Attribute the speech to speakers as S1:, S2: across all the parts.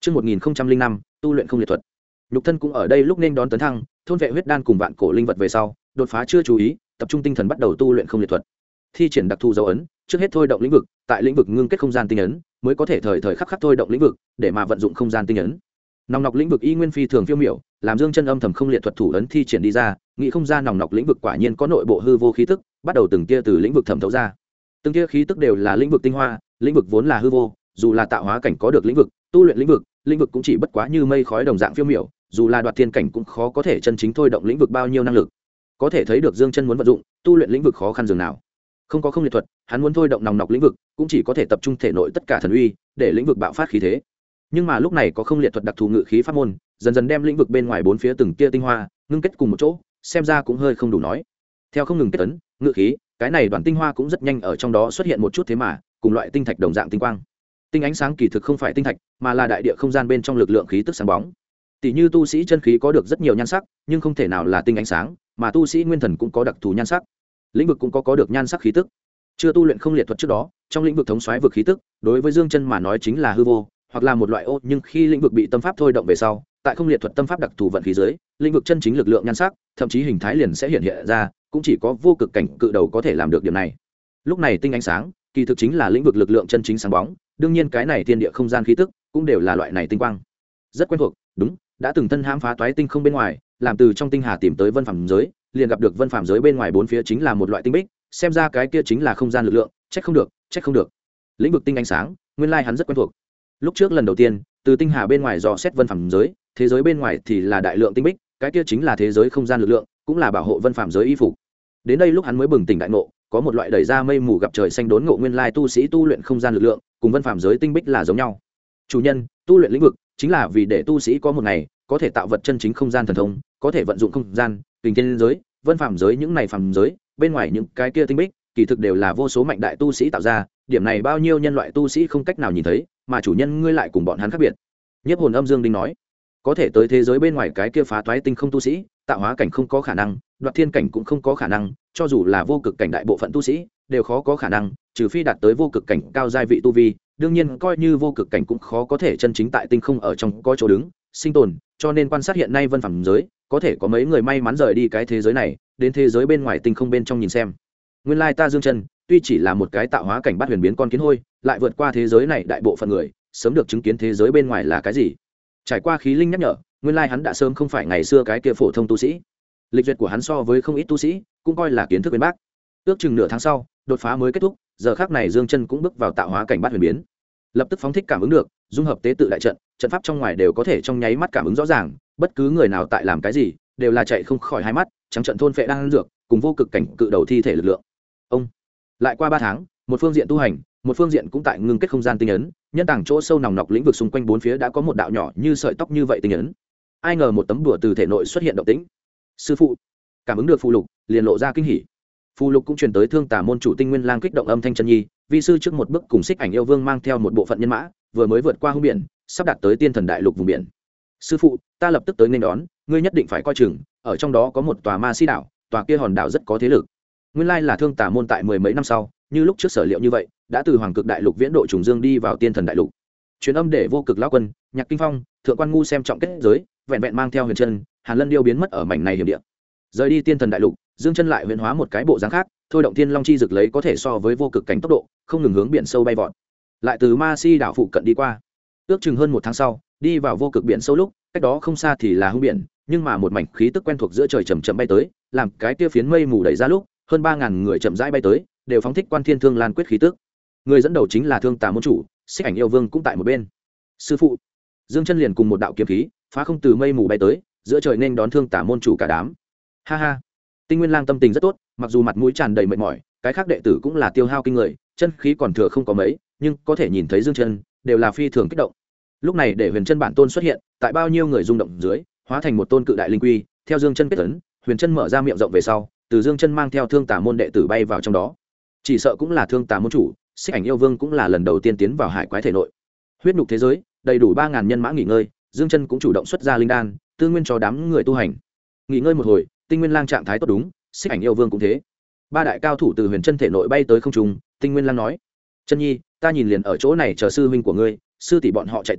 S1: Trước 1005, tu luyện không liệt thuật. Nhục thân cũng ở đây lúc nên đón tấn thăng, thôn vệ huyết đan cùng vạn cổ linh vật về sau, đột phá chưa chú ý, tập trung tinh thần bắt đầu tu luyện không liệt thuật. Thi triển đặc thù dấu ấn, trước hết thôi động lĩnh vực, tại lĩnh vực ngưng kết không gian tinh ấn, mới có thể thời thời khắc khắc thôi động lĩnh vực, để mà vận dụng không gian tinh ấn. Nòng nọc lĩnh vực y nguyên phi thường phiêu miểu, làm Dương Chân âm thầm không liệt thuật thủ ấn thi triển đi ra, nghĩ không ra nòng nọc lĩnh vực quả nhiên có nội bộ hư vô khí tức, bắt đầu từng tia từ lĩnh vực thẩm thấu ra. Từng tia khí tức đều là lĩnh vực tinh hoa, lĩnh vực vốn là hư vô, dù là tạo hóa cảnh có được lĩnh vực, tu luyện lĩnh vực cũng chỉ bất quá như mây khói đồng dạng phiêu miểu, dù là đoạt thiên cảnh cũng khó có thể chân chính thôi động lĩnh vực bao nhiêu năng lực. Có thể thấy được Dương Chân muốn vận dụng tu luyện lĩnh vực khó khăn dường nào. Không có không liệt thuật, hắn muốn thôi động nòng nọc lĩnh vực, cũng chỉ có thể tập trung thể nội tất cả thần uy, để lĩnh vực bạo phát khí thế. Nhưng mà lúc này có không liệt thuật đặc thù ngự khí pháp môn, dần dần đem lĩnh vực bên ngoài bốn phía từng tia tinh hoa ngưng kết cùng một chỗ, xem ra cũng hơi không đủ nói. Theo không ngừng kết ấn, ngự khí, cái này đoạn tinh hoa cũng rất nhanh ở trong đó xuất hiện một chút thế mà, cùng loại tinh thạch đồng dạng tinh quang. Tinh ánh sáng kỳ thực không phải tinh thạch, mà là đại địa không gian bên trong lực lượng khí tức sáng bóng. Tỷ như tu sĩ chân khí có được rất nhiều nhan sắc, nhưng không thể nào là tinh ánh sáng, mà tu sĩ nguyên thần cũng có đặc thù nhan sắc. Lĩnh vực cũng có được nhan sắc khí tức. Chưa tu luyện không liệt thuật trước đó, trong lĩnh vực thống soái vực khí tức, đối với Dương Chân mà nói chính là hư vô, hoặc là một loại ô, nhưng khi lĩnh vực bị tâm pháp thôi động về sau, tại không liệt thuật tâm pháp đặc thù vận khí dưới, lĩnh vực chân chính lực lượng nhan sắc, thậm chí hình thái liền sẽ hiện ra, cũng chỉ có vô cực cảnh cự đầu có thể làm được điểm này. Lúc này tinh ánh sáng, kỳ thực chính là lĩnh vực lực lượng chân chính sáng bóng, đương nhiên cái này thiên địa không gian khí tức cũng đều là loại này tinh quang. Rất quen thuộc, đúng, đã từng thân hãm phá toái tinh không bên ngoài, làm từ trong tinh hà tìm tới vân phàm giới, liền gặp được vân phàm giới bên ngoài bốn phía chính là một loại tinh bích, xem ra cái kia chính là không gian lực lượng, trách không được. Lĩnh vực tinh ánh sáng, nguyên lai hắn rất quen thuộc. Lúc trước lần đầu tiên, từ tinh hà bên ngoài dò xét vân phàm giới, thế giới bên ngoài thì là đại lượng tinh bích, cái kia chính là thế giới không gian lực lượng, cũng là bảo hộ vân phàm giới y phục. Đến đây lúc hắn mới bừng tỉnh đại ngộ, có một loại đẩy ra mây mù gặp trời xanh đốn ngộ, nguyên lai tu sĩ tu luyện không gian lực lượng, cùng vân phàm giới tinh bích là giống nhau. Chủ nhân, tu luyện lĩnh vực chính là vì để tu sĩ có một ngày có thể tạo vật chân chính không gian thần thông, có thể vận dụng không gian, kình thiên giới, vân phàm giới, những này phàm giới, bên ngoài những cái kia tinh bích, kỳ thực đều là vô số mạnh đại tu sĩ tạo ra, điểm này bao nhiêu nhân loại tu sĩ không cách nào nhìn thấy, mà chủ nhân ngươi lại cùng bọn hắn khác biệt. Nhiếp Hồn Âm Dương Đinh nói, có thể tới thế giới bên ngoài cái kia phá toái tinh không tu sĩ, tạo hóa cảnh không có khả năng, đoạt thiên cảnh cũng không có khả năng, cho dù là vô cực cảnh đại bộ phận tu sĩ đều khó có khả năng, trừ phi đạt tới vô cực cảnh cao giai vị tu vi, đương nhiên coi như vô cực cảnh cũng khó có thể chân chính tại tinh không ở trong có chỗ đứng sinh tồn, cho nên quan sát hiện nay vân phàm giới, có thể có mấy người may mắn rời đi cái thế giới này, đến thế giới bên ngoài tinh không bên trong nhìn xem. Nguyên lai ta Dương Chân tuy chỉ là một cái tạo hóa cảnh bát huyền biến con kiến hôi, lại vượt qua thế giới này đại bộ phận người, sớm được chứng kiến thế giới bên ngoài là cái gì. Trải qua khí linh nhắc nhở, nguyên lai hắn đã sớm không phải ngày xưa cái kia phổ thông tu sĩ. Lịch duyệt của hắn so với không ít tu sĩ cũng coi là kiến thức bên bác. Ước chừng nửa tháng sau, đột phá mới kết thúc, giờ khắc này Dương Chân cũng bước vào tạo hóa cảnh bát huyền biến. Lập tức phóng thích cảm ứng được, dung hợp tế tự đại trận, trận pháp trong ngoài đều có thể trong nháy mắt cảm ứng rõ ràng, bất cứ người nào tại làm cái gì, đều là chạy không khỏi hai mắt, trắng trận thôn phệ đang dược, cùng vô cực cảnh cự đầu thi thể lực lượng. Ông lại qua 3 tháng, một phương diện tu hành, một phương diện cũng tại ngưng kết không gian tinh ấn, nhân tảng chỗ sâu nòng nọc lĩnh vực xung quanh bốn phía đã có một đạo nhỏ như sợi tóc như vậy tinh ấn. Ai ngờ một tấm đùa từ thể nội xuất hiện động tĩnh. Sư phụ cảm ứng được phù lục, liền lộ ra kinh hỉ. Phù lục cũng truyền tới Thương Tà môn chủ Tinh Nguyên Lang kích động âm thanh chân nhi, vi sư trước một bước cùng Xích Ảnh yêu vương mang theo một bộ phận nhân mã, vừa mới vượt qua hung biển, sắp đạt tới Tiên Thần Đại Lục vùng biển. Sư phụ, ta lập tức tới nên đón, ngươi nhất định phải coi chừng, ở trong đó có một tòa Ma Si đảo, tòa kia hòn đảo rất có thế lực. Nguyên lai là Thương Tà môn tại mười mấy năm sau, như lúc trước sở liệu như vậy, đã từ Hoàng Cực Đại Lục viễn độ trùng dương đi vào Tiên Thần Đại Lục. Truyền âm để Vô Cực lão quân, Nhạc Kinh Phong, Thượng Quan Ngu xem trọng kết giới, vẹn vẹn mang theo Huyền Chân, Hàn Lân Điêu biến mất ở mảnh này hiểm địa. Rời đi Tiên Thần Đại Lục, Dương Chân lại huyền hóa một cái bộ dáng khác, thôi động Thiên Long chi dực lấy có thể so với vô cực cảnh tốc độ, không ngừng hướng biển sâu bay vọt. Lại từ Ma Si đảo phụ cận đi qua. Ước chừng hơn 1 tháng sau, đi vào vô cực biển sâu lúc, cách đó không xa thì là hung biển, nhưng mà một mảnh khí tức quen thuộc giữa trời chậm chậm bay tới, làm cái kia phiến mây mù đẩy ra lúc, hơn 3000 người chậm rãi bay tới, đều phóng thích Quan Thiên Thương Lan quyết khí tức. Người dẫn đầu chính là Thương Tà môn chủ, Xích Ảnh yêu vương cũng tại một bên. Sư phụ, Dương Chân liền cùng một đạo kiếm khí, phá không từ mây mù bay tới, giữa trời nên đón Thương Tà môn chủ cả đám. Ha ha. Tinh Nguyên Lang tâm tình rất tốt, mặc dù mặt mũi tràn đầy mệt mỏi, cái khác đệ tử cũng là tiêu hao kinh người, chân khí còn thừa không có mấy, nhưng có thể nhìn thấy Dương Chân, đều là phi thường kích động. Lúc này để Huyền Chân bản tôn xuất hiện, tại bao nhiêu người rung động dưới, hóa thành một tôn cự đại linh quy, theo Dương Chân kết ấn, Huyền Chân mở ra miệng rộng về sau, từ Dương Chân mang theo Thương Tà môn đệ tử bay vào trong đó. Chỉ sợ cũng là Thương Tà môn chủ, Xích Ảnh yêu vương cũng là lần đầu tiên tiến vào hải quái thể nội. Huyết nhục thế giới, đầy đủ 3000 nhân mã nghỉ ngơi, Dương Chân cũng chủ động xuất ra linh đan, tư nguyên cho đám người tu hành. Nghỉ ngơi một hồi, Tinh Nguyên Lang trạng thái tốt đúng, Xích Ảnh yêu vương cũng thế. 3 đại cao thủ từ Huyền Chân thể nội bay tới không trung, Tinh Nguyên Lang nói: "Chân nhi, ta nhìn liền ở chỗ này chờ sư huynh của ngươi, sư tỷ bọn họ chạy tới,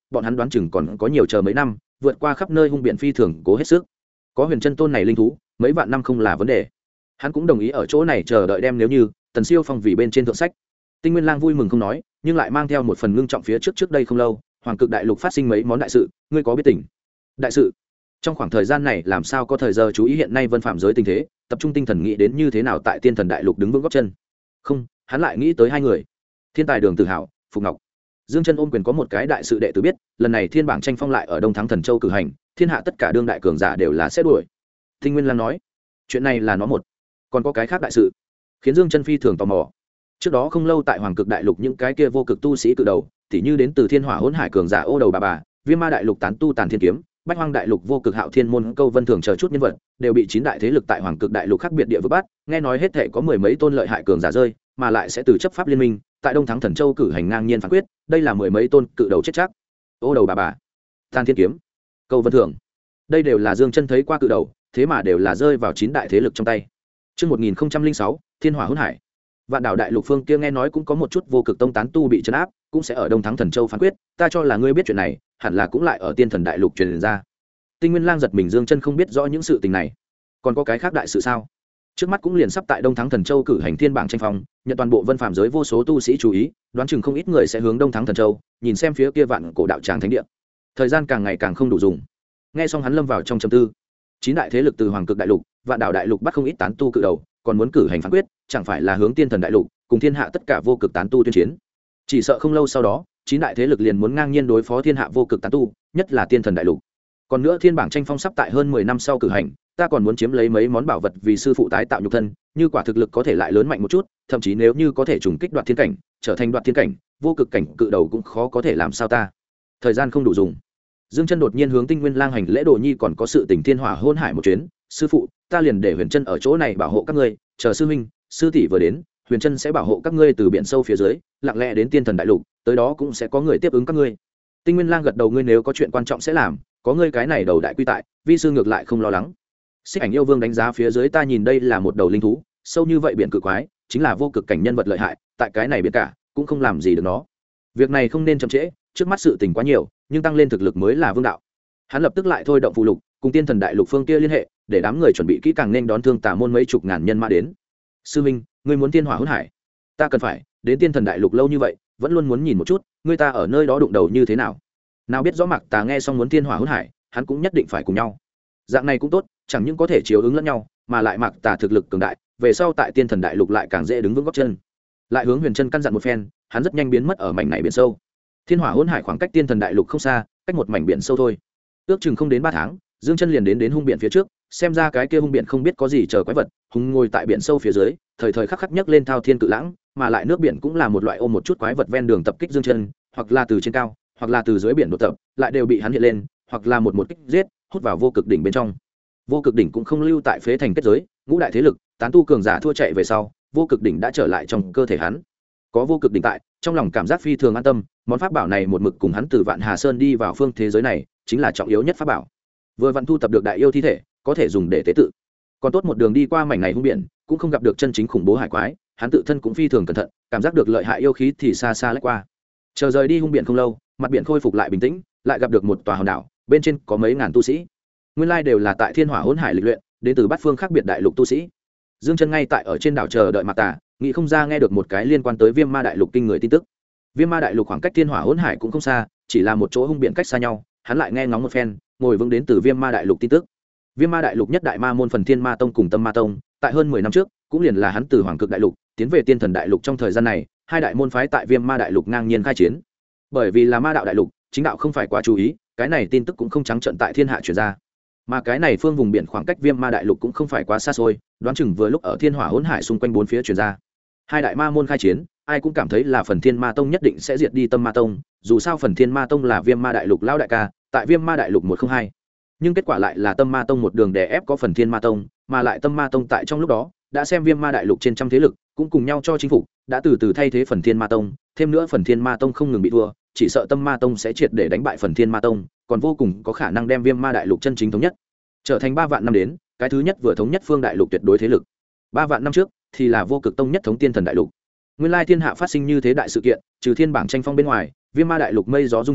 S1: bọn hắn đoán chừng còn có nhiều chờ mấy năm vượt qua khắp nơi hung biện phi thường cố hết sức. Có huyền chân tôn này linh thú mấy vạn năm không là vấn đề. Hắn cũng đồng ý ở chỗ này chờ đợi đem nếu như Tần Siêu Phong vì bên trên thượng sách. Tinh Nguyên Lang vui mừng không nói, nhưng lại mang theo một phần ngưng trọng phía trước đây không lâu Hoàng Cực Đại Lục phát sinh mấy món đại sự, ngươi có biết tình? Đại sự? Trong khoảng thời gian này làm sao có thời giờ chú ý hiện nay vân phạm giới tình thế, tập trung tinh thần nghĩ đến như thế nào tại Tiên Thần Đại Lục đứng vững gót chân. Không, hắn lại nghĩ tới hai người. Thiên tài Đường Tử Hạo, Phục Ngọc. Dương Chân ôm quyền có một cái đại sự đệ tử biết, lần này thiên bảng tranh phong lại ở Đông Thắng Thần Châu cử hành, thiên hạ tất cả đương đại cường giả đều là sẽ đuổi. Tinh Nguyên Lang nói, chuyện này là nó một, còn có cái khác đại sự, khiến Dương Chân phi thường tò mò. Trước đó không lâu tại Hoàng Cực Đại Lục những cái kia vô cực tu sĩ cự đầu, tỉ như đến từ Thiên Hỏa Hỗn Hải cường giả Ô Đầu bà, Viêm Ma Đại Lục tán tu Tàn Thiên Kiếm, Bách Hoang Đại Lục vô cực Hạo Thiên môn Câu Vân Thường chờ chút nhân vật, đều bị 9 đại thế lực tại Hoàng Cực Đại Lục khác biệt địa vực bắt, nghe nói hết thảy có mười mấy tôn lợi hại cường giả rơi, mà lại sẽ từ chấp pháp liên minh, tại Đông Thắng Thần Châu cử hành ngang nhiên phán quyết, đây là mười mấy tôn cự đầu chết chắc. Ô Đầu bà, Tàn Thiên Kiếm, Câu Vân Thường, đây đều là Dương Chân thấy qua cự đầu, thế mà đều là rơi vào 9 đại thế lực trong tay. Chương 1006, Thiên Hỏa Hỗn Hải. Vạn Đảo Đại Lục phương kia nghe nói cũng có một chút vô cực tông tán tu bị trấn áp, cũng sẽ ở Đông Thắng Thần Châu phán quyết, ta cho là ngươi biết chuyện này, hẳn là cũng lại ở Tiên Thần Đại Lục truyền ra. Tinh Nguyên Lang giật mình, Dương Chân không biết rõ những sự tình này, còn có cái khác đại sự sao? Trước mắt cũng liền sắp tại Đông Thắng Thần Châu cử hành thiên bảng tranh phong, nhận toàn bộ vân phàm giới vô số tu sĩ chú ý, đoán chừng không ít người sẽ hướng Đông Thắng Thần Châu, nhìn xem phía kia Vạn Cổ Đạo Tràng thánh địa. Thời gian càng ngày càng không đủ dùng. Nghe xong hắn lâm vào trong trầm tư. 9 đại thế lực từ Hoàng Cực Đại Lục, Vạn Đảo Đại Lục bắt không ít tán tu cự đầu, còn muốn cử hành phán quyết, chẳng phải là hướng Tiên Thần Đại Lục, cùng thiên hạ tất cả vô cực tán tu tuyên chiến. Chỉ sợ không lâu sau đó, 9 đại thế lực liền muốn ngang nhiên đối phó thiên hạ vô cực tán tu, nhất là Tiên Thần Đại Lục. Còn nữa thiên bảng tranh phong sắp tại hơn 10 năm sau cử hành, ta còn muốn chiếm lấy mấy món bảo vật vì sư phụ tái tạo nhục thân, như quả thực lực có thể lại lớn mạnh một chút, thậm chí nếu như có thể trùng kích đoạt thiên cảnh, trở thành đoạt thiên cảnh, vô cực cảnh cự đầu cũng khó có thể làm sao ta. Thời gian không đủ dùng. Dương Chân đột nhiên hướng Tinh Nguyên Lang hành lễ đồ nhi còn có sự tình Thiên Hỏa Hỗn Hải một chuyến, sư phụ, ta liền để Huyền Chân ở chỗ này bảo hộ các ngươi, chờ sư huynh, sư tỷ vừa đến, Huyền Chân sẽ bảo hộ các ngươi từ biển sâu phía dưới, lặng lẽ đến Tiên Thần Đại Lục, tới đó cũng sẽ có người tiếp ứng các ngươi. Tinh Nguyên Lang gật đầu, ngươi nếu có chuyện quan trọng sẽ làm, có ngươi cái này đầu đại quy tại, vi sư ngược lại không lo lắng. Xích Ảnh yêu vương đánh giá phía dưới, ta nhìn đây là một đầu linh thú, sâu như vậy biển cự quái, chính là vô cực cảnh nhân vật lợi hại, tại cái này biển cả, cũng không làm gì được nó. Việc này không nên chậm trễ, trước mắt sự tình quá nhiều, nhưng tăng lên thực lực mới là vương đạo. Hắn lập tức lại thôi động phụ lục, cùng Tiên Thần Đại Lục phương kia liên hệ, để đám người chuẩn bị kỹ càng nên đón Thương Tà môn mấy chục ngàn nhân mã đến. Sư minh, ngươi muốn Thiên Hỏa Hỗn Hải? Ta cần phải, đến Tiên Thần Đại Lục lâu như vậy, vẫn luôn muốn nhìn một chút, ngươi ta ở nơi đó đụng đầu như thế nào. Nào biết rõ Mạc Tà nghe xong muốn Thiên Hỏa Hỗn Hải, hắn cũng nhất định phải cùng nhau. Dạng này cũng tốt, chẳng những có thể chiếu ứng lẫn nhau, mà lại Mạc Tà thực lực cường đại, về sau tại Tiên Thần Đại Lục lại càng dễ đứng vững gót chân. Lại hướng Huyền Chân căn dặn một phen, hắn rất nhanh biến mất ở mảnh này biển sâu. Thiên Hỏa Hỗn Hải khoảng cách Tiên Thần Đại Lục không xa, cách một mảnh biển sâu thôi. Ước chừng không đến 3 tháng, Dương Chân liền đến hung biển phía trước, xem ra cái kia hung biển không biết có gì chờ quái vật, hung ngồi tại biển sâu phía dưới, thời thời khắc khắc nhấc lên thao thiên cự lãng, mà lại nước biển cũng là một loại ôm một chút quái vật ven đường tập kích Dương Chân, hoặc là từ trên cao, hoặc là từ dưới biển đột tập, lại đều bị hắn hiện lên, hoặc là một kích giết, hút vào vô cực đỉnh bên trong. Vô cực đỉnh cũng không lưu tại phế thành kết giới, ngũ đại thế lực, tán tu cường giả thua chạy về sau, vô cực đỉnh đã trở lại trong cơ thể hắn. Có vô cực đỉnh tại, trong lòng cảm giác phi thường an tâm, món pháp bảo này một mực cùng hắn từ Vạn Hà Sơn đi vào phương thế giới này, chính là trọng yếu nhất pháp bảo. Vừa vặn thu tập được đại yêu thi thể, có thể dùng để tế tự. Còn tốt một đường đi qua mảnh này hung biển, cũng không gặp được chân chính khủng bố hải quái, hắn tự thân cũng phi thường cẩn thận, cảm giác được lợi hại yêu khí thì xa xa lách qua. Chờ rời đi hung biển không lâu, mặt biển khôi phục lại bình tĩnh, lại gặp được một tòa hòn đảo, bên trên có mấy ngàn tu sĩ. Nguyên lai đều là tại Thiên Hỏa Hỗn Hải lịch luyện, đến từ bát phương khác biệt đại lục tu sĩ. Dương Chân ngay tại ở trên đảo chờ đợi Mạc Tà, nghĩ không ra nghe được một cái liên quan tới Viêm Ma Đại Lục kinh người tin tức. Viêm Ma Đại Lục khoảng cách Thiên Hỏa Hỗn Hải cũng không xa, chỉ là một chỗ hung biển cách xa nhau, hắn lại nghe ngóng một phen, ngồi vững đến từ Viêm Ma Đại Lục tin tức. Viêm Ma Đại Lục nhất đại ma môn phần Thiên Ma Tông cùng Tâm Ma Tông, tại hơn 10 năm trước, cũng liền là hắn từ Hoàng Cực Đại Lục tiến về Tiên Thần Đại Lục, trong thời gian này, hai đại môn phái tại Viêm Ma Đại Lục ngang nhiên khai chiến. Bởi vì là Ma đạo đại lục, chính đạo không phải quá chú ý, cái này tin tức cũng không trắng trợn tại thiên hạ truyền ra. Mà cái này phương vùng biển khoảng cách Viêm Ma Đại Lục cũng không phải quá xa xôi, đoán chừng vừa lúc ở Thiên Hỏa Hỗn Hải xung quanh bốn phía truyền ra. Hai đại ma môn khai chiến, ai cũng cảm thấy là phần Thiên Ma Tông nhất định sẽ diệt đi Tâm Ma Tông, dù sao phần Thiên Ma Tông là Viêm Ma Đại Lục lão đại ca, tại Viêm Ma Đại Lục 102. Nhưng kết quả lại là Tâm Ma Tông một đường đè ép có phần Thiên Ma Tông, mà lại Tâm Ma Tông tại trong lúc đó đã xem Viêm Ma Đại Lục trên trăm thế lực, cũng cùng nhau cho chính phủ, đã từ từ thay thế phần Thiên Ma Tông, thêm nữa phần Thiên Ma Tông không ngừng bị thua, chỉ sợ Tâm Ma Tông sẽ triệt để đánh bại phần Thiên Ma Tông, còn vô cùng có khả năng đem Viêm Ma Đại Lục chân chính thống nhất, trở thành 3 vạn năm đến, cái thứ nhất vừa thống nhất phương đại lục tuyệt đối thế lực. 3 vạn năm trước thì là Vô Cực Tông nhất thống Tiên Thần Đại Lục. Nguyên lai thiên hạ phát sinh như thế đại sự kiện, trừ thiên bảng tranh phong bên ngoài, Viêm Ma Đại Lục mây gió dung chuyển,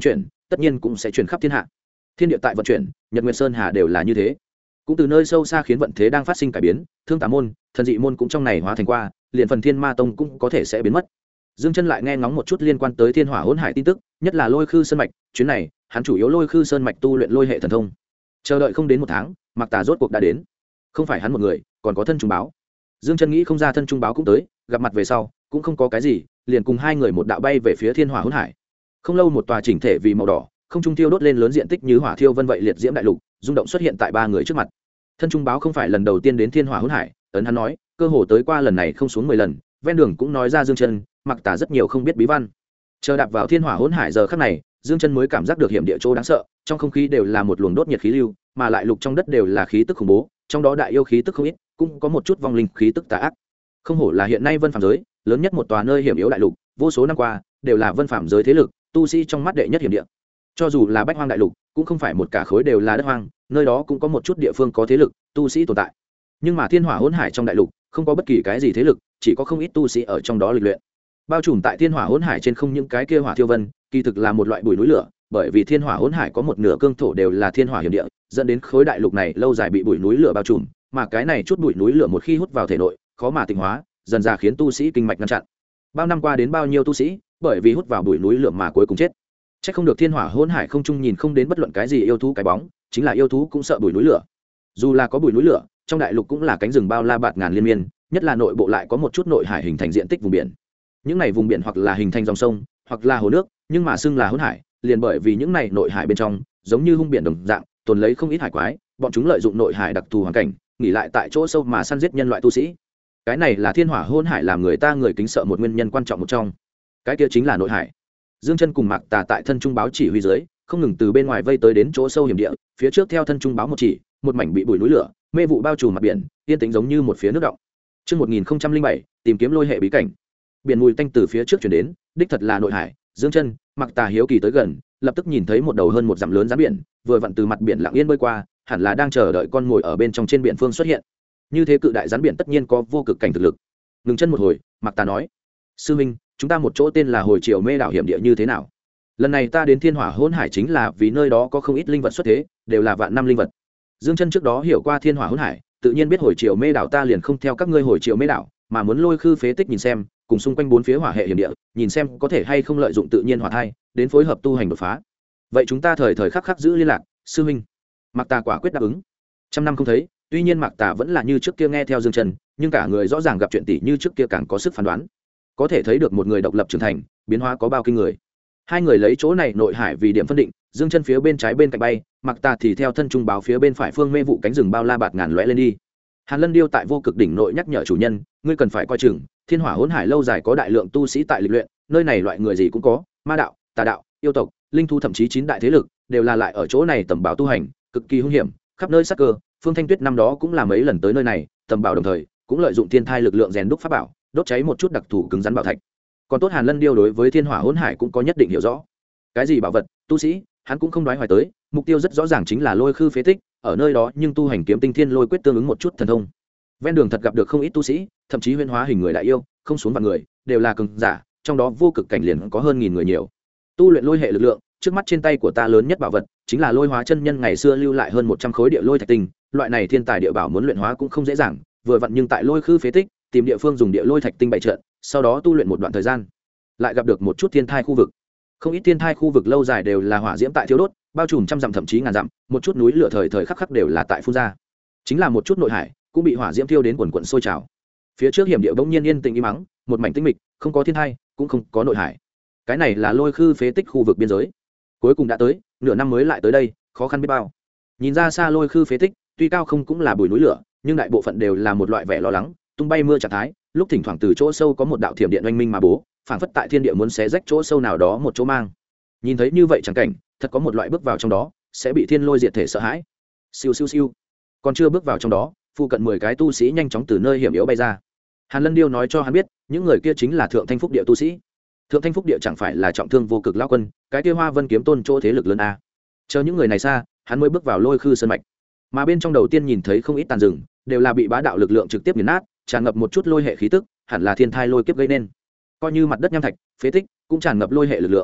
S1: tất nhiên cũng sẽ truyền khắp thiên hạ. Thiên địa tại vận chuyển, Nhật Nguyệt Sơn Hà đều là như thế. Cũng từ nơi sâu xa khiến vận thế đang phát sinh cải biến, Thương Tà môn, Thần Dị môn cũng trong này hóa thành qua, liền phần Thiên Ma tông cũng có thể sẽ biến mất. Dương Chân lại nghe ngóng một chút liên quan tới Thiên Hỏa Hỗn Hải tin tức, nhất là Lôi Khư Sơn mạch, chuyến này, hắn chủ yếu Lôi Khư Sơn mạch tu luyện lôi hệ thần thông. Chờ đợi không đến một tháng, Mạc Tà rốt cuộc đã đến. Không phải hắn một người, còn có thân trung báo. Dương Chân nghĩ không ra thân trung báo cũng tới, gặp mặt về sau, cũng không có cái gì, liền cùng hai người một đạo bay về phía Thiên Hỏa Hỗn Hải. Không lâu một tòa chỉnh thể vì màu đỏ, không trung tiêu đốt lên lớn diện tích như hỏa thiêu vân vậy liệt diễm đại lục, rung động xuất hiện tại ba người trước mặt. Thân trung báo không phải lần đầu tiên đến Thiên Hỏa Hỗn Hải, ấn hắn nói, cơ hồ tới qua lần này không xuống 10 lần, ven đường cũng nói ra Dương Chân, Mặc Tà rất nhiều không biết bí văn. Chờ đạp vào Thiên Hỏa Hỗn Hải giờ khắc này, Dương Chân mới cảm giác được hiểm địa chỗ đáng sợ, trong không khí đều là một luồng đốt nhiệt khí lưu, mà lại lục trong đất đều là khí tức khủng bố, trong đó đại yêu khí tức không ít, cũng có một chút vong linh khí tức tà ác. Không hổ là hiện nay vân phàm giới lớn nhất một tòa nơi hiểm yếu đại lục, vô số năm qua đều là vân phàm giới thế lực, tu sĩ trong mắt đệ nhất hiểm địa. Cho dù là Bách Hoang đại lục, cũng không phải một cả khối đều là đất hoang, nơi đó cũng có một chút địa phương có thế lực, tu sĩ tồn tại. Nhưng mà Thiên Hỏa Hỗn Hải trong đại lục, không có bất kỳ cái gì thế lực, chỉ có không ít tu sĩ ở trong đó lịch luyện. Bao trùm tại Thiên Hỏa Hỗn Hải trên không những cái kia hỏa thiêu vân, kỳ thực là một loại bụi núi lửa, bởi vì Thiên Hỏa Hỗn Hải có một nửa cương thổ đều là thiên hỏa hiểm địa, dẫn đến khối đại lục này lâu dài bị bụi núi lửa bao trùm, mà cái này chút bụi núi lửa một khi hút vào thể nội, khó mà tịnh hóa, dần dà khiến tu sĩ kinh mạch ngăn chặn. Bao năm qua đến bao nhiêu tu sĩ, bởi vì hút vào bụi núi lửa mà cuối cùng chết. Chắc không được Thiên Hỏa Hỗn Hải không trung nhìn không đến bất luận cái gì yêu thú cái bóng, chính là yêu thú cũng sợ bụi núi lửa. Dù là có bụi núi lửa, trong đại lục cũng là cánh rừng bao la bạt ngàn liên miên, nhất là nội bộ lại có một chút nội hải hình thành diện tích vùng biển. Những này vùng biển hoặc là hình thành dòng sông, hoặc là hồ nước, nhưng mà xưng là hỗn hải, liền bởi vì những này nội hải bên trong, giống như hung biển đồng dạng, tồn lấy không ít hải quái, bọn chúng lợi dụng nội hải đặc thù hoàn cảnh, nghỉ lại tại chỗ sâu mà săn giết nhân loại tu sĩ. Cái này là Thiên Hỏa Hỗn Hải làm người ta người kính sợ một nguyên nhân quan trọng một trong. Cái kia chính là nội hải. Dương Chân cùng Mạc Tà tại thân trung báo chỉ huy dưới, không ngừng từ bên ngoài vây tới đến chỗ sâu hiểm địa, phía trước theo thân trung báo một chỉ, một mảnh bị bụi núi lửa, mê vụ bao trùm mặt biển, yên tĩnh giống như một phía nước động. Chương 1007, tìm kiếm lôi hệ bí cảnh. Biển mùi tanh từ phía trước truyền đến, đích thật là nội hải. Dương Chân, Mạc Tà hiếu kỳ tới gần, lập tức nhìn thấy một đầu hơn một dặm lớn rắn biển, vừa vặn từ mặt biển lặng yên bơi qua, hẳn là đang chờ đợi con mồi ở bên trong trên biển phương xuất hiện. Như thế cự đại rắn biển tất nhiên có vô cực cảnh thực lực. Ngừng chân một hồi, Mạc Tà nói: "Sư huynh, chúng ta một chỗ tên là Hồi Triều Mê đảo hiểm địa như thế nào? Lần này ta đến Thiên Hỏa Hỗn Hải chính là vì nơi đó có không ít linh vật xuất thế, đều là vạn năm linh vật." Dương Chân trước đó hiểu qua Thiên Hỏa Hỗn Hải, tự nhiên biết Hồi Triều Mê đảo ta liền không theo các ngươi Hồi Triều Mê đảo, mà muốn Lôi Khư phế tích nhìn xem, cùng xung quanh bốn phía hỏa hệ hiểm địa, nhìn xem có thể hay không lợi dụng tự nhiên hỏa thai, đến phối hợp tu hành đột phá. Vậy chúng ta thời thời khắc khắc giữ liên lạc, sư huynh. Mạc Tà quả quyết đáp ứng. Trăm năm không thấy, tuy nhiên Mạc Tà vẫn là như trước kia nghe theo Dương Chân, nhưng cả người rõ ràng gặp chuyện tỷ như trước kia càng có sức phán đoán. Có thể thấy được một người độc lập trưởng thành, biến hóa có bao kinh người. Hai người lấy chỗ này nội hải vì điểm phân định, Dương Chân phía bên trái bên cạnh bay, Mạc Tà thì theo thân trung báo phía bên phải phương mê vụ cánh rừng bao la bạt ngàn lóe lên đi. Hàn Lân Điêu tại vô cực đỉnh nội nhắc nhở chủ nhân, ngươi cần phải coi chừng, Thiên Hỏa Hỗn Hải lâu dài có đại lượng tu sĩ tại lịch luyện, nơi này loại người gì cũng có, ma đạo, tà đạo, yêu tộc, linh thú thậm chí 9 đại thế lực đều là lại ở chỗ này tầm bảo tu hành, cực kỳ hung hiểm, khắp nơi sát cơ. Phương Thanh Tuyết năm đó cũng là mấy lần tới nơi này, tầm bảo đồng thời cũng lợi dụng thiên thai lực lượng rèn đúc pháp bảo, đốt cháy một chút đặc thù cứng rắn bảo thạch. Còn tốt Hàn Lân Điêu đối với Thiên Hỏa Hỗn Hải cũng có nhất định hiểu rõ. Cái gì bảo vật, tu sĩ, hắn cũng không đoái hoài tới, mục tiêu rất rõ ràng chính là Lôi Khư phế tích, ở nơi đó nhưng tu hành kiếm tinh thiên lôi quyết tương ứng một chút thần thông. Ven đường thật gặp được không ít tu sĩ, thậm chí huyễn hóa hình người đại yêu, không xuống vạn người, đều là cường giả, trong đó vô cực cảnh liền có hơn 1000 người nhiều. Tu luyện lôi hệ lực lượng, trước mắt trên tay của ta lớn nhất bảo vật chính là Lôi Hóa chân nhân ngày xưa lưu lại hơn 100 khối địa lôi thạch tinh, loại này thiên tài địa bảo muốn luyện hóa cũng không dễ dàng, vừa vặn nhưng tại Lôi Khư phế tích, tìm địa phương dùng địa lôi thạch tinh bày trận, sau đó tu luyện một đoạn thời gian, lại gặp được một chút thiên thai khu vực. Không ít thiên thai khu vực lâu dài đều là hỏa diễm tại thiêu đốt, bao trùm trăm dặm thậm chí ngàn dặm, một chút núi lửa thời thời khắc khắc đều là tại phun ra. Chính là một chút nội hải, cũng bị hỏa diễm thiêu đến quần quần sôi trào. Phía trước hiểm địa bỗng nhiên yên tĩnh im mắng, một mảnh tĩnh mịch, không có thiên thai, cũng không có nội hải. Cái này là Lôi Khư phế tích khu vực biên giới. Cuối cùng đã tới, nửa năm mới lại tới đây, khó khăn biết bao. Nhìn ra xa Lôi Khư phế tích, tuy cao không cũng là bụi núi lửa, nhưng đại bộ phận đều là một loại vẻ lo lắng, tung bay mưa trạng thái, lúc thỉnh thoảng từ chỗ sâu có một đạo thiểm điện oanh minh mà bố, phảng phất tại thiên địa muốn xé rách chỗ sâu nào đó một chỗ mang. Nhìn thấy như vậy chẳng cảnh, thật có một loại bước vào trong đó, sẽ bị thiên lôi diệt thể sợ hãi. Siêu siêu siêu. Còn chưa bước vào trong đó, phụ cận 10 cái tu sĩ nhanh chóng từ nơi hiểm yếu bay ra. Hàn Lân Điêu nói cho hắn biết, những người kia chính là Thượng Thanh Phúc Địa tu sĩ. Thượng Thanh Phúc Địa chẳng phải là trọng thương vô cực lão quân, cái kia Hoa Vân kiếm tôn chỗ thế lực lớn a. Chờ những người này xa, hắn mới bước vào Lôi Khư sơn mạch. Mà bên trong đầu tiên nhìn thấy không ít tàn rừng, đều là bị bá đạo lực lượng trực tiếp nghiền nát, tràn ngập một chút lôi hệ khí tức, hẳn là thiên thai lôi kiếp gây nên. Coi như mặt đất nham thạch, phế tích, cũng tràn ngập lôi hệ lực lượng.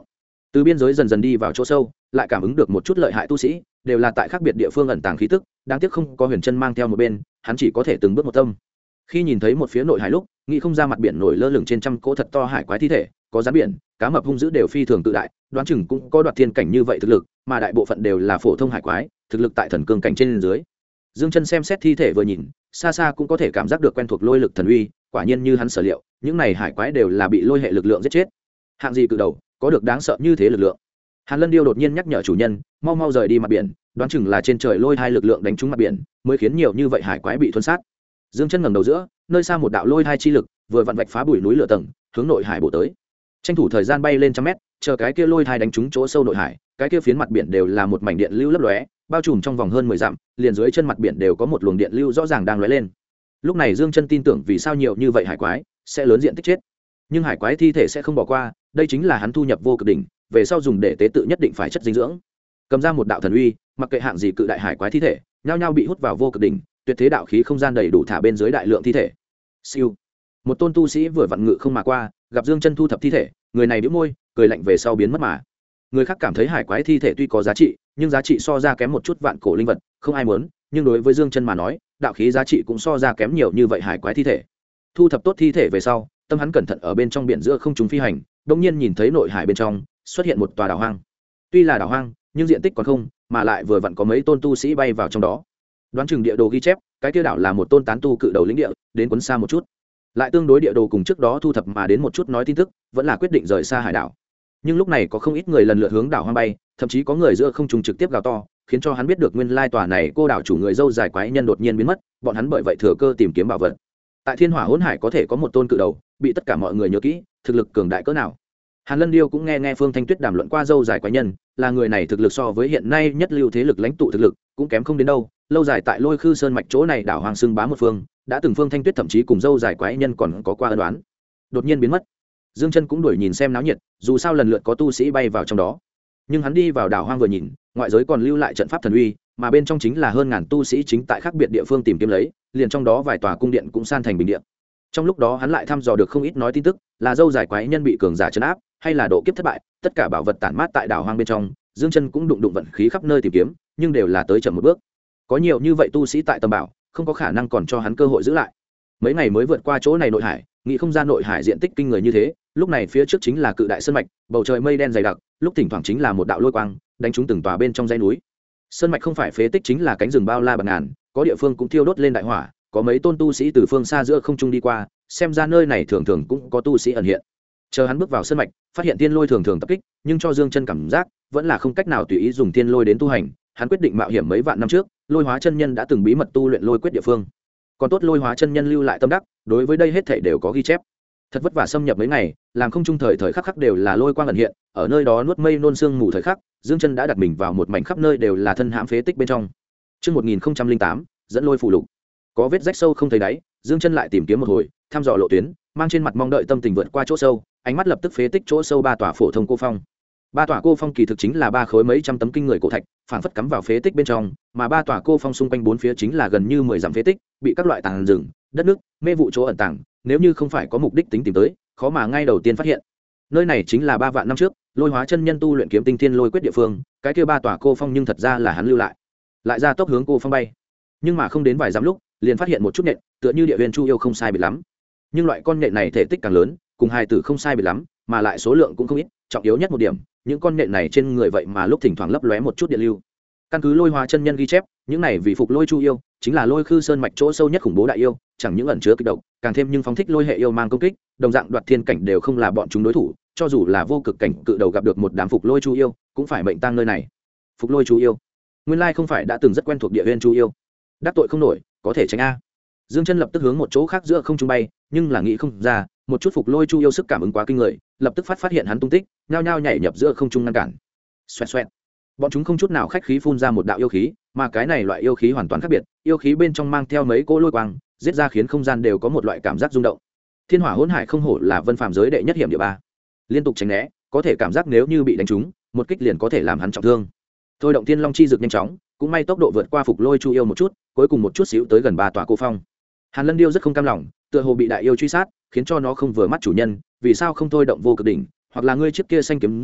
S1: từ biên giới dần dần đi vào chỗ sâu, lại cảm ứng được một chút lợi hại tu sĩ, đều là tại khác biệt địa phương ẩn tàng khí tức, đáng tiếc không có Huyền Chân mang theo một bên, hắn chỉ có thể từng bước một tâm. Khi nhìn thấy một phía nội hải lúc, nghĩ không ra mặt biển nổi lơ lửng trên trăm cỗ thật to hải quái thi thể, có rắn biển, cá mập hung dữ đều phi thường tự đại, đoán chừng cũng có đoạt thiên cảnh như vậy thực lực, mà đại bộ phận đều là phổ thông hải quái, thực lực tại thần cương cảnh trên dưới. Dương Chân xem xét thi thể vừa nhìn, xa xa cũng có thể cảm giác được quen thuộc lôi lực thần uy, quả nhiên như hắn sở liệu, những này hải quái đều là bị lôi hệ lực lượng giết chết. Hạng gì cự đầu, có được đáng sợ như thế lực lượng. Hàn Lân Điêu đột nhiên nhắc nhở chủ nhân, mau mau rời đi mặt biển, đoán chừng là trên trời lôi hai lực lượng đánh trúng mặt biển, mới khiến nhiều như vậy hải quái bị thuần sát. Dương Chân ngẩng đầu giữa, nơi xa một đạo lôi hai chi lực vừa vặn vạch phá bụi núi lửa tầng, hướng nội hải bổ tới. Tranh thủ thời gian bay lên trăm mét, chờ cái kia lôi hai đánh trúng chỗ sâu nội hải, cái kia phiến mặt biển đều là một mảnh điện lưu lấp lóe, bao trùm trong vòng hơn 10 dặm, liền dưới chân mặt biển đều có một luồng điện lưu rõ ràng đang lóe lên. Lúc này Dương Chân tin tưởng vì sao nhiều như vậy hải quái sẽ lớn diện tích chết, nhưng hải quái thi thể sẽ không bỏ qua, đây chính là hắn thu nhập vô cực đỉnh, về sau dùng để tế tự nhất định phải chất dinh dưỡng. Cầm ra một đạo thần uy, mặc kệ hạng gì cự đại hải quái thi thể, nhao nhao bị hút vào vô cực đỉnh, tuyệt thế đạo khí không gian đầy đủ thả bên dưới đại lượng thi thể. Siêu. Một tôn tu sĩ vừa vặn ngự không mà qua, gặp Dương Chân thu thập thi thể, người này bĩu môi, cười lạnh về sau biến mất mà. Người khác cảm thấy hải quái thi thể tuy có giá trị, nhưng giá trị so ra kém một chút vạn cổ linh vật, không ai muốn, nhưng đối với Dương Chân mà nói, đạo khí giá trị cũng so ra kém nhiều như vậy hải quái thi thể. Thu thập tốt thi thể về sau, tâm hắn cẩn thận ở bên trong biển giữa không trung phi hành, đột nhiên nhìn thấy nội hải bên trong xuất hiện một tòa đảo hoang. Tuy là đảo hoang, nhưng diện tích còn không, mà lại vừa vặn có mấy tôn tu sĩ bay vào trong đó. Đoán chừng địa đồ ghi chép, cái kia đảo là một tôn tán tu cự đầu lĩnh địa, đến quấn xa một chút. Lại tương đối địa đồ cùng trước đó thu thập mà đến một chút nói tin tức, vẫn là quyết định rời xa hải đảo. Nhưng lúc này có không ít người lần lượt hướng đảo hoang bay, thậm chí có người giữa không trung trực tiếp gào to, khiến cho hắn biết được nguyên lai tòa này cô đảo chủ người dâu dài quái nhân đột nhiên biến mất, bọn hắn bởi vậy thừa cơ tìm kiếm bảo vật. Tại Thiên Hỏa Hỗn Hải có thể có một tôn cự đầu, bị tất cả mọi người nhớ kỹ, thực lực cường đại cỡ nào. Hàn Lân Điêu cũng nghe Phương Thanh Tuyết đàm luận qua dâu dài quái nhân, là người này thực lực so với hiện nay nhất lưu thế lực lãnh tụ thực lực, cũng kém không đến đâu, lâu dài tại Lôi Khư Sơn mạch chỗ này đảo hoàng xưng bá một phương, đã từng Phương Thanh Tuyết thậm chí cùng dâu dài quái nhân còn có qua ân đoán. Đột nhiên biến mất. Dương Chân cũng đuổi nhìn xem náo nhiệt, dù sao lần lượt có tu sĩ bay vào trong đó. Nhưng hắn đi vào đảo hoang vừa nhìn, ngoại giới còn lưu lại trận pháp thần uy, mà bên trong chính là hơn ngàn tu sĩ chính tại khác biệt địa phương tìm kiếm lấy, liền trong đó vài tòa cung điện cũng san thành bình điện. Trong lúc đó hắn lại thăm dò được không ít nói tin tức, là dâu dài quái nhân bị cường giả trấn áp, hay là độ kiếp thất bại, tất cả bảo vật tản mát tại đảo hoang bên trong. Dương Chân cũng đụng vận khí khắp nơi tìm kiếm, nhưng đều là tới chậm một bước. Có nhiều như vậy tu sĩ tại tầm bảo, không có khả năng còn cho hắn cơ hội giữ lại. Mấy ngày mới vượt qua chỗ này nội hải, nghĩ không ra nội hải diện tích kinh người như thế, lúc này phía trước chính là cự đại sơn mạch, bầu trời mây đen dày đặc, lúc thỉnh thoảng chính là một đạo lôi quang đánh trúng từng tòa bên trong dãy núi. Sơn mạch không phải phế tích chính là cánh rừng bao la bạt ngàn, có địa phương cũng thiêu đốt lên đại hỏa, có mấy tôn tu sĩ từ phương xa giữa không trung đi qua, xem ra nơi này thường thường cũng có tu sĩ ẩn hiện. Chờ hắn bước vào sơn mạch, phát hiện tiên lôi thường thường tập kích, nhưng cho Dương Chân cảm giác vẫn là không cách nào tùy ý dùng tiên lôi đến tu hành. Hắn quyết định mạo hiểm mấy vạn năm trước, Lôi Hóa chân nhân đã từng bí mật tu luyện lôi quyết địa phương. Còn tốt Lôi Hóa chân nhân lưu lại tâm đắc, đối với đây hết thảy đều có ghi chép. Thật vất vả xâm nhập mấy ngày, làm không trung thời khắc khắc đều là lôi quang ẩn hiện, ở nơi đó nuốt mây nôn sương mù thời khắc, Dương Chân đã đặt mình vào một mảnh khắp nơi đều là thân hãm phế tích bên trong. Chương 1008, dẫn lôi phù lục. Có vết rách sâu không thấy đáy, Dương Chân lại tìm kiếm một hồi, thăm dò lộ tuyến, mang trên mặt mong đợi tâm tình vượt qua chỗ sâu, ánh mắt lập tức phế tích chỗ sâu ba tòa phổ thông cô phong. Ba tòa cô phong kỳ thực chính là ba khối mấy trăm tấm kinh người cổ thạch, phảng phất cắm vào phế tích bên trong, mà ba tòa cô phong xung quanh bốn phía chính là gần như 10 dặm phế tích, bị các loại tàng rừng, đất nước, mê vụ chỗ ẩn tàng, nếu như không phải có mục đích tính tìm tới, khó mà ngay đầu tiên phát hiện. Nơi này chính là 3 vạn năm trước, Lôi Hóa chân nhân tu luyện kiếm tinh thiên lôi quyết địa phương, cái kia ba tòa cô phong nhưng thật ra là hắn lưu lại. Lại ra tốc hướng cô phong bay, nhưng mà không đến vài dặm lúc, liền phát hiện một chút nhện, tựa như địa huyền chu yêu không sai biệt lắm. Nhưng loại con nhện này thể tích càng lớn, cùng hài tử không sai biệt lắm, mà lại số lượng cũng không ít, trọng yếu nhất một điểm, những con nhện này trên người vậy mà lúc thỉnh thoảng lấp lóe một chút điện lưu. Căn cứ Lôi Hóa chân nhân ghi chép, những này vì phục lôi chu yêu, chính là Lôi Khư Sơn mạch chỗ sâu nhất khủng bố đại yêu, chẳng những ẩn chứa kịch độc, càng thêm nhưng phóng thích lôi hệ yêu mang công kích, đồng dạng đoạt thiên cảnh đều không là bọn chúng đối thủ, cho dù là vô cực cảnh cự đầu gặp được một đám phục lôi chu yêu, cũng phải mệnh tang nơi này. Phục lôi chu yêu, nguyên lai không phải đã từng rất quen thuộc địa huyền chu yêu, đắc tội không nổi, có thể tránh a. Dương Chân lập tức hướng một chỗ khác giữa không trung bay, nhưng là nghĩ không ra, một chút phục lôi chu yêu sức cảm ứng quá kinh người, lập tức phát hiện hắn tung tích, nhao nhao nhảy nhập giữa không trung ngăn cản. Xoẹt xoẹt. Bọn chúng không chút nào khách khí phun ra một đạo yêu khí, mà cái này loại yêu khí hoàn toàn khác biệt, yêu khí bên trong mang theo mấy cỗ lôi quang, giết ra khiến không gian đều có một loại cảm giác rung động. Thiên Hỏa Hỗn Hải không hổ là vân phàm giới đệ nhất hiểm địa ba, liên tục tránh né, có thể cảm giác nếu như bị đánh trúng, một kích liền có thể làm hắn trọng thương. Thôi động Thiên Long chi dược nhanh chóng, cũng may tốc độ vượt qua phục lôi chu yêu một chút, cuối cùng một chút xíu tới gần 3 tòa cô phong. Hàn Lân Điêu rất không cam lòng, tựa hồ bị đại yêu truy sát, khiến cho nó không vừa mắt chủ nhân, vì sao không thôi động vô cực đỉnh, hoặc là ngươi trước kia xanh kiếm gì,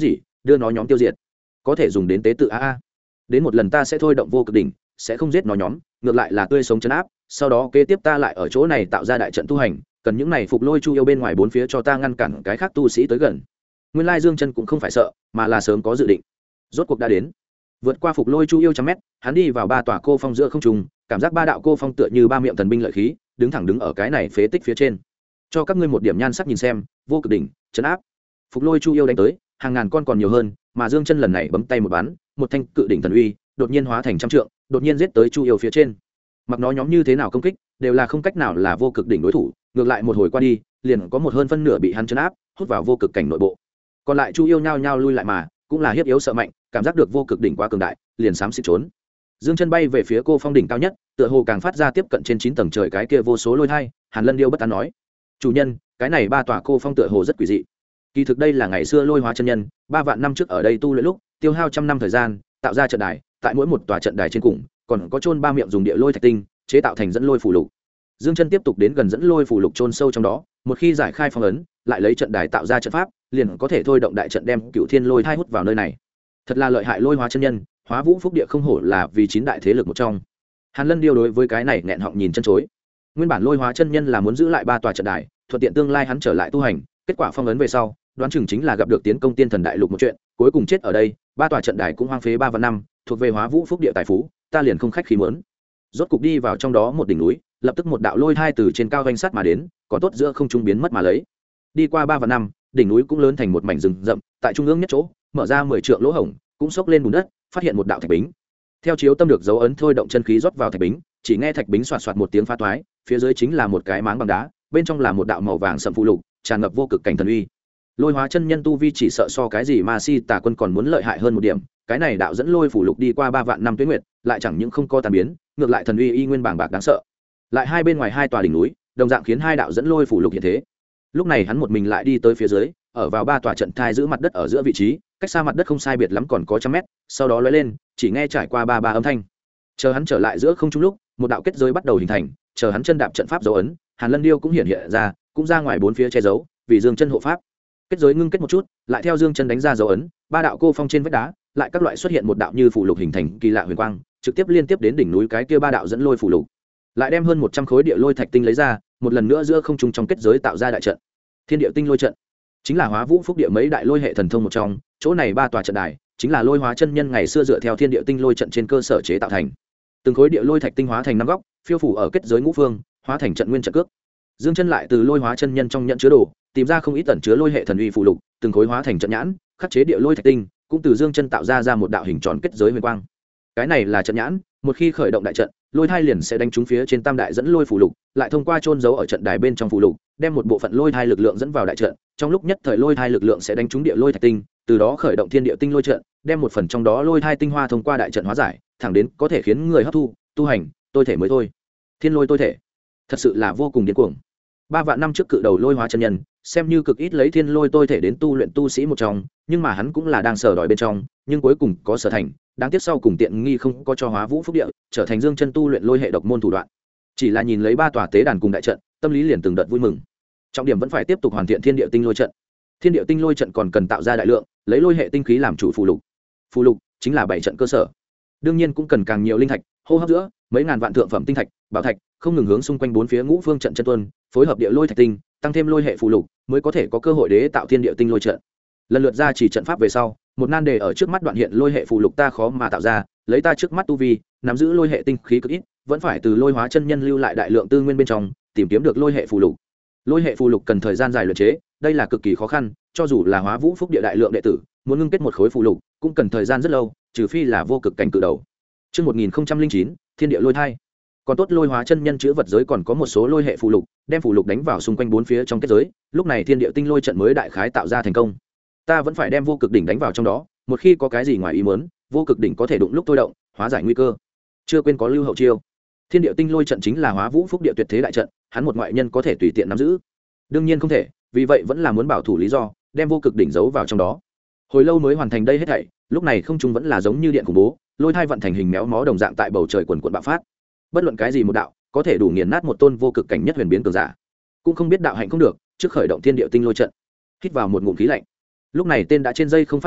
S1: đưa nó nhóm tiêu diệt, có thể dùng đến tế tự a. Đến một lần ta sẽ thôi động vô cực đỉnh, sẽ không giết nó nhóm, ngược lại là tươi sống chấn áp, sau đó kế tiếp ta lại ở chỗ này tạo ra đại trận tu hành, cần những này phục lôi chu yêu bên ngoài bốn phía cho ta ngăn cản cái khác tu sĩ tới gần. Nguyên lai Dương Chân cũng không phải sợ, mà là sớm có dự định. Rốt cuộc đã đến, vượt qua phục lôi chu yêu trăm mét, hắn đi vào ba tòa cô phong giữa không trung, cảm giác ba đạo cô phong tựa như ba miệng thần binh lợi khí, đứng thẳng đứng ở cái này phế tích phía trên. Cho các ngươi một điểm nhan sắc nhìn xem, vô cực đỉnh, trấn áp. Phục lôi chu yêu đánh tới, hàng ngàn con còn nhiều hơn, mà Dương Chân lần này bấm tay một bắn, một thanh cự đỉnh thần uy, đột nhiên hóa thành trăm trượng, đột nhiên giết tới chu yêu phía trên. Mặc nó nhóm như thế nào công kích, đều là không cách nào là vô cực đỉnh đối thủ, ngược lại một hồi qua đi, liền có một hơn phân nửa bị hắn trấn áp, hút vào vô cực cảnh nội bộ. Còn lại chu yêu nhao nhao lui lại mà, cũng là hiếp yếu sợ mạnh, cảm giác được vô cực đỉnh quá cường đại, liền xám xịt trốn. Dương Chân bay về phía cô phong đỉnh cao nhất, tựa hồ càng phát ra tiếp cận trên 9 tầng trời cái kia vô số lôi thai. Hàn Lân Điêu bất an nói: "Chủ nhân, cái này ba tòa cô phong tựa hồ rất quỷ dị. Kỳ thực đây là ngày xưa lôi hóa chân nhân 3 vạn năm trước ở đây tu luyện lúc, tiêu hao trăm năm thời gian, tạo ra trận đài, tại mỗi một tòa trận đài trên cùng, còn có chôn ba miệng dùng địa lôi thạch tinh, chế tạo thành dẫn lôi phù lục." Dương Chân tiếp tục đến gần dẫn lôi phù lục chôn sâu trong đó, một khi giải khai phong ấn, lại lấy trận đài tạo ra trận pháp, liền có thể thôi động đại trận đem Cửu Thiên Lôi thai hút vào nơi này. Thật là lợi hại lôi hóa chân nhân, Hóa Vũ Phúc Địa không hổ là vì 9 đại thế lực một trong. Hàn Lân Điêu đối với cái này nghẹn họng nhìn chân chối. Nguyên bản lôi hóa chân nhân là muốn giữ lại 3 tòa trận đài, thuận tiện tương lai hắn trở lại tu hành, kết quả phong ấn về sau, đoán chừng chính là gặp được tiến công tiên thần đại lục một chuyện, cuối cùng chết ở đây, 3 tòa trận đài cũng hoang phế 3 vạn năm, thuộc về Hóa Vũ Phúc Địa tài phú, ta liền không khách khí muốn. Rốt cục đi vào trong đó một đỉnh núi, lập tức một đạo lôi thai từ trên cao vành sắt mà đến, còn tốt giữa không trung biến mất mà lấy. Đi qua 3 vạn năm, đỉnh núi cũng lớn thành một mảnh rừng rậm, tại trung ương nhất chỗ, mở ra 10 trượng lỗ hổng, cũng xốc lên bùn đất, phát hiện một đạo thạch bính. Theo chiếu tâm được dấu ấn thôi động chân khí rót vào thạch bính, chỉ nghe thạch bính xoạt xoạt một tiếng phá toái, phía dưới chính là một cái máng bằng đá, bên trong là một đạo màu vàng sẫm phù lục, tràn ngập vô cực cảnh thần uy. Lôi hóa chân nhân tu vi chỉ sợ so cái gì mà si tà quân còn muốn lợi hại hơn một điểm, cái này đạo dẫn lôi phù lục đi qua 3 vạn năm tuế nguyệt, lại chẳng những không có tàn biến, ngược lại thần uy y nguyên bàng bạc đáng sợ. Lại hai bên ngoài hai tòa đỉnh núi, đồng dạng khiến hai đạo dẫn lôi phù lục hiện thế. Lúc này hắn một mình lại đi tới phía dưới, ở vào 3 tòa trận thai giữ mặt đất ở giữa vị trí, cách xa mặt đất không sai biệt lắm còn có trăm mét, sau đó lóe lên, chỉ nghe trải qua ba âm thanh. Chờ hắn trở lại giữa không trung lúc, một đạo kết giới bắt đầu hình thành, chờ hắn chân đạp trận pháp dấu ấn, Hàn Lân Điêu cũng hiện ra, cũng ra ngoài bốn phía che giấu, vì Dương Chân hộ pháp. Kết giới ngưng kết một chút, lại theo Dương Chân đánh ra dấu ấn, 3 đạo cô phong trên vách đá, lại các loại xuất hiện một đạo như phù lục hình thành kỳ lạ huyền quang, trực tiếp liên tiếp đến đỉnh núi cái kia 3 đạo dẫn lôi phù lục. Lại đem hơn 100 khối địa lôi thạch tinh lấy ra, một lần nữa giữa không trung trong kết giới tạo ra đại trận. Thiên địa tinh lôi trận chính là Hóa Vũ Phúc Địa mấy đại lôi hệ thần thông một trong, chỗ này 3 tòa trận đài chính là lôi hóa chân nhân ngày xưa dựa theo thiên địa tinh lôi trận trên cơ sở chế tạo thành. Từng khối địa lôi thạch tinh hóa thành 5 góc, phiêu phủ ở kết giới ngũ phương, hóa thành trận nguyên trận cước. Dương Chân lại từ lôi hóa chân nhân trong nhận chứa đồ, tìm ra không ít tẩn chứa lôi hệ thần uy phù lục, từng khối hóa thành trận nhãn, khắc chế địa lôi thạch tinh, cũng từ Dương Chân tạo ra một đạo hình tròn kết giới huyền quang. Cái này là trận nhãn, một khi khởi động đại trận, lôi thai liền sẽ đánh trúng phía trên tam đại dẫn lôi phù lục, lại thông qua chôn giấu ở trận đài bên trong phù lục, đem một bộ phận lôi thai lực lượng dẫn vào đại trận, trong lúc nhất thời lôi thai lực lượng sẽ đánh trúng địa lôi thạch tinh, từ đó khởi động thiên địa tinh lôi trận, đem một phần trong đó lôi thai tinh hoa thông qua đại trận hóa giải, thẳng đến có thể khiến người hấp thu, tu hành, tôi thể mới thôi. Thiên lôi tôi thể, thật sự là vô cùng điên cuồng. 3 vạn năm trước cự đầu lôi hóa chân nhân, xem như cực ít lấy thiên lôi tôi thể đến tu luyện tu sĩ một trong, nhưng mà hắn cũng là đang sở đòi bên trong, nhưng cuối cùng có sở thành, đáng tiếc sau cùng tiện nghi không có cho Hóa Vũ Phúc Địa, trở thành Dương Chân tu luyện lôi hệ độc môn thủ đoạn. Chỉ là nhìn lấy 3 tòa tế đàn cùng đại trận, tâm lý liền từng đợt vui mừng. Trọng điểm vẫn phải tiếp tục hoàn thiện thiên địa tinh lôi trận. Thiên địa tinh lôi trận còn cần tạo ra đại lượng, lấy lôi hệ tinh khí làm chủ phù lục. Phù lục chính là 7 trận cơ sở. Đương nhiên cũng cần càng nhiều linh thạch, hô hấp giữa, mấy ngàn vạn thượng phẩm tinh thạch, bảo thạch, không ngừng hướng xung quanh bốn phía ngũ phương trận chân tuân, phối hợp địa lôi thạch tinh, tăng thêm lôi hệ phù lục, mới có thể có cơ hội đế tạo thiên địa tinh lôi trận. Lần lượt ra chỉ trận pháp về sau, một nan đề ở trước mắt đoạn hiện lôi hệ phù lục ta khó mà tạo ra, lấy ta trước mắt tu vi, nắm giữ lôi hệ tinh khí cực ít, vẫn phải từ lôi hóa chân nhân lưu lại đại lượng tư nguyên bên trong, tìm kiếm được lôi hệ phù lục. Lôi hệ phù lục cần thời gian dài luyện chế, đây là cực kỳ khó khăn, cho dù là Hóa Vũ Phúc Địa đại lượng đệ tử, muốn ngưng kết một khối phù lục, cũng cần thời gian rất lâu, trừ phi là vô cực cảnh cự đầu. Chương 1009, Thiên địa lôi thai. Còn tốt lôi hóa chân nhân chứa vật giới còn có một số lôi hệ phù lục, đem phù lục đánh vào xung quanh bốn phía trong kết giới, lúc này thiên địa tinh lôi trận mới đại khái tạo ra thành công. Ta vẫn phải đem vô cực đỉnh đánh vào trong đó, một khi có cái gì ngoài ý muốn, vô cực đỉnh có thể đụng lúc thôi động, hóa giải nguy cơ. Chưa quên có lưu hậu chiêu. Thiên địa tinh lôi trận chính là Hóa Vũ Phúc Địa tuyệt thế đại trận, hắn một ngoại nhân có thể tùy tiện nắm giữ. Đương nhiên không thể, vì vậy vẫn là muốn bảo thủ lý do, đem vô cực đỉnh giấu vào trong đó. Hồi lâu mới hoàn thành đây hết thảy, lúc này không trung vẫn là giống như điện khủng bố, lôi thai vận thành hình méo mó đồng dạng tại bầu trời quần quần bạo phát. Bất luận cái gì một đạo, có thể đủ nghiền nát một tôn vô cực cảnh nhất huyền biến cường giả. Cũng không biết đạo hạnh không được, trước khởi động thiên địa tinh lôi trận. Hít vào một ngụm khí lạnh. Lúc này tên đã trên dây không phát không được,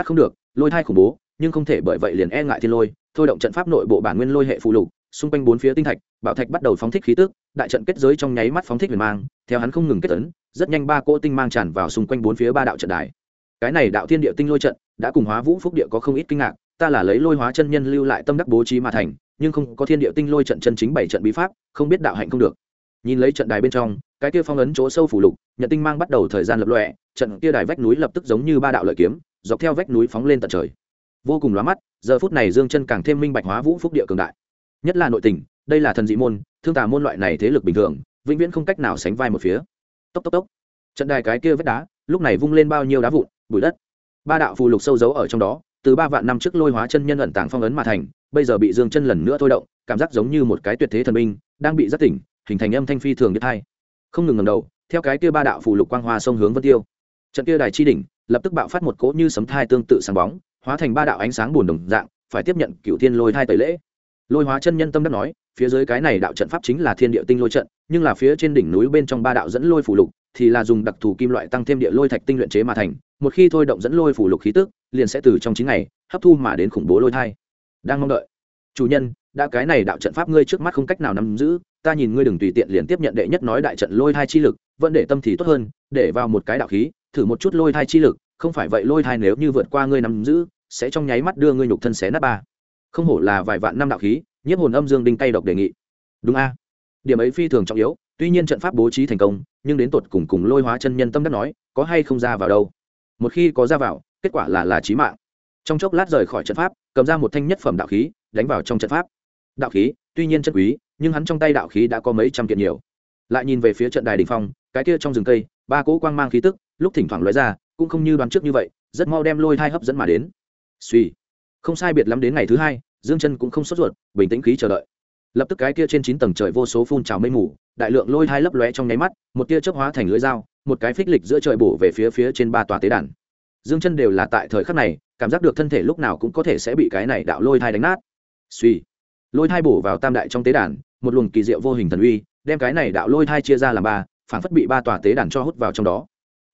S1: lôi thai khủng bố nhưng không thể bởi vậy liền e ngại thiên lôi, thôi động trận pháp nội bộ bản nguyên lôi hệ phụ lục, xung quanh bốn phía tinh thạch bảo thạch bắt đầu phóng thích khí tức, đại trận kết giới trong nháy mắt phóng thích huyền mang, theo hắn không ngừng kết ấn, rất nhanh ba cỗ tinh mang tràn vào xung quanh bốn phía ba đạo trận đài. Cái này đạo thiên địa tinh lôi trận đã cùng Hóa Vũ Phúc địa có không ít kinh ngạc, ta là lấy lôi hóa chân nhân lưu lại tâm đắc bố trí mà thành, nhưng không có thiên địa tinh lôi trận chân chính bảy trận bí pháp, không biết đạo hạnh không được. Nhìn lấy trận đài bên trong, cái kia phong ấn chỗ sâu phủ lục, nhận tinh mang bắt đầu thời gian lập lòe, trận kia đài vách núi lập tức giống như ba đạo lợi kiếm, dọc theo vách núi phóng lên tận trời, vô cùng lóa mắt. Giờ phút này Dương Chân càng thêm minh bạch Hóa Vũ Phúc địa cường đại, nhất là nội tình, đây là thần dị môn, thương tà môn loại này thế lực bình thường, vĩnh viễn không cách nào sánh vai một phía. Tốc tốc tốc, trận đài cái kia vách đá, lúc này vung lên bao nhiêu đá vụn, bụi đất, ba đạo phù lục sâu giấu ở trong đó, từ 3 vạn năm trước lôi hóa chân nhân ẩn tàng phong ấn mà thành, bây giờ bị Dương Chân lần nữa thôi động, cảm giác giống như một cái tuyệt thế thần binh đang bị giác tỉnh, hình thành âm thanh phi thường điếc tai. Không ngừng ngẩng đầu, theo cái kia ba đạo phù lục quang hoa sông hướng Vân Tiêu. Trận kia đài chi đỉnh lập tức bạo phát một cỗ như sấm thai tương tự sáng bóng, hóa thành ba đạo ánh sáng buồn đồng dạng, phải tiếp nhận Cửu Thiên Lôi thai tẩy lễ. Lôi hóa chân nhân tâm đắc nói, phía dưới cái này đạo trận pháp chính là thiên địa tinh lôi trận, nhưng là phía trên đỉnh núi bên trong ba đạo dẫn lôi phù lục thì là dùng đặc thù kim loại tăng thêm địa lôi thạch tinh luyện chế mà thành, một khi thôi động dẫn lôi phù lục khí tức, liền sẽ từ trong 9 ngày hấp thu mà đến khủng bố lôi thai. Đang mong đợi. Chủ nhân, đã cái này đạo trận pháp ngươi trước mắt không cách nào nắm giữ, ta nhìn ngươi đừng tùy tiện liền tiếp nhận đệ nhất nói đại trận lôi thai chi lực, vẫn để tâm thì tốt hơn, để vào một cái đạo khí, thử một chút lôi thai chi lực, không phải vậy lôi thai nếu như vượt qua ngươi nắm giữ, sẽ trong nháy mắt đưa ngươi nhục thân xé nát ba. Không hổ là vài vạn năm đạo khí, nhiếp hồn âm dương đinh tay độc đề nghị. Đúng a, điểm ấy phi thường trọng yếu, tuy nhiên trận pháp bố trí thành công, nhưng đến tột cùng lôi hóa chân nhân tâm đắc nói, có hay không ra vào đâu. Một khi có ra vào, kết quả là chí mạng. Trong chốc lát rời khỏi trận pháp, cầm ra một thanh nhất phẩm đạo khí, đánh vào trong trận pháp. Đạo khí tuy nhiên chân quý, nhưng hắn trong tay đạo khí đã có mấy trăm kiện nhiều. Lại nhìn về phía trận đài đỉnh phong, cái kia trong rừng cây, ba cỗ quang mang khí tức, lúc thỉnh thoảng lóe ra, cũng không như đoán trước như vậy, rất mau đem lôi thai hấp dẫn mà đến. Suy, không sai biệt lắm đến ngày thứ hai, Dương Chân cũng không sốt ruột, bình tĩnh khí chờ đợi. Lập tức cái kia trên 9 tầng trời vô số phun trào mây mù, đại lượng lôi thai lấp lóe trong nháy mắt, một tia chớp hóa thành lưỡi dao, một cái phích lịch giữa trời bổ về phía trên ba tòa tế đàn. Dương Chân đều là tại thời khắc này, cảm giác được thân thể lúc nào cũng có thể sẽ bị cái này đạo lôi thai đánh nát. Suy, lôi thai bổ vào tam đại trong tế đàn, một luồng kỳ diệu vô hình thần uy, đem cái này đạo lôi thai chia ra làm ba, phản phất bị ba tòa tế đàn cho hút vào trong đó.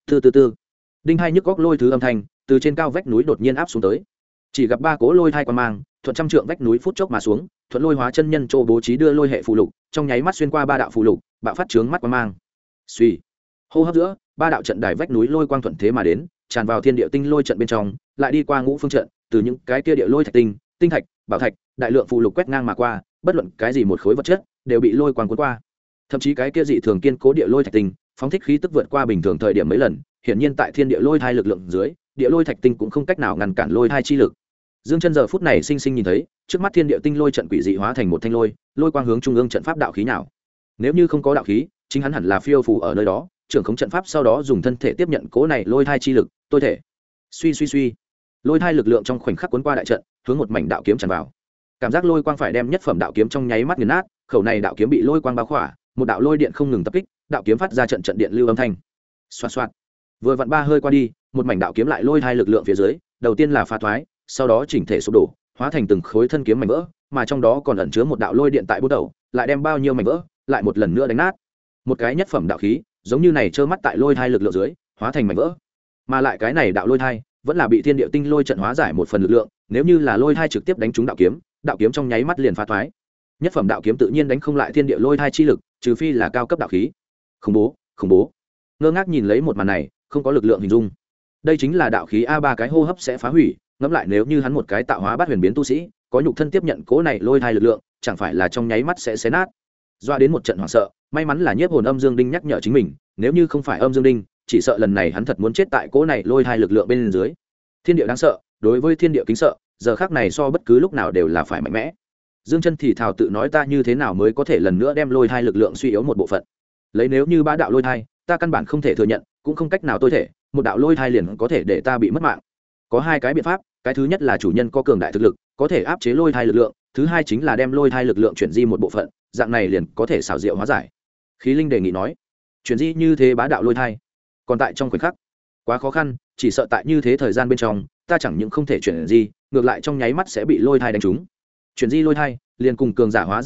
S1: Từ đinh hai nhức góc lôi thứ âm thanh từ trên cao vách núi đột nhiên áp xuống tới, chỉ gặp ba cố lôi thai quan mang thuận trăm trượng vách núi phút chốc mà xuống, thuận lôi hóa chân nhân chỗ bố trí đưa lôi hệ phù lục, trong nháy mắt xuyên qua ba đạo phù lục, bạo phát trướng mắt quan mang. Suy, hô hấp giữa, ba đạo trận đài vách núi lôi quang thuận thế mà đến, tràn vào thiên địa tinh lôi trận bên trong, lại đi qua ngũ phương trận, từ những cái kia địa lôi thạch tinh, tinh thạch, bảo thạch, đại lượng phù lục quét ngang mà qua, bất luận cái gì một khối vật chất đều bị lôi quang cuốn qua. Thậm chí cái kia dị thường kiên cố địa lôi thạch tinh, phóng thích khí tức vượt qua bình thường thời điểm mấy lần, hiển nhiên tại thiên địa lôi thai lực lượng dưới, địa lôi thạch tinh cũng không cách nào ngăn cản lôi thai chi lực. Dương Chân giờ phút này sinh sinh nhìn thấy, trước mắt thiên địa tinh lôi trận quỷ dị hóa thành một thanh lôi, lôi quang hướng trung ương trận pháp đạo khí nào. Nếu như không có đạo khí, chính hắn hẳn là phiêu phù ở nơi đó, trưởng khống trận pháp sau đó dùng thân thể tiếp nhận cố này lôi thai chi lực, tôi thể. Suy, lôi thai lực lượng trong khoảnh khắc cuốn qua đại trận, hướng một mảnh đạo kiếm tràn vào. Cảm giác lôi quang phải đem nhất phẩm đạo kiếm trong nháy mắt nghiền nát, khẩu này đạo kiếm bị lôi quang bao khỏa, một đạo lôi điện không ngừng tập kích, đạo kiếm phát ra trận điện lưu âm thanh. Xoạt. Vừa vặn ba hơi qua đi, một mảnh đạo kiếm lại lôi thai lực lượng phía dưới, đầu tiên là phá thoái, sau đó chỉnh thể sụp đổ, hóa thành từng khối thân kiếm mảnh vỡ, mà trong đó còn ẩn chứa một đạo lôi điện tại bút đầu, lại đem bao nhiêu mảnh vỡ, lại một lần nữa đánh nát. Một cái nhất phẩm đạo khí, giống như này trơ mắt tại lôi thai lực lượng dưới, hóa thành mảnh vỡ. Mà lại cái này đạo lôi thai, vẫn là bị thiên địa tinh lôi trận hóa giải một phần lực lượng, nếu như là lôi thai trực tiếp đánh trúng đạo kiếm trong nháy mắt liền phá thoái. Nhất phẩm đạo kiếm tự nhiên đánh không lại thiên địa lôi thai chi lực, trừ phi là cao cấp đạo khí. Khủng bố. Ngơ ngác nhìn lấy một màn này, không có lực lượng hình dung. Đây chính là đạo khí a, ba cái hô hấp sẽ phá hủy, ngẫm lại nếu như hắn một cái tạo hóa bát huyền biến tu sĩ, có nhục thân tiếp nhận cố này lôi thai lực lượng, chẳng phải là trong nháy mắt sẽ xé nát. Doa đến một trận hoảng sợ, may mắn là nhiếp hồn âm dương đinh nhắc nhở chính mình, nếu như không phải âm dương đinh, chỉ sợ lần này hắn thật muốn chết tại cố này lôi thai lực lượng bên dưới. Thiên địa đáng sợ, đối với thiên địa kính sợ, giờ khắc này so bất cứ lúc nào đều là phải mạnh mẽ. Dương Chân thì thào tự nói, ta như thế nào mới có thể lần nữa đem lôi thai lực lượng suy yếu một bộ phận. Lấy nếu như ba đạo lôi thai, ta căn bản không thể thừa nhận, cũng không cách nào tôi thể, một đạo lôi thai liền có thể để ta bị mất mạng. Có hai cái biện pháp, cái thứ nhất là chủ nhân có cường đại thực lực, có thể áp chế lôi thai lực lượng, thứ hai chính là đem lôi thai lực lượng chuyển di một bộ phận, dạng này liền có thể xảo diệu hóa giải. Khí Linh đề nghị nói, chuyển di như thế bá đạo lôi thai, còn tại trong khoảnh khắc, quá khó khăn, chỉ sợ tại như thế thời gian bên trong, ta chẳng những không thể chuyển di, ngược lại trong nháy mắt sẽ bị lôi thai đánh trúng. Chuyển di lôi thai, liền cùng cường giả hóa giải kịch độc,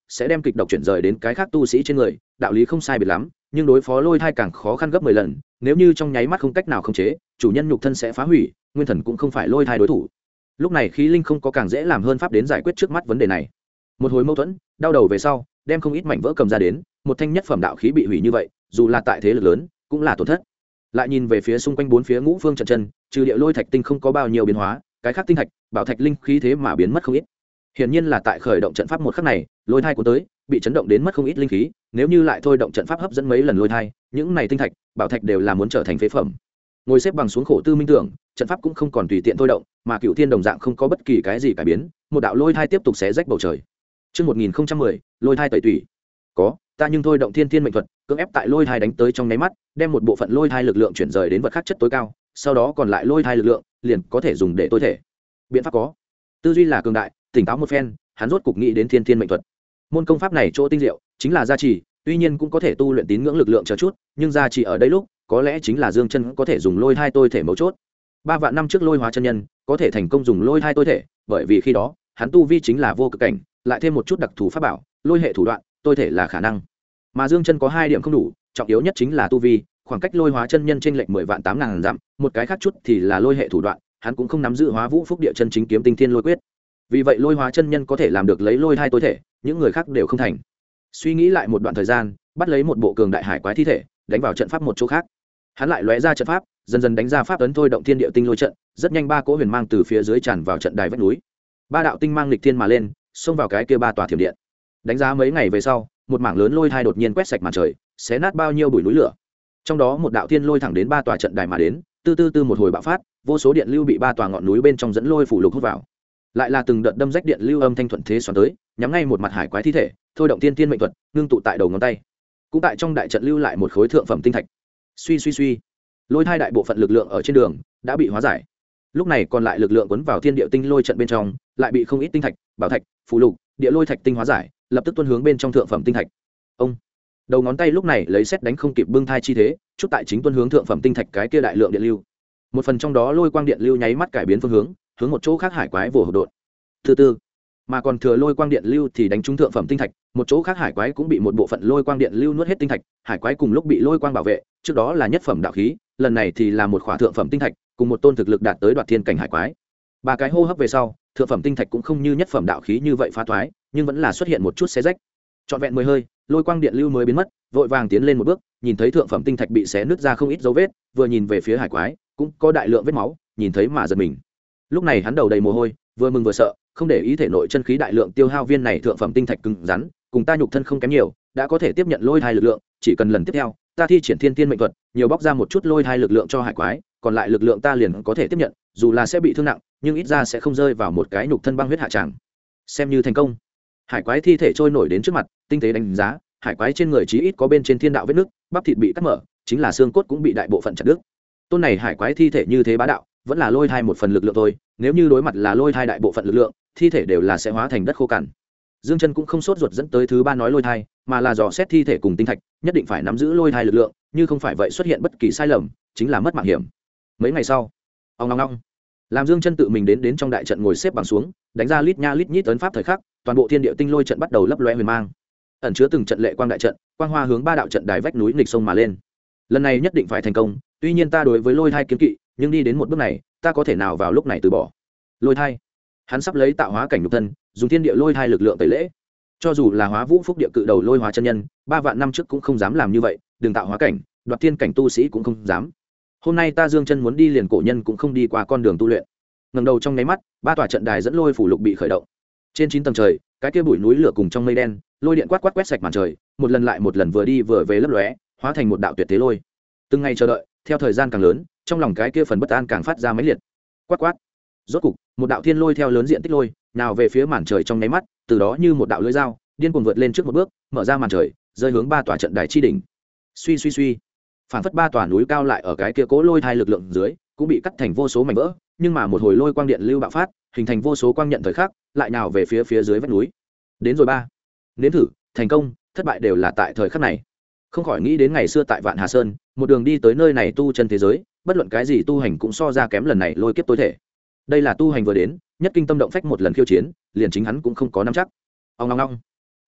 S1: sẽ đem kịch độc chuyển rời đến cái khác tu sĩ trên người, đạo lý không sai biệt lắm, nhưng đối phó lôi thai càng khó khăn gấp 10 lần, nếu như trong nháy mắt không cách nào khống chế, chủ nhân nhục thân sẽ phá hủy, nguyên thần cũng không phải lôi thai đối thủ. Lúc này khí linh không có càng dễ làm hơn pháp đến giải quyết trước mắt vấn đề này. Một hồi mâu thuẫn, đau đầu về sau, đem không ít mảnh vỡ cầm ra đến, một thanh nhất phẩm đạo khí bị hủy như vậy, dù là tại thế lực lớn, cũng là tổn thất. Lại nhìn về phía xung quanh bốn phía ngũ phương trận chân, trừ địa lôi thạch tinh không có bao nhiêu biến hóa, cái khác tinh thạch, bảo thạch linh khí thế mà biến mất không ít. Hiển nhiên là tại khởi động trận pháp một khắc này, lôi thai cuốn tới, bị chấn động đến mất không ít linh khí, nếu như lại thôi động trận pháp hấp dẫn mấy lần lôi thai, những này tinh thạch, bảo thạch đều là muốn trở thành phế phẩm. Ngồi xếp bằng xuống khổ tư minh tưởng, trận pháp cũng không còn tùy tiện thôi động, mà Cựu Thiên đồng dạng không có bất kỳ cái gì cải biến, một đạo lôi thai tiếp tục xé rách bầu trời. Chương 1010, lôi thai tẩy tủy. Có, ta nhưng thôi động thiên thiên mệnh thuật, cưỡng ép tại lôi thai đánh tới trong nháy mắt, đem một bộ phận lôi thai lực lượng chuyển rời đến vật khác chất tối cao, sau đó còn lại lôi thai lực lượng liền có thể dùng để tối thể. Biện pháp có. Tư duy là cường đại, tỉnh táo một phen, hắn rốt cục nghĩ đến thiên thiên mệnh thuật. Môn công pháp này chỗ tinh diệu chính là gia trì, tuy nhiên cũng có thể tu luyện tín ngưỡng lực lượng chờ chút, nhưng gia trì ở đây lúc, có lẽ chính là Dương Chân có thể dùng lôi thai tối thể mấu chốt. 3 vạn năm trước lôi hóa chân nhân có thể thành công dùng lôi thai tối thể, bởi vì khi đó, hắn tu vi chính là vô cực cảnh, lại thêm một chút đặc thù pháp bảo, lôi hệ thủ đoạn, tối thể là khả năng. Mà Dương Chân có 2 điểm không đủ, trọng yếu nhất chính là tu vi, khoảng cách lôi hóa chân nhân trên lệch 10 vạn 8000 dặm, một cái khác chút thì là lôi hệ thủ đoạn, hắn cũng không nắm giữ Hóa Vũ Phúc Địa chân chính kiếm tinh thiên lôi quyết. Vì vậy lôi hóa chân nhân có thể làm được lấy lôi thai tối thể, những người khác đều không thành. Suy nghĩ lại một đoạn thời gian, bắt lấy một bộ cường đại hải quái thi thể, đánh vào trận pháp một chỗ khác. Hắn lại lóe ra trận pháp, dần dần đánh ra pháp ấn thôi động thiên địa tinh lôi trận, rất nhanh 3 cỗ huyền mang từ phía dưới tràn vào trận đài vách núi. 3 đạo tinh mang nghịch thiên mà lên, xông vào cái kia 3 tòa thiểm điện. Đánh giá mấy ngày về sau, một mảng lớn lôi thai đột nhiên quét sạch màn trời, xé nát bao nhiêu bụi núi lửa. Trong đó một đạo thiên lôi thẳng đến 3 tòa trận đài mà đến, tư một hồi bạo phát, vô số điện lưu bị 3 tòa ngọn núi bên trong dẫn lôi phủ lục hút vào. Lại là từng đợt đâm rách điện lưu âm thanh thuận thế xoắn tới, nhắm ngay một mặt hải quái thi thể, thôi động tiên tiên mệnh thuật, ngưng tụ tại đầu ngón tay. Cũng tại trong đại trận lưu lại một khối thượng phẩm tinh thạch. Suy, lôi thai đại bộ phận lực lượng ở trên đường đã bị hóa giải. Lúc này còn lại lực lượng cuốn vào thiên địa tinh lôi trận bên trong, lại bị không ít tinh thạch, bảo thạch, phù lục, địa lôi thạch tinh hóa giải, lập tức tuôn hướng bên trong thượng phẩm tinh thạch. Ông đầu ngón tay lúc này lấy xét đánh không kịp bưng thai chi thế, chút tại chính tuôn hướng thượng phẩm tinh thạch cái kia đại lượng điện lưu. Một phần trong đó lôi quang điện lưu nháy mắt cải biến phương hướng, hướng một chỗ khác hải quái vồ hụt đột. Từ mà còn thừa lôi quang điện lưu thì đánh trúng thượng phẩm tinh thạch, một chỗ khác hải quái cũng bị một bộ phận lôi quang điện lưu nuốt hết tinh thạch, hải quái cùng lúc bị lôi quang bảo vệ, trước đó là nhất phẩm đạo khí, lần này thì là một khỏa thượng phẩm tinh thạch, cùng một tôn thực lực đạt tới đoạt thiên cảnh hải quái. 3 cái hô hấp về sau, thượng phẩm tinh thạch cũng không như nhất phẩm đạo khí như vậy phá thoái, nhưng vẫn là xuất hiện một chút xé rách. Trọn vẹn 10 hơi, lôi quang điện lưu mới biến mất, vội vàng tiến lên một bước, nhìn thấy thượng phẩm tinh thạch bị xé nứt ra không ít dấu vết, vừa nhìn về phía hải quái, cũng có đại lượng vết máu, nhìn thấy mà giật mình. Lúc này hắn đầu đầy mồ hôi, vừa mừng vừa sợ, không để ý thể nội chân khí đại lượng tiêu hao viên này thượng phẩm tinh thạch cứng rắn, cùng ta nhục thân không kém nhiều, đã có thể tiếp nhận lôi thai lực lượng, chỉ cần lần tiếp theo, ta thi triển thiên tiên mệnh thuật, nhiều bóc ra một chút lôi thai lực lượng cho hải quái, còn lại lực lượng ta liền có thể tiếp nhận, dù là sẽ bị thương nặng, nhưng ít ra sẽ không rơi vào một cái nhục thân băng huyết hạ tràng. Xem như thành công. Hải quái thi thể trôi nổi đến trước mặt, tinh tế đánh giá, hải quái trên người chí ít có bên trên thiên đạo vết nứt, bắp thịt bị cắt mở, chính là xương cốt cũng bị đại bộ phận chặt đứt. Tôn này hải quái thi thể như thế bá đạo, vẫn là lôi thai một phần lực lượng thôi, nếu như đối mặt là lôi thai đại bộ phận lực lượng, thi thể đều là sẽ hóa thành đất khô cằn. Dương Chân cũng không sốt ruột dẫn tới thứ 3 nói lôi thai, mà là dò xét thi thể cùng tinh thạch, nhất định phải nắm giữ lôi thai lực lượng, như không phải vậy xuất hiện bất kỳ sai lầm, chính là mất mạng hiểm. Mấy ngày sau, ong, làm Dương Chân tự mình đến trong đại trận ngồi xếp bằng xuống, đánh ra lít nha lít nhít ấn pháp thời khắc, toàn bộ thiên địa tinh lôi trận bắt đầu lấp loé huyền mang, ẩn chứa từng trận lệ quang đại trận, quang hoa hướng 3 đạo trận đài vách núi nghịch sông mà lên. Lần này nhất định phải thành công, tuy nhiên ta đối với lôi thai kiêng kỵ, nhưng đi đến một bước này, ta có thể nào vào lúc này từ bỏ. Lôi thai, hắn sắp lấy tạo hóa cảnh nhục thân, dùng thiên địa lôi thai lực lượng tẩy lễ. Cho dù là Hóa Vũ Phúc Địa cự đầu lôi hóa chân nhân, 3 vạn năm trước cũng không dám làm như vậy, đừng tạo hóa cảnh, đoạt thiên cảnh tu sĩ cũng không dám. Hôm nay ta Dương Chân muốn đi liền cổ nhân cũng không đi qua con đường tu luyện. Ngẩng đầu trong nháy mắt, 3 tòa trận đài dẫn lôi phủ lục bị khởi động. Trên 9 tầng trời, cái kia bụi núi lửa cùng trong mây đen, lôi điện quét sạch màn trời, một lần lại một lần vừa đi vừa về lấp lóe, hóa thành một đạo tuyệt thế lôi. Từng ngày chờ đợi, theo thời gian càng lớn, trong lòng cái kia phần bất an càng phát ra mãnh liệt. Quát. Rốt cục, một đạo thiên lôi theo lớn diện tích lôi, nào về phía màn trời trong nháy mắt, từ đó như một đạo lưỡi dao, điên cuồng vượt lên trước một bước, mở ra màn trời, rơi hướng 3 tòa trận đài chi đỉnh. Suy. Phản phất 3 tòa núi cao lại ở cái kia cố lôi thai lực lượng dưới, cũng bị cắt thành vô số mảnh vỡ, nhưng mà một hồi lôi quang điện lưu bạo phát, hình thành vô số quang nhận thời khắc, lại nào về phía dưới vách núi. Đến rồi 3. Nếm thử, thành công, thất bại đều là tại thời khắc này. Không khỏi nghĩ đến ngày xưa tại Vạn Hà Sơn, một đường đi tới nơi này tu chân thế giới, bất luận cái gì tu hành cũng so ra kém lần này lôi kiếp tối thể. Đây là tu hành vừa đến, nhất kinh tâm động phách một lần khiêu chiến, liền chính hắn cũng không có nắm chắc. Ong.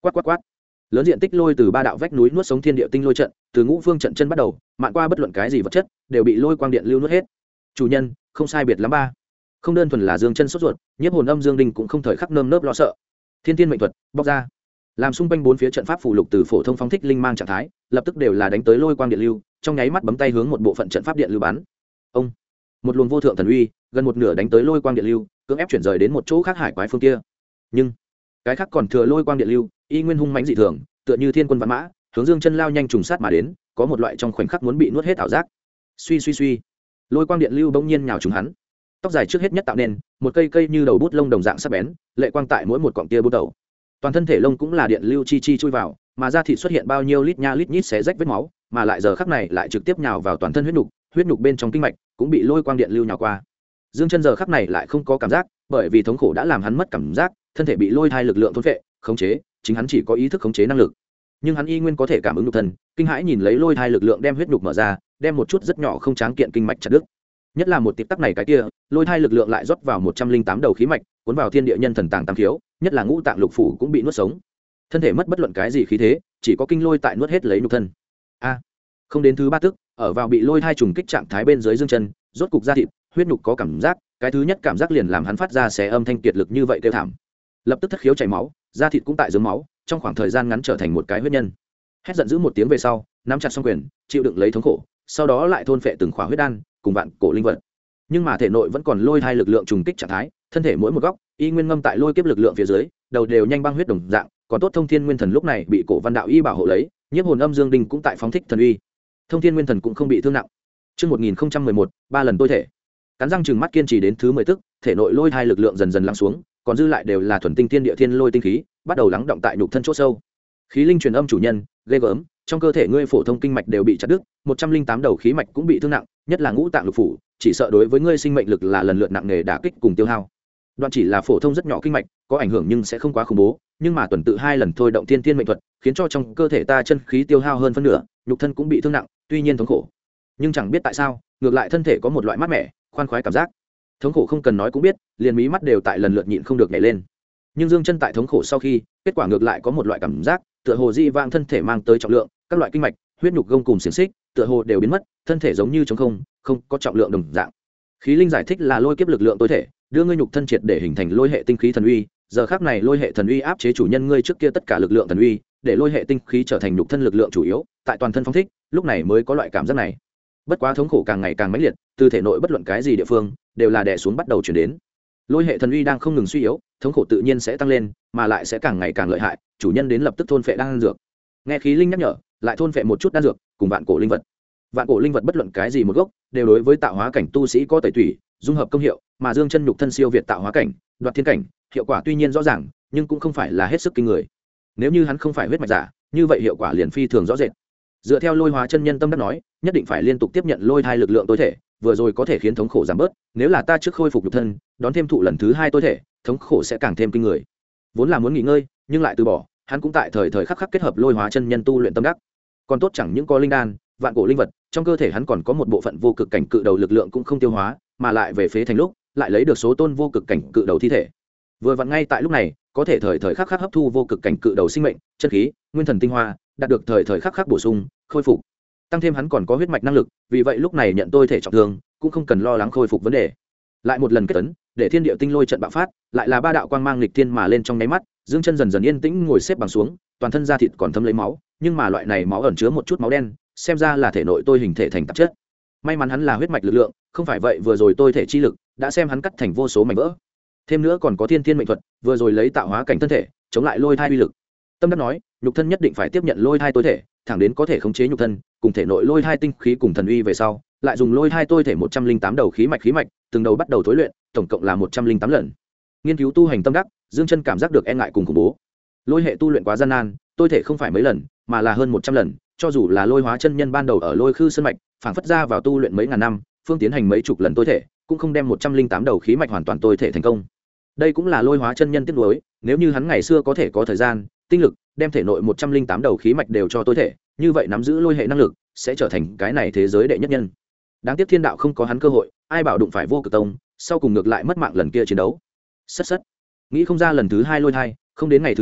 S1: quát quát quát, lớn diện tích lôi từ ba đạo vách núi nuốt sống thiên địa tinh lôi trận, từ ngũ phương trận chân bắt đầu mạn qua bất luận cái gì vật chất đều bị lôi quang điện lưu nuốt hết. Chủ nhân, không sai biệt lắm ba. Không đơn thuần là dương chân sốt ruột, nhiếp hồn âm dương đinh cũng không thời khắc nơm nớp lo sợ. Thiên tiên mệnh thuật bóc ra, làm xung quanh bốn phía trận pháp phù lục từ phổ thông phóng thích linh mang trạng thái lập tức đều là đánh tới lôi quang điện lưu, trong nháy mắt bấm tay hướng một bộ phận trận pháp điện lưu bắn. Ông, một luồng vô thượng thần uy gần một nửa đánh tới lôi quang điện lưu, cưỡng ép chuyển rời đến một chỗ khác hải quái phương kia. Nhưng cái khác còn thừa lôi quang điện lưu y nguyên hung mãnh dị thường, tựa như thiên quân vạn mã hướng dương chân lao nhanh trùng sát mà đến, có một loại trong khoảnh khắc muốn bị nuốt hết ảo giác. Suy suy suy, lôi quang điện lưu bỗng nhiên nhào trúng hắn. Tóc dài trước hết nhất tạo nên một cây cây như đầu bút lông đồng dạng sắc bén, lệ quang tại mỗi một cọng tia bút đầu. Toàn thân thể lông cũng là điện lưu chi chi chui vào, mà da thịt xuất hiện bao nhiêu lít nha lít nhít xé rách vết máu, mà lại giờ khắc này lại trực tiếp nhào vào toàn thân huyết nhục bên trong kinh mạch cũng bị lôi quang điện lưu nhào qua. Dương chân giờ khắc này lại không có cảm giác, bởi vì thống khổ đã làm hắn mất cảm giác, thân thể bị lôi thai lực lượng thôn phệ, khống chế, chính hắn chỉ có ý thức khống chế năng lực. Nhưng hắn y nguyên có thể cảm ứng nhục thân, kinh hãi nhìn lấy lôi thai lực lượng đem huyết nhục mở ra, đem một chút rất nhỏ không tráng kiện kinh mạch chặt đứt. Nhất là một tịp tắc này cái kia, lôi thai lực lượng lại rót vào 108 đầu khí mạch, cuốn vào thiên địa nhân thần tàng tam thiếu, nhất là ngũ tạng lục phủ cũng bị nuốt sống. Thân thể mất bất luận cái gì khí thế, chỉ có kinh lôi tại nuốt hết lấy nhục thân. Không đến thứ ba tức, ở vào bị lôi thai trùng kích trạng thái bên dưới dương chân, rốt cục da thịt, huyết nhục có cảm giác, cái thứ nhất cảm giác liền làm hắn phát ra xé âm thanh kiệt lực như vậy kêu thảm. Lập tức thất khiếu chảy máu, da thịt cũng tại dưới máu, trong khoảng thời gian ngắn trở thành một cái huyết nhân. Hét giận dữ một tiếng về sau, nắm chặt song quyền, chịu đựng lấy thống khổ, sau đó lại thôn phệ từng khỏa huyết đan, cùng vạn cổ linh vật. Nhưng mà thể nội vẫn còn lôi thai lực lượng trùng kích trạng thái, thân thể mỗi một góc y nguyên ngâm tại lôi kiếp lực lượng phía dưới, đầu đều nhanh băng huyết đồng dạng, còn tốt thông thiên nguyên thần lúc này bị cổ văn đạo y bảo hộ lấy, nhiếp hồn âm dương đình cũng tại phóng thích thần uy. Thông thiên nguyên thần cũng không bị thương nặng. Trước 1011, 3 lần tôi thể. Cắn răng chừng mắt kiên trì đến thứ 10 tức, thể nội lôi thai lực lượng dần dần lắng xuống, còn dư lại đều là thuần tinh thiên địa thiên lôi tinh khí, bắt đầu lắng động tại nhục thân chỗ sâu. Khí linh truyền âm chủ nhân, ghê gớm, trong cơ thể ngươi phổ thông kinh mạch đều bị chặt đứt, 108 đầu khí mạch cũng bị thương nặng, nhất là ngũ tạng lục phủ, chỉ sợ đối với ngươi sinh mệnh lực là lần lượt nặng nề đả kích cùng tiêu hao. Đoạn chỉ là phổ thông rất nhỏ kinh mạch, có ảnh hưởng nhưng sẽ không quá khủng bố, nhưng mà tuần tự 2 lần thôi động thiên thiên mệnh thuật, khiến cho trong cơ thể ta chân khí tiêu hao hơn phân nửa, nhục thân cũng bị thương nặng, tuy nhiên thống khổ, nhưng chẳng biết tại sao, ngược lại thân thể có một loại mát mẻ, khoan khoái cảm giác. Thống khổ không cần nói cũng biết, liền mí mắt đều tại lần lượt nhịn không được nhảy lên. Nhưng dương chân tại thống khổ sau khi, kết quả ngược lại có một loại cảm giác, tựa hồ dị vang thân thể mang tới trọng lượng, các loại kinh mạch, huyết nhục gông cùng xiềng xích, tựa hồ đều biến mất, thân thể giống như trống không, không có trọng lượng đồng dạng. Khí linh giải thích là lôi kiếp lực lượng tối thể, đưa ngươi nhục thân triệt để hình thành lôi hệ tinh khí thần uy, giờ khắc này lôi hệ thần uy áp chế chủ nhân ngươi trước kia tất cả lực lượng thần uy, để lôi hệ tinh khí trở thành nhục thân lực lượng chủ yếu, tại toàn thân phóng thích, lúc này mới có loại cảm giác này. Bất quá thống khổ càng ngày càng mãnh liệt, từ thể nội bất luận cái gì địa phương, đều là đè xuống bắt đầu chuyển đến. Lôi hệ thần uy đang không ngừng suy yếu, thống khổ tự nhiên sẽ tăng lên, mà lại sẽ càng ngày càng lợi hại, chủ nhân đến lập tức thôn phệ đan dược. Nghe khí linh nhắc nhở, lại thôn phệ một chút đan dược, cùng vạn cổ linh vật. Vạn cổ linh vật bất luận cái gì một gốc, đều đối với tạo hóa cảnh tu sĩ có tẩy tủy, dung hợp công hiệu, mà dương chân nhục thân siêu việt tạo hóa cảnh, đoạt thiên cảnh, hiệu quả tuy nhiên rõ ràng, nhưng cũng không phải là hết sức kinh người. Nếu như hắn không phải huyết mạch giả, như vậy hiệu quả liền phi thường rõ rệt. Dựa theo lôi hóa chân nhân tâm đắc nói, nhất định phải liên tục tiếp nhận lôi thai lực lượng tối thể, vừa rồi có thể khiến thống khổ giảm bớt, nếu là ta trước khôi phục nhục thân, đón thêm thụ lần thứ 2 tối thể, thống khổ sẽ càng thêm kinh người. Vốn là muốn nghỉ ngơi, nhưng lại từ bỏ, hắn cũng tại thời thời khắc khắc kết hợp lôi hóa chân nhân tu luyện tâm đắc. Còn tốt chẳng những có linh đan, vạn cổ linh vật, trong cơ thể hắn còn có một bộ phận vô cực cảnh cự đầu lực lượng cũng không tiêu hóa, mà lại về phế thành lúc, lại lấy được số tôn vô cực cảnh cự đầu thi thể. Vừa vặn ngay tại lúc này, có thể thời thời khắc khắc hấp thu vô cực cảnh cự đầu sinh mệnh, chân khí, nguyên thần tinh hoa, đạt được thời thời khắc khắc bổ sung, khôi phục. Tăng thêm hắn còn có huyết mạch năng lực, vì vậy lúc này nhận tôi thể trọng thương, cũng không cần lo lắng khôi phục vấn đề. Lại một lần kết tấn, để thiên địa tinh lôi trận bạo phát, lại là 3 đạo quang mang nghịch thiên mà lên trong nháy mắt, dương chân dần dần yên tĩnh ngồi xếp bằng xuống, toàn thân da thịt còn thấm lấy máu, nhưng mà loại này máu ẩn chứa một chút máu đen, xem ra là thể nội tôi hình thể thành tạp chất. May mắn hắn là huyết mạch lực lượng, không phải vậy vừa rồi tôi thể chi lực đã xem hắn cắt thành vô số mảnh vỡ. Thêm nữa còn có thiên thiên mệnh thuật, vừa rồi lấy tạo hóa cảnh thân thể chống lại lôi thai uy lực. Tâm đắc nói, nhục thân nhất định phải tiếp nhận lôi thai tối thể, thẳng đến có thể khống chế nhục thân, cùng thể nội lôi thai tinh khí cùng thần uy về sau, lại dùng lôi thai tôi thể 108 đầu khí mạch, từng đầu bắt đầu tối luyện, tổng cộng là 108 lần. Nghiên cứu tu hành tâm đắc, dương chân cảm giác được e ngại cùng khủng bố. Lôi hệ tu luyện quá gian nan, tôi thể không phải mấy lần, mà là hơn 100 lần, cho dù là lôi hóa chân nhân ban đầu ở lôi khư sơn mạch, phảng phất ra vào tu luyện mấy ngàn năm, phương tiến hành mấy chục lần tôi thể, cũng không đem 108 đầu khí mạch hoàn toàn tôi thể thành công. Đây cũng là lôi hóa chân nhân tiếc nuối, nếu như hắn ngày xưa có thể có thời gian, tinh lực, đem thể nội 108 đầu khí mạch đều cho tôi thể, như vậy nắm giữ lôi hệ năng lực, sẽ trở thành cái này thế giới đệ nhất nhân. Đáng tiếc thiên đạo không có hắn cơ hội, ai bảo đụng phải vô cực tông, sau cùng ngược lại mất mạng lần kia chiến đấu. Sất, nghĩ không ra lần thứ 2 lôi thai, không đến ngày thứ 2,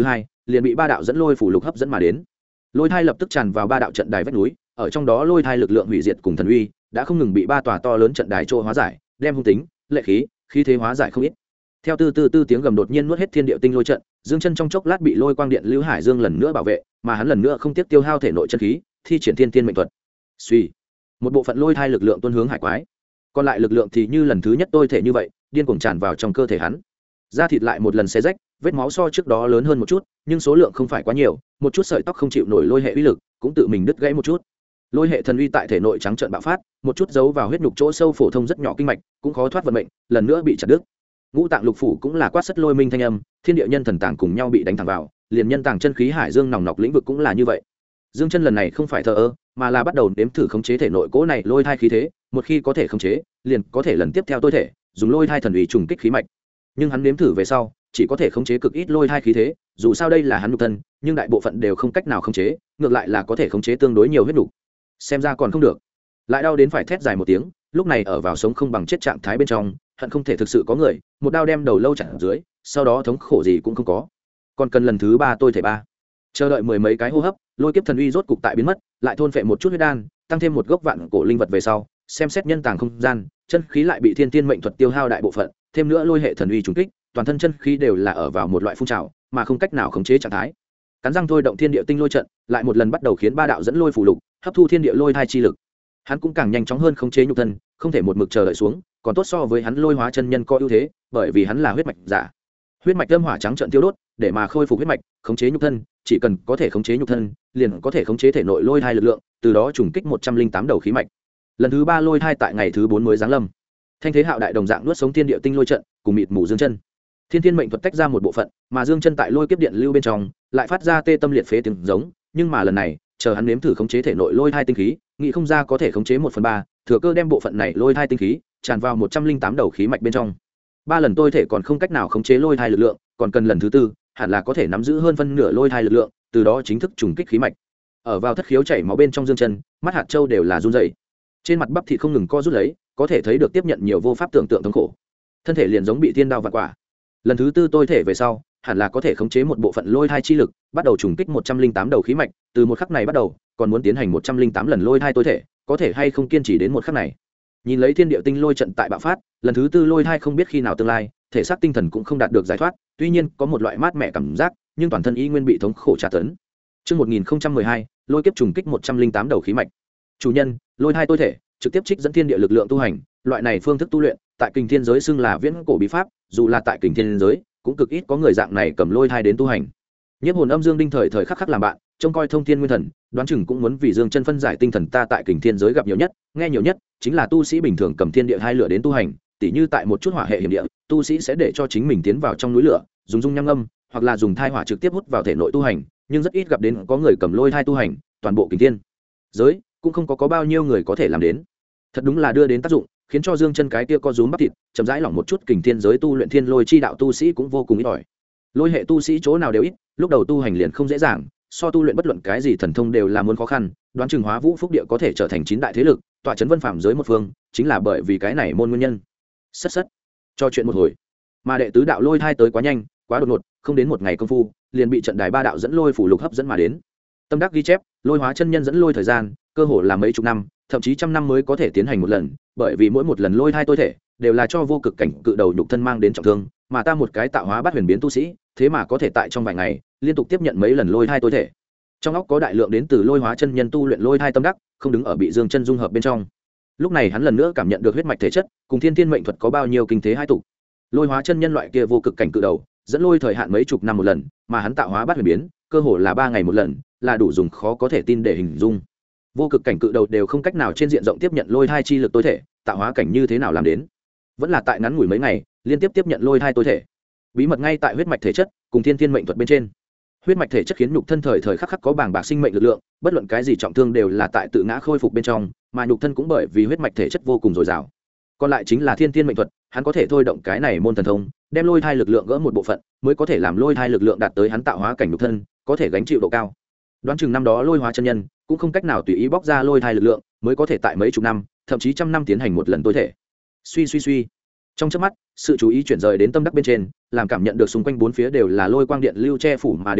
S1: liền bị ba đạo dẫn lôi phủ lục hấp dẫn mà đến. Lôi thai lập tức tràn vào ba đạo trận đài vách núi, ở trong đó lôi thai lực lượng hủy diệt cùng thần uy đã không ngừng bị ba tòa to lớn trận đài trô hóa giải, đem hung tính, lệ khí, khí thế hóa giải không ít. Theo tư tiếng gầm đột nhiên nuốt hết thiên địa tinh lôi trận, Dương Chân trong chốc lát bị lôi quang điện lưu hải dương lần nữa bảo vệ, mà hắn lần nữa không tiếc tiêu hao thể nội chân khí, thi triển thiên tiên mệnh thuật. Suy, một bộ phận lôi thai lực lượng tuôn hướng hải quái, còn lại lực lượng thì như lần thứ nhất tôi thể như vậy, điên cuồng tràn vào trong cơ thể hắn. Da thịt lại một lần xé rách, vết máu so trước đó lớn hơn một chút, nhưng số lượng không phải quá nhiều, một chút sợi tóc không chịu nổi lôi hệ uy lực, cũng tự mình đứt gãy một chút. Lôi hệ thần uy tại thể nội trắng trợn bạo phát, một chút giấu vào huyết nhục chỗ sâu phổ thông rất nhỏ kinh mạch, cũng khó thoát vận mệnh, lần nữa bị chặt đứt. Ngũ tạng lục phủ cũng là quát sắt lôi minh thanh âm, thiên địa nhân thần tàng cùng nhau bị đánh thẳng vào, liền nhân tàng chân khí hải dương nòng nọc lĩnh vực cũng là như vậy. Dương Chân lần này không phải thờ ơ, mà là bắt đầu nếm thử khống chế thể nội cỗ này lôi thai khí thế, một khi có thể khống chế, liền có thể lần tiếp theo tôi thể, dùng lôi thai thần uy trùng kích khí mạch. Nhưng hắn nếm thử về sau, chỉ có thể khống chế cực ít lôi thai khí thế, dù sao đây là hắn nhục thân, nhưng đại bộ phận đều không cách nào khống chế, ngược lại là có thể khống chế tương đối nhiều huyết nhục. Xem ra còn không được. Lại đau đến phải thét dài một tiếng, lúc này ở vào sống không bằng chết trạng thái bên trong, hận không thể thực sự có người, một đao đem đầu lâu chặt ở dưới, sau đó thống khổ gì cũng không có. Còn cần lần thứ 3 tôi thể ba. Chờ đợi mười mấy cái hô hấp, lôi kiếp thần uy rốt cục tại biến mất, lại thôn phệ một chút huyết đan, tăng thêm một gốc vạn cổ linh vật về sau, xem xét nhân tàng không gian, chân khí lại bị thiên tiên mệnh thuật tiêu hao đại bộ phận, thêm nữa lôi hệ thần uy trùng kích, toàn thân chân khí đều là ở vào một loại phun trào, mà không cách nào khống chế trạng thái. Cắn răng thôi động thiên địa tinh lôi trận, lại một lần bắt đầu khiến ba đạo dẫn lôi phù lục hấp thu thiên địa lôi thai chi lực. Hắn cũng càng nhanh chóng hơn khống chế nhục thân, không thể một mực chờ đợi xuống, còn tốt so với hắn lôi hóa chân nhân có ưu thế, bởi vì hắn là huyết mạch giả. Huyết mạch âm hỏa trắng trận tiêu đốt, để mà khôi phục huyết mạch, khống chế nhục thân, chỉ cần có thể khống chế nhục thân, liền có thể khống chế thể nội lôi thai lực lượng, từ đó trùng kích 108 đầu khí mạch. Lần thứ 3 lôi thai tại ngày thứ 4 mới giáng lâm. Thanh thế hạo đại đồng dạng nuốt sống thiên địa tinh lôi trận, cùng mịt mù Dương Chân. Thiên tiên mệnh thuật tách ra một bộ phận, mà Dương Chân tại lôi kiếp điện lưu bên trong, lại phát ra tê tâm liệt phế tiếng giống, nhưng mà lần này, chờ hắn nếm thử khống chế thể nội lôi thai tinh khí, nghĩ không ra có thể khống chế 1/3, thừa cơ đem bộ phận này lôi thai tinh khí tràn vào 108 đầu khí mạch bên trong. 3 lần tôi thể còn không cách nào khống chế lôi thai lực lượng, còn cần lần thứ 4, hẳn là có thể nắm giữ hơn phân nửa lôi thai lực lượng, từ đó chính thức trùng kích khí mạch. Ở vào thất khiếu chảy máu bên trong Dương Chân, mắt hạt châu đều là run rẩy. Trên mặt bắp thịt không ngừng co rút lấy, có thể thấy được tiếp nhận nhiều vô pháp tưởng tượng thống khổ. Thân thể liền giống bị thiên đao vạn quả. Lần thứ 4 tôi thể về sau, hẳn là có thể khống chế một bộ phận lôi thai chi lực, bắt đầu trùng kích 108 đầu khí mạch, từ một khắc này bắt đầu, còn muốn tiến hành 108 lần lôi thai tôi thể, có thể hay không kiên trì đến một khắc này. Nhìn lấy thiên địa tinh lôi trận tại bạo phát, lần thứ 4 lôi thai không biết khi nào tương lai, thể xác tinh thần cũng không đạt được giải thoát, tuy nhiên có một loại mát mẻ cảm giác, nhưng toàn thân y nguyên bị thống khổ tra tấn. Chương 1012, lôi kiếp trùng kích 108 đầu khí mạch. Chủ nhân, lôi thai tôi thể, trực tiếp trích dẫn thiên địa lực lượng tu hành, loại này phương thức tu luyện, tại Kình Thiên giới xưng là viễn cổ bí pháp, dù là tại Kình Thiên giới, cũng cực ít có người dạng này cầm lôi thai đến tu hành. Nhiếp hồn âm dương đinh thời thời khắc khắc làm bạn, trông coi thông thiên nguyên thần, đoán chừng cũng muốn vì Dương Chân phân giải tinh thần ta tại Kình Thiên giới gặp nhiều nhất, nghe nhiều nhất, chính là tu sĩ bình thường cầm thiên địa hai lửa đến tu hành, tỉ như tại một chút hỏa hệ hiểm địa, tu sĩ sẽ để cho chính mình tiến vào trong núi lửa, dùng dung nham âm, hoặc là dùng thai hỏa trực tiếp hút vào thể nội tu hành, nhưng rất ít gặp đến có người cầm lôi thai tu hành, toàn bộ Kình Thiên giới cũng không có bao nhiêu người có thể làm đến. Thật đúng là đưa đến tác dụng, khiến cho Dương Chân cái kia co rúm bắp thịt, chậm rãi lỏng một chút. Kình Thiên giới tu luyện thiên lôi chi đạo tu sĩ cũng vô cùng ít ỏi. Lôi hệ tu sĩ chỗ nào đều ít, lúc đầu tu hành liền không dễ dàng, so tu luyện bất luận cái gì thần thông đều là muốn khó khăn, đoán chừng Hóa Vũ Phúc Địa có thể trở thành 9 đại thế lực, tọa trấn vân phàm giới một phương, chính là bởi vì cái này môn nguyên nhân. Sất cho chuyện một hồi, mà đệ tứ đạo lôi thai tới quá nhanh, quá đột ngột, không đến một ngày công phu, liền bị trận đài ba đạo dẫn lôi phủ lục hấp dẫn mà đến. Tâm đắc ghi chép, lôi hóa chân nhân dẫn lôi thời gian, cơ hồ là mấy chục năm, thậm chí trăm năm mới có thể tiến hành một lần, bởi vì mỗi một lần lôi thai tôi thể đều là cho vô cực cảnh cự đầu nhục thân mang đến trọng thương, mà ta một cái tạo hóa bát huyền biến tu sĩ, thế mà có thể tại trong vài ngày liên tục tiếp nhận mấy lần lôi thai tôi thể. Trong óc có đại lượng đến từ lôi hóa chân nhân tu luyện lôi thai tâm đắc, không đứng ở bị Dương Chân dung hợp bên trong. Lúc này hắn lần nữa cảm nhận được huyết mạch thể chất cùng thiên thiên mệnh thuật có bao nhiêu kinh thế hai tụ. Lôi hóa chân nhân loại kia vô cực cảnh cự đầu, dẫn lôi thời hạn mấy chục năm một lần, mà hắn tạo hóa bát huyền biến, cơ hồ là 3 ngày một lần, là đủ dùng khó có thể tin để hình dung. Vô cực cảnh cự đầu đều không cách nào trên diện rộng tiếp nhận lôi thai chi lực tối thể, tạo hóa cảnh như thế nào làm đến? Vẫn là tại ngắn ngủi mấy ngày, liên tiếp tiếp nhận lôi thai tối thể. Bí mật ngay tại huyết mạch thể chất cùng thiên thiên mệnh thuật bên trên. Huyết mạch thể chất khiến nhục thân thời thời khắc khắc có bàng bạc sinh mệnh lực lượng, bất luận cái gì trọng thương đều là tại tự ngã khôi phục bên trong, mà nhục thân cũng bởi vì huyết mạch thể chất vô cùng dồi dào. Còn lại chính là thiên thiên mệnh thuật, hắn có thể thôi động cái này môn thần thông, đem lôi thai lực lượng gỡ một bộ phận, mới có thể làm lôi thai lực lượng đạt tới hắn tạo hóa cảnh nhục thân, có thể gánh chịu độ cao. Đoán chừng năm đó lôi hóa chân nhân cũng không cách nào tùy ý bóc ra lôi thai lực lượng, mới có thể tại mấy chục năm, thậm chí trăm năm tiến hành một lần tối thể. Suy. Trong chớp mắt, sự chú ý chuyển rời đến tâm đắc bên trên, làm cảm nhận được xung quanh bốn phía đều là lôi quang điện lưu che phủ, mà đến lúc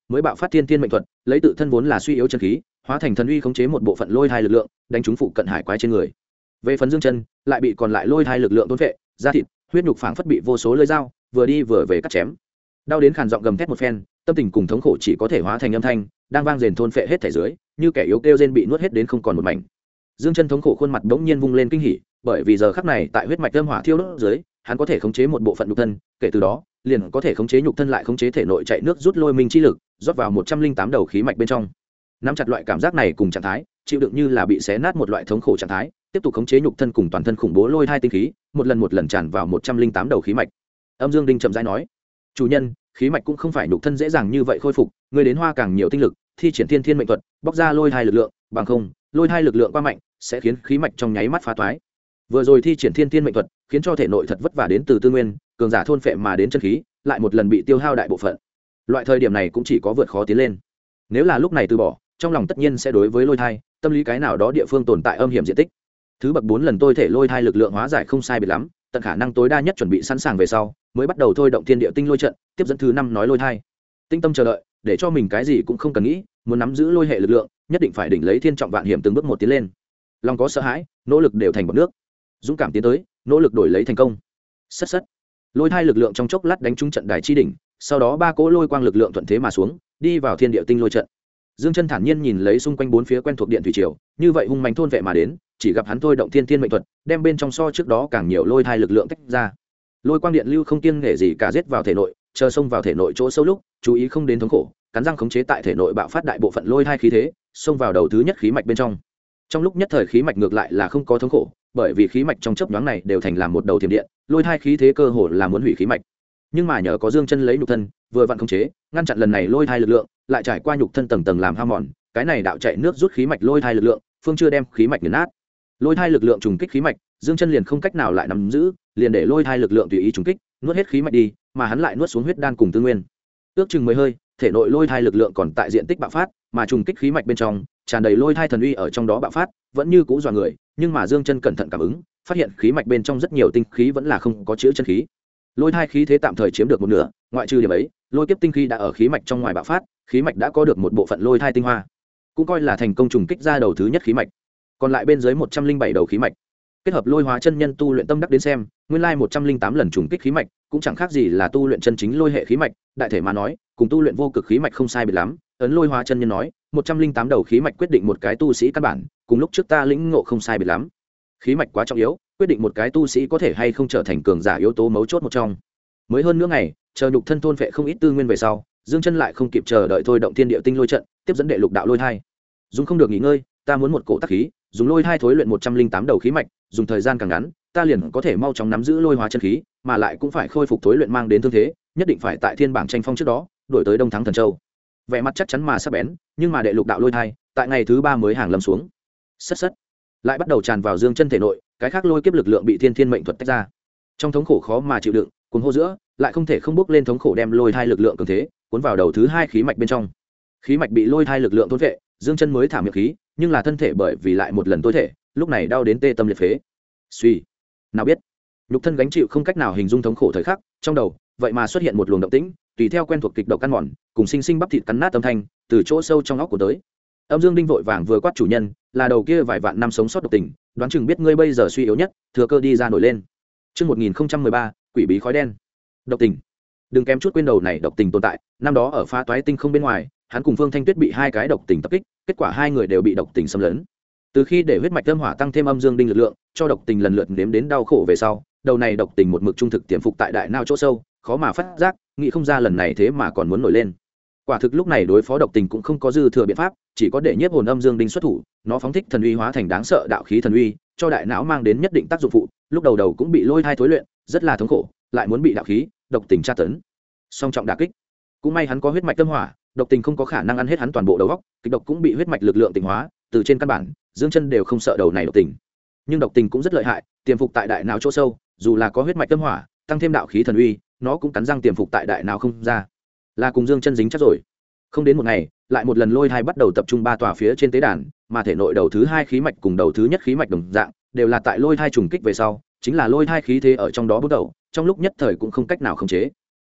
S1: mới bạo phát thiên thiên mệnh thuật, lấy tự thân vốn là suy yếu chân khí, hóa thành thần uy khống chế một bộ phận lôi thai lực lượng, đánh trúng phụ cận hải quái trên người. Về phần Dương Chân, lại bị còn lại lôi thai lực lượng thôn phệ, da thịt, huyết nhục phảng phất bị vô số lưỡi dao vừa đi vừa về cắt chém. Đau đến khàn giọng gầm thét một phen, tâm tình cùng thống khổ chỉ có thể hóa thành âm thanh, đang vang dền thôn phệ hết thể dưới, như kẻ yếu kêu rên bị nuốt hết đến không còn một mảnh. Dương Chân thống khổ khuôn mặt bỗng nhiên vung lên kinh hỉ, bởi vì giờ khắc này tại huyết mạch âm hỏa thiêu đốt dưới, hắn có thể khống chế một bộ phận nhục thân, kể từ đó, liền có thể khống chế nhục thân lại khống chế thể nội chạy nước rút lôi minh chi lực, rót vào 108 đầu khí mạch bên trong. Nắm chặt loại cảm giác này cùng trạng thái, chịu đựng như là bị xé nát một loại thống khổ trạng thái, tiếp tục khống chế nhục thân cùng toàn thân khủng bố lôi hai tinh khí, một lần tràn vào 108 đầu khí mạch. Âm Dương Đinh chậm rãi nói: "Chủ nhân, khí mạch cũng không phải nhục thân dễ dàng như vậy khôi phục, ngươi đến hoa càng nhiều tinh lực, thi triển thiên thiên mệnh thuật, bóc ra lôi hai lực lượng, bằng không, lôi hai lực lượng quá mạnh, sẽ khiến khí mạch trong nháy mắt phá toái." Vừa rồi thi triển thiên thiên mệnh thuật, khiến cho thể nội thật vất vả đến từ tư nguyên, cường giả thôn phệ mà đến chân khí, lại một lần bị tiêu hao đại bộ phận. Loại thời điểm này cũng chỉ có vượt khó tiến lên. Nếu là lúc này từ bỏ, trong lòng tất nhiên sẽ đối với lôi thai, tâm lý cái nào đó địa phương tồn tại âm hiểm diện tích. Thứ bậc 4 lần tôi thể lôi thai lực lượng hóa giải không sai biệt lắm, tận khả năng tối đa nhất chuẩn bị sẵn sàng về sau, mới bắt đầu thôi động thiên địa tinh lôi trận, tiếp dẫn thứ 5 nói lôi thai. Tinh tâm chờ đợi, để cho mình cái gì cũng không cần nghĩ, muốn nắm giữ lôi hệ lực lượng, nhất định phải đỉnh lấy thiên trọng vạn hiểm từng bước một tiến lên. Lòng có sợ hãi, nỗ lực đều thành bọt nước. Dũng cảm tiến tới, nỗ lực đổi lấy thành công. Sất sất. Lôi thai lực lượng trong chốc lát đánh trúng trận đài chi đỉnh, sau đó ba cỗ lôi quang lực lượng thuận thế mà xuống, đi vào thiên địa tinh lôi trận. Dương Chân thản nhiên nhìn lấy xung quanh bốn phía quen thuộc điện thủy triều, như vậy hung mãnh thôn vệ mà đến, chỉ gặp hắn thôi động thiên thiên mệnh thuật, đem bên trong so trước đó càng nhiều lôi thai lực lượng tách ra. Lôi quang điện lưu không kiêng nể gì cả giết vào thể nội, chờ xông vào thể nội chỗ sâu lúc, chú ý không đến thống khổ, cắn răng khống chế tại thể nội bạo phát đại bộ phận lôi thai khí thế, xông vào đầu thứ nhất khí mạch bên trong. Trong lúc nhất thời khí mạch ngược lại là không có thống khổ, bởi vì khí mạch trong chớp nhoáng này đều thành làm một đầu thiểm điện, lôi thai khí thế cơ hồ là muốn hủy khí mạch. Nhưng mà nhờ có Dương Chân lấy nhục thân, vừa vặn khống chế, ngăn chặn lần này lôi thai lực lượng, lại trải qua nhục thân tầng tầng làm hao mòn, cái này đạo chạy nước rút khí mạch lôi thai lực lượng, phương chưa đem khí mạch nghiền nát. Lôi thai lực lượng trùng kích khí mạch, Dương Chân liền không cách nào lại nắm giữ, liền để lôi thai lực lượng tùy ý trùng kích, nuốt hết khí mạch đi, mà hắn lại nuốt xuống huyết đan cùng tư nguyên. Ước chừng 10 hơi, thể nội lôi thai lực lượng còn tại diện tích bạo phát, mà trùng kích khí mạch bên trong, tràn đầy lôi thai thần uy ở trong đó bạo phát, vẫn như cũ dọa người, nhưng mà Dương Chân cẩn thận cảm ứng, phát hiện khí mạch bên trong rất nhiều tinh khí vẫn là không có chứa chân khí. Lôi thai khí thế tạm thời chiếm được một nửa, ngoại trừ điểm ấy, lôi kiếp tinh khí đã ở khí mạch trong ngoài bạo phát, khí mạch đã có được một bộ phận lôi thai tinh hoa, cũng coi là thành công trùng kích ra đầu thứ nhất khí mạch. Còn lại bên dưới 107 đầu khí mạch, kết hợp lôi hóa chân nhân tu luyện tâm đắc đến xem, nguyên lai 108 lần trùng kích khí mạch, cũng chẳng khác gì là tu luyện chân chính lôi hệ khí mạch, đại thể mà nói, cùng tu luyện vô cực khí mạch không sai biệt lắm. Ấn lôi hóa chân nhân nói, 108 đầu khí mạch quyết định một cái tu sĩ căn bản, cùng lúc trước ta lĩnh ngộ không sai biệt lắm. Khí mạch quá trọng yếu, quyết định một cái tu sĩ có thể hay không trở thành cường giả yếu tố mấu chốt một trong. Mới hơn nữa ngày, chờ nhục thân thôn phệ không ít tư nguyên về sau, Dương Chân lại không kịp chờ đợi thôi động thiên địa tinh lôi trận, tiếp dẫn đệ lục đạo lôi thai. Dùng không được nghỉ ngơi, ta muốn một cổ tắc khí, dùng lôi thai thối luyện 108 đầu khí mạch, dùng thời gian càng ngắn, ta liền có thể mau chóng nắm giữ lôi hóa chân khí, mà lại cũng phải khôi phục thối luyện mang đến thương thế, nhất định phải tại thiên bảng tranh phong trước đó, đuổi tới Đông Thắng Thần Châu. Vẻ mặt chắc chắn mà sắc bén, nhưng mà đệ lục đạo lôi thai, tại ngày thứ 3 mới hàng lâm xuống. Sất sất, lại bắt đầu tràn vào Dương Chân thể nội, cái khác lôi kiếp lực lượng bị thiên thiên mệnh thuật tách ra. Trong thống khổ khó mà chịu đựng, cuồng hô giữa, lại không thể không bước lên thống khổ đem lôi thai lực lượng cường thế, cuốn vào đầu thứ 2 khí mạch bên trong. Khí mạch bị lôi thai lực lượng thôn vệ, Dương Chân mới thả miệng khí, nhưng là thân thể bởi vì lại một lần tối thể, lúc này đau đến tê tâm liệt phế. Suy, nào biết, nhục thân gánh chịu không cách nào hình dung thống khổ thời khắc, trong đầu, vậy mà xuất hiện một luồng động tĩnh, tùy theo quen thuộc kịch độc căn mòn, cùng sinh sinh bắp thịt cắn nát âm thanh, từ chỗ sâu trong óc của tới. Âm Dương Đinh vội vàng vừa quát chủ nhân, là đầu kia vài vạn năm sống sót độc tình, đoán chừng biết ngươi bây giờ suy yếu nhất, thừa cơ đi ra nổi lên. Chương 1013, quỷ bí khói đen. Độc tình. Đừng kém chút quên đầu này độc tình tồn tại, năm đó ở phá toái tinh không bên ngoài, hắn cùng Phương Thanh Tuyết bị hai cái độc tình tập kích, kết quả hai người đều bị độc tình xâm lấn. Từ khi để huyết mạch âm hỏa tăng thêm âm dương đinh lực lượng, cho độc tình lần lượt nếm đến đau khổ về sau, đầu này độc tình một mực trung thực tiềm phục tại đại não chỗ sâu, khó mà phát giác, nghĩ không ra lần này thế mà còn muốn nổi lên. Quả thực lúc này đối phó độc tình cũng không có dư thừa biện pháp, chỉ có để nhiếp hồn âm dương đinh xuất thủ, nó phóng thích thần uy hóa thành đáng sợ đạo khí thần uy, cho đại não mang đến nhất định tác dụng phụ, lúc đầu đầu cũng bị lôi thai thối luyện, rất là thống khổ, lại muốn bị đạo khí, độc tình tra tấn, song trọng đả kích. Cũng may hắn có huyết mạch tâm hỏa, độc tình không có khả năng ăn hết hắn toàn bộ đầu óc, kịch độc cũng bị huyết mạch lực lượng tỉnh hóa, từ trên căn bản, Dương Chân đều không sợ đầu này độc tình. Nhưng độc tình cũng rất lợi hại, tiềm phục tại đại não chỗ sâu, dù là có huyết mạch tâm hỏa, tăng thêm đạo khí thần uy, nó cũng cắn răng tiềm phục tại đại não không ra. Là cùng Dương Chân dính chắc rồi. Không đến một ngày, lại một lần lôi thai bắt đầu tập trung ba tòa phía trên tế đàn, mà thể nội đầu thứ 2 khí mạch cùng đầu thứ nhất khí mạch đồng dạng, đều là tại lôi thai trùng kích về sau, chính là lôi thai khí thế ở trong đó bắt đầu, trong lúc nhất thời cũng không cách nào khống chế.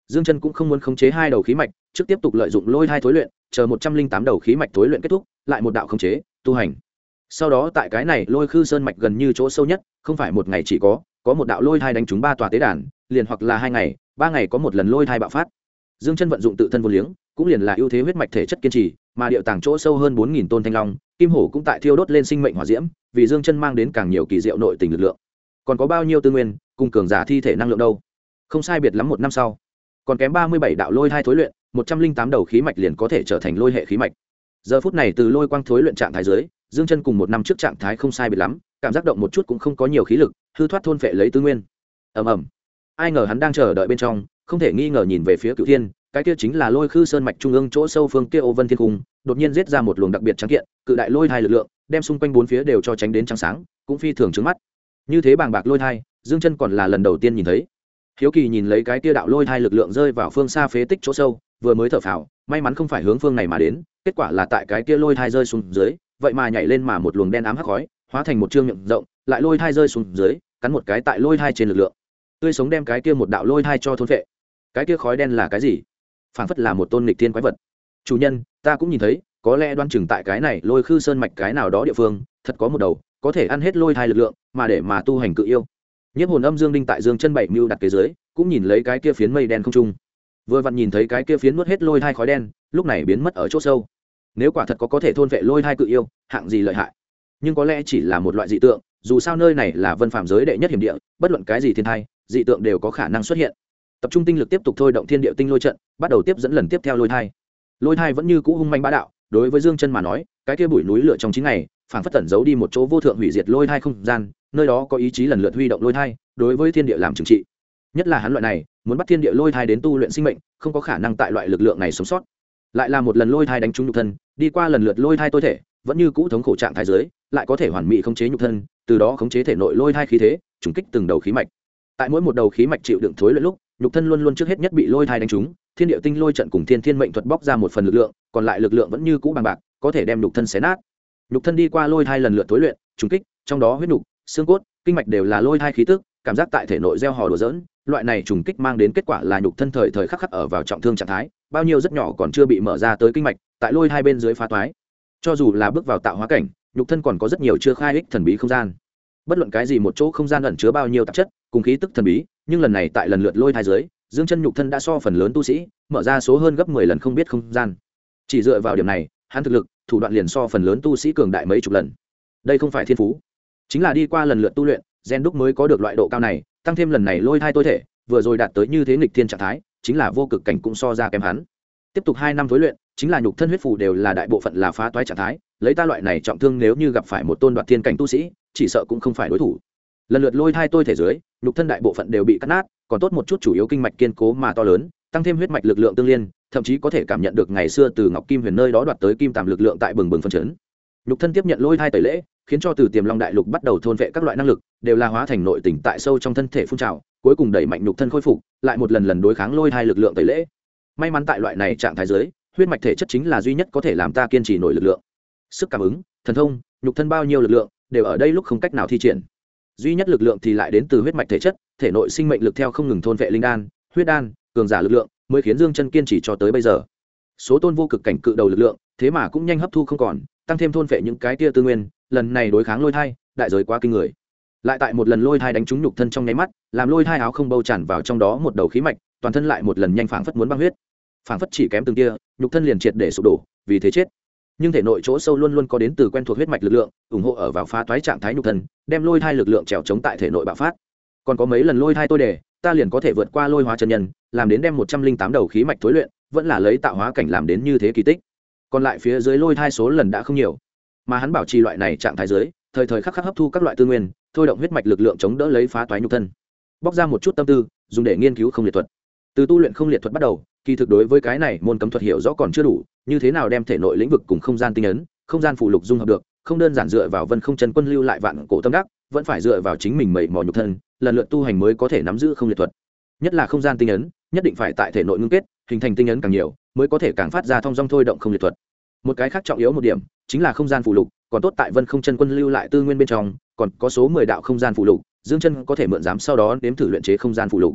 S1: Dương Chân cũng không muốn khống chế hai đầu khí mạch, trước tiếp tục lợi dụng lôi thai thối luyện, chờ 108 đầu khí mạch thối luyện kết thúc, lại một đạo khống chế, tu hành. Sau đó tại cái này Lôi Khư Sơn mạch gần như chỗ sâu nhất, không phải một ngày chỉ có một đạo lôi thai đánh trúng ba tòa tế đàn, liền hoặc là 2 ngày, 3 ngày có một lần lôi thai bạo phát. Dương Chân vận dụng tự thân vô liếng, cũng liền là ưu thế huyết mạch thể chất kiên trì, mà điệu tàng chỗ sâu hơn 4000 tôn thanh long, kim hổ cũng tại thiêu đốt lên sinh mệnh hỏa diễm, vì Dương Chân mang đến càng nhiều kỳ diệu nội tình lực lượng. Còn có bao nhiêu tư nguyên, cùng cường giả thi thể năng lượng đâu? Không sai biệt lắm một năm sau, còn kém 37 đạo lôi thai thối luyện, 108 đầu khí mạch liền có thể trở thành lôi hệ khí mạch. Giờ phút này từ lôi quang thối luyện trạng thái dưới, Dương Chân cùng một năm trước trạng thái không sai biệt lắm, cảm giác động một chút cũng không có nhiều khí lực, hư thoát thôn phệ lấy tư nguyên. Ầm ầm. Ai ngờ hắn đang chờ đợi bên trong, không thể nghi ngờ nhìn về phía Cửu Thiên, cái kia chính là Lôi Khư Sơn mạch trung ương chỗ sâu phương kia Ô Vân Thiên Cung, đột nhiên giết ra một luồng đặc biệt trắng kiện, cự đại lôi thai lực lượng, đem xung quanh bốn phía đều cho tránh đến trắng sáng, cũng phi thường chói mắt. Như thế bàng bạc lôi thai, Dương Chân còn là lần đầu tiên nhìn thấy. Hiếu kỳ nhìn lấy cái kia đạo lôi thai lực lượng rơi vào phương xa phế tích chỗ sâu, vừa mới thở phào, may mắn không phải hướng phương này mà đến, kết quả là tại cái kia lôi thai rơi xuống dưới, vậy mà nhảy lên mà một luồng đen ám hắc khói, hóa thành một trương miệng rộng, lại lôi thai rơi xuống dưới, cắn một cái tại lôi thai trên lực lượng, tươi sống đem cái kia một đạo lôi thai cho thôn phệ. Cái kia khói đen là cái gì? Phảng phất là một tôn nghịch thiên quái vật. Chủ nhân, ta cũng nhìn thấy, có lẽ đoan chừng tại cái này Lôi Khư Sơn mạch cái nào đó địa phương, thật có một đầu có thể ăn hết lôi thai lực lượng, mà để mà tu hành cự yêu. Nhiếp hồn âm Dương Đinh tại Dương Chân bảy mưu đặt kế dưới, cũng nhìn lấy cái kia phiến mây đen không trung. Vừa vặn nhìn thấy cái kia phiến nuốt hết lôi thai khói đen, lúc này biến mất ở chỗ sâu. Nếu quả thật có thể thôn vệ lôi thai cự yêu, hạng gì lợi hại. Nhưng có lẽ chỉ là một loại dị tượng, dù sao nơi này là vân phạm giới đệ nhất hiểm địa, bất luận cái gì thiên thai, dị tượng đều có khả năng xuất hiện. Tập trung tinh lực tiếp tục thôi động thiên địa tinh lôi trận, bắt đầu tiếp dẫn lần tiếp theo lôi thai. Lôi thai vẫn như cũ hung manh bá đạo, đối với Dương Chân mà nói, cái kia bụi núi lửa trong 9 ngày, phảng phất tẩn giấu đi một chỗ vô thượng hủy diệt lôi thai không gian, nơi đó có ý chí lần lượt huy động lôi thai, đối với thiên địa làm trừng trị. Nhất là hắn loại này, muốn bắt thiên địa lôi thai đến tu luyện sinh mệnh, không có khả năng tại loại lực lượng này sống sót. Lại là một lần lôi thai đánh trúng nhục thân, đi qua lần lượt lôi thai tối thể, vẫn như cũ thống khổ trạng thái dưới, lại có thể hoàn mỹ khống chế nhục thân, từ đó khống chế thể nội lôi thai khí thế, trùng kích từng đầu khí mạch. Tại mỗi một đầu khí mạch chịu đựng thối luyện lúc, nhục thân luôn luôn trước hết nhất bị lôi thai đánh trúng, thiên địa tinh lôi trận cùng thiên thiên mệnh thuật bóc ra một phần lực lượng, còn lại lực lượng vẫn như cũ bằng bạc, có thể đem nhục thân xé nát. Nhục thân đi qua lôi thai lần lượt thối luyện, trùng kích, trong đó huyết nhục, xương cốt, kinh mạch đều là lôi thai khí tức, cảm giác tại thể nội gieo hò đùa giỡn, loại này trùng kích mang đến kết quả là nhục thân thời thời khắc khắc ở vào trọng thương trạng thái, bao nhiêu rất nhỏ còn chưa bị mở ra tới kinh mạch, tại lôi hai bên dưới phá toái. Cho dù là bước vào tạo hóa cảnh, nhục thân còn có rất nhiều chưa khai ích thần bí không gian. Bất luận cái gì một chỗ không gian ẩn chứa bao nhiêu tạp chất, cùng khí tức thần bí, nhưng lần này tại lần lượt lôi thai dưới, Dương Chân nhục thân đã so phần lớn tu sĩ mở ra số hơn gấp 10 lần không biết không gian. Chỉ dựa vào điểm này, hắn thực lực, thủ đoạn liền so phần lớn tu sĩ cường đại mấy chục lần. Đây không phải thiên phú, chính là đi qua lần lượt tu luyện, gen đúc mới có được loại độ cao này, tăng thêm lần này lôi thai tối thể, vừa rồi đạt tới như thế nghịch thiên trạng thái, chính là vô cực cảnh cũng so ra kém hắn. Tiếp tục 2 năm tối luyện, chính là nhục thân huyết phù đều là đại bộ phận là phá toái trạng thái, lấy ta loại này trọng thương nếu như gặp phải một tôn đoạt thiên cảnh tu sĩ, chỉ sợ cũng không phải đối thủ. Lần lượt lôi thai tôi thể dưới, nhục thân đại bộ phận đều bị cắt nát, còn tốt một chút chủ yếu kinh mạch kiên cố mà to lớn, tăng thêm huyết mạch lực lượng tương liên, thậm chí có thể cảm nhận được ngày xưa từ Ngọc Kim Huyền nơi đó đoạt tới kim tàm lực lượng tại bừng bừng phân chấn. Nhục thân tiếp nhận lôi thai tẩy lễ, khiến cho từ Tiềm Long đại lục bắt đầu thôn vệ các loại năng lực, đều là hóa thành nội tình tại sâu trong thân thể phun trào, cuối cùng đẩy mạnh nhục thân khôi phục, lại một lần đối kháng lôi thai lực lượng tẩy lễ. May mắn tại loại này trạng thái dưới, huyết mạch thể chất chính là duy nhất có thể làm ta kiên trì nổi lực lượng. Sức cảm ứng, thần thông, nhục thân bao nhiêu lực lượng, đều ở đây lúc không cách nào thi triển. Duy nhất lực lượng thì lại đến từ huyết mạch thể chất, thể nội sinh mệnh lực theo không ngừng thôn vệ linh đan, huyết đan, cường giả lực lượng, mới khiến Dương Chân kiên trì cho tới bây giờ. Số tôn vô cực cảnh cự đầu lực lượng, thế mà cũng nhanh hấp thu không còn, tăng thêm thôn vệ những cái tia tư nguyên, lần này đối kháng lôi thai, đại giới quá kinh người. Lại tại một lần lôi thai đánh trúng nhục thân trong nháy mắt, làm lôi thai áo không bâu tràn vào trong đó một đầu khí mạch, toàn thân lại một lần nhanh phảng phất muốn băng huyết. Phảng phất chỉ kém từng tia, nhục thân liền triệt để sụp đổ, vì thế chết. Nhưng thể nội chỗ sâu luôn luôn có đến từ quen thuộc huyết mạch lực lượng, ủng hộ ở vào phá toái trạng thái nhục thân, đem lôi thai lực lượng trèo chống tại thể nội bạo phát. Còn có mấy lần lôi thai tôi để, ta liền có thể vượt qua lôi hóa chân nhân, làm đến đem 108 đầu khí mạch thối luyện, vẫn là lấy tạo hóa cảnh làm đến như thế kỳ tích. Còn lại phía dưới lôi thai số lần đã không nhiều, mà hắn bảo trì loại này trạng thái dưới, thời thời khắc khắc hấp thu các loại tư nguyên, thôi động huyết mạch lực lượng chống đỡ lấy phá toái nhục thân. Bóc ra một chút tâm tư, dùng để nghiên cứu không liệt thuật. Từ tu luyện không liệt thuật bắt đầu, kỳ thực đối với cái này môn cấm thuật hiểu rõ còn chưa đủ, như thế nào đem thể nội lĩnh vực cùng không gian tinh ấn, không gian phụ lục dung hợp được, không đơn giản dựa vào Vân Không Chân Quân lưu lại vạn cổ tâm đắc, vẫn phải dựa vào chính mình mẩy mò nhục thân, lần lượt tu hành mới có thể nắm giữ không liệt thuật. Nhất là không gian tinh ấn, nhất định phải tại thể nội ngưng kết, hình thành tinh ấn càng nhiều, mới có thể càng phát ra thông dong thôi động không liệt thuật. Một cái khác trọng yếu một điểm, chính là không gian phụ lục, còn tốt tại Vân Không Chân Quân lưu lại tư nguyên bên trong, còn có số 10 đạo không gian phụ lục, Dương Chân có thể mượn giám sau đó nếm thử luyện chế không gian phụ lục.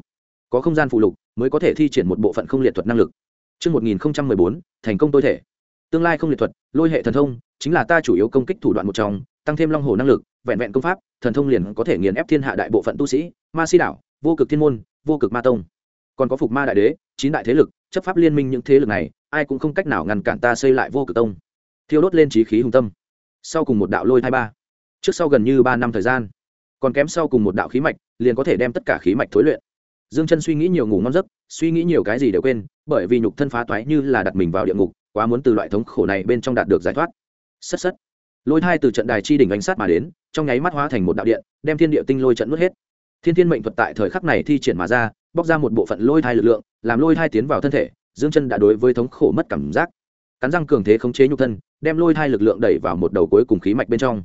S1: có không gian phụ lục mới có thể thi triển một bộ phận không liệt thuật năng lực. Trước 1014, thành công tối thể. Tương lai không liệt thuật, lôi hệ thần thông, chính là ta chủ yếu công kích thủ đoạn một trong, tăng thêm long hồ năng lực, vẹn vẹn công pháp, thần thông liền có thể nghiền ép thiên hạ đại bộ phận tu sĩ, ma si đảo, vô cực thiên môn, vô cực ma tông. Còn có phục ma đại đế, 9 đại thế lực, chấp pháp liên minh, những thế lực này, ai cũng không cách nào ngăn cản ta xây lại vô cực tông. Thiêu đốt lên chí khí hùng tâm. Sau cùng một đạo lôi thai ba. Trước sau gần như 3 năm thời gian, còn kém sau cùng một đạo khí mạch, liền có thể đem tất cả khí mạch thối luyện. Dương Chân suy nghĩ nhiều ngủ ngon giấc, suy nghĩ nhiều cái gì đều quên, bởi vì nhục thân phá toái như là đặt mình vào địa ngục, quá muốn từ loại thống khổ này bên trong đạt được giải thoát. Sất sất. Lôi thai từ trận đài chi đỉnh ánh sát mà đến, trong nháy mắt hóa thành một đạo điện, đem thiên địa tinh lôi trận nuốt hết. Thiên thiên mệnh thuật tại thời khắc này thi triển mà ra, bóc ra một bộ phận lôi thai lực lượng, làm lôi thai tiến vào thân thể. Dương Chân đã đối với thống khổ mất cảm giác, cắn răng cường thế khống chế nhục thân, đem lôi thai lực lượng đẩy vào một đầu cuối cùng khí mạch bên trong.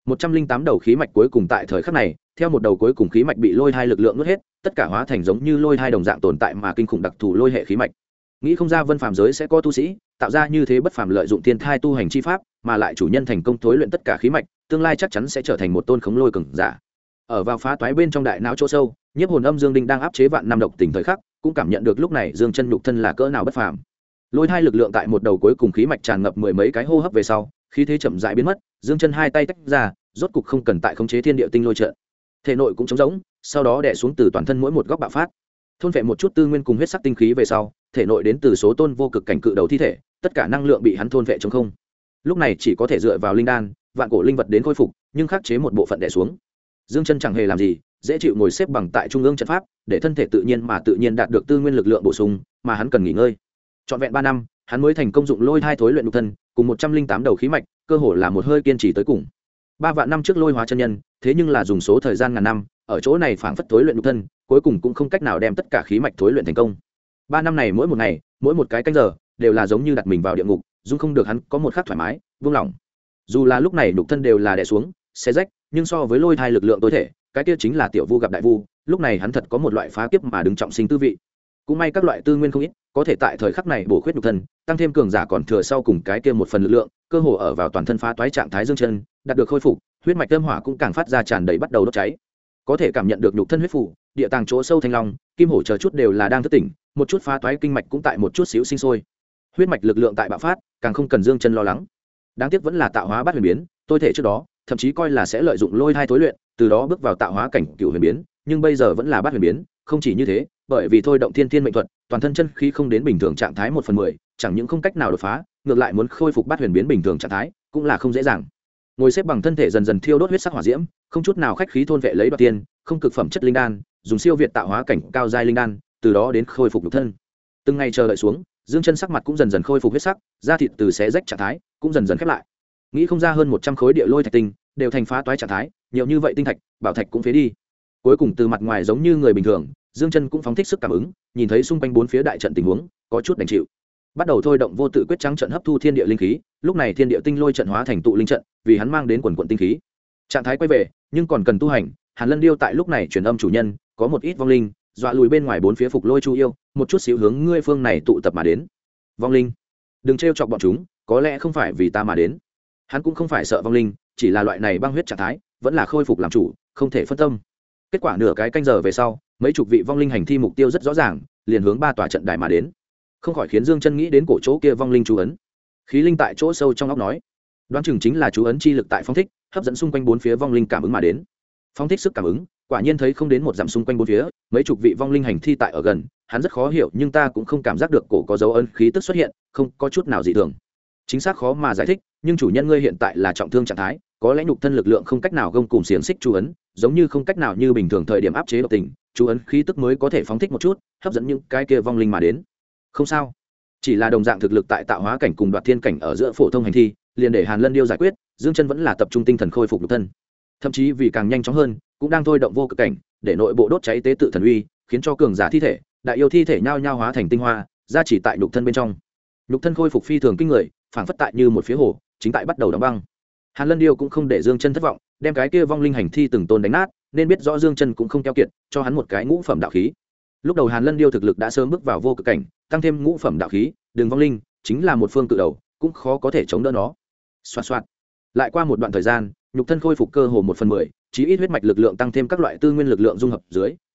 S1: 108 đầu khí mạch cuối cùng tại thời khắc này, theo một đầu cuối cùng khí mạch bị lôi thai lực lượng nuốt hết, tất cả hóa thành giống như lôi thai đồng dạng tồn tại mà kinh khủng đặc thù lôi hệ khí mạch. Nghĩ không ra vân phàm giới sẽ có tu sĩ tạo ra như thế bất phàm lợi dụng thiên thai tu hành chi pháp, mà lại chủ nhân thành công thối luyện tất cả khí mạch, tương lai chắc chắn sẽ trở thành một tôn khống lôi cường giả. Ở vào phá toái bên trong đại não chỗ sâu, nhiếp hồn âm Dương Đinh đang áp chế vạn năm độc tình thời khắc, cũng cảm nhận được lúc này Dương Chân nhục thân là cỡ nào bất phàm. Lôi thai lực lượng tại một đầu cuối cùng khí mạch tràn ngập mười mấy cái hô hấp về sau, khí thế chậm rãi biến mất, Dương Chân hai tay tách ra, rốt cục không cần tại khống chế thiên địa tinh lôi trận. Thể nội cũng trống rỗng, sau đó đè xuống từ toàn thân mỗi một góc bạo phát. Thôn vệ một chút tư nguyên cùng huyết sắc tinh khí về sau, thể nội đến từ số tôn vô cực cảnh cự đầu thi thể, tất cả năng lượng bị hắn thôn vệ trống không. Lúc này chỉ có thể dựa vào linh đan, vạn cổ linh vật đến khôi phục, nhưng khắc chế một bộ phận đè xuống. Dương Chân chẳng hề làm gì, dễ chịu ngồi xếp bằng tại trung ương trận pháp, để thân thể tự nhiên đạt được tư nguyên lực lượng bổ sung, mà hắn cần nghỉ ngơi. Trọn vẹn 3 năm, hắn mới thành công dụng lôi thai thối luyện nhục thân, cùng 108 đầu khí mạch, cơ hồ là một hơi kiên trì tới cùng. 3 vạn năm trước lôi hóa chân nhân, thế nhưng là dùng số thời gian ngàn năm, ở chỗ này phảng phất thối luyện nhục thân, cuối cùng cũng không cách nào đem tất cả khí mạch thối luyện thành công. 3 năm này mỗi một ngày, mỗi một cái canh giờ, đều là giống như đặt mình vào địa ngục, dung không được hắn có một khắc thoải mái, vương lòng. Dù là lúc này nhục thân đều là đè xuống, xé rách, nhưng so với lôi thai lực lượng tối thể, cái kia chính là tiểu vu gặp đại vu, lúc này hắn thật có một loại phá kiếp mà đứng trọng sinh tư vị. Cũng may các loại tư nguyên không ít, có thể tại thời khắc này bổ khuyết nhục thân, tăng thêm cường giả còn thừa sau cùng cái kia một phần lực lượng, cơ hồ ở vào toàn thân phá toái trạng thái Dương Chân, đạt được khôi phục, huyết mạch âm hỏa cũng càng phát ra tràn đầy bắt đầu đốt cháy. Có thể cảm nhận được nhục thân huyết phủ, địa tàng chỗ sâu thanh long, kim hổ chờ chút đều là đang thức tỉnh, một chút phá toái kinh mạch cũng tại một chút xíu sinh sôi. Huyết mạch lực lượng tại bạo phát, càng không cần Dương Chân lo lắng. Đáng tiếc vẫn là tạo hóa bát huyền biến, tôi thể trước đó, thậm chí coi là sẽ lợi dụng lôi thai tối luyện, từ đó bước vào tạo hóa cảnh cửu huyền biến, nhưng bây giờ vẫn là bát huyền biến, không chỉ như thế, bởi vì thôi động thiên thiên mệnh thuật, toàn thân chân khí không đến bình thường trạng thái 1/10, chẳng những không cách nào đột phá, ngược lại muốn khôi phục bát huyền biến bình thường trạng thái, cũng là không dễ dàng. Ngồi xếp bằng thân thể dần dần thiêu đốt huyết sắc hỏa diễm, không chút nào khách khí thôn vệ lấy đoạt tiên, không cực phẩm chất linh đan, dùng siêu việt tạo hóa cảnh cao giai linh đan, từ đó đến khôi phục nhục thân. Từng ngày chờ đợi xuống, Dương Chân sắc mặt cũng dần dần khôi phục huyết sắc, da thịt từ xé rách trạng thái cũng dần dần khép lại. Nghĩ không ra hơn 100 khối địa lôi thạch tinh đều thành phá toái trạng thái, nhiều như vậy tinh thạch, bảo thạch cũng phế đi. Cuối cùng từ mặt ngoài giống như người bình thường, Dương Chân cũng phóng thích sức cảm ứng, nhìn thấy xung quanh bốn phía đại trận tình huống, có chút đành chịu. Bắt đầu thôi động vô tự quyết trắng trận hấp thu thiên địa linh khí, lúc này thiên địa tinh lôi trận hóa thành tụ linh trận, vì hắn mang đến quần quần tinh khí. Trạng thái quay về, nhưng còn cần tu hành, Hàn Lân Điêu tại lúc này truyền âm chủ nhân, có một ít vong linh, dọa lùi bên ngoài bốn phía phục lôi chu yêu, một chút xíu hướng ngươi phương này tụ tập mà đến. Vong linh, đừng trêu chọc bọn chúng, có lẽ không phải vì ta mà đến. Hắn cũng không phải sợ vong linh, chỉ là loại này băng huyết trạng thái, vẫn là khôi phục làm chủ, không thể phân tâm. Kết quả nửa cái canh giờ về sau, mấy chục vị vong linh hành thi mục tiêu rất rõ ràng, liền hướng 3 tòa trận đài mà đến. Không khỏi khiến Dương Chân nghĩ đến cổ chỗ kia vong linh chú ấn. Khí linh tại chỗ sâu trong óc nói, đoán chừng chính là chú ấn chi lực tại phóng thích, hấp dẫn xung quanh bốn phía vong linh cảm ứng mà đến. Phóng thích sức cảm ứng, quả nhiên thấy không đến một dặm xung quanh bốn phía, mấy chục vị vong linh hành thi tại ở gần, hắn rất khó hiểu, nhưng ta cũng không cảm giác được cổ có dấu ấn khí tức xuất hiện, không có chút nào dị thường. Chính xác khó mà giải thích, nhưng chủ nhân ngươi hiện tại là trọng thương trạng thái, có lẽ nhục thân lực lượng không cách nào gông cùng xiềng xích chú ấn, giống như không cách nào như bình thường thời điểm áp chế độc tình, chú ấn khí tức mới có thể phóng thích một chút, hấp dẫn những cái kia vong linh mà đến. Không sao, chỉ là đồng dạng thực lực tại tạo hóa cảnh cùng đoạt thiên cảnh ở giữa phổ thông hành thi, liền để Hàn Lân Điêu giải quyết. Dương Chân vẫn là tập trung tinh thần khôi phục nhục thân, thậm chí vì càng nhanh chóng hơn, cũng đang thôi động vô cực cảnh, để nội bộ đốt cháy tế tự thần uy, khiến cho cường giả thi thể, đại yêu thi thể nhao nhao hóa thành tinh hoa, gia chỉ tại nhục thân bên trong. Nhục thân khôi phục phi thường kinh người, phảng phất tại như một phía hồ, chính tại bắt đầu đóng băng. Hàn Lân Điêu cũng không để Dương Chân thất vọng, đem cái kia vong linh hành thi từng tôn đánh nát, nên biết rõ Dương Chân cũng không keo kiệt, cho hắn một cái ngũ phẩm đạo khí. Lúc đầu Hàn Lân Điêu thực lực đã sớm bước vào vô cực cảnh, tăng thêm ngũ phẩm đạo khí, đường vong linh chính là một phương cự đầu, cũng khó có thể chống đỡ nó. Soạt soạt. Lại qua một đoạn thời gian, nhục thân khôi phục cơ hồ 1/10, chí ít huyết mạch lực lượng tăng thêm các loại tư nguyên lực lượng dung hợp dưới,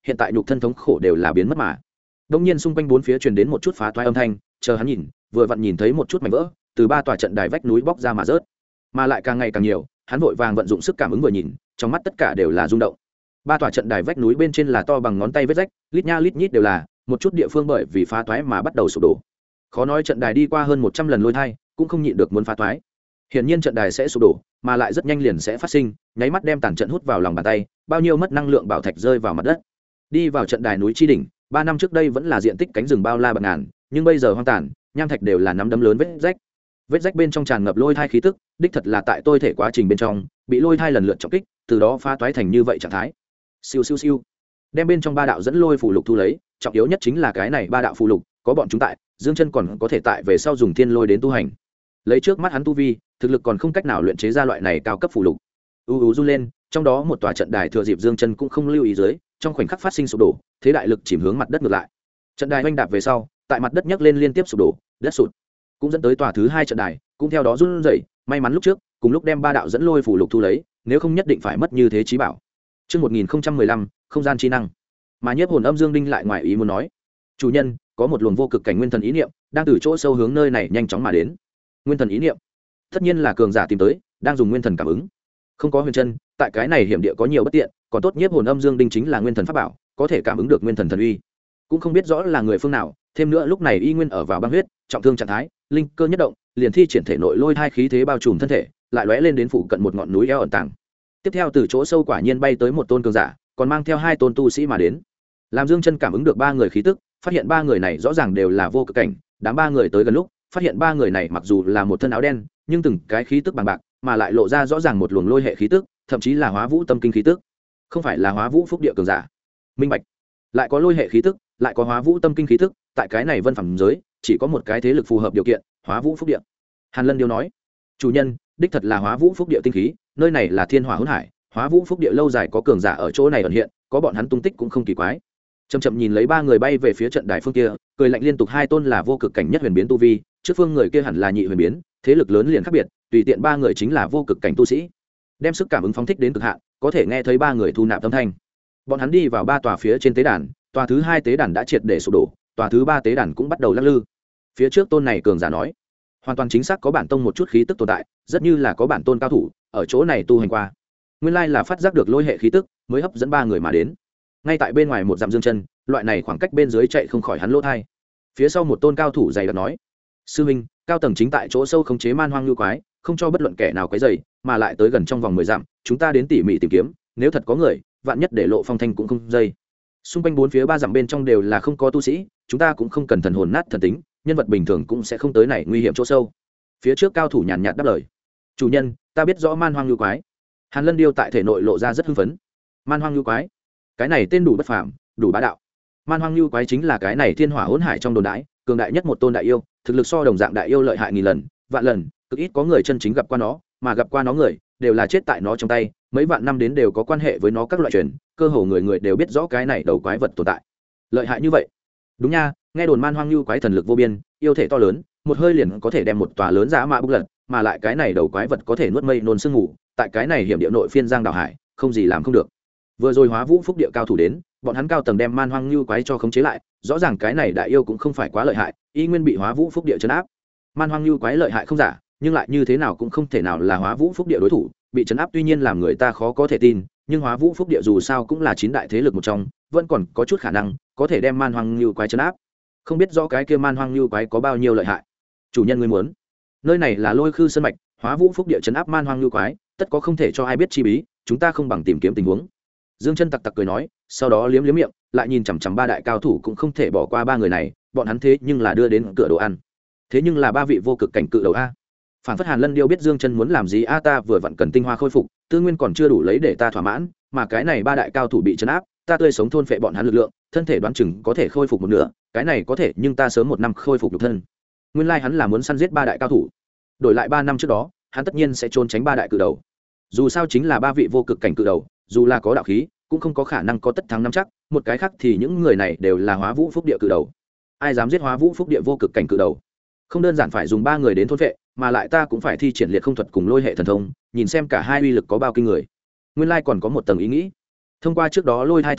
S1: hiện tại nhục thân thống khổ đều là biến mất mà. Đông nhiên xung quanh bốn phía truyền đến một chút phá toái âm thanh, chờ hắn nhìn, vừa vặn nhìn thấy một chút mảnh vỡ từ ba tòa trận đài vách núi bóc ra mà rớt, mà lại càng ngày càng nhiều. Hắn vội vàng vận dụng sức cảm ứng vừa nhìn, trong mắt tất cả đều là rung động. Ba tòa trận đài vách núi bên trên là to bằng ngón tay vết rách, lít nha lít nhít đều là, một chút địa phương bởi vì phá toái mà bắt đầu sụp đổ. Khó nói trận đài đi qua hơn 100 lần lôi thai, cũng không nhịn được muốn phá toái. Hiển nhiên trận đài sẽ sụp đổ, mà lại rất nhanh liền sẽ phát sinh, nháy mắt đem tàn trận hút vào lòng bàn tay, bao nhiêu mất năng lượng bảo thạch rơi vào mặt đất. Đi vào trận đài núi chi đỉnh, 3 năm trước đây vẫn là diện tích cánh rừng bao la bạt ngàn, nhưng bây giờ hoang tàn, nham thạch đều là nắm đấm lớn vết rách. Vết rách bên trong tràn ngập lôi thai khí tức, đích thật là tại tôi thể quá trình bên trong, bị lôi thai lần lượt trọng kích, từ đó phá toái thành như vậy trạng thái. Siêu siêu siêu. Đem bên trong ba đạo dẫn lôi phù lục thu lấy, trọng yếu nhất chính là cái này ba đạo phù lục, có bọn chúng tại, Dương Chân còn có thể tại về sau dùng thiên lôi đến tu hành. Lấy trước mắt hắn tu vi, thực lực còn không cách nào luyện chế ra loại này cao cấp phù lục. Run lên, trong đó một tòa trận đài thừa dịp Dương Chân cũng không lưu ý dưới, trong khoảnh khắc phát sinh sụp đổ, thế đại lực chìm hướng mặt đất ngược lại. Trận đài oanh đạp về sau, tại mặt đất nhấc lên liên tiếp sụp đổ, đất sụt. Cũng dẫn tới tòa thứ hai trận đài, cũng theo đó run rẩy, may mắn lúc trước, cùng lúc đem ba đạo dẫn lôi phù lục thu lấy, nếu không nhất định phải mất như thế chí bảo. Chương 1015, không gian chi năng. Mà Nhiếp Hồn Âm Dương Đinh lại ngoài ý muốn nói: "Chủ nhân, có một luồng vô cực cảnh nguyên thần ý niệm, đang từ chỗ sâu hướng nơi này nhanh chóng mà đến." Nguyên thần ý niệm? Tất nhiên là cường giả tìm tới, đang dùng nguyên thần cảm ứng. Không có huyền chân, tại cái này hiểm địa có nhiều bất tiện, còn tốt Nhiếp Hồn Âm Dương Đinh chính là nguyên thần pháp bảo, có thể cảm ứng được nguyên thần thần uy. Cũng không biết rõ là người phương nào, thêm nữa lúc này y nguyên ở vào băng huyết, trọng thương trạng thái, linh cơ nhất động, liền thi triển thể nội lôi thai khí thế bao trùm thân thể, lại lóe lên đến phụ cận một ngọn núi eo ẩn tàng. Tiếp theo từ chỗ sâu quả nhiên bay tới một tôn cường giả, còn mang theo 2 tôn tu sĩ mà đến. Làm Dương Chân cảm ứng được 3 người khí tức, phát hiện 3 người này rõ ràng đều là vô cực cảnh, đám 3 người tới gần lúc, phát hiện 3 người này mặc dù là một thân áo đen, nhưng từng cái khí tức bằng bạc, mà lại lộ ra rõ ràng một luồng lôi hệ khí tức, thậm chí là Hóa Vũ Tâm Kinh khí tức. Không phải là Hóa Vũ Phúc Địa cường giả. Minh bạch. Lại có lôi hệ khí tức, lại có Hóa Vũ Tâm Kinh khí tức, tại cái này vân phẩm giới, chỉ có một cái thế lực phù hợp điều kiện, Hóa Vũ Phúc Địa. Hàn Lân Điêu nói: "Chủ nhân, đích thật là Hóa Vũ Phúc Địa tinh khí, nơi này là Thiên Hỏa Hỗn Hải, Hóa Vũ Phúc Địa lâu dài có cường giả ở chỗ này ẩn hiện, có bọn hắn tung tích cũng không kỳ quái." Chậm chậm nhìn lấy 3 người bay về phía trận đài phương kia, cười lạnh liên tục. 2 tôn là vô cực cảnh nhất huyền biến tu vi, trước phương người kia hẳn là nhị huyền biến, thế lực lớn liền khác biệt, tùy tiện 3 người chính là vô cực cảnh tu sĩ. Đem sức cảm ứng phóng thích đến cực hạn, có thể nghe thấy 3 người thu nạp âm thanh. Bọn hắn đi vào 3 tòa phía trên tế đàn, tòa thứ 2 tế đàn đã triệt để sụp đổ, tòa thứ 3 tế đàn cũng bắt đầu lắc lư. Phía trước tôn này cường giả nói, hoàn toàn chính xác có bản tông một chút khí tức tồn tại, rất như là có bản tôn cao thủ ở chỗ này tu hành qua. Nguyên lai là phát giác được lôi hệ khí tức, mới hấp dẫn 3 người mà đến. Ngay tại bên ngoài một dặm Dương Chân, loại này khoảng cách bên dưới chạy không khỏi hắn lỗ thai. Phía sau một tôn cao thủ dày đặc nói: "Sư huynh, cao tầng chính tại chỗ sâu khống chế man hoang lưu quái, không cho bất luận kẻ nào quấy rầy, mà lại tới gần trong vòng 10 dặm, chúng ta đến tỉ mỉ tìm kiếm, nếu thật có người, vạn nhất để lộ phong thanh cũng không dây. Xung quanh 4 phía 3 dặm bên trong đều là không có tu sĩ, chúng ta cũng không cần thần hồn nát thần tính, nhân vật bình thường cũng sẽ không tới này nguy hiểm chỗ sâu." Phía trước cao thủ nhàn nhạt đáp lời: "Chủ nhân, ta biết rõ man hoang lưu quái." Hàn Lân Điêu tại thể nội lộ ra rất hưng phấn. Man hoang lưu quái, cái này tên đủ bất phàm, đủ bá đạo. Man hoang lưu quái chính là cái này Thiên Hỏa Hỗn Hải trong đồn đãi, cường đại nhất một tôn đại yêu, thực lực so đồng dạng đại yêu lợi hại nghìn lần, vạn lần, cực ít có người chân chính gặp qua nó, mà gặp qua nó người đều là chết tại nó trong tay, mấy vạn năm đến đều có quan hệ với nó các loại truyền, cơ hồ người người đều biết rõ cái này đầu quái vật tồn tại. Lợi hại như vậy? Đúng nha, nghe đồn man hoang lưu quái thần lực vô biên, yêu thể to lớn, một hơi liền có thể đem một tòa lớn dã mã bốc lật, mà lại cái này đầu quái vật có thể nuốt mây nôn sương ngủ, tại cái này hiểm địa nội phiên giang đảo hải, không gì làm không được. Vừa rồi Hóa Vũ Phúc Địa cao thủ đến, bọn hắn cao tầng đem man hoang lưu quái cho khống chế lại, rõ ràng cái này đại yêu cũng không phải quá lợi hại, y nguyên bị Hóa Vũ Phúc Địa trấn áp. Man hoang lưu quái lợi hại không giả, nhưng lại như thế nào cũng không thể nào là Hóa Vũ Phúc Địa đối thủ, bị trấn áp tuy nhiên làm người ta khó có thể tin, nhưng Hóa Vũ Phúc Địa dù sao cũng là 9 đại thế lực một trong, vẫn còn có chút khả năng có thể đem man hoang lưu quái trấn áp. Không biết rõ cái kia man hoang lưu quái có bao nhiêu lợi hại. Chủ nhân ngươi muốn? Nơi này là Lôi Khư Sơn mạch, Hóa Vũ Phúc Địa trấn áp man hoang lưu quái, tất có không thể cho ai biết chi bí, chúng ta không bằng tìm kiếm tình huống. Dương Chân tặc tặc cười nói, sau đó liếm liếm miệng, lại nhìn chằm chằm 3 đại cao thủ cũng không thể bỏ qua 3 người này, bọn hắn thế nhưng là đưa đến cửa đồ ăn. Thế nhưng là 3 vị vô cực cảnh cự đầu a. Phản phất Hàn Lân Điêu biết Dương Chân muốn làm gì a, ta vừa vặn cần tinh hoa khôi phục, tư nguyên còn chưa đủ lấy để ta thỏa mãn, mà cái này 3 đại cao thủ bị trấn áp, ta tươi sống thôn phệ bọn hắn lực lượng, thân thể đoán chừng có thể khôi phục một nửa, cái này có thể, nhưng ta sớm 1 năm khôi phục nhục thân. Nguyên lai hắn là muốn săn giết 3 đại cao thủ. Đổi lại 3 năm trước đó, hắn tất nhiên sẽ trốn tránh 3 đại cự đầu. Dù sao chính là 3 vị vô cực cảnh cự đầu, dù là có đạo khí, cũng không có khả năng có tất thắng nắm chắc, một cái khác thì những người này đều là Hóa Vũ Phúc Địa cự đầu. Ai dám giết Hóa Vũ Phúc Địa vô cực cảnh cự đầu? Không đơn giản phải dùng 3 người đến thôn phệ, mà lại ta cũng phải thi triển liệt không thuật cùng lôi hệ thần thông, nhìn xem cả hai uy lực có bao kinh người. Nguyên lai còn có một tầng ý nghĩ. Thông qua trước đó lôi thai thối luyện,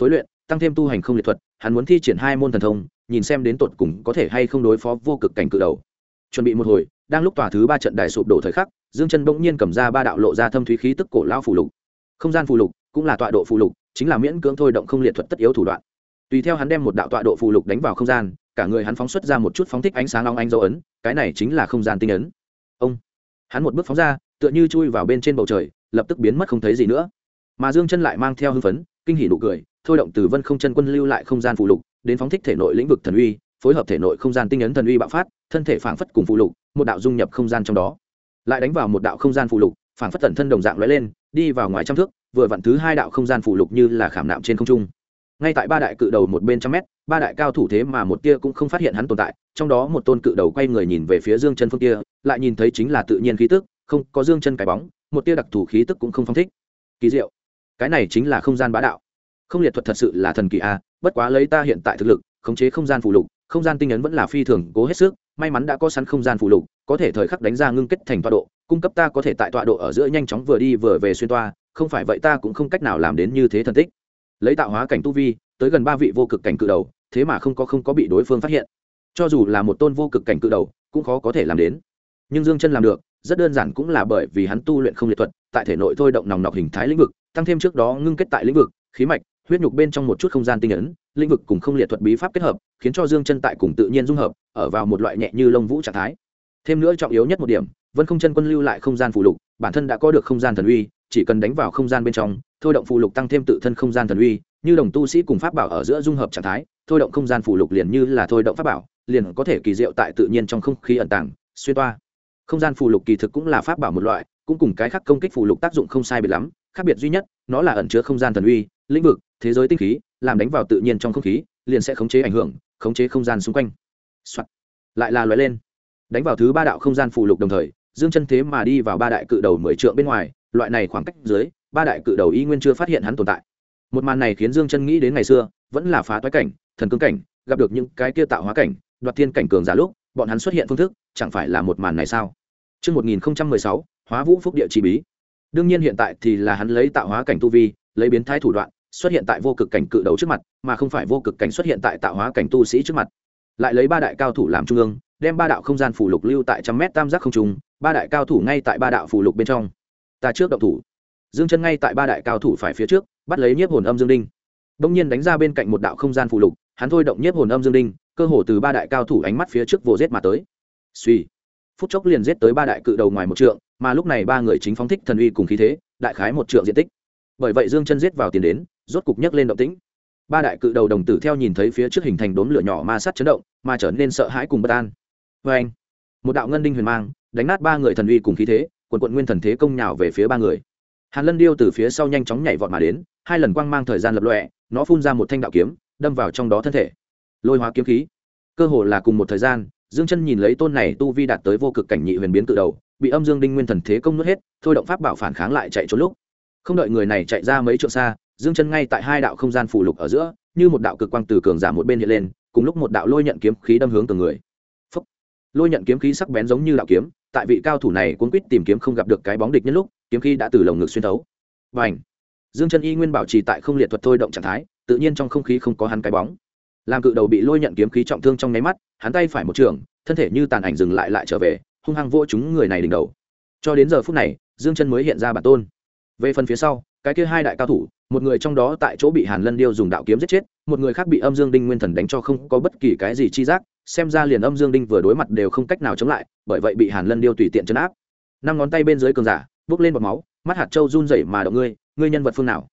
S1: tăng thêm tu hành không liệt thuật, hắn muốn thi triển 2 môn thần thông, nhìn xem đến tột cùng có thể hay không đối phó vô cực cảnh cự đầu. Chuẩn bị một hồi, đang lúc tòa thứ 3 trận đài sụp đổ thời khắc, Dương Chân bỗng nhiên cầm ra 3 đạo lộ ra thâm thúy khí tức cổ lão phù lục. Không gian phù lục cũng là tọa độ phù lục, chính là miễn cưỡng thôi động không liệt thuật tất yếu thủ đoạn. Tùy theo hắn đem một đạo tọa độ phù lục đánh vào không gian, cả người hắn phóng xuất ra một chút phóng thích ánh sáng long ánh dấu ấn, cái này chính là không gian tinh ấn. Ông, hắn một bước phóng ra, tựa như chui vào bên trên bầu trời, lập tức biến mất không thấy gì nữa. Mà Dương Chân lại mang theo hưng phấn, kinh hỉ nụ cười, thôi động từ Vân Không Chân Quân lưu lại không gian phù lục, đến phóng thích thể nội lĩnh vực thần uy, phối hợp thể nội không gian tinh ấn thần uy bạo phát, thân thể phảng phất cùng phù lục, một đạo dung nhập không gian trong đó. Lại đánh vào một đạo không gian phù lục, phảng phất tận thân đồng dạng lóe lên, đi vào ngoài trăm thước, vừa vặn thứ 2 đạo không gian phù lục như là khảm nạm trên không trung. Ngay tại 3 đại cự đầu một bên trăm mét, 3 đại cao thủ thế mà một tia cũng không phát hiện hắn tồn tại, trong đó một tôn cự đầu quay người nhìn về phía Dương Chân phương kia, lại nhìn thấy chính là tự nhiên khí tức, không có Dương Chân cái bóng, một tia đặc thù khí tức cũng không phong thích. Kỳ diệu, cái này chính là không gian bá đạo. Không liệt thuật thật sự là thần kỳ a, bất quá lấy ta hiện tại thực lực, khống chế không gian phù lục, không gian tinh ấn vẫn là phi thường cố hết sức, may mắn đã có sẵn không gian phù lục, có thể thời khắc đánh ra ngưng kết thành tọa độ, cung cấp ta có thể tại tọa độ ở giữa nhanh chóng vừa đi vừa về xuyên toa, không phải vậy ta cũng không cách nào làm đến như thế thần tích. Lấy tạo hóa cảnh tu vi, tới gần 3 vị vô cực cảnh cự đầu, thế mà không có bị đối phương phát hiện. Cho dù là một tôn vô cực cảnh cự đầu, cũng khó có thể làm đến. Nhưng Dương Chân làm được, rất đơn giản cũng là bởi vì hắn tu luyện không liệt thuật, tại thể nội thôi động nòng nọc hình thái lĩnh vực, tăng thêm trước đó ngưng kết tại lĩnh vực, khí mạch, huyết nhục bên trong một chút không gian tinh ấn, lĩnh vực cùng không liệt thuật bí pháp kết hợp, khiến cho Dương Chân tại cùng tự nhiên dung hợp, ở vào một loại nhẹ như lông vũ trạng thái. Thêm nữa trọng yếu nhất một điểm, Vân Không Chân Quân lưu lại không gian phù lục, bản thân đã có được không gian thần uy, chỉ cần đánh vào không gian bên trong, thôi động phù lục tăng thêm tự thân không gian thần uy, như đồng tu sĩ cùng pháp bảo ở giữa dung hợp trạng thái, thôi động không gian phù lục liền như là thôi động pháp bảo, liền có thể kỳ diệu tại tự nhiên trong không khí ẩn tàng, xuyên toa. Không gian phù lục kỳ thực cũng là pháp bảo một loại, cũng cùng cái khác công kích phù lục tác dụng không sai biệt lắm, khác biệt duy nhất, nó là ẩn chứa không gian thần uy, lĩnh vực, thế giới tinh khí, làm đánh vào tự nhiên trong không khí, liền sẽ khống chế ảnh hưởng, khống chế không gian xung quanh. Soạt. Lại là lóe lên, đánh vào thứ 3 đạo không gian phù lục đồng thời, Dương Chân thế mà đi vào 3 đại cự đầu 10 trượng bên ngoài, loại này khoảng cách dưới, 3 đại cự đầu y nguyên chưa phát hiện hắn tồn tại. Một màn này khiến Dương Chân nghĩ đến ngày xưa, vẫn là phá toái cảnh, thần cương cảnh, gặp được những cái kia tạo hóa cảnh, đoạt thiên cảnh cường giả lúc, bọn hắn xuất hiện phương thức, chẳng phải là một màn này sao? Chương 1016, Hóa Vũ Phúc Địa chi bí. Đương nhiên hiện tại thì là hắn lấy tạo hóa cảnh tu vi, lấy biến thái thủ đoạn, xuất hiện tại vô cực cảnh cự đầu trước mặt, mà không phải vô cực cảnh xuất hiện tại tạo hóa cảnh tu sĩ trước mặt. Lại lấy 3 đại cao thủ làm trung ương, đem 3 đạo không gian phù lục lưu tại trăm mét tam giác không trung, 3 đại cao thủ ngay tại 3 đạo phù lục bên trong. Ta trước động thủ. Dương Chân ngay tại 3 đại cao thủ phải phía trước, bắt lấy nhiếp hồn âm dương đinh. Bỗng nhiên đánh ra bên cạnh một đạo không gian phù lục, hắn thôi động nhiếp hồn âm dương đinh, cơ hồ từ 3 đại cao thủ ánh mắt phía trước vồ giết mà tới. Suy, phút chốc liền giết tới 3 đại cự đầu ngoài một trượng, mà lúc này 3 người chính phóng thích thần uy cùng khí thế, đại khái một trượng diện tích. Bởi vậy Dương Chân giết vào tiền đến, rốt cục nhấc lên động tĩnh. 3 đại cự đầu đồng tử theo nhìn thấy phía trước hình thành đốm lửa nhỏ ma sát chấn động, mà trở nên sợ hãi cùng bất an. Oeng! Một đạo ngân đinh huyền mang, đánh nát 3 người thần uy cùng khí thế, quần nguyên thần thế công nhào về phía 3 người. Hàn Lân Điêu từ phía sau nhanh chóng nhảy vọt mà đến, 2 lần quang mang thời gian lập lòe, nó phun ra một thanh đạo kiếm, đâm vào trong đó thân thể. Lôi hóa kiếm khí. Cơ hồ là cùng một thời gian, Dương Chân nhìn lấy tôn này tu vi đạt tới vô cực cảnh nhị huyền biến tự đầu, bị âm dương đinh nguyên thần thế công nuốt hết, thôi động pháp bảo phản kháng lại chạy trốn lúc. Không đợi người này chạy ra mấy trượng xa, Dương Chân ngay tại 2 đạo không gian phù lục ở giữa, như một đạo cực quang từ cường giả một bên hiện lên, cùng lúc một đạo lôi nhận kiếm khí đâm hướng từng người. Phốc. Lôi nhận kiếm khí sắc bén giống như đạo kiếm, tại vị cao thủ này cuống quýt tìm kiếm không gặp được cái bóng địch nhân lúc, kiếm khí đã từ lồng ngực xuyên thấu. Bành! Dương Chân y nguyên bảo trì tại không liệt thuật thôi động trạng thái, tự nhiên trong không khí không có hắn cái bóng. Làm cự đầu bị lôi nhận kiếm khí trọng thương trong nháy mắt, hắn tay phải một trường, thân thể như tàn ảnh dừng lại trở về, hung hăng vỗ trúng người này đỉnh đầu. Cho đến giờ phút này, Dương Chân mới hiện ra bản tôn. Về phần phía sau, cái kia 2 đại cao thủ, một người trong đó tại chỗ bị Hàn Lân Điêu dùng đạo kiếm giết chết, một người khác bị âm dương đinh nguyên thần đánh cho không có bất kỳ cái gì chi giác, xem ra liền âm dương đinh vừa đối mặt đều không cách nào chống lại, bởi vậy bị Hàn Lân Điêu tùy tiện trấn áp. 5 ngón tay bên dưới cường giả, bốc lên bọt máu, mắt hạt châu run rẩy mà động ngươi nhân vật phương nào?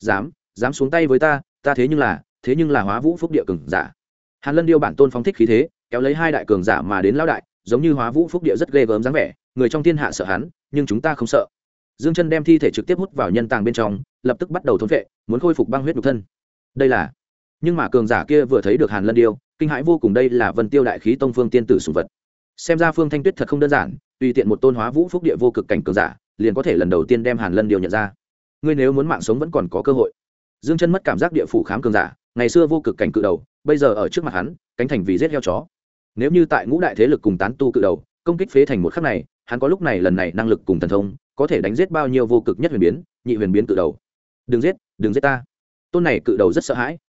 S1: Dám xuống tay với ta, ta thế nhưng là Hóa Vũ Phúc Địa cường giả. Hàn Lân Điêu bản tôn phóng thích khí thế, kéo lấy 2 đại cường giả mà đến lão đại, giống như Hóa Vũ Phúc Địa rất ghê gớm dáng vẻ, người trong thiên hạ sợ hắn, nhưng chúng ta không sợ. Dương Chân đem thi thể trực tiếp hút vào nhân tàng bên trong, lập tức bắt đầu thôn phệ, muốn khôi phục băng huyết nhục thân. Đây là, nhưng mà cường giả kia vừa thấy được Hàn Lân Điêu, kinh hãi vô cùng, đây là Vân Tiêu đại khí tông Phương tiên tử sủng vật. Xem ra Phương Thanh Tuyết thật không đơn giản, tùy tiện một tôn Hóa Vũ Phúc Địa vô cực cảnh cường giả, liền có thể lần đầu tiên đem Hàn Lân Điêu nhận ra. Ngươi nếu muốn mạng sống vẫn còn có cơ hội. Dương Chân mất cảm giác địa phủ khám cường giả, ngày xưa vô cực cảnh cự đầu, bây giờ ở trước mặt hắn, cánh thành vì giết heo chó. Nếu như tại ngũ đại thế lực cùng tán tu cự đầu, công kích phế thành một khắc này, hắn có lúc này lần này năng lực cùng thần thông, có thể đánh giết bao nhiêu vô cực nhất huyền biến, nhị huyền biến cự đầu. Đừng giết ta. Tôn này cự đầu rất sợ hãi,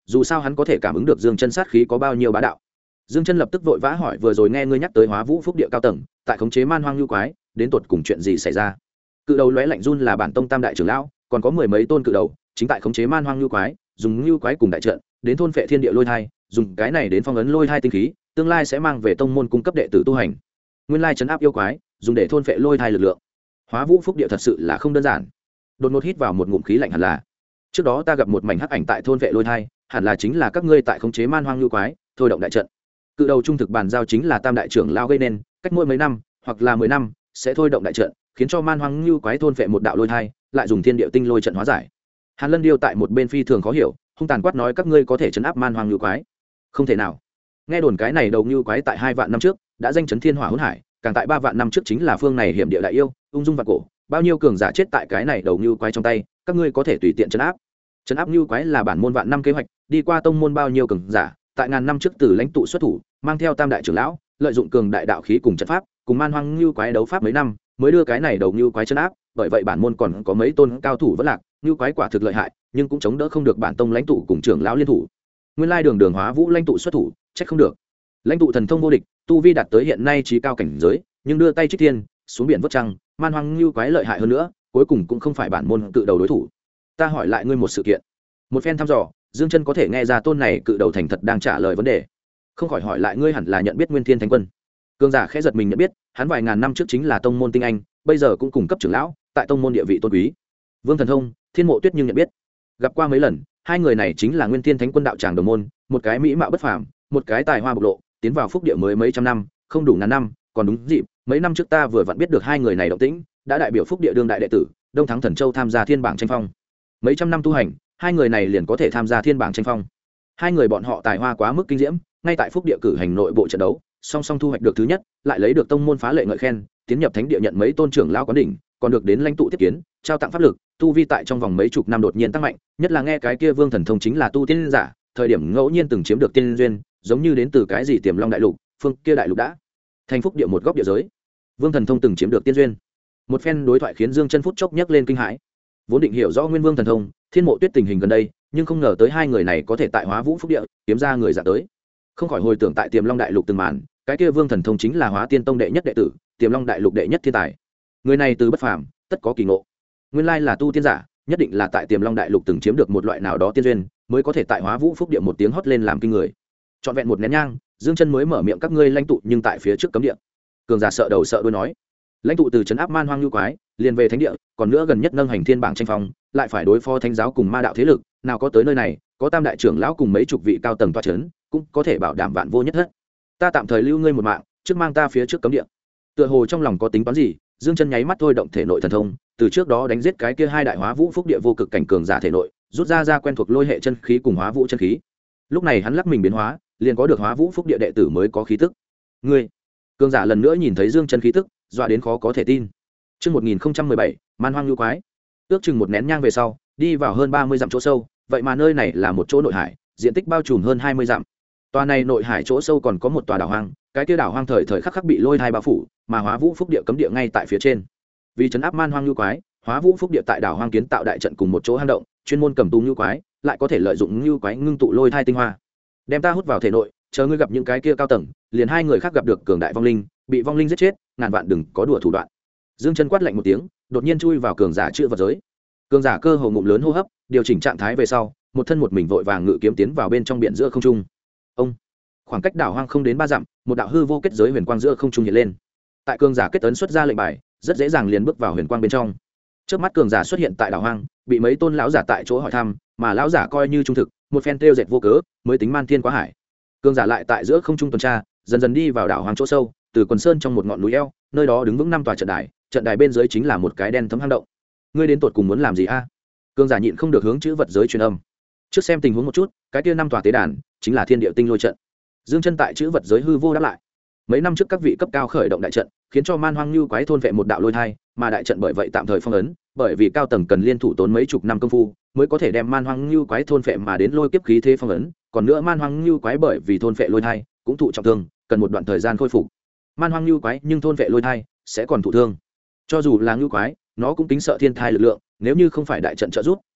S1: dù sao hắn có thể cảm ứng được Dương Chân sát khí có bao nhiêu bá đạo. Dương Chân lập tức vội vã hỏi, vừa rồi nghe ngươi nhắc tới Hóa Vũ Phúc Địa cao tầng tại khống chế man hoang lưu quái, đến tột cùng chuyện gì xảy ra? Cự đầu lóe lạnh run là bản tông tam đại trưởng lão, còn có mười mấy tôn cự đầu chính tại khống chế man hoang lưu quái, dùng lưu quái cùng đại trận đến thôn phệ thiên địa lôi thai, dùng cái này đến phong ấn lôi thai tinh khí, tương lai sẽ mang về tông môn cung cấp đệ tử tu hành. Nguyên lai trấn áp yêu quái, dùng để thôn phệ lôi thai lực lượng. Hóa Vũ Phúc Địa thật sự là không đơn giản. Đột ngột hít vào một ngụm khí lạnh, hẳn là trước đó ta gặp một mảnh hắc ảnh tại thôn vệ lôi thai, hẳn là chính là các ngươi tại khống chế man hoang lưu quái, thôi động đại trận. Cự đầu trung thực bàn giao chính là tam đại trưởng lao gây nên, cách mỗi mấy năm hoặc là 10 năm sẽ thôi động đại trận, khiến cho man hoang lưu quái thôn vệ một đạo lôi thai, lại dùng thiên địa tinh lôi trận hóa giải. Hàn Lân Điêu tại một bên phi thường khó hiểu, hung tàn quát nói, các ngươi có thể trấn áp man hoang lưu quái? Không thể nào. Nghe đồn cái này đầu lưu quái tại 2 vạn năm trước đã danh chấn thiên hỏa hỗn hải, càng tại 3 vạn năm trước chính là phương này hiểm địa đại yêu, ung dung vạn cổ, bao nhiêu cường giả chết tại cái này đầu lưu quái trong tay, các ngươi có thể tùy tiện trấn áp? Trấn áp lưu quái là bản môn vạn năm kế hoạch, đi qua tông môn bao nhiêu cường giả, tại ngàn năm trước từ lãnh tụ xuất thủ, mang theo tam đại trưởng lão, lợi dụng cường đại đạo khí cùng trận pháp, cùng man hoang lưu quái đấu pháp mấy năm, mới đưa cái này đầu lưu quái trấn áp, bởi vậy bản môn còn có mấy tôn cao thủ vẫn lạc, lưu quái quả thực lợi hại, nhưng cũng chống đỡ không được bản tông lãnh tụ cùng trưởng lão liên thủ. Nguyên lai đường Hóa Vũ lãnh tụ xuất thủ, trách không được. Lãnh tụ thần thông vô địch, tu vi đạt tới hiện nay chí cao cảnh giới, nhưng đưa tay trích thiên, xuống biển vớt trăng, man hoang lưu quái lợi hại hơn nữa, cuối cùng cũng không phải bản môn cự đầu đối thủ. Ta hỏi lại ngươi một sự kiện. Một phen thăm dò, Dương Chân có thể nghe ra tôn này cự đầu thành thật đang trả lời vấn đề, không khỏi hỏi lại, ngươi hẳn là nhận biết Nguyên Thiên Thánh Quân. Cường giả khẽ giật mình nhận biết, hắn vài ngàn năm trước chính là tông môn tinh anh, bây giờ cũng cùng cấp trưởng lão, tại tông môn địa vị tôn quý. Vương Thần Thông, Thiên Mộ Tuyết nhưng nhận biết, gặp qua mấy lần, hai người này chính là Nguyên Thiên Thánh Quân đạo tràng đồng môn, một cái mỹ mạo bất phàm, một cái tài hoa bộc lộ, tiến vào phúc địa mới mấy trăm năm, không đủ ngàn năm, còn đúng dịp, mấy năm trước ta vừa vặn biết được hai người này động tĩnh, đã đại biểu phúc địa đương đại đệ tử, Đông Thắng Thần Châu tham gia thiên bảng tranh phong. Mấy trăm năm tu hành, hai người này liền có thể tham gia thiên bảng tranh phong. Hai người bọn họ tài hoa quá mức kinh diễm, ngay tại phúc địa cử hành nội bộ trận đấu, song song thu hoạch được thứ nhất, lại lấy được tông môn phá lệ ngợi khen, tiến nhập thánh địa nhận mấy tôn trưởng lao quán đỉnh, còn được đến lãnh tụ tiếp kiến, trao tặng pháp lực, tu vi tại trong vòng mấy chục năm đột nhiên tăng mạnh, nhất là nghe cái kia Vương Thần Thông chính là tu tiên giả, thời điểm ngẫu nhiên từng chiếm được tiên duyên, giống như đến từ cái gì Tiềm Long đại lục, phương kia đại lục đã thành phúc địa một góc địa giới. Vương Thần Thông từng chiếm được tiên duyên. Một phen đối thoại khiến Dương Chân phút chốc nhấc lên kinh hãi. Vốn định hiểu rõ Nguyên Vương Thần Thông, Thiên Mộ Tuyết tình hình gần đây, nhưng không ngờ tới hai người này có thể tại Hóa Vũ phúc địa kiếm ra người dạng tới. Không khỏi hồi tưởng tại Tiềm Long đại lục từng màn, cái kia Vương Thần Thông chính là Hóa Tiên Tông đệ nhất đệ tử, Tiềm Long đại lục đệ nhất thiên tài. Người này từ bất phàm, tất có kỳ ngộ. Nguyên lai là tu tiên giả, nhất định là tại Tiềm Long đại lục từng chiếm được một loại nào đó tiên duyên, mới có thể tại Hóa Vũ phúc địa một tiếng hót lên làm kinh người. Trọn vẹn một nén nhang, Dương Chân mới mở miệng, các ngươi lãnh tụ nhưng tại phía trước cấm địa. Cường giả sợ đầu sợ đuôi nói, lãnh tụ từ trấn áp man hoang lưu quái, liền về thánh địa, còn nữa gần nhất nâng hành thiên bảng tranh phong, lại phải đối phó thánh giáo cùng ma đạo thế lực, nào có tới nơi này, có tam đại trưởng lão cùng mấy chục vị cao tầng tọa chấn, cũng có thể bảo đảm vạn vô nhất thất. Ta tạm thời lưu ngươi một mạng, trước mang ta phía trước cấm địa. Tựa hồ trong lòng có tính toán gì, Dương Chân nháy mắt thôi động thể nội thần thông, từ trước đó đánh giết cái kia hai đại Hóa Vũ phúc địa vô cực cảnh cường giả thể nội, rút ra quen thuộc lôi hệ chân khí cùng Hóa Vũ chân khí. Lúc này hắn lắc mình biến hóa, liền có được Hóa Vũ phúc địa đệ tử mới có khí tức. Ngươi, cường giả lần nữa nhìn thấy Dương Chân khí tức, dọa đến khó có thể tin. Chương 1017, Man Hoang Lưu Quái. Ước chừng một nén nhang về sau, đi vào hơn 30 dặm chỗ sâu, vậy mà nơi này là một chỗ nội hải, diện tích bao trùm hơn 20 dặm. Tòa này nội hải chỗ sâu còn có một tòa đảo hoang, cái kia đảo hoang thời thời khắc khắc bị lôi thai bao phủ, mà Hóa Vũ phúc địa cấm địa ngay tại phía trên. Vì trấn áp Man Hoang Lưu Quái, Hóa Vũ phúc địa tại đảo hoang kiến tạo đại trận cùng một chỗ hang động, chuyên môn cầm tù lưu quái, lại có thể lợi dụng lưu quái ngưng tụ lôi thai tinh hoa. Đem ta hút vào thể nội, chờ ngươi gặp những cái kia cao tầng, liền hai người khác gặp được cường đại vong linh, bị vong linh giết chết, ngàn vạn đừng có đùa thủ đoạn. Dương Chân quát lạnh một tiếng, đột nhiên chui vào cường giả chữ vật giới. Cường giả cơ hồ ngụm lớn hô hấp, điều chỉnh trạng thái về sau, một thân một mình vội vàng ngự kiếm tiến vào bên trong biển giữa không trung. Ông, khoảng cách đảo hoang không đến 3 dặm, một đạo hư vô kết giới huyền quang giữa không trung hiện lên. Tại cường giả kết ấn xuất ra lệnh bài, rất dễ dàng liền bước vào huyền quang bên trong. Trước mắt cường giả xuất hiện tại đảo hoang, bị mấy tôn lão giả tại chỗ hỏi thăm, mà lão giả coi như trung thực, một phen tiêu dệt vô cớ, mới tính man thiên quá hải. Cường giả lại tại giữa không trung tuần tra, dần dần đi vào đảo hoang chỗ sâu, từ quần sơn trong một ngọn núi eo, nơi đó đứng vững 5 tòa trận đài bên dưới chính là một cái đen thấm hang động. Ngươi đến tột cùng muốn làm gì a? Cường giả nhịn không được hướng chữ vật giới truyền âm. Trước xem tình huống một chút, cái kia 5 tòa tế đàn chính là thiên địa tinh lôi trận. Dương Chân tại chữ vật giới hư vô đáp lại. Mấy năm trước các vị cấp cao khởi động đại trận, khiến cho man hoang lưu quái thôn vệ một đạo lôi thai, mà đại trận bởi vậy tạm thời phong ấn, bởi vì cao tầng cần liên thủ tốn mấy chục năm công phu, mới có thể đem man hoang lưu quái thôn vệ mà đến lôi kiếp khí thế phong ấn, còn nữa man hoang lưu quái bởi vì thôn vệ lôi thai, cũng thụ trọng thương, cần một đoạn thời gian khôi phục. Man hoang lưu quái nhưng thôn vệ lôi thai sẽ còn thụ thương. Cho dù là lưu quái, nó cũng tính sợ thiên thai lực lượng, nếu như không phải đại trận trợ giúp,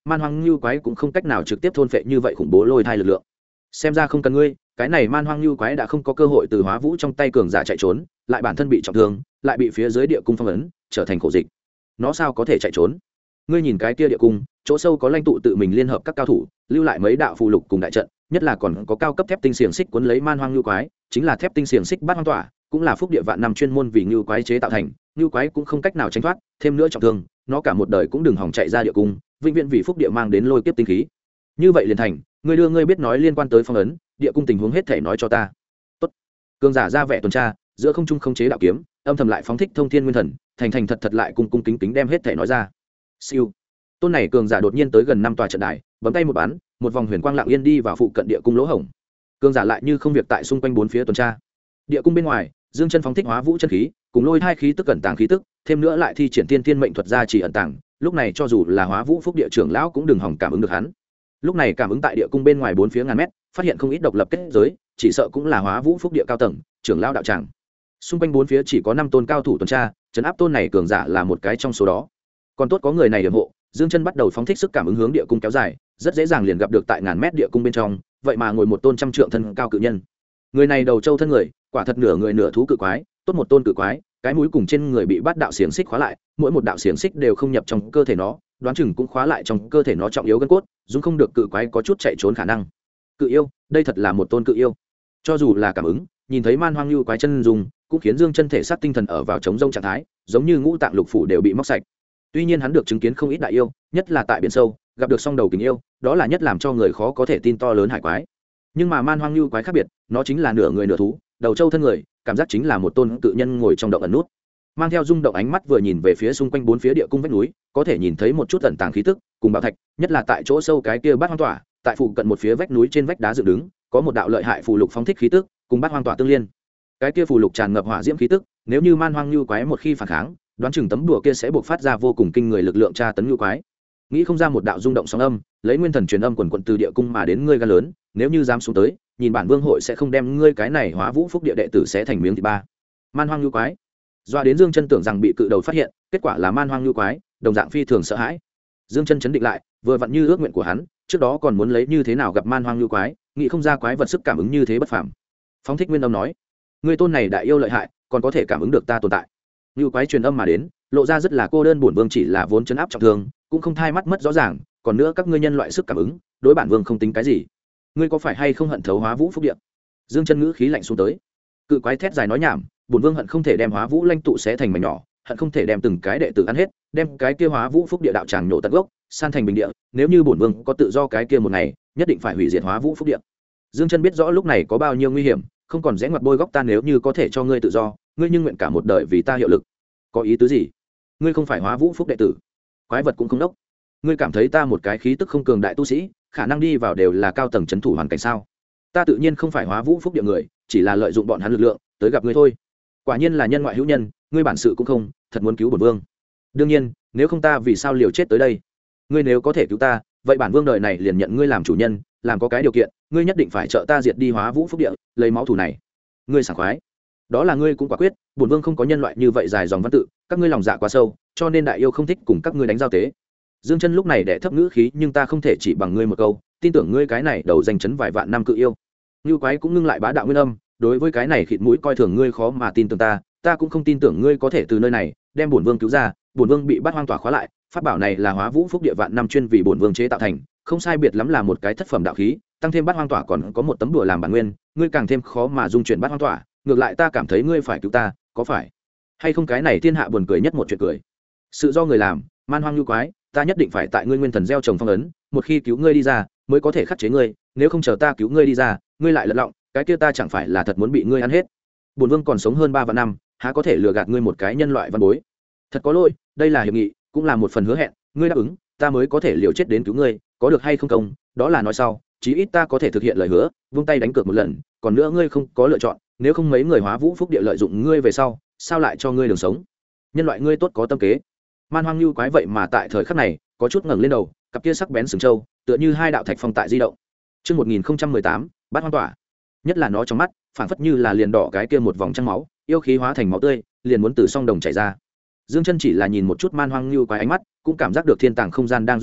S1: man hoang như quái cũng không cách nào trực tiếp thôn phệ như vậy khủng bố lôi thai lực lượng. Xem ra không cần ngươi, cái này man hoang như quái đã không có cơ hội từ hóa vũ trong tay cường giả chạy trốn, lại bản thân bị trọng thương, lại bị phía dưới địa cung phong ấn, trở thành khổ dịch. Nó sao có thể chạy trốn? Ngươi nhìn cái kia địa cung, chỗ sâu có lãnh tụ tự mình liên hợp các cao thủ, lưu lại mấy đạo phù lục cùng đại trận, nhất là còn có cao cấp thép tinh xiềng xích cuốn lấy man hoang như quái, chính là thép tinh xiềng xích bát hoang tỏa, cũng là phúc địa vạn năm chuyên môn vì như quái chế tạo thành, như quái cũng không cách nào tránh thoát, thêm nữa trọng thương, nó cả một đời cũng đừng hòng chạy ra địa cung, vĩnh viễn vì phúc địa mang đến lôi kiếp tinh khí. Như vậy liền thành, ngươi đưa ngươi biết nói liên quan tới phong ấn, địa cung tình huống hết thể nói cho ta. Tốt. Cường giả ra vẻ tuần tra, giữa không trung không chế đạo kiếm, âm thầm lại phóng thích thông thiên nguyên thần, thành thành thật thật lại cung cung kính kính đem hết thể nói ra. Siêu. Tôn này cường giả đột nhiên tới gần 5 tòa trận đài, bấm tay một bắn, một vòng huyền quang lặng yên đi vào phụ cận địa cung lỗ hổng. Cường giả lại như không việc tại xung quanh bốn phía tuần tra. Địa cung bên ngoài, dương chân phóng thích hóa vũ chân khí, cùng lôi hai khí tức cẩn tàng khí tức, thêm nữa lại thi triển tiên tiên mệnh thuật ra chỉ ẩn tàng, lúc này cho dù là hóa vũ phúc địa trưởng lão cũng đừng hòng cảm ứng được hắn. Lúc này cảm ứng tại địa cung bên ngoài 4 phía ngàn mét, phát hiện không ít độc lập kết giới, chỉ sợ cũng là hóa vũ phúc địa cao tầng, trưởng lão đạo tràng. Xung quanh 4 phía chỉ có 5 tôn cao thủ tuần tra, trấn áp tôn này cường giả là một cái trong số đó. Còn tốt có người này điểm hộ, dương chân bắt đầu phóng thích sức cảm ứng hướng địa cung kéo dài, rất dễ dàng liền gặp được tại ngàn mét địa cung bên trong, vậy mà ngồi một tôn trăm trượng thân cao cự nhân. Người này đầu trâu thân người, quả thật nửa người nửa thú cự quái, tốt một tôn cự quái, cái mũi cùng trên người bị bát đạo xiềng xích khóa lại, mỗi một đạo xiềng xích đều không nhập trong cơ thể nó, đoán chừng cũng khóa lại trong cơ thể nó trọng yếu gân cốt, dung không được cự quái có chút chạy trốn khả năng. Cự yêu, đây thật là một tôn cự yêu. Cho dù là cảm ứng, nhìn thấy man hoang lưu quái chân dùng, cũng khiến dương chân thể xác tinh thần ở vào chống rông trạng thái, giống như ngũ tạng lục phủ đều bị móc sạch. Tuy nhiên hắn được chứng kiến không ít đại yêu, nhất là tại biển sâu, gặp được song đầu kình yêu, đó là nhất làm cho người khó có thể tin to lớn hải quái. Nhưng mà man hoang lưu quái khác biệt, nó chính là nửa người nửa thú, đầu trâu thân người, cảm giác chính là một tôn cự nhân ngồi trong động ẩn nút. Mang theo rung động ánh mắt vừa nhìn về phía xung quanh 4 phía địa cung vách núi, có thể nhìn thấy một chút ẩn tàng khí tức, cùng bảo thạch, nhất là tại chỗ sâu cái kia bát hoang tỏa, tại phụ cận một phía vách núi trên vách đá dựng đứng, có một đạo lợi hại phù lục phóng thích khí tức, cùng bát hoang tỏa tương liên. Cái kia phù lục tràn ngập hỏa diễm khí tức, nếu như man hoang lưu quái một khi phản kháng, đoán chừng tấm đùa kia sẽ buộc phát ra vô cùng kinh người lực lượng tra tấn lưu quái. Nghĩ không ra một đạo rung động sóng âm, lấy nguyên thần truyền âm quần quần từ địa cung mà đến ngươi gan lớn, nếu như dám xuống tới, nhìn bản vương hội sẽ không đem ngươi cái này hóa vũ phúc địa đệ tử sẽ thành miếng thịt ba. Man hoang lưu quái. Doa đến dương chân tưởng rằng bị cự đầu phát hiện, kết quả là man hoang lưu quái, đồng dạng phi thường sợ hãi. Dương chân chấn định lại, vừa vặn như ước nguyện của hắn, trước đó còn muốn lấy như thế nào gặp man hoang lưu quái, nghĩ không ra quái vật sức cảm ứng như thế bất phàm. Phóng thích nguyên âm nói, ngươi tôn này đại yêu lợi hại, còn có thể cảm ứng được ta tồn tại. Lưu quái truyền âm mà đến, lộ ra rất là cô đơn, bổn vương chỉ là vốn chấn áp trọng thương, cũng không thay mắt mất rõ ràng, còn nữa các ngươi nhân loại sức cảm ứng, đối bản vương không tính cái gì. Ngươi có phải hay không hận thấu hóa vũ phúc địa? Dương chân ngữ khí lạnh xuống tới. Cự quái thét dài nói nhảm, bổn vương hận không thể đem hóa vũ lãnh tụ xé thành mảnh nhỏ, hận không thể đem từng cái đệ tử ăn hết, đem cái kia hóa vũ phúc địa đạo tràng nhổ tận gốc, san thành bình địa, nếu như bổn vương có tự do cái kia một ngày, nhất định phải hủy diệt hóa vũ phúc địa. Dương chân biết rõ lúc này có bao nhiêu nguy hiểm, không còn rẽ ngoặt bôi góc ta, nếu như có thể cho ngươi tự do, ngươi nhưng nguyện cả một đời vì ta hiệu lực. Có ý tứ gì? Ngươi không phải hóa vũ phúc đệ tử, quái vật cũng không đốc. Ngươi cảm thấy ta một cái khí tức không cường đại tu sĩ, khả năng đi vào đều là cao tầng trấn thủ hoàn cảnh sao? Ta tự nhiên không phải hóa vũ phúc địa người, chỉ là lợi dụng bọn hắn lực lượng tới gặp ngươi thôi. Quả nhiên là nhân ngoại hữu nhân, ngươi bản sự cũng không, thật muốn cứu bổn vương. Đương nhiên, nếu không ta vì sao liều chết tới đây? Ngươi nếu có thể cứu ta, vậy bản vương đời này liền nhận ngươi làm chủ nhân, làm có cái điều kiện, ngươi nhất định phải trợ ta diệt đi hóa vũ phúc địa, lấy máu thù này. Ngươi sảng khoái, đó là ngươi cũng quả quyết, bổn vương không có nhân loại như vậy dài dòng văn tự, các ngươi lòng dạ quá sâu, cho nên đại yêu không thích cùng các ngươi đánh giao tế. Dương chân lúc này đẻ thấp ngữ khí, nhưng ta không thể chỉ bằng ngươi một câu, tin tưởng ngươi cái này đầu danh chấn vài vạn năm cự yêu. Như quái cũng ngưng lại bá đạo nguyên âm, đối với cái này khịt mũi coi thường ngươi khó mà tin tưởng ta cũng không tin tưởng ngươi có thể từ nơi này đem bổn vương cứu ra. Bổn vương bị bắt hoang tỏa khóa lại, pháp bảo này là hóa vũ phúc địa vạn năm chuyên vì bổn vương chế tạo thành, không sai biệt lắm là một cái thất phẩm đạo khí, tăng thêm bắt hoang tỏa còn có một tấm đùa làm bản nguyên, ngươi càng thêm khó mà dung chuyển bắt hoang tỏa, ngược lại ta cảm thấy ngươi phải cứu ta, có phải hay không? Cái này thiên hạ buồn cười nhất một chuyện cười, sự do người làm. Man hoang như quái, ta nhất định phải tại ngươi nguyên thần gieo trồng phong ấn, một khi cứu ngươi đi ra mới có thể khắc chế ngươi, nếu không chờ ta cứu ngươi đi ra, ngươi lại lật lọng, cái kia ta chẳng phải là thật muốn bị ngươi ăn hết. Bổn vương còn sống hơn 3 vạn năm, há có thể lừa gạt ngươi một cái nhân loại văn bối? Thật có lỗi, đây là hiệp nghị, cũng là một phần hứa hẹn, ngươi đáp ứng, ta mới có thể liều chết đến cứu ngươi, có được hay không công, đó là nói sau, chí ít ta có thể thực hiện lời hứa, vung tay đánh cược một lần, còn nữa ngươi không có lựa chọn, nếu không mấy người hóa vũ phúc địa lợi dụng ngươi về sau, sao lại cho ngươi đường sống? Nhân loại ngươi tốt có tâm kế. Man hoang lưu quái vậy mà tại thời khắc này có chút ngẩng lên đầu, cặp kia sắc bén sừng trâu, tựa như hai đạo thạch phong tại di động. Chương 1018, bát hoang tỏa. Nhất là nó trong mắt, phảng phất như là liền đỏ cái kia một vòng trăng máu, yêu khí hóa thành máu tươi, liền muốn từ song đồng chảy ra. Dương chân chỉ là nhìn một chút man hoang lưu quái ánh mắt, cũng cảm giác được thiên tàng không gian đang run sợ,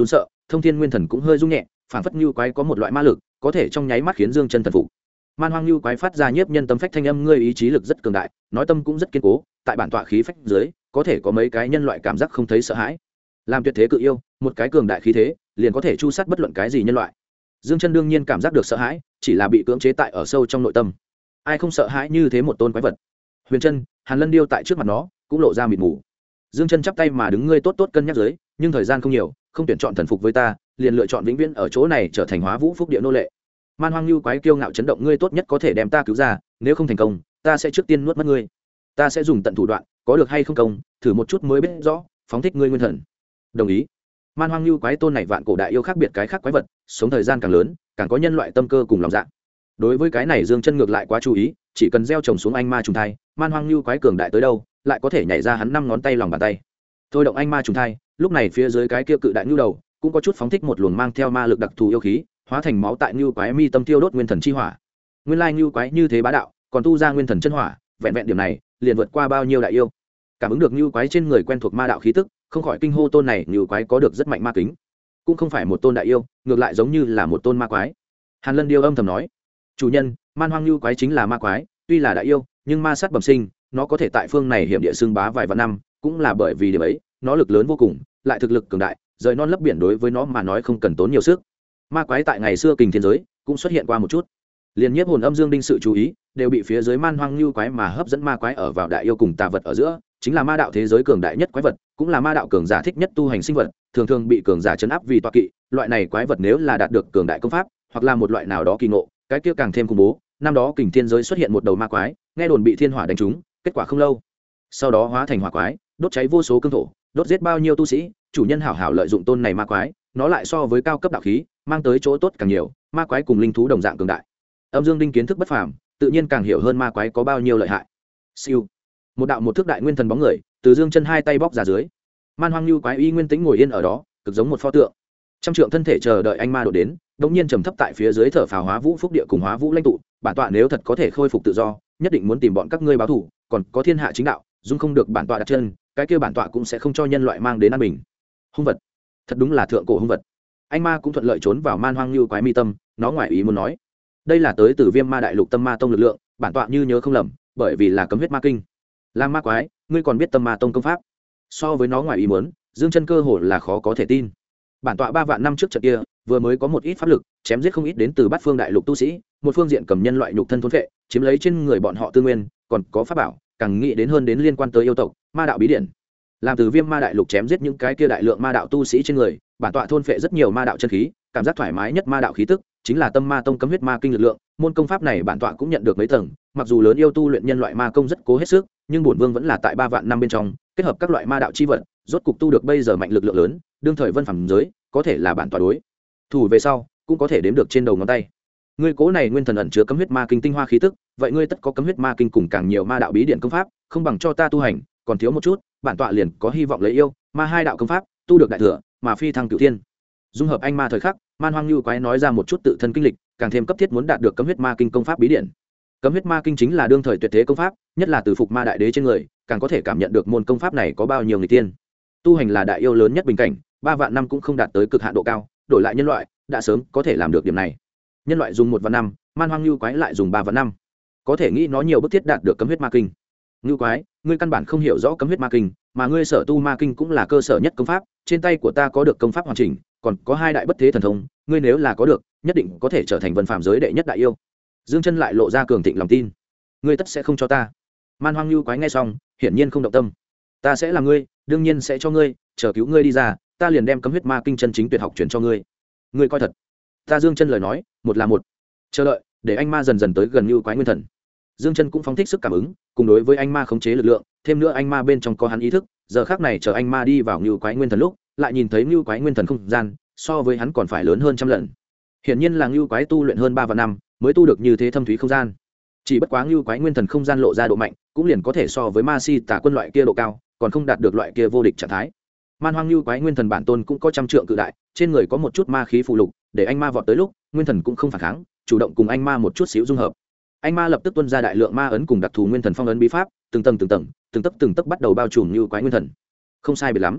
S1: thông thiên nguyên thần cũng hơi rung nhẹ, phảng phất như quái có một loại ma lực có thể trong nháy mắt khiến Dương Chân thần phục. Man Hoang Như quái phát ra nhiếp nhân tâm phách thanh âm, ngươi ý chí lực rất cường đại, nói tâm cũng rất kiên cố, tại bản tọa khí phách dưới, có thể có mấy cái nhân loại cảm giác không thấy sợ hãi. Làm tuyệt thế cự yêu, một cái cường đại khí thế, liền có thể chu sát bất luận cái gì nhân loại. Dương Chân đương nhiên cảm giác được sợ hãi, chỉ là bị cưỡng chế tại ở sâu trong nội tâm. Ai không sợ hãi như thế một tôn quái vật. Huyền Chân, Hàn Lân điêu tại trước mặt nó, cũng lộ ra mịt mù. Dương Chân chắp tay mà đứng, ngươi tốt tốt cân nhắc dưới, nhưng thời gian không nhiều, không tuyển chọn thần phục với ta, liền lựa chọn vĩnh viễn ở chỗ này trở thành Hóa Vũ Phúc Địa nô lệ. Man Hoang Như quái kiêu ngạo chấn động, ngươi tốt nhất có thể đem ta cứu ra, nếu không thành công, ta sẽ trước tiên nuốt mất ngươi. Ta sẽ dùng tận thủ đoạn, có được hay không công, thử một chút mới biết rõ, phóng thích ngươi nguyên thần. Đồng ý. Man Hoang Như quái tôn này vạn cổ đại yêu khác biệt cái khác quái vật, sống thời gian càng lớn, càng có nhân loại tâm cơ cùng lòng dạ. Đối với cái này Dương Chân ngược lại quá chú ý, chỉ cần gieo trồng xuống anh ma trùng thai, Man Hoang Như quái cường đại tới đâu, lại có thể nhảy ra hắn 5 ngón tay lòng bàn tay. Thôi động anh ma trùng thai, lúc này phía dưới cái kia cự đại nhu đầu, cũng có chút phóng thích một luồng mang theo ma lực đặc thù yêu khí, hóa thành máu tại nhu quái mi tâm tiêu đốt nguyên thần chi hỏa. Nguyên lai nhu quái như thế bá đạo, còn tu ra nguyên thần chân hỏa, vẹn vẹn điểm này, liền vượt qua bao nhiêu đại yêu. Cảm ứng được nhu quái trên người quen thuộc ma đạo khí tức, không khỏi kinh hô, tôn này nhu quái có được rất mạnh ma kính, cũng không phải một tôn đại yêu, ngược lại giống như là một tôn ma quái. Hàn Lân điêu âm thầm nói, chủ nhân, Man Hoang Nhu quái chính là ma quái, tuy là đại yêu, nhưng ma sát bẩm sinh, nó có thể tại phương này hiểm địa xương bá vài vạn năm, cũng là bởi vì điểm ấy, nó lực lớn vô cùng, lại thực lực cường đại, rời non lấp biển đối với nó mà nói không cần tốn nhiều sức. Ma quái tại ngày xưa kình thiên giới cũng xuất hiện qua một chút, liền nhiếp hồn âm dương đinh sự chú ý đều bị phía dưới Man Hoang Nhu quái mà hấp dẫn. Ma quái ở vào đại yêu cùng tà vật ở giữa, chính là ma đạo thế giới cường đại nhất quái vật, cũng là ma đạo cường giả thích nhất tu hành sinh vật, thường thường bị cường giả chấn áp vì tọa kỵ. Loại này quái vật nếu là đạt được cường đại công pháp, hoặc là một loại nào đó kỳ ngộ, cái kia càng thêm khủng bố. Năm đó kình thiên giới xuất hiện một đầu ma quái, nghe đồn bị thiên hỏa đánh trúng, kết quả không lâu sau đó hóa thành hỏa quái, đốt cháy vô số cương thổ, đốt giết bao nhiêu tu sĩ. Chủ nhân hảo hảo lợi dụng tôn này ma quái, nó lại so với cao cấp đạo khí mang tới chỗ tốt càng nhiều. Ma quái cùng linh thú đồng dạng cường đại, âm dương đinh kiến thức bất phàm, tự nhiên càng hiểu hơn ma quái có bao nhiêu lợi hại. Siêu, một đạo một thước đại nguyên thần bóng người từ Dương Chân hai tay bóc ra dưới. Man Hoang Nhu quái y nguyên tĩnh ngồi yên ở đó, cực giống một pho tượng. Trăm trượng thân thể chờ đợi anh ma đột đến, đột nhiên trầm thấp tại phía dưới thở phào, Hóa Vũ Phúc Địa cùng Hóa Vũ lãnh tụ, bản tọa nếu thật có thể khôi phục tự do, nhất định muốn tìm bọn các ngươi báo thù, còn có thiên hạ chính đạo, dung không được bản tọa đặt chân, cái kia bản tọa cũng sẽ không cho nhân loại mang đến an bình. Hung vật, thật đúng là thượng cổ hung vật. Anh ma cũng thuận lợi trốn vào Man Hoang Nhu quái mi tâm, nó ngoài ý muốn nói, đây là tới từ Viêm Ma Đại Lục Tâm Ma Tông lực lượng, bản tọa như nhớ không lầm, bởi vì là cấm huyết ma kinh. Làm ma quái, ngươi còn biết Tâm Ma Tông công pháp? So với nó ngoài ý muốn, Dương Chân cơ hồ là khó có thể tin. Bản tọa 3 vạn năm trước trận kia, vừa mới có một ít pháp lực, chém giết không ít đến từ Bát Phương Đại Lục tu sĩ, một phương diện cầm nhân loại nhục thân thôn phệ, chiếm lấy trên người bọn họ tư nguyên, còn có pháp bảo, càng nghĩ đến hơn đến liên quan tới yêu tộc, ma đạo bí điển. Làm từ Viêm Ma Đại Lục chém giết những cái kia đại lượng ma đạo tu sĩ trên người, bản tọa thôn phệ rất nhiều ma đạo chân khí, cảm giác thoải mái nhất ma đạo khí tức chính là Tâm Ma Tông cấm huyết ma kinh lực lượng. Môn công pháp này bản tọa cũng nhận được mấy tầng, mặc dù lớn yêu tu luyện nhân loại ma công rất cố hết sức, nhưng bổn vương vẫn là tại 3 vạn năm bên trong kết hợp các loại ma đạo chi vật, rốt cục tu được bây giờ mạnh lực lượng lớn, đương thời vân phàm giới có thể là bản tọa đối thủ về sau cũng có thể đếm được trên đầu ngón tay. Ngươi cố này nguyên thần ẩn chứa cấm huyết ma kinh tinh hoa khí tức, vậy ngươi tất có cấm huyết ma kinh cùng càng nhiều ma đạo bí điển công pháp, không bằng cho ta tu hành, còn thiếu một chút, bản tọa liền có hy vọng lấy yêu ma hai đạo công pháp tu được đại thừa, mà phi thăng cửu thiên. Dung hợp anh ma thời khắc, Man Hoang Nhu quái nói ra một chút tự thân kinh lịch, càng thêm cấp thiết muốn đạt được cấm huyết ma kinh công pháp bí điển. Cấm huyết ma kinh chính là đương thời tuyệt thế công pháp, nhất là từ phục ma đại đế trên người, càng có thể cảm nhận được môn công pháp này có bao nhiêu người tiên. Tu hành là đại yêu lớn nhất bình cảnh, 3 vạn năm cũng không đạt tới cực hạn độ cao, đổi lại nhân loại đã sớm có thể làm được điểm này. Nhân loại dùng 1 vạn năm, Man Hoang Nhu quái lại dùng 3 vạn năm, có thể nghĩ nó nhiều bức thiết đạt được cấm huyết ma kinh. Nhu quái, ngươi căn bản không hiểu rõ cấm huyết ma kinh, mà ngươi sở tu ma kinh cũng là cơ sở nhất công pháp, trên tay của ta có được công pháp hoàn chỉnh, còn có 2 đại bất thế thần thông, ngươi nếu là có được, nhất định có thể trở thành vân phàm giới đệ nhất đại yêu. Dương Chân lại lộ ra cường thịnh lòng tin, ngươi tất sẽ không cho ta. Man Hoang Nhu quái nghe xong, hiển nhiên không động tâm. Ta sẽ là ngươi, đương nhiên sẽ cho ngươi, chờ cứu ngươi đi ra, ta liền đem cấm huyết ma kinh chân chính tuyệt học truyền cho ngươi. Ngươi coi thật. Ta Dương Chân lời nói, một là một. Chờ đợi, để anh ma dần dần tới gần Nhu quái nguyên thần. Dương Chân cũng phóng thích sức cảm ứng, cùng đối với anh ma khống chế lực lượng, thêm nữa anh ma bên trong có hắn ý thức, giờ khắc này chờ anh ma đi vào Nhu quái nguyên thần lúc, lại nhìn thấy Nhu quái nguyên thần không gian, so với hắn còn phải lớn hơn trăm lần. Hiển nhiên là Nhu quái tu luyện hơn 3 vạn năm, mới tu được như thế thâm thúy không gian. Chỉ bất quá Nhu quái nguyên thần không gian lộ ra độ mạnh, cũng liền có thể so với Ma Si Tà Quân loại kia độ cao, còn không đạt được loại kia vô địch trạng thái. Man Hoang Nhu quái nguyên thần bản tôn cũng có trăm trượng cự đại, trên người có một chút ma khí phụ lục, để anh ma vọt tới lúc, nguyên thần cũng không phản kháng, chủ động cùng anh ma một chút xíu dung hợp. Anh ma lập tức tuôn ra đại lượng ma ấn cùng đặc thù nguyên thần phong ấn bí pháp, từng tầng từng tấc bắt đầu bao trùm Nhu quái nguyên thần. Không sai biệt lắm.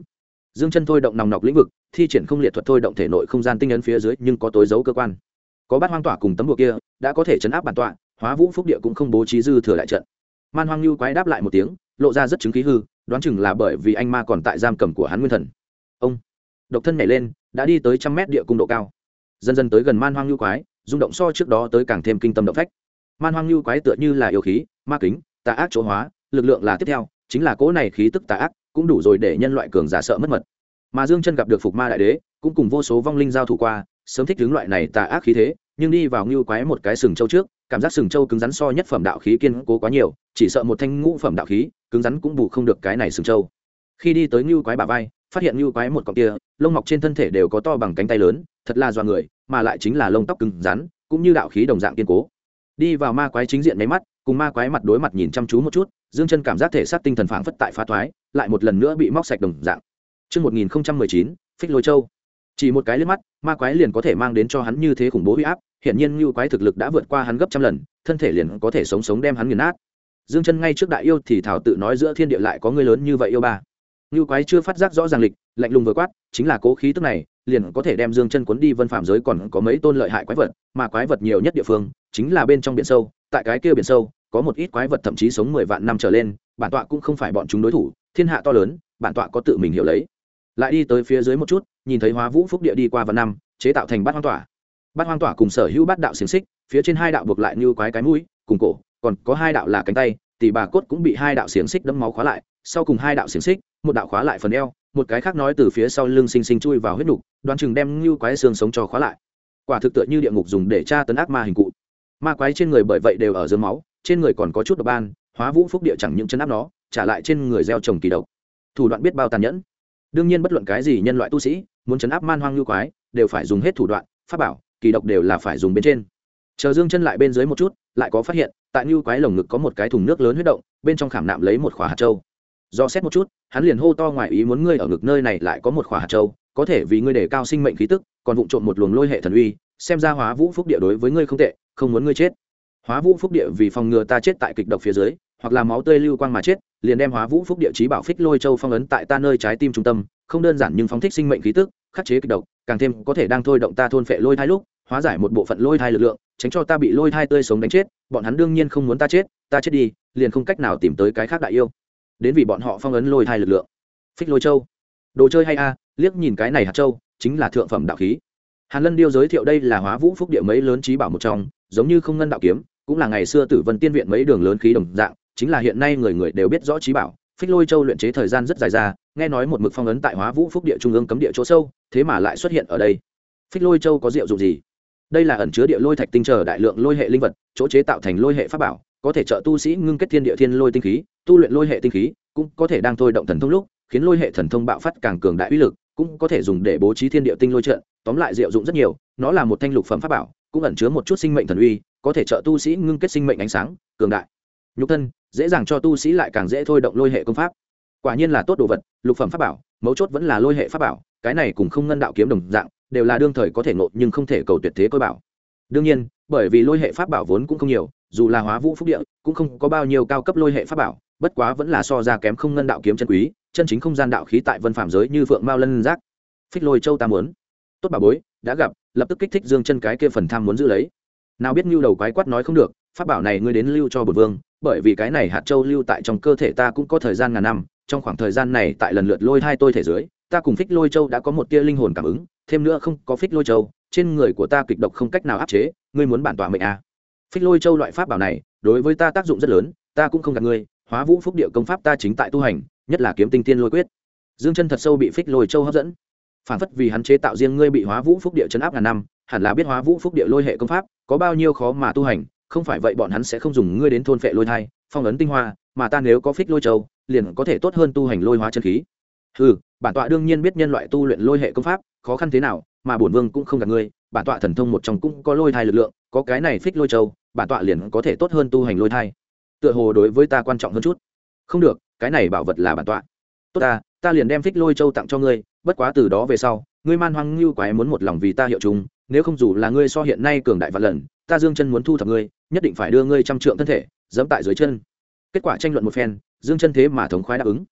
S1: Dương Chân thôi động nòng nọc lĩnh vực, thi triển không liệt thuật thôi động thể nội không gian tinh ấn phía dưới nhưng có tối dấu cơ quan. Có bát hoang tỏa cùng tấm bùa kia, đã có thể chấn áp bản tọa, Hóa Vũ Phúc Địa cũng không bố trí dư thừa đại trận. Man Hoang Nưu quái đáp lại một tiếng, lộ ra rất chứng khí hư, đoán chừng là bởi vì anh ma còn tại giam cầm của hắn nguyên thần. Ông độc thân nhảy lên, đã đi tới 100 mét địa cung độ cao. Dần dần tới gần Man Hoang Nưu quái, rung động so trước đó tới càng thêm kinh tâm động phách. Man Hoang Nưu quái tựa như là yêu khí, ma kính, tà ác chỗ hóa, lực lượng là tiếp theo, chính là cỗ này khí tức tà ác, cũng đủ rồi để nhân loại cường giả sợ mất mật. Mà Dương Chân gặp được Phục Ma đại đế, cũng cùng vô số vong linh giao thủ qua, sớm thích hướng loại này tà ác khí thế, nhưng đi vào Nưu quái một cái sừng châu trước, cảm giác sừng châu cứng rắn so nhất phẩm đạo khí kiên cố quá nhiều, chỉ sợ một thanh ngũ phẩm đạo khí, cứng rắn cũng bù không được cái này sừng châu. Khi đi tới Nưu quái bả vai, phát hiện Nưu quái một cọng kia, lông mọc trên thân thể đều có to bằng cánh tay lớn, thật là doa người, mà lại chính là lông tóc cứng rắn, cũng như đạo khí đồng dạng kiên cố. Đi vào ma quái chính diện mấy mắt, cùng ma quái mặt đối mặt nhìn chăm chú một chút, Dương Chân cảm giác thể xác tinh thần phảng phất tại phá thoái, lại một lần nữa bị móc sạch đồng dạng. Chương 1019, Phích Lôi Châu. Chỉ một cái liếc mắt, ma quái liền có thể mang đến cho hắn như thế khủng bố uy áp, hiển nhiên Nưu quái thực lực đã vượt qua hắn gấp trăm lần, thân thể liền có thể sống sống đem hắn nghiền nát. Dương Chân ngay trước đại yêu thì thảo tự nói giữa thiên địa lại có người lớn như vậy yêu ba. Nưu quái chưa phát giác rõ ràng lịch, lạnh lùng vừa quát, chính là cố khí tức này, liền có thể đem Dương Chân cuốn đi vân phàm giới còn có mấy tôn lợi hại quái vật, mà quái vật nhiều nhất địa phương chính là bên trong biển sâu, tại cái kia biển sâu, có một ít quái vật thậm chí sống 10 vạn năm trở lên, bản tọa cũng không phải bọn chúng đối thủ, thiên hạ to lớn, bản tọa có tự mình hiểu lấy. Lại đi tới phía dưới một chút, nhìn thấy Hóa Vũ Phúc Địa đi qua vạn năm, chế tạo thành bát hoang tỏa. Bát hoang tỏa cùng sở hữu bát đạo xiềng xích, phía trên hai đạo buộc lại như quái cái mũi, cùng cổ, còn có hai đạo là cánh tay, tỷ bà cốt cũng bị hai đạo xiềng xích đẫm máu khóa lại, sau cùng hai đạo xiềng xích, một đạo khóa lại phần eo, một cái khác nói từ phía sau lưng sinh sinh chui vào huyết nục, đoán chừng đem như quái xương sống cho khóa lại. Quả thực tựa như địa ngục dùng để tra tấn ác ma hình cụ. Ma quái trên người bởi vậy đều ở dưới máu, trên người còn có chút độc ban, Hóa Vũ Phúc Địa chẳng những chấn áp nó, trả lại trên người gieo trồng kỳ độc. Thủ đoạn biết bao tàn nhẫn. Đương nhiên bất luận cái gì nhân loại tu sĩ muốn chấn áp man hoang như quái, đều phải dùng hết thủ đoạn, pháp bảo, kỳ độc đều là phải dùng bên trên. Chờ Dương Chân lại bên dưới một chút, lại có phát hiện, tại như quái lồng ngực có một cái thùng nước lớn huyết động, bên trong khảm nạm lấy một khỏa hạt châu. Do xét một chút, hắn liền hô to ngoài ý muốn ngươi ở ngực nơi này lại có một khỏa hạt châu, có thể vì ngươi để cao sinh mệnh khí tức, còn vụng trộm một luồng lôi hệ thần uy, xem ra Hóa Vũ Phúc Địa đối với ngươi không tệ, không muốn ngươi chết. Hóa Vũ Phúc Địa vì phòng ngừa ta chết tại kịch độc phía dưới, hoặc là máu tươi lưu quang mà chết, liền đem Hóa Vũ Phúc Địa chí bảo Phích Lôi Châu phong ấn tại ta nơi trái tim trung tâm, không đơn giản nhưng phóng thích sinh mệnh khí tức, khắc chế kịch độc, càng thêm có thể đang thôi động ta thôn phệ lôi thai lúc, hóa giải một bộ phận lôi thai lực lượng, tránh cho ta bị lôi thai tươi sống đánh chết, bọn hắn đương nhiên không muốn ta chết đi, liền không cách nào tìm tới cái khác đại yêu. Đến vì bọn họ phong ấn lôi thai lực lượng. Phích Lôi Châu, đồ chơi hay a, liếc nhìn cái này hạt châu, chính là thượng phẩm đạo khí. Hàn Lân Điêu giới thiệu đây là Hóa Vũ Phúc Địa mấy lớn chí bảo một trong, giống như Không Ngân đạo kiếm, cũng là ngày xưa Tử Vân Tiên viện mấy đường lớn khí đồng dạng, chính là hiện nay người người đều biết rõ chí bảo. Phích Lôi Châu luyện chế thời gian rất dài ra, nghe nói một mực phong ấn tại Hóa Vũ Phúc Địa trung ương cấm địa chỗ sâu, thế mà lại xuất hiện ở đây. Phích Lôi Châu có diệu dụng gì? Đây là ẩn chứa địa lôi thạch tinh trở đại lượng lôi hệ linh vật, chỗ chế tạo thành lôi hệ pháp bảo, có thể trợ tu sĩ ngưng kết thiên địa thiên lôi tinh khí, tu luyện lôi hệ tinh khí, cũng có thể đang thôi động thần thông lúc, khiến lôi hệ thần thông bạo phát càng cường đại uy lực, cũng có thể dùng để bố trí thiên địa tinh lôi trận, tóm lại diệu dụng rất nhiều, nó là một thanh lục phẩm pháp bảo, cũng ẩn chứa một chút sinh mệnh thần uy, có thể trợ tu sĩ ngưng kết sinh mệnh ánh sáng, cường đại. Nhục thân, dễ dàng cho tu sĩ lại càng dễ thôi động lôi hệ công pháp. Quả nhiên là tốt đồ vật, lục phẩm pháp bảo, mấu chốt vẫn là lôi hệ pháp bảo, cái này cùng Không Ngân đạo kiếm đồng dạng, đều là đương thời có thể ngộ nhưng không thể cầu tuyệt thế coi bảo. Đương nhiên, bởi vì lôi hệ pháp bảo vốn cũng không nhiều, dù là Hóa Vũ Phúc Địa, cũng không có bao nhiêu cao cấp lôi hệ pháp bảo, bất quá vẫn là so ra kém Không Ngân đạo kiếm chân quý, chân chính không gian đạo khí tại vân phạm giới như phượng mao lân giác. Phích Lôi Châu ta muốn. Tốt bà bối, đã gặp, lập tức kích thích Dương Chân cái kia phần tham muốn giữ lấy. Nào biết Nưu đầu quái quát nói không được, pháp bảo này ngươi đến lưu cho bổn vương, bởi vì cái này hạt châu lưu tại trong cơ thể ta cũng có thời gian ngàn năm, trong khoảng thời gian này tại lần lượt lôi hai tôi thể dưới, ta cùng Phích Lôi Châu đã có một tia linh hồn cảm ứng, thêm nữa không có Phích Lôi Châu, trên người của ta kịch độc không cách nào áp chế, ngươi muốn bản tọa mệnh à? Phích Lôi Châu loại pháp bảo này, đối với ta tác dụng rất lớn, ta cũng không gạt ngươi, Hóa Vũ Phúc Địa công pháp ta chính tại tu hành, nhất là Kiếm Tinh Tiên Lôi Quyết. Dương Chân thật sâu bị Phích Lôi Châu hấp dẫn, phản phất vì hắn chế tạo riêng ngươi bị Hóa Vũ Phúc Địa trấn áp ngàn năm, hẳn là biết Hóa Vũ Phúc Địa lôi hệ công pháp có bao nhiêu khó mà tu hành, không phải vậy bọn hắn sẽ không dùng ngươi đến thôn phệ lôi thai, phong ấn tinh hoa, mà ta nếu có Phích Lôi Châu, liền có thể tốt hơn tu hành lôi hóa chân khí. Bản tọa đương nhiên biết nhân loại tu luyện lôi hệ công pháp khó khăn thế nào, mà bổn vương cũng không gạt ngươi, bản tọa thần thông một trong cũng có lôi thai lực lượng, có cái này Phích Lôi Châu, bản tọa liền có thể tốt hơn tu hành lôi thai. Tựa hồ đối với ta quan trọng hơn chút. Không được, cái này bảo vật là bản tọa. Tốt ta liền đem Phích Lôi Châu tặng cho ngươi, bất quá từ đó về sau, ngươi man hoang lưu quái muốn một lòng vì ta hiệu chung, nếu không dù là ngươi so hiện nay cường đại vạn lần, ta Dương Chân muốn thu thập ngươi, nhất định phải đưa ngươi trăm trượng thân thể dẫm tại dưới chân. Kết quả tranh luận một phen, Dương Chân thế mà thống khoái đáp ứng.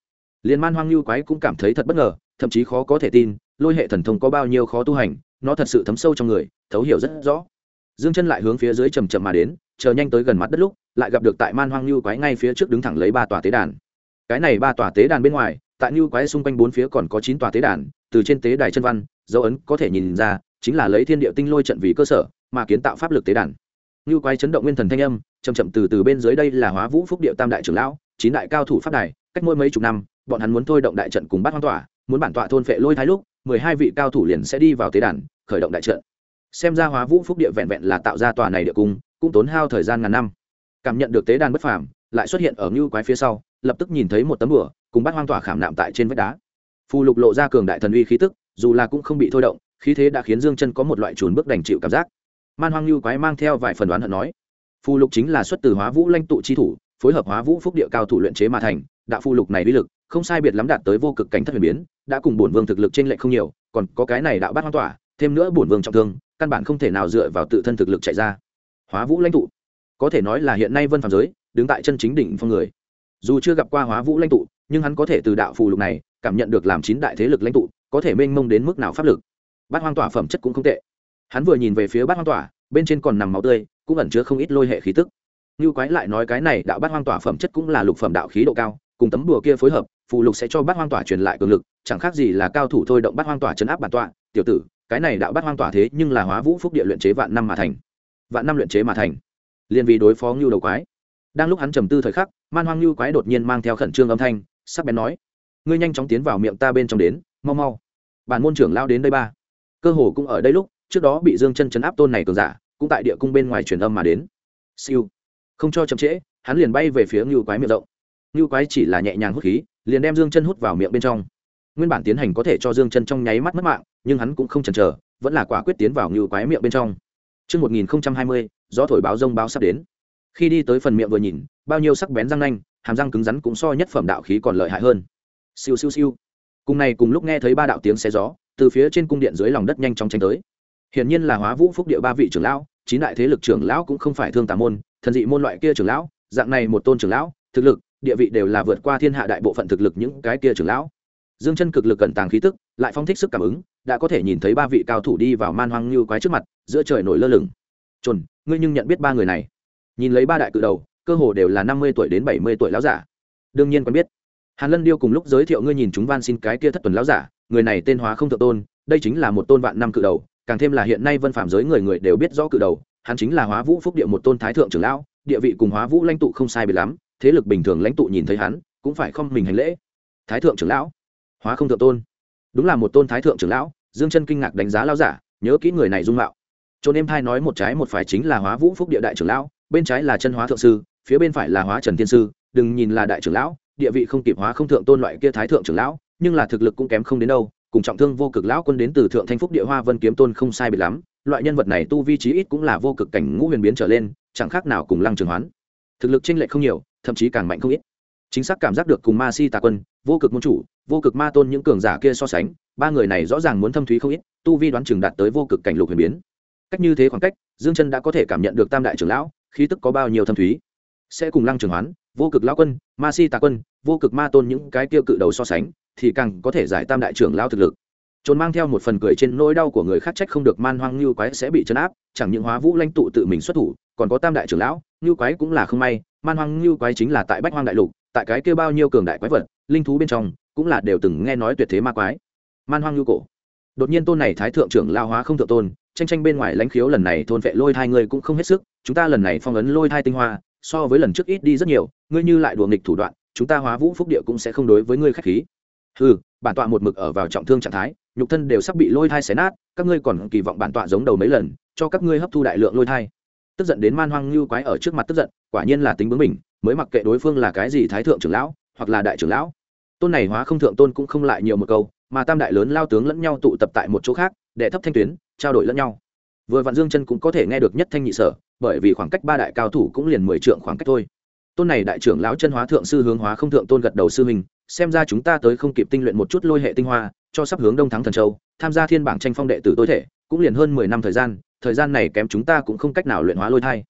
S1: Liên Man Hoang Lưu Quái cũng cảm thấy thật bất ngờ, thậm chí khó có thể tin, lôi hệ thần thông có bao nhiêu khó tu hành, nó thật sự thấm sâu trong người, thấu hiểu rất rõ. Dương Chân lại hướng phía dưới chậm chậm mà đến, chờ nhanh tới gần mặt đất lúc, lại gặp được tại Man Hoang Lưu Quái ngay phía trước đứng thẳng lấy 3 tòa tế đàn. Cái này 3 tòa tế đàn bên ngoài, tại Lưu Quái xung quanh bốn phía còn có 9 tòa tế đàn, từ trên tế đài chân văn, dấu ấn có thể nhìn ra, chính là lấy thiên địa tinh lôi trận vì cơ sở, mà kiến tạo pháp lực tế đàn. Lưu Quái chấn động nguyên thần thanh âm, chậm chậm từ bên dưới đây là Hóa Vũ Phúc Điệu Tam đại trưởng lão, 9 đại cao thủ pháp đài, cách mỗi mấy chục năm, bọn hắn muốn thôi động đại trận cùng Bát Hoang tỏa, muốn bản tọa thôn phệ lôi thái lúc, 12 vị cao thủ liền sẽ đi vào tế đàn, khởi động đại trận. Xem ra Hóa Vũ Phúc Địa vẹn vẹn là tạo ra tòa này địa cung, cũng tốn hao thời gian ngàn năm. Cảm nhận được tế đàn bất phàm, lại xuất hiện ở Lưu Quái phía sau, lập tức nhìn thấy một tấm bùa, cùng Bát Hoang tỏa khảm nạm tại trên vách đá. Phù lục lộ ra cường đại thần uy khí tức, dù là cũng không bị thôi động, khí thế đã khiến Dương Chân có một loại chùn bước đành chịu cảm giác. Man Hoang Lưu Quái mang theo vài phần đoán hận nói, phù lục chính là xuất từ Hóa Vũ lãnh tụ chi thủ, phối hợp Hóa Vũ Phúc Địa cao thủ luyện chế mà thành, đạo phù lục này uy lực không sai biệt lắm đạt tới vô cực cảnh thất huyền biến, đã cùng bổn vương thực lực trên lệch không nhiều, còn có cái này đạo Bát Hoang tỏa, thêm nữa bổn vương trọng thương, căn bản không thể nào dựa vào tự thân thực lực chạy ra. Hóa Vũ lãnh tụ, có thể nói là hiện nay vân phàm giới đứng tại chân chính đỉnh phong người. Dù chưa gặp qua Hóa Vũ lãnh tụ, nhưng hắn có thể từ đạo phù lục này cảm nhận được làm 9 đại thế lực lãnh tụ có thể mênh mông đến mức nào pháp lực. Bát Hoang tỏa phẩm chất cũng không tệ. Hắn vừa nhìn về phía Bát Hoang tỏa, bên trên còn nằm máu tươi, cũng ẩn chứa không ít lôi hệ khí tức. Như Quái lại nói cái này đạo Bát Hoang tỏa phẩm chất cũng là lục phẩm đạo khí độ cao, cùng tấm đùa kia phối hợp, phù lục sẽ cho Bát Hoang tỏa truyền lại cường lực, chẳng khác gì là cao thủ thôi động Bát Hoang tỏa trấn áp bản tọa. Tiểu tử, cái này đạo Bát Hoang tỏa thế nhưng là Hóa Vũ Phúc Địa luyện chế vạn năm mà thành. Vạn năm luyện chế mà thành, liên vì đối phó Nưu Đầu Quái. Đang lúc hắn trầm tư thời khắc, Man Hoang Nưu Quái đột nhiên mang theo khẩn trương âm thanh, sắc bén nói: "Ngươi nhanh chóng tiến vào miệng ta bên trong đến, mau mau. Bản môn trưởng lao đến đây ba." Cơ hồ cũng ở đây lúc, trước đó bị Dương Chân trấn áp tôn này cường giả, cũng tại địa cung bên ngoài truyền âm mà đến. Siêu, không cho chậm trễ, hắn liền bay về phía Nưu Quái miệng rộng. Nưu Quái chỉ là nhẹ nhàng hút khí, liền đem Dương Chân hút vào miệng bên trong. Nguyên bản tiến hành có thể cho Dương Chân trong nháy mắt mất mạng, nhưng hắn cũng không chần chờ, vẫn là quả quyết tiến vào Nưu Quái miệng bên trong. Chương 1020, gió thổi báo rông báo sắp đến. Khi đi tới phần miệng vừa nhìn, bao nhiêu sắc bén răng nanh, hàm răng cứng rắn cũng so nhất phẩm đạo khí còn lợi hại hơn. Siêu siêu siêu. Cùng này cùng lúc nghe thấy 3 đạo tiếng xé gió, từ phía trên cung điện dưới lòng đất nhanh chóng tránh tới. Hiển nhiên là Hóa Vũ Phúc Địa 3 vị trưởng lão, 9 đại thế lực trưởng lão cũng không phải thương tà môn, thần dị môn loại kia trưởng lão, dạng này một tôn trưởng lão, thực lực, địa vị đều là vượt qua thiên hạ đại bộ phận thực lực những cái kia trưởng lão. Dương Chân cực lực cẩn tàng khí tức, lại phóng thích sức cảm ứng, đã có thể nhìn thấy 3 vị cao thủ đi vào Man Hoang Lưu Quái trước mặt, giữa trời nổi lơ lửng. "Trồn, ngươi nhưng nhận biết 3 người này?" Nhìn lấy 3 đại cự đầu, cơ hồ đều là 50 tuổi đến 70 tuổi lão giả. Đương nhiên quen biết. Hàn Lân Điêu cùng lúc giới thiệu, ngươi nhìn chúng van xin cái kia thất tuần lão giả, người này tên Hóa Không Thượng Tôn, đây chính là một tôn vạn năm cự đầu, càng thêm là hiện nay vân phạm giới người người đều biết rõ cự đầu, hắn chính là Hóa Vũ Phúc Địa một tôn thái thượng trưởng lão, địa vị cùng Hóa Vũ lãnh tụ không sai biệt lắm, thế lực bình thường lãnh tụ nhìn thấy hắn, cũng phải không mình hành lễ. Thái thượng trưởng lão, Hóa Không Thượng Tôn, đúng là một tôn thái thượng trưởng lão. Dương Chân kinh ngạc đánh giá lão giả, nhớ kỹ người này dung mạo. Trốn em thai nói một trái một phải chính là Hóa Vũ Phúc Địa đại trưởng lão, bên trái là Chân Hóa thượng sư, phía bên phải là Hóa Trần thiên sư, đừng nhìn là đại trưởng lão, địa vị không kịp Hóa Không Thượng Tôn loại kia thái thượng trưởng lão, nhưng là thực lực cũng kém không đến đâu, cùng trọng thương vô cực lão quân đến từ thượng thanh phúc địa Hoa Vân kiếm tôn không sai biệt lắm. Loại nhân vật này tu vi chí ít cũng là vô cực cảnh ngũ huyền biến trở lên, chẳng khác nào cùng Lăng Trường Hoán. Thực lực chênh lệch không nhiều, thậm chí càng mạnh không ít. Chính xác cảm giác được cùng Ma Si Tà Quân, vô cực môn chủ, vô cực ma tôn những cường giả kia so sánh, 3 người này rõ ràng muốn thâm thúy không ít, tu vi đoán chừng đạt tới vô cực cảnh lục huyền biến. Cách như thế khoảng cách, Dương Chân đã có thể cảm nhận được tam đại trưởng lão khí tức có bao nhiêu thâm thúy. Sẽ cùng Lăng Trường Hoán, vô cực lão quân, Ma Si Tà Quân, vô cực ma tôn những cái kia cự đầu so sánh, thì càng có thể giải tam đại trưởng lão thực lực. Trốn mang theo một phần cười trên nỗi đau của người khác, trách không được Man Hoang Lưu Quái sẽ bị trấn áp, chẳng những Hóa Vũ lãnh tụ tự mình xuất thủ, còn có tam đại trưởng lão, Lưu Quái cũng là không may, Man Hoang Lưu Quái chính là tại Bách Hoang đại lục, tại cái kia bao nhiêu cường đại quái vật, linh thú bên trong, cũng là đều từng nghe nói tuyệt thế ma quái. Man Hoang Lưu cổ. Đột nhiên tôn này thái thượng trưởng lão Hóa Không Thượng Tôn, tranh bên ngoài lãnh khiếu lần này thôn vệ lôi thai người cũng không hết sức, chúng ta lần này phong ấn lôi thai tinh hoa, so với lần trước ít đi rất nhiều, ngươi như lại đùa nghịch thủ đoạn, chúng ta Hóa Vũ Phúc Địa cũng sẽ không đối với ngươi khách khí. Hừ, bản tọa một mực ở vào trọng thương trạng thái, nhục thân đều sắp bị lôi thai xé nát, các ngươi còn kỳ vọng bản tọa giống đầu mấy lần, cho các ngươi hấp thu đại lượng lôi thai. Tức giận đến Man Hoang Lưu Quái ở trước mặt tức giận, quả nhiên là tính bướng mình, mới mặc kệ đối phương là cái gì thái thượng trưởng lão, hoặc là đại trưởng lão. Tôn này Hóa Không Thượng Tôn cũng không lại nhiều một câu, mà tam đại lớn lao tướng lẫn nhau tụ tập tại một chỗ khác, để thấp thanh tuyến, trao đổi lẫn nhau. Vừa vạn Dương Chân cũng có thể nghe được nhất thanh nhị sở, bởi vì khoảng cách 3 đại cao thủ cũng liền 10 trượng khoảng cách thôi. Tôn này đại trưởng lão Chân Hóa thượng sư hướng Hóa Không Thượng Tôn gật đầu, sư huynh, xem ra chúng ta tới không kịp tinh luyện một chút lôi hệ tinh hoa, cho sắp hướng Đông Thắng Thần Châu, tham gia thiên bảng tranh phong đệ tử tối thể, cũng liền hơn 10 năm thời gian này kém chúng ta cũng không cách nào luyện hóa lôi thai.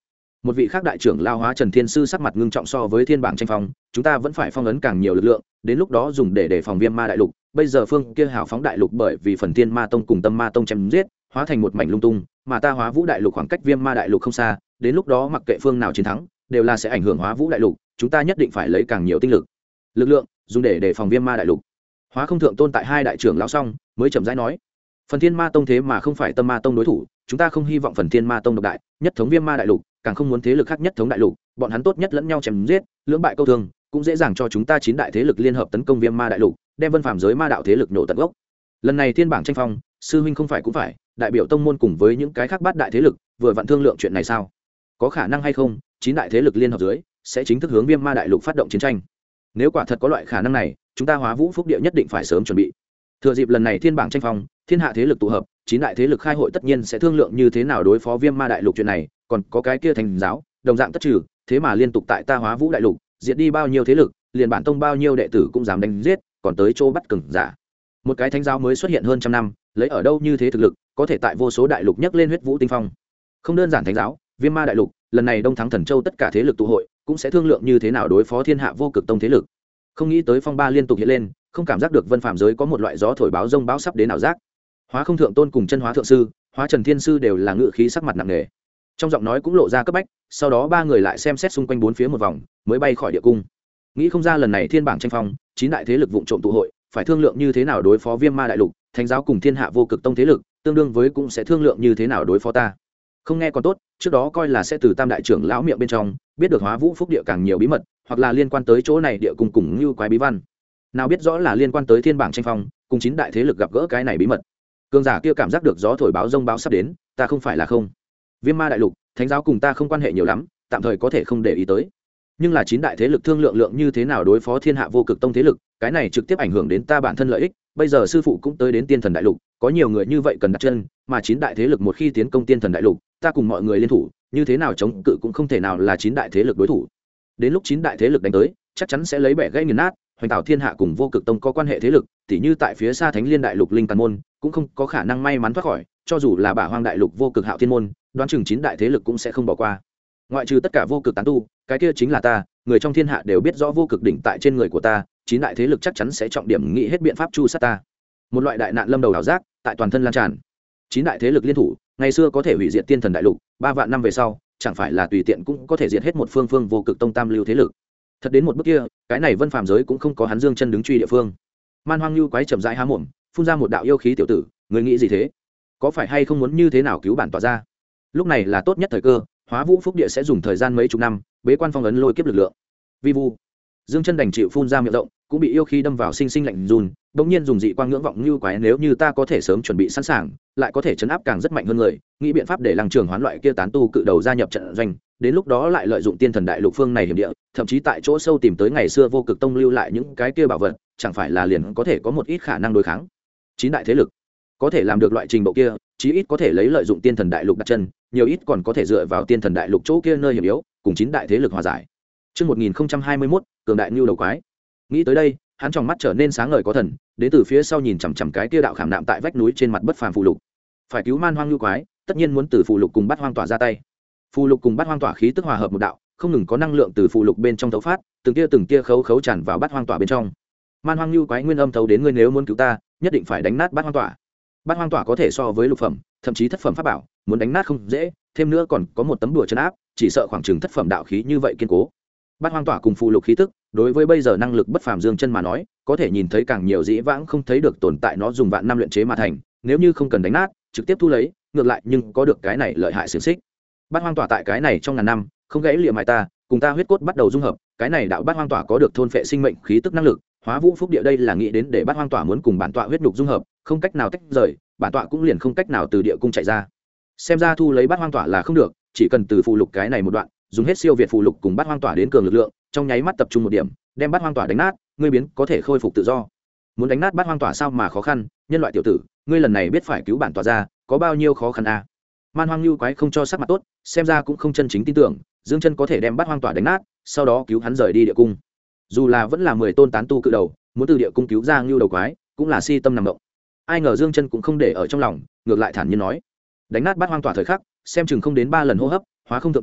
S1: một vị khác đại trưởng lao Hóa Trần Thiên Sư sắc mặt ngưng trọng so với thiên bảng tranh phong, chúng ta vẫn phải phong ấn càng nhiều lực lượng, đến lúc đó dùng để đề phòng Viêm Ma đại lục. Bây giờ phương kia hào phóng đại lục bởi vì phần Thiên Ma tông cùng Tâm Ma tông chém giết, hóa thành một mảnh lung tung, mà ta Hóa Vũ đại lục khoảng cách Viêm Ma đại lục không xa, đến lúc đó mặc kệ phương nào chiến thắng, đều là sẽ ảnh hưởng Hóa Vũ đại lục, chúng ta nhất định phải lấy càng nhiều tinh lực lượng dùng để đề phòng Viêm Ma đại lục. Hóa Không Thượng Tôn tại hai đại trưởng lão xong mới chậm rãi nói, phần Thiên Ma tông thế mà không phải Tâm Ma tông đối thủ, chúng ta không hy vọng phần Thiên Ma tông độc đại nhất thống Viêm Ma đại lục, càng không muốn thế lực khác nhất thống đại lục, bọn hắn tốt nhất lẫn nhau chém giết, lưỡng bại câu thương, cũng dễ dàng cho chúng ta chín đại thế lực liên hợp tấn công Viêm Ma đại lục, đem Vân Phàm giới ma đạo thế lực nổ tận gốc. Lần này thiên bảng tranh phong, sư huynh không phải cũng phải đại biểu tông môn cùng với những cái khác bát đại thế lực vừa vặn thương lượng chuyện này sao? Có khả năng hay không chín đại thế lực liên hợp dưới sẽ chính thức hướng Viêm Ma đại lục phát động chiến tranh? Nếu quả thật có loại khả năng này, chúng ta Hóa Vũ Phúc Địa nhất định phải sớm chuẩn bị. Thừa dịp lần này thiên bảng tranh phong, thiên hạ thế lực tụ hợp, chín đại thế lực khai hội tất nhiên sẽ thương lượng như thế nào đối phó Viêm Ma đại lục chuyện này, còn có cái kia thành giáo, đồng dạng tất trừ, thế mà liên tục tại ta Hóa Vũ đại lục, diệt đi bao nhiêu thế lực, liền bản tông bao nhiêu đệ tử cũng dám đánh giết, còn tới chỗ bắt cường giả. Một cái thánh giáo mới xuất hiện hơn trăm năm, lấy ở đâu như thế thực lực, có thể tại vô số đại lục nhấc lên huyết vũ tinh phong. Không đơn giản thánh giáo, Viêm Ma đại lục, lần này Đông Thắng Thần Châu tất cả thế lực tụ hội, cũng sẽ thương lượng như thế nào đối phó thiên hạ vô cực tông thế lực. Không nghĩ tới phong ba liên tục hiện lên, không cảm giác được Vân Phàm giới có một loại gió thổi báo rông báo sắp đến ảo giác. Hóa Không Thượng Tôn cùng Chân Hóa Thượng Sư, Hóa Trần Thiên Sư đều là ngự khí sắc mặt nặng nề, trong giọng nói cũng lộ ra cấp bách. Sau đó ba người lại xem xét xung quanh bốn phía một vòng, mới bay khỏi địa cung. Nghĩ không ra lần này thiên bảng tranh phong, chín đại thế lực vụng trộm tụ hội, phải thương lượng như thế nào đối phó Viêm Ma đại lục, thánh giáo cùng thiên hạ vô cực tông thế lực, tương đương với cũng sẽ thương lượng như thế nào đối phó ta. Không nghe còn tốt, trước đó coi là sẽ từ tam đại trưởng lão miệng bên trong biết được Hóa Vũ Phúc Địa càng nhiều bí mật, hoặc là liên quan tới chỗ này địa cung cùng như quái bí văn. Nào biết rõ là liên quan tới thiên bảng tranh phong, cùng chín đại thế lực gặp gỡ cái này bí mật. Cường giả kia cảm giác được gió thổi báo rông báo sắp đến, ta không phải là không. Viêm Ma đại lục, thánh giáo cùng ta không quan hệ nhiều lắm, tạm thời có thể không để ý tới. Nhưng là chín đại thế lực thương lượng như thế nào đối phó thiên hạ vô cực tông thế lực, cái này trực tiếp ảnh hưởng đến ta bản thân lợi ích. Bây giờ sư phụ cũng tới đến tiên thần đại lục, có nhiều người như vậy cần đặt chân, mà chín đại thế lực một khi tiến công tiên thần đại lục, ta cùng mọi người liên thủ, như thế nào chống cự cũng không thể nào là chín đại thế lực đối thủ. Đến lúc chín đại thế lực đánh tới, chắc chắn sẽ lấy bẻ gãy nghiền nát. Hoành tạo thiên hạ cùng vô cực tông có quan hệ thế lực, tỉ như tại phía xa Thánh Liên đại lục linh tàn môn, cũng không có khả năng may mắn thoát khỏi, cho dù là Bả Hoang đại lục vô cực hạo thiên môn, đoán chừng chín đại thế lực cũng sẽ không bỏ qua. Ngoại trừ tất cả vô cực tán tu, cái kia chính là ta, người trong thiên hạ đều biết rõ vô cực đỉnh tại trên người của ta, chín đại thế lực chắc chắn sẽ trọng điểm nghĩ hết biện pháp chu sát ta. Một loại đại nạn lâm đầu đảo giác tại toàn thân lan tràn. Chín đại thế lực liên thủ, ngày xưa có thể hủy diệt tiên thần đại lục, 3 vạn năm về sau, chẳng phải là tùy tiện cũng có thể diệt hết một phương vô cực tông tam lưu thế lực. Thật đến một bước kia, cái này Vân Phàm giới cũng không có hắn dương chân đứng truy địa phương. Man Hoang Nhu quái chậm rãi há mồm, phun ra một đạo yêu khí. Tiểu tử, người nghĩ gì thế? Có phải hay không muốn như thế nào cứu bản tỏa ra? Lúc này là tốt nhất thời cơ, Hóa Vũ Phúc Địa sẽ dùng thời gian mấy chục năm bế quan phong ấn lôi kiếp lực lượng. Vi vu, dương chân đành chịu phun ra miệng rộng, cũng bị yêu khí đâm vào sinh sinh lạnh run. Bỗng nhiên dùng dị quang ngưỡng vọng Nhu quái, nếu như ta có thể sớm chuẩn bị sẵn sàng, lại có thể chấn áp càng rất mạnh hơn người, nghĩ biện pháp để Lăng Trường Hoán loại kia tán tu cự đầu gia nhập trận doanh. Đến lúc đó lại lợi dụng tiên thần đại lục phương này hiểm địa, thậm chí tại chỗ sâu tìm tới ngày xưa vô cực tông lưu lại những cái kia bảo vật, chẳng phải là liền có thể có một ít khả năng đối kháng chín đại thế lực. Có thể làm được loại trình độ kia, chí ít có thể lấy lợi dụng tiên thần đại lục đặt chân, nhiều ít còn có thể dựa vào tiên thần đại lục chỗ kia nơi hiểm yếu, cùng chín đại thế lực hòa giải. Trước 1021, cường đại nưu đầu quái. Nghĩ tới đây, hắn trong mắt trở nên sáng ngời có thần, đến từ phía sau nhìn chằm chằm cái kia đạo khảm nạm tại vách núi trên mặt bất phàm phù lục. Phải cứu Man Hoang nưu quái, tất nhiên muốn từ phù lục cùng bắt hoang tỏa ra tay. Phù lục cùng bắt hoang tỏa khí tức hòa hợp một đạo, không ngừng có năng lượng từ phù lục bên trong thấu phát, từng tia khấu tràn vào bắt hoang tỏa bên trong. Man Hoang nưu quái nguyên âm thấu đến, ngươi nếu muốn cứu ta, nhất định phải đánh nát bắt hoang tỏa. Bát hoang tỏa có thể so với lục phẩm, thậm chí thất phẩm pháp bảo, muốn đánh nát không dễ, thêm nữa còn có một tấm đùa trấn áp, chỉ sợ khoảng chừng thất phẩm đạo khí như vậy kiên cố. Bát hoang tỏa cùng phù lục khí tức, đối với bây giờ năng lực bất phàm dương chân mà nói, có thể nhìn thấy càng nhiều dĩ vãng không thấy được tồn tại, nó dùng vạn năm luyện chế mà thành, nếu như không cần đánh nát, trực tiếp thu lấy, ngược lại nhưng có được cái này lợi hại xiển xích. Bát hoang tỏa tại cái này trong ngàn năm, không gãy liệm mài ta, cùng ta huyết cốt bắt đầu dung hợp, cái này đạo bát hoang tỏa có được thôn phệ sinh mệnh khí tức năng lực. Hóa Vũ Phúc Địa đây là nghĩ đến để bát hoang tỏa muốn cùng bản tọa huyết nhục dung hợp, không cách nào tách rời, bản tọa cũng liền không cách nào từ địa cung chạy ra. Xem ra thu lấy bát hoang tỏa là không được, chỉ cần từ phù lục cái này một đoạn, dùng hết siêu việt phù lục cùng bát hoang tỏa đến cường lực lượng, trong nháy mắt tập trung một điểm, đem bát hoang tỏa đánh nát, ngươi biến có thể khôi phục tự do. Muốn đánh nát bát hoang tỏa sao mà khó khăn, nhân loại tiểu tử, ngươi lần này biết phải cứu bản tỏa ra, có bao nhiêu khó khăn à? Man Hoang Nưu quái không cho sắc mặt tốt, xem ra cũng không chân chính tin tưởng, Dương Chân có thể đem bát hoang tỏa đánh nát, sau đó cứu hắn rời đi địa cung. Dù là vẫn là 10 tôn tán tu cự đầu, muốn từ địa cung cứu ra Nưu đầu quái, cũng là si tâm nằm động. Ai ngờ Dương Chân cũng không để ở trong lòng, ngược lại thản nhiên nói: đánh nát bát hoang tỏa thời khắc, xem chừng không đến 3 lần hô hấp, Hóa Không Thượng Tôn,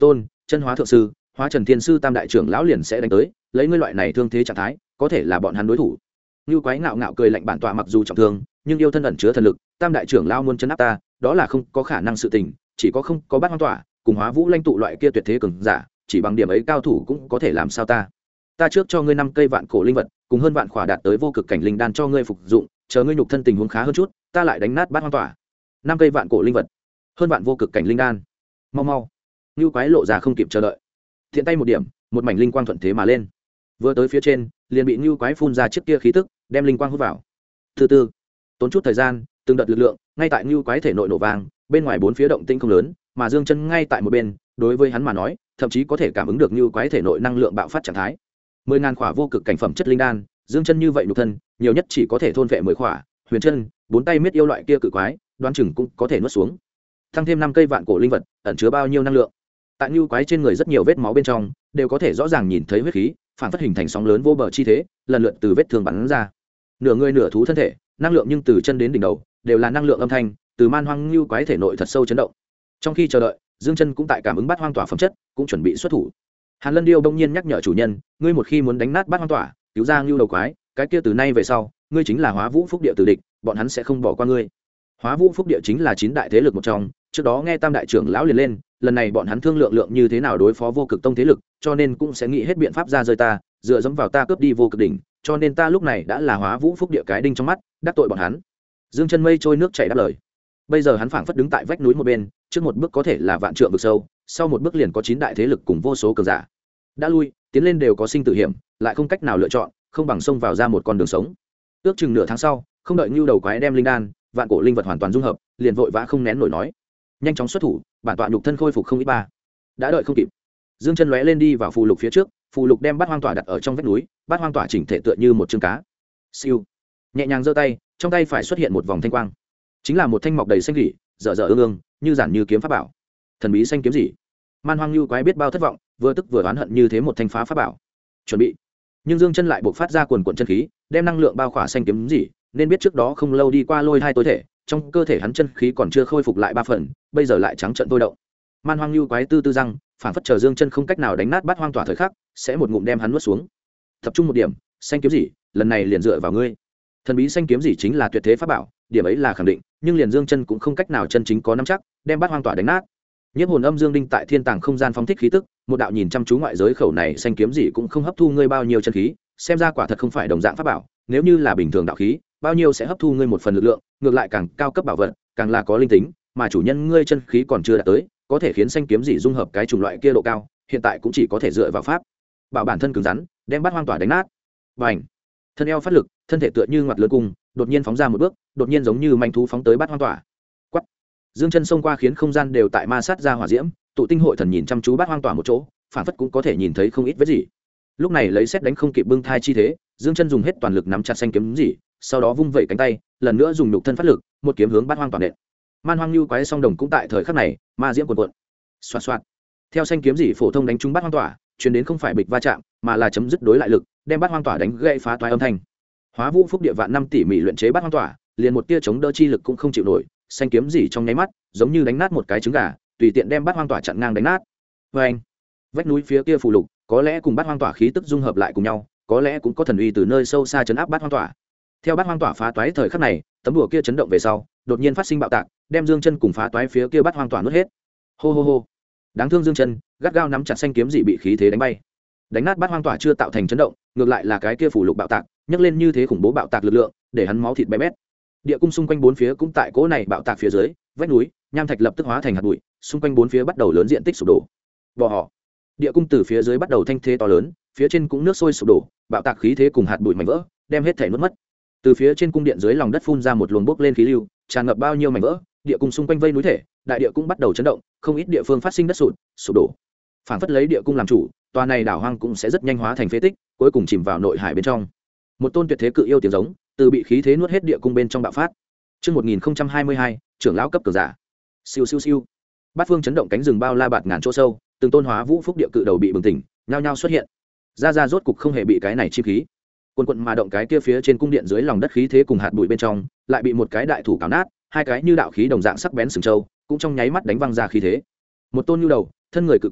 S1: chân hóa thượng sư, hóa trần thiên sư tam đại trưởng lão liền sẽ đánh tới, lấy ngươi loại này thương thế trạng thái có thể là bọn hắn đối thủ. Như quái ngạo ngạo cười lạnh, bản tọa mặc dù trọng thương nhưng yêu thân ẩn chứa thần lực, tam đại trưởng lão muốn chấn áp ta đó là không có khả năng sự tình, chỉ có không có bát hoang tỏa cùng hóa vũ lãnh tụ loại kia tuyệt thế cường giả, chỉ bằng điểm ấy cao thủ cũng có thể làm sao ta trước cho ngươi 5 cây vạn cổ linh vật cùng hơn vạn khỏa đạt tới vô cực cảnh linh đan cho ngươi phục dụng, chờ ngươi nhục thân tình huống khá hơn chút ta lại đánh nát bát hoang tỏa. 5 cây vạn cổ linh vật, hơn vạn vô cực cảnh linh đan, mau mau. Như quái lộ ra không kịp chờ đợi, thiện tay một điểm, một mảnh linh quang thuận thế mà lên, vừa tới phía trên liền bị như quái phun ra chiếc kia khí tức đem linh quang hút vào. Từ từ tốn chút thời gian, từng đợt lực lượng ngay tại như quái thể nội nổ vang, bên ngoài bốn phía động tĩnh không lớn, mà Dương Chân ngay tại một bên, đối với hắn mà nói thậm chí có thể cảm ứng được như quái thể nội năng lượng bạo phát trạng thái. 10.000 khỏa vô cực cảnh phẩm chất linh đan, Dương Chân như vậy nhục thân nhiều nhất chỉ có thể thôn vệ 10 khỏa, huyền chân bốn tay miết yêu loại kia cự quái đoán chừng cũng có thể nuốt xuống. Thăng thêm 5 cây vạn cổ linh vật ẩn chứa bao nhiêu năng lượng, tại như quái trên người rất nhiều vết máu bên trong đều có thể rõ ràng nhìn thấy huyết khí phản phất hình thành sóng lớn vô bờ chi thế, lần lượt từ vết thương bắn ra. Nửa người nửa thú thân thể năng lượng nhưng từ chân đến đỉnh đầu đều là năng lượng âm thanh từ man hoang như quái thể nội thật sâu chấn động. Trong khi chờ đợi, Dương Chân cũng tại cảm ứng bát hoang tỏa phẩm chất, cũng chuẩn bị xuất thủ. Hàn Lân Điêu đông nhiên nhắc nhở chủ nhân, ngươi một khi muốn đánh nát bát hoang tỏa, cứu ra Ngưu đầu quái, cái kia từ nay về sau, ngươi chính là Hóa Vũ Phúc Địa tử địch, bọn hắn sẽ không bỏ qua ngươi. Hóa Vũ Phúc Địa chính là 9 đại thế lực một trong, trước đó nghe Tam đại trưởng lão liền lên, lần này bọn hắn thương lượng như thế nào đối phó Vô Cực Tông thế lực, cho nên cũng sẽ nghĩ hết biện pháp ra rơi ta, dựa dẫm vào ta cướp đi Vô Cực đỉnh, cho nên ta lúc này đã là Hóa Vũ Phúc Địa cái đinh trong mắt, đắc tội bọn hắn. Dương Chân mây trôi nước chảy đáp lời. Bây giờ hắn phảng phất đứng tại vách núi một bên, trước một bước có thể là vạn trượng vực sâu, sau một bước liền có 9 đại thế lực cùng vô số cường giả. Đã lui, tiến lên đều có sinh tử hiểm, lại không cách nào lựa chọn, không bằng xông vào ra một con đường sống. Ước chừng nửa tháng sau, không đợi Nưu đầu quái đem linh đan, vạn cổ linh vật hoàn toàn dung hợp, liền vội vã không nén nổi nói: "Nhanh chóng xuất thủ, bản tọa nhục thân khôi phục không ít ba." Đã đợi không kịp. Dương Chân lóe lên đi vào phù lục phía trước, phù lục đem bát hoang tỏa đặt ở trong vách núi, bát hoang tỏa chỉnh thể tựa như một trứng cá. Siêu. Nhẹ nhàng giơ tay, trong tay phải xuất hiện một vòng thanh quang. Chính là một thanh mọc đầy xanh rỉ, dở dở ương ương, như giản như kiếm pháp bảo. Thần bí xanh kiếm gì? Man Hoang Nưu quái biết bao thất vọng, vừa tức vừa oán hận như thế một thanh phá pháp bảo. Chuẩn bị. Nhưng Dương Chân lại buộc phát ra quần quần chân khí, đem năng lượng bao khỏa xanh kiếm gì, nên biết trước đó không lâu đi qua lôi hai tối thể, trong cơ thể hắn chân khí còn chưa khôi phục lại 3 phần, bây giờ lại trắng trợn tôi động. Man Hoang Nưu quái tư tư răng, phản phất chờ Dương Chân không cách nào đánh nát bát hoang tỏa thời khắc, sẽ một ngụm đem hắn nuốt xuống. Tập trung một điểm, xanh kiếm gì, lần này liền dựa vào ngươi. Thần bí xanh kiếm gì chính là tuyệt thế pháp bảo, điểm ấy là khẳng định, nhưng liền Dương Chân cũng không cách nào chân chính có nắm chắc đem bát hoang tỏa đánh nát. Nhiếp hồn âm dương đinh tại thiên tàng không gian phóng thích khí tức, một đạo nhìn chăm chú ngoại giới khẩu này xanh kiếm gì cũng không hấp thu ngươi bao nhiêu chân khí, xem ra quả thật không phải đồng dạng pháp bảo, nếu như là bình thường đạo khí, bao nhiêu sẽ hấp thu ngươi một phần lực lượng, ngược lại càng cao cấp bảo vật, càng là có linh tính, mà chủ nhân ngươi chân khí còn chưa đạt tới, có thể khiến xanh kiếm gì dung hợp cái chủng loại kia độ cao, hiện tại cũng chỉ có thể dựa vào pháp bảo bản thân cứng rắn, đem bát hoang tỏa đánh nát. Bành! Thân eo phát lực, thân thể tựa như ngoặt lớn cung, đột nhiên phóng ra một bước, đột nhiên giống như manh thú phóng tới bát hoang tỏa. Quắt! Dương Chân xông qua khiến không gian đều tại ma sát ra hỏa diễm, tụ tinh hội thần nhìn chăm chú bát hoang tỏa một chỗ, phản phất cũng có thể nhìn thấy không ít vết gì. Lúc này lấy xét đánh không kịp bưng thai chi thế, Dương Chân dùng hết toàn lực nắm chặt xanh kiếm gì, sau đó vung vẩy cánh tay, lần nữa dùng nhục thân phát lực, một kiếm hướng bát hoang tỏa nện. Man Hoang Nưu quái song đồng cũng tại thời khắc này, ma diễm cuồn cuộn. Xoạt xoạt. Theo xanh kiếm gì phổ thông đánh trúng bát hoang tỏa, truyền đến không phải bịch va chạm, mà là chấm dứt đối lại lực, đem bát hoang tỏa đánh gãy phá toái âm thanh. Hóa Vũ Phúc Địa vạn năm tỉ mỉ luyện chế bát hoang tỏa, liền một tia chống đỡ chi lực cũng không chịu nổi, xanh kiếm gì trong nháy mắt, giống như đánh nát một cái trứng gà, tùy tiện đem bát hoang tỏa chặn ngang đánh nát. Oeng! Vách núi phía kia phù lục, có lẽ cùng bát hoang tỏa khí tức dung hợp lại cùng nhau, có lẽ cũng có thần uy từ nơi sâu xa chấn áp bát hoang tỏa. Theo bát hoang tỏa phá toái thời khắc này, tấm đùa kia chấn động về sau, đột nhiên phát sinh bạo tạc, đem Dương Chân cùng phá toái phía kia bát hoang tỏa nuốt hết. Hô hô hô! Đáng thương Dương Chân, gắt gao nắm chặt xanh kiếm dị bị khí thế đánh bay. Đánh nát bát hoang tỏa chưa tạo thành chấn động, ngược lại là cái kia phù lục bạo tạc, nhấc lên như thế khủng bố bạo tạc lực lượng, để hắn máu thịt bé bét. Địa cung xung quanh bốn phía cũng tại cỗ này bạo tạc phía dưới, vách núi, nham thạch lập tức hóa thành hạt bụi, xung quanh bốn phía bắt đầu lớn diện tích sụp đổ. Bò họ. Địa cung từ phía dưới bắt đầu thanh thế to lớn, phía trên cũng nước sôi sụp đổ, bạo tạc khí thế cùng hạt bụi mảnh vỡ, đem hết thể nuốt mất. Từ phía trên cung điện dưới lòng đất phun ra một luồng bốc lên khí lưu, tràn ngập bao nhiêu mảnh vỡ, địa cung xung quanh vây núi thể, đại địa cũng bắt đầu chấn động, không ít địa phương phát sinh đất sụt, sụp đổ. Phản phất lấy địa cung làm chủ, tòa này đảo hoang cũng sẽ rất nhanh hóa thành phế tích, cuối cùng chìm vào nội hải bên trong. Một tôn tuyệt thế cự yêu tiếng giống, từ bị khí thế nuốt hết địa cung bên trong bạo phát. Chương 1022, trưởng lão cấp cường giả. Siêu siêu siêu. Bát phương chấn động cánh rừng bao la bạt ngàn chỗ sâu, từng tôn Hóa Vũ Phúc Địa cự đầu bị bừng tỉnh, nhao nhao xuất hiện. Ra rốt cục không hề bị cái này chi khí. Quần quần mà động cái kia phía trên cung điện dưới lòng đất khí thế cùng hạt bụi bên trong, lại bị một cái đại thủ cào nát, hai cái như đạo khí đồng dạng sắc bén sừng châu, cũng trong nháy mắt đánh văng ra khí thế. Một tôn nhu đầu, thân người cự quái,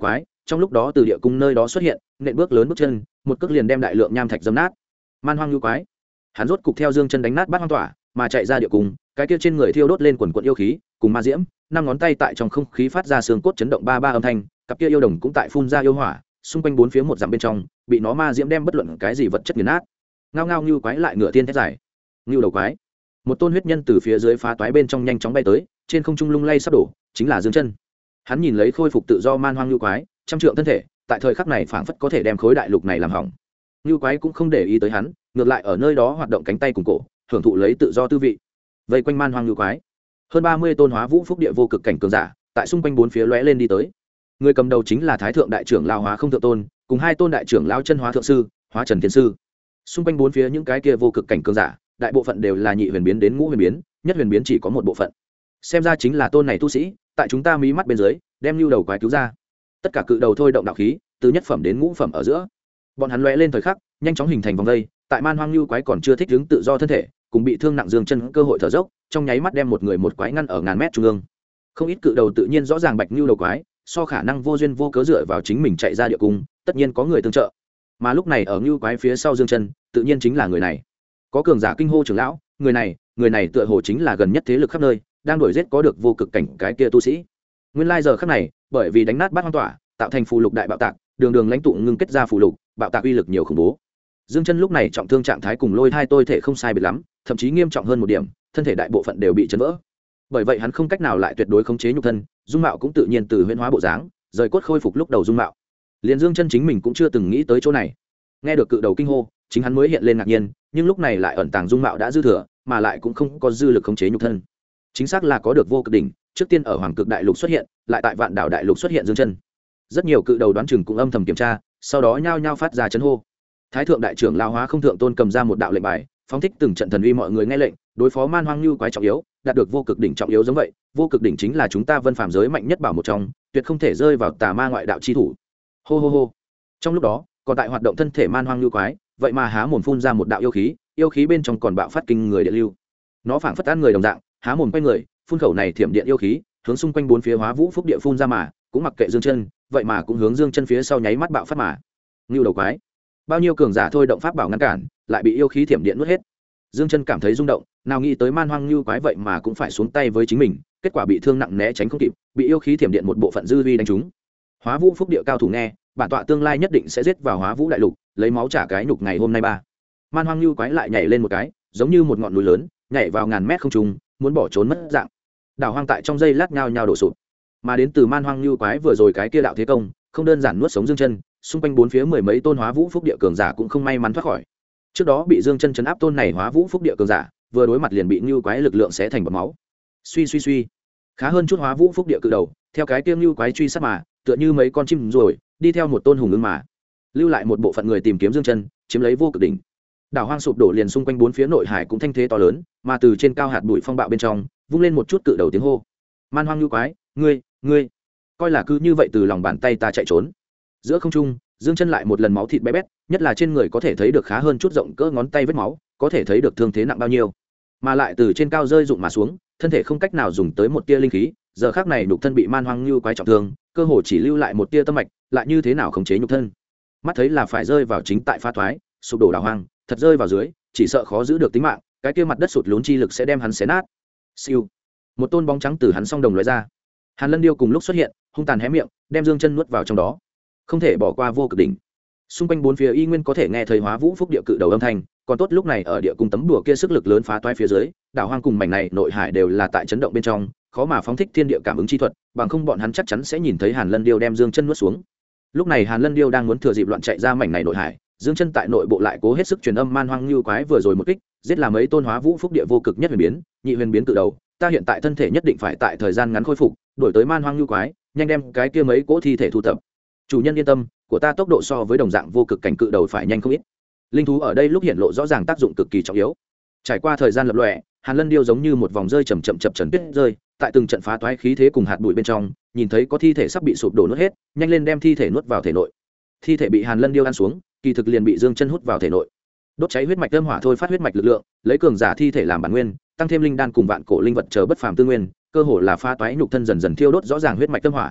S1: trong lúc đó từ địa cung nơi đó xuất hiện nện bước lớn bước chân, một cước liền đem đại lượng nham thạch dấm nát. Man hoang lưu quái, hắn rốt cục theo dương chân đánh nát bát hoang tỏa mà chạy ra địa cung, cái kia trên người thiêu đốt lên quần quận yêu khí cùng ma diễm, năm ngón tay tại trong không khí phát ra xương cốt chấn động ba ba âm thanh, cặp kia yêu đồng cũng tại phun ra yêu hỏa, xung quanh bốn phía một dặm bên trong bị nó ma diễm đem bất luận cái gì vật chất nghiền nát. Ngao ngao lưu quái lại ngửa tiên thét dài. Lưu đầu quái, một tôn huyết nhân từ phía dưới phá toái bên trong nhanh chóng bay tới, trên không trung lung lay sắp đổ, chính là dương chân. Hắn nhìn lấy khôi phục tự do man hoang lưu quái, trăm trượng thân thể tại thời khắc này phảng phất có thể đem khối đại lục này làm hỏng. Lưu quái cũng không để ý tới hắn, ngược lại ở nơi đó hoạt động cánh tay cùng cổ, hưởng thụ lấy tự do tư vị. Vây quanh man hoang lưu quái, hơn 30 tôn hóa vũ phúc địa vô cực cảnh cường giả tại xung quanh bốn phía lóe lên đi tới. Người cầm đầu chính là thái thượng đại trưởng lao hóa không thượng tôn, cùng hai tôn đại trưởng lao chân hóa thượng sư hóa trần thiên sư. Xung quanh bốn phía những cái kia vô cực cảnh cường giả đại bộ phận đều là nhị huyền biến đến ngũ huyền biến, nhất huyền biến chỉ có một bộ phận. Xem ra chính là tôn này tu sĩ tại chúng ta mí mắt bên dưới đem lưu đầu quái cứu ra. Tất cả cự đầu thôi động đạo khí từ nhất phẩm đến ngũ phẩm ở giữa, bọn hắn lóe lên thời khắc nhanh chóng hình thành vòng vây, tại man hoang lưu quái còn chưa thích ứng tự do thân thể cùng bị thương nặng dương chân cơ hội thở dốc, trong nháy mắt đem một người một quái ngăn ở ngàn mét trung ương. Không ít cự đầu tự nhiên rõ ràng bạch lưu đầu quái so khả năng vô duyên vô cớ dựa vào chính mình chạy ra địa cung, tất nhiên có người tương trợ. Mà lúc này ở lưu quái phía sau dương chân tự nhiên chính là người này. Có cường giả kinh hô trưởng lão, người này tựa hồ chính là gần nhất thế lực khắp nơi đang đuổi giết có được vô cực cảnh cái kia tu sĩ. Nguyên lai giờ khắc này bởi vì đánh nát bát hoang tỏa tạo thành phù lục đại bạo tạc, đường đường lãnh tụ ngưng kết ra phù lục bạo tạc uy lực nhiều khủng bố. Dương chân lúc này trọng thương trạng thái cùng lôi hai tôi thể không sai biệt lắm, thậm chí nghiêm trọng hơn một điểm, thân thể đại bộ phận đều bị chấn vỡ. Bởi vậy hắn không cách nào lại tuyệt đối khống chế nhục thân, dung mạo cũng tự nhiên từ huyễn hóa bộ dáng, rời cốt khôi phục lúc đầu dung mạo. Liền Dương chân chính mình cũng chưa từng nghĩ tới chỗ này. Nghe được cự đầu kinh hô, chính hắn mới hiện lên ngạc nhiên, nhưng lúc này lại ẩn tàng dung mạo đã dư thừa, mà lại cũng không có dư lực khống chế nhục thân. Chính xác là có được vô cực đỉnh, trước tiên ở Hoàng Cực Đại Lục xuất hiện, lại tại Vạn Đảo Đại Lục xuất hiện Dương chân. Rất nhiều cự đầu đoán chừng cũng âm thầm kiểm tra, sau đó nhao nhao phát ra chấn hô. Thái thượng đại trưởng lao hóa không thượng tôn cầm ra một đạo lệnh bài, phóng thích từng trận thần uy, mọi người nghe lệnh, đối phó man hoang lưu quái trọng yếu, đạt được vô cực đỉnh trọng yếu giống vậy, vô cực đỉnh chính là chúng ta vân phàm giới mạnh nhất bảo một trong, tuyệt không thể rơi vào tà ma ngoại đạo chi thủ. Hô hô hô. Trong lúc đó, còn tại hoạt động thân thể man hoang lưu quái, vậy mà há mồm phun ra một đạo yêu khí bên trong còn bạo phát kinh người điện lưu. Nó phảng phất ăn người đồng dạng, há mồm quay người, phun khẩu này thiểm điện yêu khí, hướng xung quanh bốn phía hóa vũ phúc địa phun ra mà, cũng mặc kệ Dương chân, vậy mà cũng hướng Dương chân phía sau nháy mắt bạo phát mà. Ngưu đầu quái, bao nhiêu cường giả thôi động pháp bảo ngăn cản, lại bị yêu khí thiểm điện nuốt hết. Dương chân cảm thấy rung động, nào nghĩ tới man hoang lưu quái vậy mà cũng phải xuống tay với chính mình, kết quả bị thương nặng né tránh không kịp, bị yêu khí thiểm điện một bộ phận dư vi đánh trúng. Hóa vũ phúc địa cao thủ nghe, bản tọa tương lai nhất định sẽ giết vào hóa vũ đại lục, lấy máu trả cái nhục ngày hôm nay ba. Man hoang lưu quái lại nhảy lên một cái, giống như một ngọn núi lớn, nhảy vào ngàn mét không trung, muốn bỏ trốn mất dạng. Đảo hoang tại trong giây lát nhao nhao đổ sụp. Mà đến từ man hoang lưu quái vừa rồi cái kia đạo thế công, không đơn giản nuốt sống Dương chân, xung quanh bốn phía mười mấy tôn hóa vũ phúc địa cường giả cũng không may mắn thoát khỏi. Trước đó bị Dương chân chấn áp tôn này hóa vũ phúc địa cường giả, vừa đối mặt liền bị lưu quái lực lượng xé thành bọt máu. Suy, khá hơn chút hóa vũ phúc địa cự đầu, theo cái tiêm lưu quái truy sát mà, tựa như mấy con chim rồi, đi theo một tôn hùng ưng mà, lưu lại một bộ phận người tìm kiếm Dương chân, chiếm lấy vô cực đỉnh. Đảo hoang sụp đổ liền xung quanh bốn phía nội hải cũng thanh thế to lớn, mà từ trên cao hạt bụi phong bạo bên trong, vung lên một chút cự đầu tiếng hô. Man hoang lưu quái, ngươi, coi là cứ như vậy từ lòng bàn tay ta chạy trốn. Giữa không trung, Dương chân lại một lần máu thịt bé bét, nhất là trên người có thể thấy được khá hơn chút rộng cỡ ngón tay vết máu, có thể thấy được thương thế nặng bao nhiêu, mà lại từ trên cao rơi rụng mà xuống, thân thể không cách nào dùng tới một tia linh khí, giờ khắc này nhục thân bị man hoang lưu quái trọng thương, cơ hồ chỉ lưu lại một tia tâm mạch, lại như thế nào khống chế nhục thân. Mắt thấy là phải rơi vào chính tại phá thoái, sụp đổ đảo hoang, thật rơi vào dưới, chỉ sợ khó giữ được tính mạng, cái kia mặt đất sụt lún chi lực sẽ đem hắn xé nát. Siêu, một tôn bóng trắng từ hắn song đồng lóe ra. Hàn Lân Điêu cùng lúc xuất hiện, hung tàn hé miệng, đem Dương chân nuốt vào trong đó. Không thể bỏ qua vô cực đỉnh. Xung quanh bốn phía y nguyên có thể nghe thấy hóa vũ phúc địa cự đầu âm thanh, còn tốt lúc này ở địa cung tấm đùa kia sức lực lớn phá toái phía dưới, đảo hoang cùng mảnh này nội hải đều là tại chấn động bên trong, khó mà phóng thích thiên địa cảm ứng chi thuật, bằng không bọn hắn chắc chắn sẽ nhìn thấy Hàn Lân Điêu đem Dương chân nuốt xuống. Lúc này Hàn Lân Điêu đang muốn thừa dịp loạn chạy ra mảnh này nội hải, Dương chân tại nội bộ lại cố hết sức truyền âm man hoang lưu quái vừa rồi một kích, giết là mấy tôn hóa vũ phúc địa vô cực nhất huyền biến, nhị huyền biến cự đầu, ta hiện tại thân thể nhất định phải tại thời gian ngắn khôi phục, đổi tới man hoang lưu quái, nhanh đem cái kia mấy cỗ thi thể thu thập. Chủ nhân yên tâm, của ta tốc độ so với đồng dạng vô cực cảnh cự đầu phải nhanh không ít. Linh thú ở đây lúc hiện lộ rõ ràng tác dụng cực kỳ trọng yếu. Trải qua thời gian lập lòe, Hàn Lân Điêu giống như một vòng rơi chậm chậm trần tuyết rơi, tại từng trận phá toái khí thế cùng hạt bụi bên trong, nhìn thấy có thi thể sắp bị sụp đổ nuốt hết, nhanh lên đem thi thể nuốt vào thể nội. Thi thể bị Hàn Lân Điêu ăn xuống, kỳ thực liền bị Dương chân hút vào thể nội. Đốt cháy huyết mạch âm hỏa thôi phát huyết mạch lực lượng, lấy cường giả thi thể làm bản nguyên, tăng thêm linh đan cùng vạn cổ linh vật chờ bất phàm tư nguyên, cơ hồ là phá toái nhục thân dần dần thiêu đốt rõ ràng huyết mạch âm hỏa.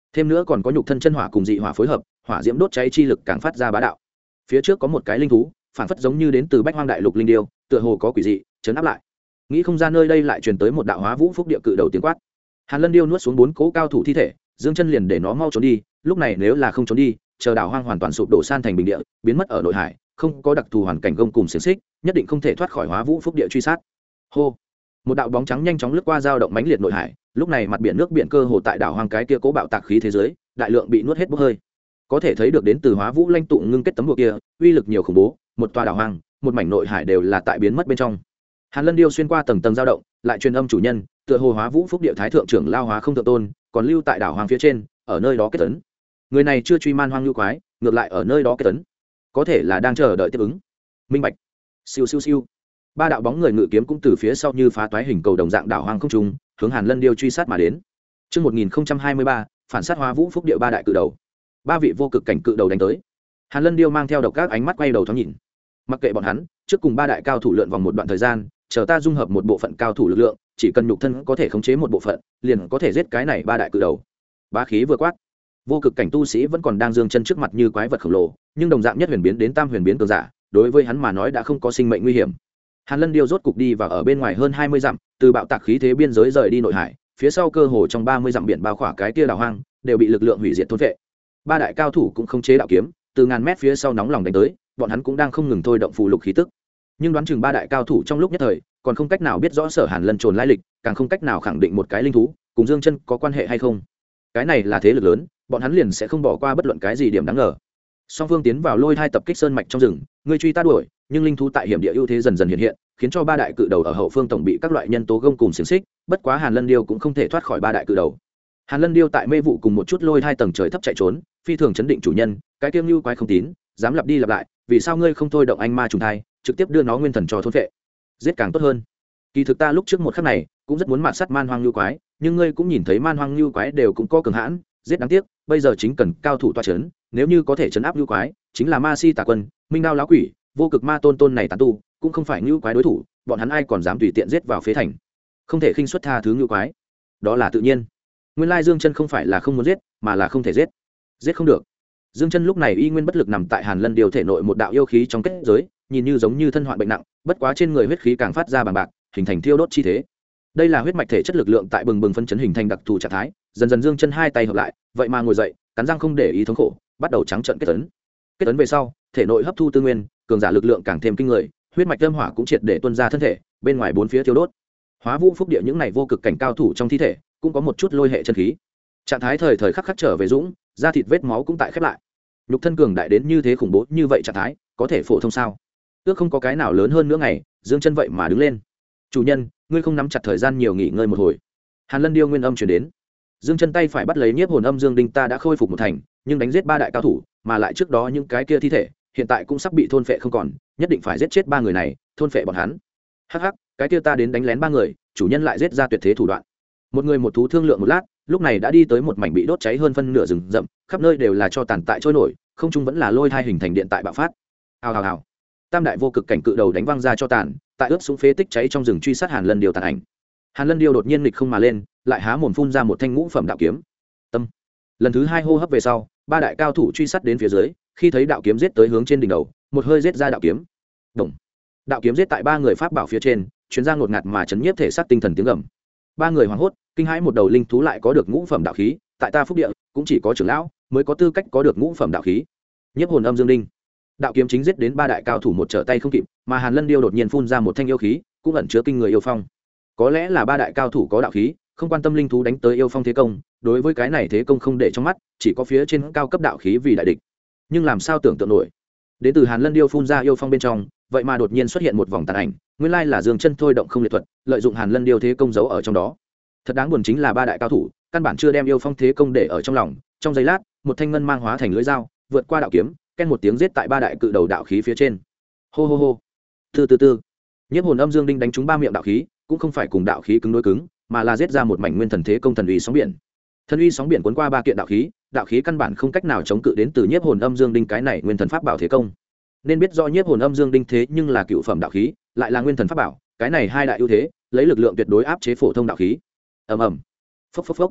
S1: thêm nữa còn có nhục thân chân hỏa cùng dị hỏa phối hợp, hỏa diễm đốt cháy chi lực càng phát ra bá đạo. Phía trước có một cái linh thú phản phất giống như đến từ bách hoang đại lục linh điêu, tựa hồ có quỷ dị chấn áp lại. Nghĩ không ra nơi đây lại truyền tới một đạo hóa vũ phúc địa cự đầu tiếng quát. Hàn Lân điêu nuốt xuống 4 cố cao thủ thi thể, dương chân liền để nó mau trốn đi. Lúc này nếu là không trốn đi, chờ đảo hoang hoàn toàn sụp đổ san thành bình địa, biến mất ở nội hải, không có đặc thù hoàn cảnh gông cùng xiềng xích, nhất định không thể thoát khỏi hóa vũ phúc địa truy sát. Hô, một đạo bóng trắng nhanh chóng lướt qua dao động mãnh liệt nội hải. Lúc này mặt biển nước biển cơ hồ tại đảo hoang cái kia cố bạo tạc khí thế giới, đại lượng bị nuốt hết bốc hơi. Có thể thấy được đến từ hóa vũ lanh tụ ngưng kết tấm bùa kia, uy lực nhiều khủng bố, một tòa đảo hoang, một mảnh nội hải đều là tại biến mất bên trong. Hàn Lân điêu xuyên qua tầng tầng dao động, lại truyền âm chủ nhân, tựa hồ hóa vũ phúc địa thái thượng trưởng lao hóa không thượng tôn, còn lưu tại đảo hoang phía trên, ở nơi đó kết tấn. Người này chưa truy man hoang lưu quái, ngược lại ở nơi đó kết tấn, có thể là đang chờ đợi tiếp ứng. Minh bạch. Siêu siêu siêu. Ba đạo bóng người ngự kiếm cũng từ phía sau như phá toái hình cầu đồng dạng đảo hoang không trung, hướng Hàn Lân điêu truy sát mà đến. Chương 1023, phản sát hóa vũ phúc địa ba đại cự đầu. Ba vị vô cực cảnh cự đầu đánh tới. Hàn Lân điêu mang theo độc các ánh mắt quay đầu thoáng nhìn. Mặc kệ bọn hắn, trước cùng ba đại cao thủ lượn vòng một đoạn thời gian, chờ ta dung hợp một bộ phận cao thủ lực lượng, chỉ cần nhục thân có thể khống chế một bộ phận, liền có thể giết cái này ba đại cự đầu. Bá khí vừa quát, vô cực cảnh tu sĩ vẫn còn đang dương chân trước mặt như quái vật khổng lồ, nhưng đồng dạng nhất huyền biến đến tam huyền biến cường giả, đối với hắn mà nói đã không có sinh mệnh nguy hiểm. Hàn Lân điêu rốt cục đi vào ở bên ngoài hơn 20 dặm, từ bạo tạc khí thế biên giới rời đi nội hải, phía sau cơ hồ trong 30 dặm biển bao khỏa cái kia đảo hoang, đều bị lực lượng hủy diệt thôn phệ. Ba đại cao thủ cũng không chế đạo kiếm, từ ngàn mét phía sau nóng lòng đánh tới, bọn hắn cũng đang không ngừng thôi động phù lục khí tức. Nhưng đoán chừng ba đại cao thủ trong lúc nhất thời, còn không cách nào biết rõ Sở Hàn Lân trồn lai lịch, càng không cách nào khẳng định một cái linh thú cùng Dương Chân có quan hệ hay không. Cái này là thế lực lớn, bọn hắn liền sẽ không bỏ qua bất luận cái gì điểm đáng ngờ. Song phương tiến vào lôi hai tập kích sơn mạch trong rừng, người truy ta đuổi, nhưng linh thú tại hiểm địa ưu thế dần dần hiện hiện, khiến cho ba đại cự đầu ở hậu phương tổng bị các loại nhân tố gông cùng xiềng xích, bất quá Hàn Lân điêu cũng không thể thoát khỏi ba đại cự đầu. Hàn Lân điêu tại mê vụ cùng một chút lôi hai tầng trời thấp chạy trốn, phi thường chấn định chủ nhân, cái kiêm lưu quái không tín, dám lặp đi lặp lại, vì sao ngươi không thôi động anh ma trùng thai, trực tiếp đưa nó nguyên thần cho thôn phệ, giết càng tốt hơn. Kỳ thực ta lúc trước một khắc này cũng rất muốn mạt sát man hoang lưu quái, nhưng ngươi cũng nhìn thấy man hoang lưu quái đều cũng có cường hãn, giết đáng tiếc, bây giờ chính cần cao thủ toa chấn, nếu như có thể chấn áp lưu quái, chính là ma si tà quân, minh đao lão quỷ, vô cực ma tôn này tán tu, cũng không phải lưu quái đối thủ, bọn hắn ai còn dám tùy tiện giết vào phế thành. Không thể khinh suất tha thứ lưu quái, đó là tự nhiên. Nguyên lai Dương Chân không phải là không muốn giết, mà là không thể giết, giết không được. Dương Chân lúc này y nguyên bất lực nằm tại Hàn Lân điều thể nội một đạo yêu khí trong kết giới, nhìn như giống như thân hoạn bệnh nặng, bất quá trên người huyết khí càng phát ra bằng bạc, hình thành thiêu đốt chi thế. Đây là huyết mạch thể chất lực lượng tại bừng bừng phân chấn hình thành đặc thù trạng thái, dần dần Dương Chân hai tay hợp lại, vậy mà ngồi dậy, cắn răng không để ý thống khổ, bắt đầu trắng trợn kết tấn. Kết tấn về sau, thể nội hấp thu tư nguyên, cường giả lực lượng càng thêm kinh người, huyết mạch âm hỏa cũng triệt để tuôn ra thân thể, bên ngoài bốn phía thiêu đốt. Hóa vũ phúc địa những này vô cực cảnh cao thủ trong thi thể, cũng có một chút lôi hệ chân khí. Trạng thái thời thời khắc khắc trở về dũng, da thịt vết máu cũng tại khép lại. Nhục thân cường đại đến như thế khủng bố như vậy trạng thái, có thể phổ thông sao? Ước không có cái nào lớn hơn nữa ngày, Dương Chân vậy mà đứng lên. Chủ nhân, ngươi không nắm chặt thời gian nhiều nghỉ ngơi một hồi. Hàn Lân điêu nguyên âm truyền đến. Dương Chân tay phải bắt lấy nhiếp hồn âm dương đinh, ta đã khôi phục một thành, nhưng đánh giết ba đại cao thủ, mà lại trước đó những cái kia thi thể, hiện tại cũng sắp bị thôn phệ không còn, nhất định phải giết chết ba người này, thôn phệ bọn hắn. Hắc hắc, cái kia ta đến đánh lén ba người, chủ nhân lại giết ra tuyệt thế thủ đoạn. Một người một thú thương lượng một lát, lúc này đã đi tới một mảnh bị đốt cháy hơn phân nửa rừng rậm, khắp nơi đều là tro tàn tại trôi nổi, không trung vẫn là lôi hai hình thành điện tại bạo phát. Hào hào hào. Tam đại vô cực cảnh cự đầu đánh văng ra cho tàn, tại ướt xuống phế tích cháy trong rừng truy sát Hàn Lân điêu tàn ảnh. Hàn Lân điêu đột nhiên nghịch không mà lên, lại há mồm phun ra một thanh ngũ phẩm đạo kiếm. Tâm. Lần thứ hai hô hấp về sau, ba đại cao thủ truy sát đến phía dưới, khi thấy đạo kiếm giết tới hướng trên đỉnh đầu, một hơi giết ra đạo kiếm. Đồng. Đạo kiếm giết tại ba người pháp bảo phía trên, chuyến ra ngột ngạt mà chấn nhiếp thể xác tinh thần tiếng gầm. Ba người hoảng hốt, kinh hãi một đầu linh thú lại có được ngũ phẩm đạo khí, tại ta phúc địa cũng chỉ có trưởng lão mới có tư cách có được ngũ phẩm đạo khí. Nhiếp hồn âm dương đinh. Đạo kiếm chính giết đến ba đại cao thủ một trở tay không kịp, mà Hàn Lân điêu đột nhiên phun ra một thanh yêu khí, cũng ẩn chứa kinh người yêu phong. Có lẽ là ba đại cao thủ có đạo khí, không quan tâm linh thú đánh tới yêu phong thế công, đối với cái này thế công không để trong mắt, chỉ có phía trên cao cấp đạo khí vì đại địch. Nhưng làm sao tưởng tượng nổi, đến từ Hàn Lân điêu phun ra yêu phong bên trong, vậy mà đột nhiên xuất hiện một vòng tàn ảnh, nguyên lai là Dương Chân thôi động không liệt thuật, lợi dụng Hàn Lân điêu thế công giấu ở trong đó. Thật đáng buồn chính là ba đại cao thủ căn bản chưa đem yêu phong thế công để ở trong lòng, trong giây lát, một thanh ngân mang hóa thành lưỡi dao, vượt qua đạo kiếm, ken một tiếng giết tại ba đại cự đầu đạo khí phía trên. Hô hô hô. Từ. Nhiếp hồn âm dương đinh đánh trúng ba miệng đạo khí, cũng không phải cùng đạo khí cứng đối cứng, mà là giết ra một mảnh nguyên thần thế công thần uy sóng biển. Thần uy sóng biển cuốn qua ba kiện đạo khí căn bản không cách nào chống cự đến từ nhiếp hồn âm dương đinh cái này nguyên thần pháp bảo thế công. Nên biết do nhiếp hồn âm dương đinh thế nhưng là cựu phẩm đạo khí, lại là nguyên thần pháp bảo, cái này hai đại ưu thế, lấy lực lượng tuyệt đối áp chế phổ thông đạo khí. Ầm ầm. Phốc phốc phốc.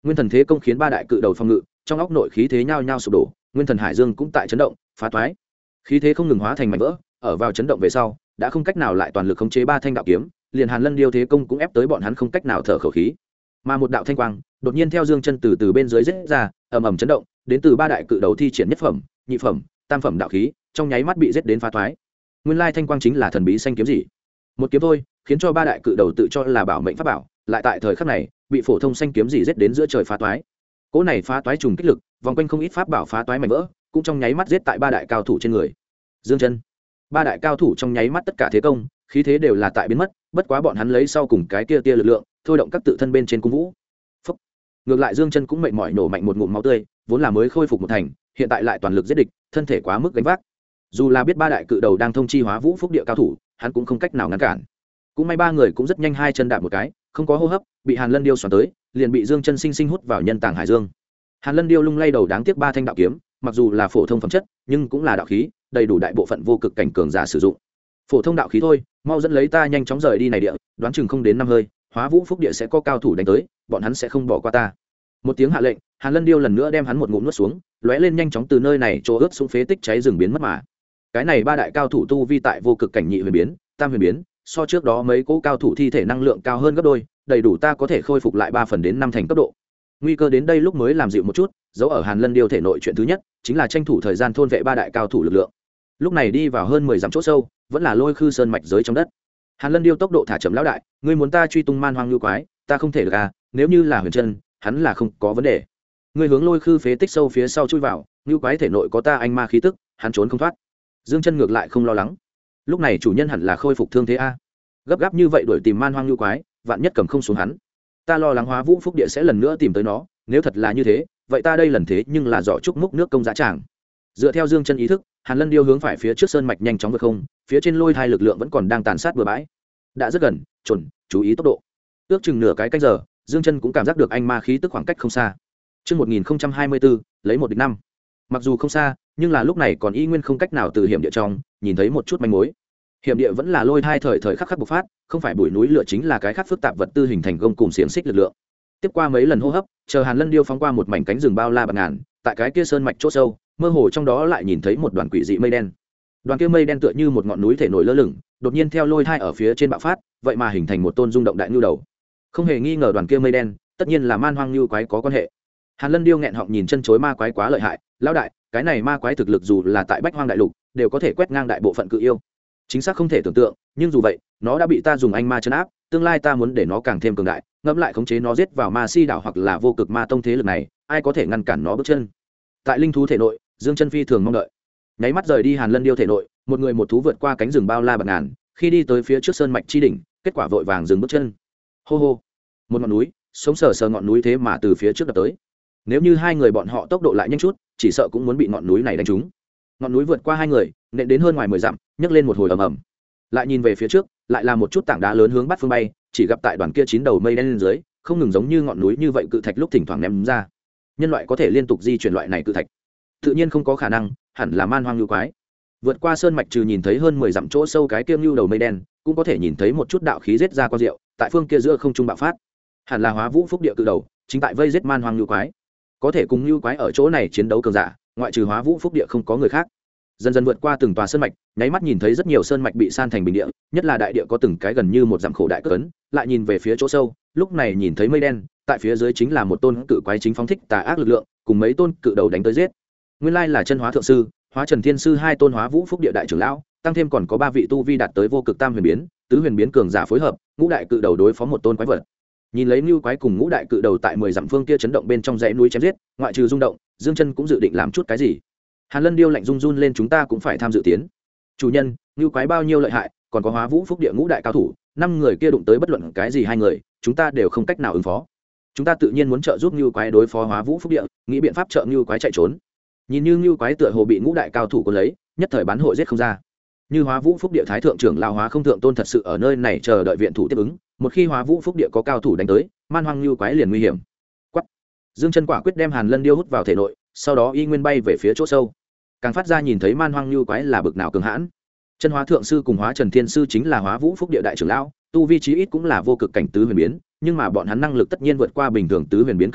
S1: nguyên thần thế công khiến ba đại cự đầu phòng ngự trong óc nội khí thế nhao nhao sụp đổ, nguyên thần hải dương cũng tại chấn động phá toái, khí thế không ngừng hóa thành mảnh vỡ. Ở vào chấn động về sau đã không cách nào lại toàn lực khống chế ba thanh đạo kiếm, liền Hàn Lân Điêu thế công cũng ép tới bọn hắn không cách nào thở khẩu khí. Mà một đạo thanh quang đột nhiên theo dương chân từ từ bên dưới giết ra, ầm ầm chấn động, đến từ ba đại cự đầu thi triển nhất phẩm, nhị phẩm, tam phẩm đạo khí, trong nháy mắt bị giết đến phá toái. Nguyên lai thanh quang chính là thần bí xanh kiếm gì? Một kiếm thôi, khiến cho ba đại cự đầu tự cho là bảo mệnh pháp bảo, lại tại thời khắc này bị phổ thông xanh kiếm gì giết đến giữa trời phá toái. Cỗ này phá toái trùng kích lực, vòng quanh không ít pháp bảo phá toái mảnh vỡ, cũng trong nháy mắt giết tại ba đại cao thủ trên người. Dương chân, ba đại cao thủ trong nháy mắt tất cả thế công, khí thế đều là tại biến mất, bất quá bọn hắn lấy sau cùng cái kia tia lực lượng, thôi động các tự thân bên trên cung vũ. Phốc. Ngược lại Dương chân cũng mệt mỏi nổ mạnh một ngụm máu tươi, vốn là mới khôi phục một thành, hiện tại lại toàn lực giết địch, thân thể quá mức gánh vác. Dù là biết ba đại cự đầu đang thông chi Hóa Vũ Phúc Địa cao thủ, hắn cũng không cách nào ngăn cản. Cũng may ba người cũng rất nhanh hai chân đạp một cái, không có hô hấp, bị Hàn Lân Điêu xoắn tới, liền bị Dương chân sinh sinh hút vào nhân tàng hải dương. Hàn Lân Điêu lung lay đầu, đáng tiếc ba thanh đạo kiếm, mặc dù là phổ thông phẩm chất, nhưng cũng là đạo khí, đầy đủ đại bộ phận vô cực cảnh cường giả sử dụng. Phổ thông đạo khí thôi, mau dẫn lấy ta nhanh chóng rời đi này địa, đoán chừng không đến 5 hơi, Hóa Vũ Phúc Địa sẽ có cao thủ đánh tới, bọn hắn sẽ không bỏ qua ta. Một tiếng hạ lệnh, Hàn Lân Điêu lần nữa đem hắn một ngụm nuốt xuống, lóe lên nhanh chóng từ nơi này chỗ ướt xuống phế tích cháy rừng biến mất mà. Cái này ba đại cao thủ tu vi tại vô cực cảnh nhị huyền biến, tam huyền biến, so trước đó mấy cố cao thủ thi thể năng lượng cao hơn gấp đôi, đầy đủ ta có thể khôi phục lại 3 phần đến 5 thành cấp độ. Nguy cơ đến đây lúc mới làm dịu một chút, dấu ở Hàn Lân Điêu thể nội chuyện thứ nhất chính là tranh thủ thời gian thôn vệ ba đại cao thủ lực lượng. Lúc này đi vào hơn 10 dặm chỗ sâu, vẫn là Lôi Khư Sơn mạch giới trong đất. Hàn Lân Điêu tốc độ thả chậm lão đại, ngươi muốn ta truy tung man hoang lưu quái, ta không thể được à, nếu như là Huyền Chân, hắn là không có vấn đề. Ngươi hướng Lôi Khư phế tích sâu phía sau chui vào, lưu quái thể nội có ta anh ma khí tức, hắn trốn không thoát. Dương Chân ngược lại không lo lắng. Lúc này chủ nhân hẳn là khôi phục thương thế a. Gấp gáp như vậy đuổi tìm man hoang lưu quái, vạn nhất cầm không xuống hắn. Ta lo lắng Hóa Vũ Phúc Địa sẽ lần nữa tìm tới nó, nếu thật là như thế, vậy ta đây lần thế nhưng là giỏ trúc múc nước công giá tràng. Dựa theo Dương Chân ý thức, Hàn Lân Điêu hướng phải phía trước sơn mạch nhanh chóng vượt không, phía trên lôi thai lực lượng vẫn còn đang tàn sát bừa bãi. Đã rất gần, chuẩn, chú ý tốc độ. Ước chừng nửa cái canh giờ, Dương Chân cũng cảm giác được anh ma khí tức khoảng cách không xa. Chương 1024, lấy một địch năm. Mặc dù không xa, nhưng là lúc này còn y nguyên không cách nào từ hiểm địa trong nhìn thấy một chút manh mối. Hiểm địa vẫn là lôi thai thời khắc khắc bộc phát, không phải bụi núi lửa chính là cái khác phức tạp vật tư hình thành gông cùng xiềng xích lực lượng. Tiếp qua mấy lần hô hấp, chờ Hàn Lân Điêu phóng qua một mảnh cánh rừng bao la bạt ngàn, tại cái kia sơn mạch chỗ sâu, mơ hồ trong đó lại nhìn thấy một đoàn quỷ dị mây đen. Đoàn kia mây đen tựa như một ngọn núi thể nổi lơ lửng, đột nhiên theo lôi thai ở phía trên bạo phát, vậy mà hình thành một tôn rung động đại nhu đầu. Không hề nghi ngờ đoàn kia mây đen, tất nhiên là man hoang nhu quái có quan hệ. Hàn Lân Điêu nghẹn họng nhìn chân chối ma quái quá lợi hại, lão đại, cái này ma quái thực lực dù là tại Bách Hoang đại lục, đều có thể quét ngang đại bộ phận cự yêu. Chính xác không thể tưởng tượng, nhưng dù vậy, nó đã bị ta dùng anh ma trấn áp, tương lai ta muốn để nó càng thêm cường đại, ngẫm lại khống chế nó giết vào ma si đảo hoặc là vô cực ma tông thế lực này, ai có thể ngăn cản nó bước chân. Tại linh thú thể nội, Dương Chân phi thường mong đợi. Nháy mắt rời đi Hàn Lân Điêu thể nội, một người một thú vượt qua cánh rừng bao la bạt ngàn, khi đi tới phía trước sơn mạch chi đỉnh, kết quả vội vàng dừng bước chân. Hô hô, một ngọn núi, sống sờ sờ ngọn núi thế mà từ phía trước đập tới. Nếu như hai người bọn họ tốc độ lại nhanh chút, chỉ sợ cũng muốn bị ngọn núi này đánh trúng. Ngọn núi vượt qua hai người, nện đến hơn ngoài 10 dặm, nhấc lên một hồi ầm ầm. Lại nhìn về phía trước, lại là một chút tảng đá lớn hướng bát phương bay, chỉ gặp tại đoàn kia chín đầu mây đen lên dưới, không ngừng giống như ngọn núi như vậy cự thạch lúc thỉnh thoảng ném ra. Nhân loại có thể liên tục di chuyển loại này cự thạch, tự nhiên không có khả năng, hẳn là man hoang lưu quái. Vượt qua sơn mạch trừ nhìn thấy hơn 10 dặm chỗ sâu cái kia lưu đầu mây đen, cũng có thể nhìn thấy một chút đạo khí giết ra qua rượu, tại phương kia giữa không trung bạo phát. Hẳn là Hóa Vũ Phúc Địa cự đầu, chính tại vây giết man hoang lưu quái. Có thể cùng lưu quái ở chỗ này chiến đấu cường giả, ngoại trừ Hóa Vũ Phúc Địa không có người khác. Dần dần vượt qua từng tòa sơn mạch, nháy mắt nhìn thấy rất nhiều sơn mạch bị san thành bình địa, nhất là đại địa có từng cái gần như một dặm khổ đại cấn, lại nhìn về phía chỗ sâu, lúc này nhìn thấy mây đen, tại phía dưới chính là một tôn cự quái chính phóng thích tà ác lực lượng, cùng mấy tôn cự đầu đánh tới giết. Nguyên lai là Chân Hóa thượng sư, Hóa Trần Thiên sư hai tôn Hóa Vũ Phúc Địa đại trưởng lão, tăng thêm còn có 3 vị tu vi đạt tới vô cực tam huyền biến, tứ huyền biến cường giả phối hợp, ngũ đại cự đầu đối phó một tôn quái vật. Nhìn lấy Nưu quái cùng ngũ đại cự đầu tại 10 dặm phương kia chấn động bên trong dãy núi chém giết, ngoại trừ rung động, Dương Chân cũng dự định làm chút cái gì. Hàn Lân Điêu lạnh run run lên, chúng ta cũng phải tham dự tiến. Chủ nhân, Nưu quái bao nhiêu lợi hại, còn có Hóa Vũ Phúc Địa ngũ đại cao thủ, 5 người kia đụng tới bất luận cái gì hai người, chúng ta đều không cách nào ứng phó. Chúng ta tự nhiên muốn trợ giúp Nưu quái đối phó Hóa Vũ Phúc Địa, nghĩ biện pháp trợ Nưu quái chạy trốn. Nhìn như Nưu quái tựa hồ bị ngũ đại cao thủ cuốn lấy, nhất thời bán hội giết không ra. Như Hóa Vũ Phúc Địa thái thượng trưởng lão Hóa Không thượng tôn thật sự ở nơi này chờ đợi viện thủ tiếp ứng, một khi Hóa Vũ Phúc Địa có cao thủ đánh tới, man hoang Nưu quái liền nguy hiểm. Quắc. Dương Chân quả quyết đem Hàn Lân Điêu hút vào thể nội, sau đó y nguyên bay về phía chỗ sâu. Càng phát ra nhìn thấy man hoang Nưu quái là bực nào cường hãn. Chân Hóa thượng sư cùng Hóa Trần Thiên sư chính là Hóa Vũ Phúc Địa đại trưởng lão, tu vi chí ít cũng là vô cực cảnh tứ huyền biến, nhưng mà bọn hắn năng lực tất nhiên vượt qua bình thường tứ huyền biến cự đầu,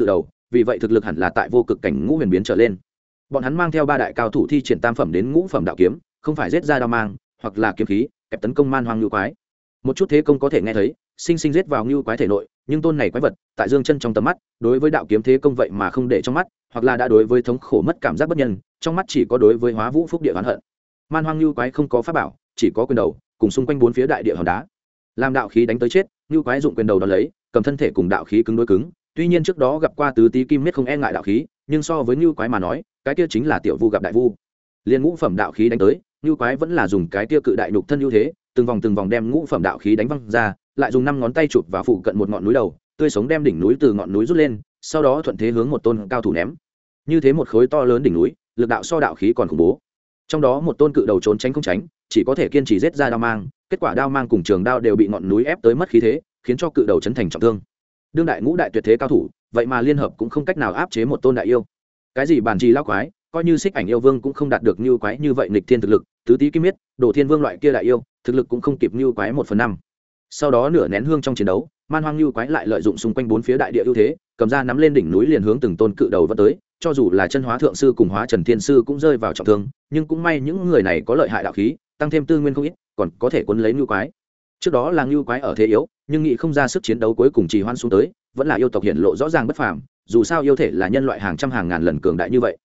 S1: vì vậy thực lực hẳn là tại vô cực cảnh ngũ huyền biến trở lên. Bọn hắn mang theo 3 đại cao thủ thi triển tam phẩm đến ngũ phẩm đạo kiếm, không phải giết ra đao mang hoặc là kiếm khí kẹp tấn công man hoang ngưu quái. Một chút thế công có thể nghe thấy sinh sinh giết vào ngưu quái thể nội, nhưng tôn này quái vật tại Dương Chân trong tầm mắt đối với đạo kiếm thế công vậy mà không để trong mắt, hoặc là đã đối với thống khổ mất cảm giác bất nhân, trong mắt chỉ có đối với hóa vũ phúc địa oán hận. Man hoang ngưu quái không có pháp bảo, chỉ có quyền đầu cùng xung quanh 4 phía đại địa hòn đá, làm đạo khí đánh tới chết. Ngưu quái dụng quyền đầu đón lấy, cầm thân thể cùng đạo khí cứng đối cứng. Tuy nhiên trước đó gặp qua tứ tí kim miết không e ngại đạo khí, nhưng so với ngưu quái mà nói, cái kia chính là tiểu vu gặp đại vu. Liên ngũ phẩm đạo khí đánh tới, ngưu quái vẫn là dùng cái kia cự đại nhục thân ưu thế, từng vòng đem ngũ phẩm đạo khí đánh văng ra, lại dùng 5 ngón tay chụp vào phụ cận một ngọn núi đầu, tươi sống đem đỉnh núi từ ngọn núi rút lên, sau đó thuận thế hướng một tôn cao thủ ném. Như thế một khối to lớn đỉnh núi, lực đạo so đạo khí còn khủng bố. Trong đó một tôn cự đầu trốn tránh không tránh, chỉ có thể kiên trì giết ra đao mang, kết quả đao mang cùng trường đao đều bị ngọn núi ép tới mất khí thế, khiến cho cự đầu chấn thành trọng thương. Đương đại ngũ đại tuyệt thế cao thủ, vậy mà liên hợp cũng không cách nào áp chế một tôn đại yêu. Cái gì bản trì lao quái, coi như Xích Ảnh yêu vương cũng không đạt được như quái như vậy nghịch thiên thực lực, tứ tí kim miết, Đồ Thiên vương loại kia đại yêu, thực lực cũng không kịp như quái 1/5. Sau đó nửa nén hương trong chiến đấu, man hoang như quái lại lợi dụng xung quanh 4 phía đại địa ưu thế, cầm ra nắm lên đỉnh núi liền hướng từng tôn cự đầu vọt tới, cho dù là chân hóa thượng sư cùng hóa trần thiên sư cũng rơi vào trọng thương, nhưng cũng may những người này có lợi hại đạo khí, tăng thêm tư nguyên không ít, còn có thể cuốn lấy như quái. Trước đó là như quái ở thế yếu, nhưng nghĩ không ra sức chiến đấu cuối cùng trì hoãn xuống tới, vẫn là yêu tộc hiện lộ rõ ràng bất phàm, dù sao yêu thể là nhân loại hàng trăm hàng ngàn lần cường đại như vậy.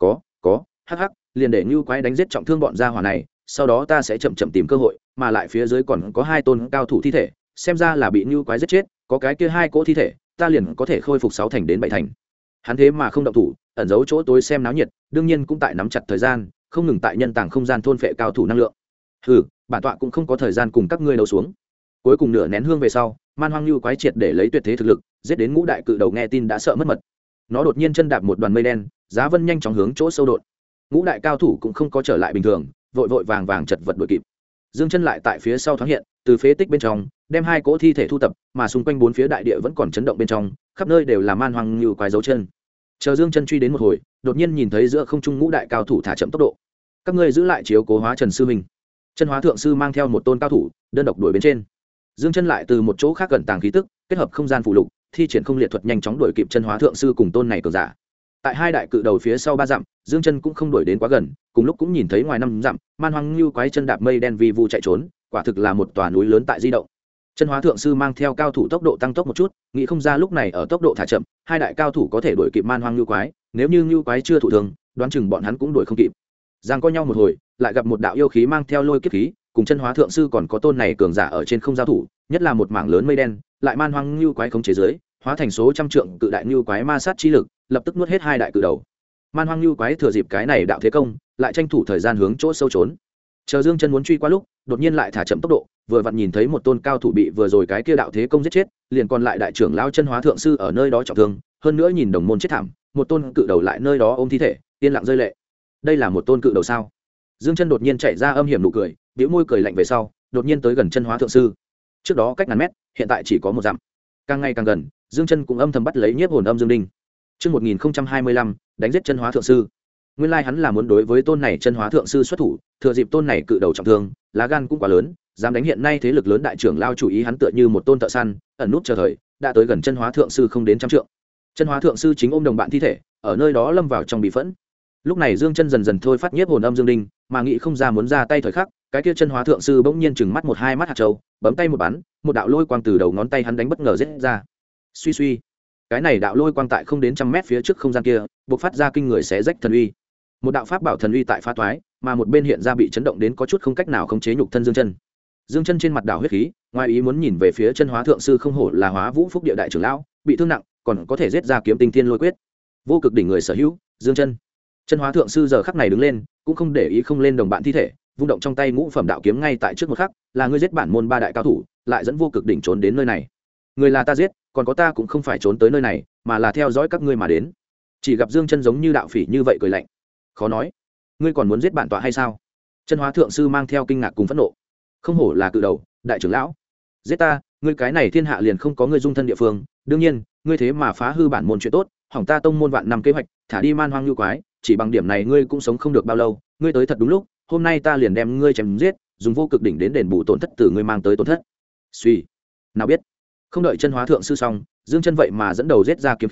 S1: Có, hắc, liền để như quái đánh giết trọng thương bọn gia hỏa này, sau đó ta sẽ chậm chậm tìm cơ hội, mà lại phía dưới còn có 2 tôn cao thủ thi thể, xem ra là bị như quái giết chết, có cái kia 2 cỗ thi thể, ta liền có thể khôi phục 6 thành đến 7 thành. Hắn thế mà không động thủ, ẩn giấu chỗ tối xem náo nhiệt, đương nhiên cũng tại nắm chặt thời gian, không ngừng tại nhân tàng không gian thôn phệ cao thủ năng lượng. Hừ, bản tọa cũng không có thời gian cùng các ngươi đấu xuống. Cuối cùng nửa nén hương về sau, man hoang như quái triệt để lấy tuyệt thế thực lực, giết đến ngũ đại cự đầu nghe tin đã sợ mất mật. Nó đột nhiên chân đạp một đoàn mây đen, giá vân nhanh chóng hướng chỗ sâu đột. Ngũ đại cao thủ cũng không có trở lại bình thường, vội vàng chật vật đuổi kịp. Dương Chân lại tại phía sau thoáng hiện, từ phế tích bên trong đem 2 cỗ thi thể thu tập, mà xung quanh 4 phía đại địa vẫn còn chấn động bên trong, khắp nơi đều là man hoang như quái dấu chân. Chờ Dương Chân truy đến một hồi, đột nhiên nhìn thấy giữa không trung ngũ đại cao thủ thả chậm tốc độ. Các ngươi giữ lại chiếu cố hóa Trần sư huynh. Chân hóa thượng sư mang theo một tôn cao thủ, đơn độc đuổi bên trên. Dương Chân lại từ một chỗ khác gần tàng khí tức, kết hợp không gian phụ lục, thi triển không liệt thuật nhanh chóng đuổi kịp chân hóa thượng sư cùng tôn này cường giả. Tại 2 đại cự đầu phía sau 3 dặm, Dương Chân cũng không đuổi đến quá gần, cùng lúc cũng nhìn thấy ngoài 5 dặm, man hoang như quái chân đạp mây đen vi vu chạy trốn, quả thực là một tòa núi lớn tại di động. Chân hóa thượng sư mang theo cao thủ tốc độ tăng tốc một chút, nghĩ không ra lúc này ở tốc độ thả chậm, 2 đại cao thủ có thể đuổi kịp man hoang như quái, nếu như như quái chưa thụ thương, đoán chừng bọn hắn cũng đuổi không kịp. Giằng co nhau một hồi, lại gặp một đạo yêu khí mang theo lôi kiếp khí, cùng chân hóa thượng sư còn có tôn này cường giả ở trên không giao thủ, nhất là một mảng lớn mây đen, lại man hoang như quái khống chế dưới, hóa thành số trăm trượng cự đại như quái ma sát chi lực, lập tức nuốt hết 2 đại cự đầu. Man hoang như quái thừa dịp cái này đạo thế công, lại tranh thủ thời gian hướng chỗ sâu trốn. Chờ Dương Chân muốn truy qua lúc, đột nhiên lại thả chậm tốc độ, vừa vặn nhìn thấy một tôn cao thủ bị vừa rồi cái kia đạo thế công giết chết, liền còn lại đại trưởng lão chân hóa thượng sư ở nơi đó trọng thương, hơn nữa nhìn đồng môn chết thảm, một tôn cự đầu lại nơi đó ôm thi thể, yên lặng rơi lệ. Đây là một tôn cự đầu sao? Dương Chân đột nhiên chạy ra âm hiểm nụ cười, bĩu môi cười lạnh về sau, đột nhiên tới gần chân hóa thượng sư. Trước đó cách ngàn mét, hiện tại chỉ có 1 dặm. Càng ngày càng gần, Dương Chân cũng âm thầm bắt lấy nhiếp hồn âm dương đinh. Chương 1025, đánh giết chân hóa thượng sư. Nguyên lai hắn là muốn đối với tôn này chân hóa thượng sư xuất thủ, thừa dịp tôn này cự đầu trọng thương, lá gan cũng quá lớn, dám đánh hiện nay thế lực lớn đại trưởng lao chủ ý hắn tựa như một tôn thợ săn, ẩn nút chờ thời, đã tới gần chân hóa thượng sư không đến trăm trượng. Chân hóa thượng sư chính ôm đồng bạn thi thể, ở nơi đó lâm vào trong bị phẫn. Lúc này Dương Chân dần dần thôi phát nhiếp hồn âm dương đinh, mà nghĩ không ra muốn ra tay thời khắc, cái kia chân hóa thượng sư bỗng nhiên chừng mắt 1-2 mắt hạt châu, bấm tay một bắn, một đạo lôi quang từ đầu ngón tay hắn đánh bất ngờ giết ra. Suy suy, cái này đạo lôi quang tại không đến trăm mét phía trước không gian kia, bộc phát ra kinh người xé rách thần uy. Một đạo pháp bảo thần uy tại phá toái, mà một bên hiện ra bị chấn động đến có chút không cách nào khống chế nhục thân Dương Chân. Dương Chân trên mặt đảo huyết khí, ngoài ý muốn nhìn về phía chân hóa thượng sư không hổ là Hóa Vũ Phúc địa đại trưởng lão, bị thương nặng, còn có thể giết ra kiếm tinh thiên lôi quyết. Vô cực đỉnh người sở hữu, Dương Chân. Chân hóa thượng sư giờ khắc này đứng lên, cũng không để ý không lên đồng bạn thi thể, vung động trong tay ngũ phẩm đạo kiếm ngay tại trước một khắc, là ngươi giết bản môn 3 đại cao thủ, lại dẫn vô cực đỉnh trốn đến nơi này. Người là ta giết, còn có ta cũng không phải trốn tới nơi này, mà là theo dõi các ngươi mà đến. Chỉ gặp Dương Chân giống như đạo phỉ như vậy cười lạnh. Khó nói, ngươi còn muốn giết bản tọa hay sao? Chân hóa thượng sư mang theo kinh ngạc cùng phẫn nộ. Không hổ là cự đầu, đại trưởng lão. Giết ta, ngươi cái này thiên hạ liền không có ngươi dung thân địa phương, đương nhiên, ngươi thế mà phá hư bản môn chuyện tốt, hỏng ta tông môn vạn năm kế hoạch, thả đi man hoang như quái, chỉ bằng điểm này ngươi cũng sống không được bao lâu, ngươi tới thật đúng lúc, hôm nay ta liền đem ngươi chém giết, dùng vô cực đỉnh đến đền bù tổn thất từ ngươi mang tới tổn thất. Suy, nào biết, không đợi chân hóa thượng sư xong, Dương Chân vậy mà dẫn đầu giết ra kiếm khí,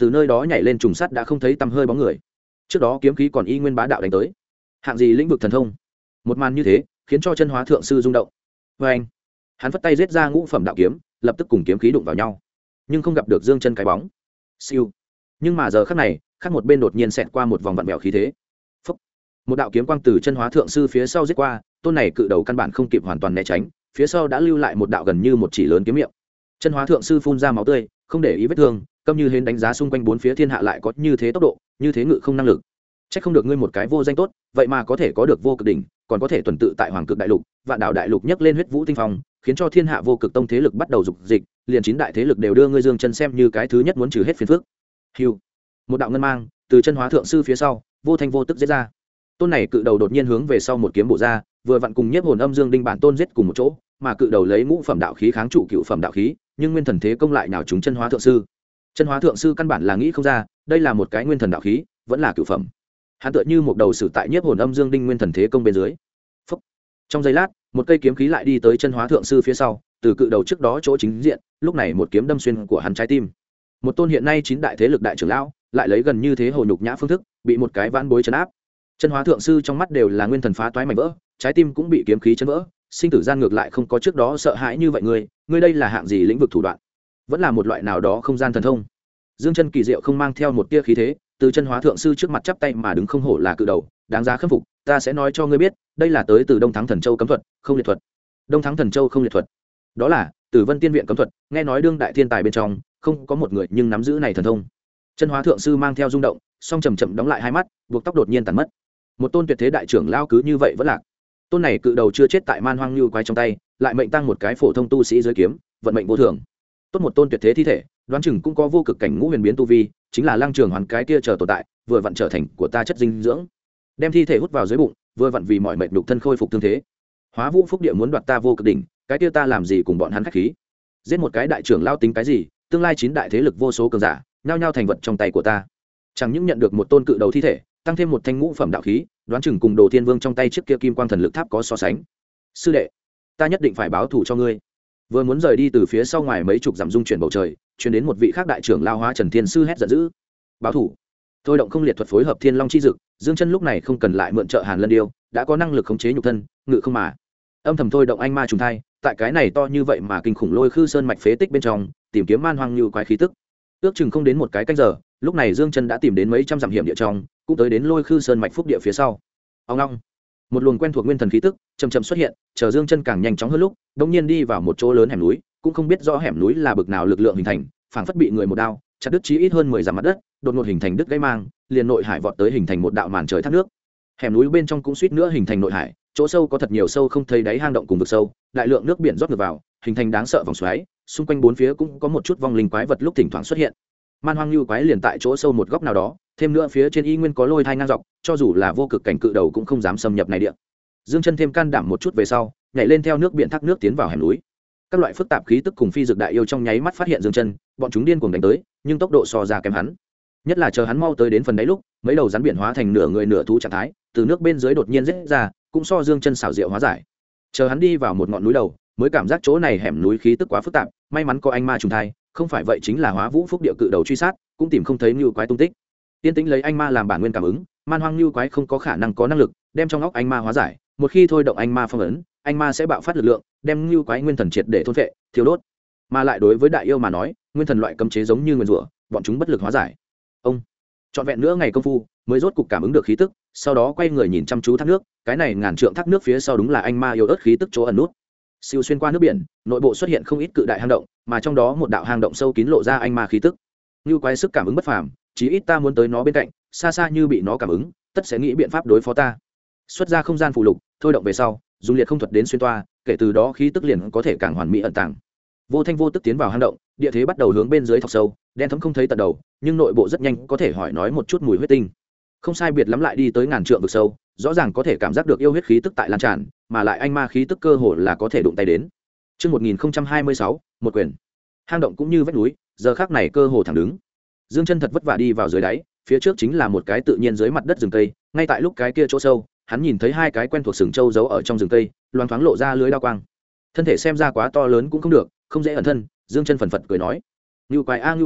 S1: từ nơi đó nhảy lên trùng sắt đã không thấy tăm hơi bóng người. Trước đó kiếm khí còn y nguyên bá đạo đánh tới. Hạng gì lĩnh vực thần thông? Một màn như thế khiến cho chân hóa thượng sư rung động. Và anh, hắn phất tay giết ra ngũ phẩm đạo kiếm, lập tức cùng kiếm khí đụng vào nhau, nhưng không gặp được Dương Chân cái bóng. Siêu. Nhưng mà giờ khắc này, khác một bên đột nhiên xẹt qua một vòng vặn vẹo khí thế. Phốc. Một đạo kiếm quang từ chân hóa thượng sư phía sau giết qua, tôn này cự đầu căn bản không kịp hoàn toàn né tránh, phía sau đã lưu lại một đạo gần như một chỉ lớn kiếm miệng. Chân hóa thượng sư phun ra máu tươi, không để ý vết thương, câm như hến đánh giá xung quanh bốn phía thiên hạ lại có như thế tốc độ, như thế ngự không năng lực. Chắc không được ngươi một cái vô danh tốt, vậy mà có thể có được vô cực đỉnh, còn có thể tuần tự tại Hoàng Cực Đại Lục, Vạn Đảo Đại Lục nhấc lên huyết vũ tinh phong, khiến cho thiên hạ vô cực tông thế lực bắt đầu dục dịch, liền 9 đại thế lực đều đưa ngươi Dương Chân xem như cái thứ nhất muốn trừ hết phiền phức. Hưu. Một đạo ngân mang từ chân hóa thượng sư phía sau, vô thanh vô tức giết ra. Tôn này cự đầu đột nhiên hướng về sau một kiếm bổ ra, vừa vặn cùng Nhiếp Hồn Âm Dương Đinh bản tôn giết cùng một chỗ, mà cự đầu lấy ngũ phẩm đạo khí kháng trụ cựu phẩm đạo khí, nhưng nguyên thần thế công lại nhào trúng chân hóa thượng sư. Chân hóa thượng sư căn bản là nghĩ không ra, đây là một cái nguyên thần đạo khí, vẫn là cựu phẩm. Hắn tựa như một đầu sử tại Nhiếp Hồn Âm Dương Đinh nguyên thần thế công bên dưới. Phốc. Trong giây lát, một cây kiếm khí lại đi tới chân hóa thượng sư phía sau, từ cự đầu trước đó chỗ chính diện, lúc này một kiếm đâm xuyên của hắn trái tim. Một tôn hiện nay 9 đại thế lực đại trưởng lão, lại lấy gần như thế hồ nhục nhã phương thức, bị một cái vãn bối trấn áp. Chân hóa thượng sư trong mắt đều là nguyên thần phá toái mảnh vỡ, trái tim cũng bị kiếm khí chấn vỡ, sinh tử gian ngược lại không có trước đó sợ hãi như vậy. Ngươi đây là hạng gì lĩnh vực thủ đoạn? Vẫn là một loại nào đó không gian thần thông? Dương Chân kỳ diệu không mang theo một tia khí thế, từ chân hóa thượng sư trước mặt chắp tay mà đứng không hổ là cự đầu, đáng giá khâm phục. Ta sẽ nói cho ngươi biết, đây là tới từ Đông Thắng Thần Châu cấm thuật, không liệt thuật. Đông Thắng Thần Châu không liệt thuật, đó là Tử Vân Tiên viện cấm thuật, nghe nói đương đại thiên tài bên trong không có một người nhưng nắm giữ này thần thông. Chân hóa thượng sư mang theo rung động, song chậm chậm đóng lại hai mắt, buộc tóc đột nhiên tàn mất. Một tôn tuyệt thế đại trưởng lao cứ như vậy vẫn lạc. Tôn này cự đầu chưa chết tại man hoang như quái trong tay, lại mệnh tăng một cái phổ thông tu sĩ dưới kiếm, vận mệnh vô thường. Tốt một tôn tuyệt thế thi thể, đoán chừng cũng có vô cực cảnh ngũ huyền biến tu vi, chính là Lăng Trường Hoàn cái kia chờ tồn tại, vừa vặn trở thành của ta chất dinh dưỡng. Đem thi thể hút vào dưới bụng, vừa vặn vì mọi mệnh nhục thân khôi phục thương thế. Hóa Vũ Phúc Địa muốn đoạt ta vô cực đỉnh, cái kia ta làm gì cùng bọn hắn khách khí? Giết một cái đại trưởng lao tính cái gì? Tương lai 9 đại thế lực vô số cường giả, nhao nhao thành vật trong tay của ta. Chẳng những nhận được một tôn cự đầu thi thể, tăng thêm một thanh ngũ phẩm đạo khí, đoán chừng cùng Đồ Thiên Vương trong tay chiếc kia kim quang thần lực tháp có so sánh. Sư đệ, ta nhất định phải báo thù cho ngươi. Vừa muốn rời đi, từ phía sau ngoài mấy chục dặm dung chuyển bầu trời, truyền đến một vị khác đại trưởng lao Hóa Trần Thiên sư hét giận dữ. Báo thù? Thôi động không liệt thuật phối hợp Thiên Long chi dực, Dương Chân lúc này không cần lại mượn trợ Hàn Lân Điêu, đã có năng lực khống chế nhục thân, ngự không mà. Âm thầm thôi động anh ma trùng thai, tại cái này to như vậy mà kinh khủng lôi khư sơn mạch phế tích bên trong, tìm kiếm man hoang như quái khí tức. Ước chừng không đến một cái canh giờ, lúc này Dương Chân đã tìm đến mấy trăm dặm hiểm địa trong, cũng tới đến lôi khư sơn mạch phúc địa phía sau. Ông long, một luồng quen thuộc nguyên thần khí tức chậm chậm xuất hiện, chờ Dương Chân càng nhanh chóng hơn lúc, đột nhiên đi vào một chỗ lớn hẻm núi, cũng không biết rõ hẻm núi là bực nào lực lượng hình thành, phảng phất bị người một đao chặt đứt chí ít hơn 10 dặm mặt đất, đột ngột hình thành đứt gãy mang, liền nội hải vọt tới hình thành một đạo màn trời thác nước. Hẻm núi bên trong cũng suýt nữa hình thành nội hải, chỗ sâu có thật nhiều sâu không thấy đáy hang động cùng vực sâu, đại lượng nước biển rót ngược vào, hình thành đáng sợ vòng xoáy, xung quanh bốn phía cũng có một chút vong linh quái vật lúc thỉnh thoảng xuất hiện. Man hoang lưu quái liền tại chỗ sâu một góc nào đó, thêm nữa phía trên y nguyên có lôi thai ngang dọc, cho dù là vô cực cảnh cự đầu cũng không dám xâm nhập này địa. Dương Chân thêm can đảm một chút về sau, nhảy lên theo nước biển thác nước tiến vào hẻm núi. Các loại phức tạp khí tức cùng phi dược đại yêu trong nháy mắt phát hiện Dương Chân, bọn chúng điên cuồng đánh tới, nhưng tốc độ so ra kém hắn. Nhất là chờ hắn mau tới đến phần đáy lúc, mấy đầu rắn biển hóa thành nửa người nửa thú trạng thái, từ nước bên dưới đột nhiên rết ra, cũng so Dương Chân xảo diệu hóa giải. Chờ hắn đi vào một ngọn núi đầu, mới cảm giác chỗ này hẻm núi khí tức quá phức tạp, may mắn có anh ma trùng thai, không phải vậy chính là Hóa Vũ Phúc địa cự đầu truy sát, cũng tìm không thấy như quái tung tích. Tiên tĩnh lấy anh ma làm bản nguyên cảm ứng, man hoang như quái không có khả năng có năng lực đem trong óc anh ma hóa giải, một khi thôi động anh ma phong ấn, anh ma sẽ bạo phát lực lượng, đem như quái nguyên thần triệt để thôn phệ, thiêu đốt. Mà lại đối với đại yêu mà nói, nguyên thần loại cấm chế giống như nguyên rủa, bọn chúng bất lực hóa giải. Ông trọn vẹn nữa ngày công phu, mới rốt cục cảm ứng được khí tức, sau đó quay người nhìn chăm chú thác nước, cái này ngàn trượng thác nước phía sau đúng là anh ma yêu ớt khí tức chỗ ẩn nút. Siêu xuyên qua nước biển, nội bộ xuất hiện không ít cự đại hang động, mà trong đó một đạo hang động sâu kín lộ ra anh ma khí tức. Như quái sức cảm ứng bất phàm, chí ít ta muốn tới nó bên cạnh, xa xa như bị nó cảm ứng, tất sẽ nghĩ biện pháp đối phó ta. Xuất ra không gian phụ lục, thôi động về sau, dùng liệt không thuật đến xuyên toa, kể từ đó khí tức liền có thể càng hoàn mỹ ẩn tàng. Vô thanh vô tức tiến vào hang động, địa thế bắt đầu hướng bên dưới thọc sâu, đen thẫm không thấy tận đầu, nhưng nội bộ rất nhanh có thể hỏi nói một chút mùi huyết tinh. Không sai biệt lắm lại đi tới ngàn trượng vực sâu, rõ ràng có thể cảm giác được yêu huyết khí tức tại lan tràn, mà lại anh ma khí tức cơ hồ là có thể đụng tay đến. Chương 1026, một quyền. Hang động cũng như vách núi, giờ khắc này cơ hồ thẳng đứng. Dương Chân thật vất vả đi vào dưới đáy, phía trước chính là một cái tự nhiên dưới mặt đất rừng cây, ngay tại lúc cái kia chỗ sâu, hắn nhìn thấy hai cái quen thuộc sừng trâu giấu ở trong rừng cây, loáng thoáng lộ ra lưới đao quang. Thân thể xem ra quá to lớn cũng không được, không dễ ẩn thân, Dương Chân phần phật cười nói: "Ngưu quái a ngưu quái,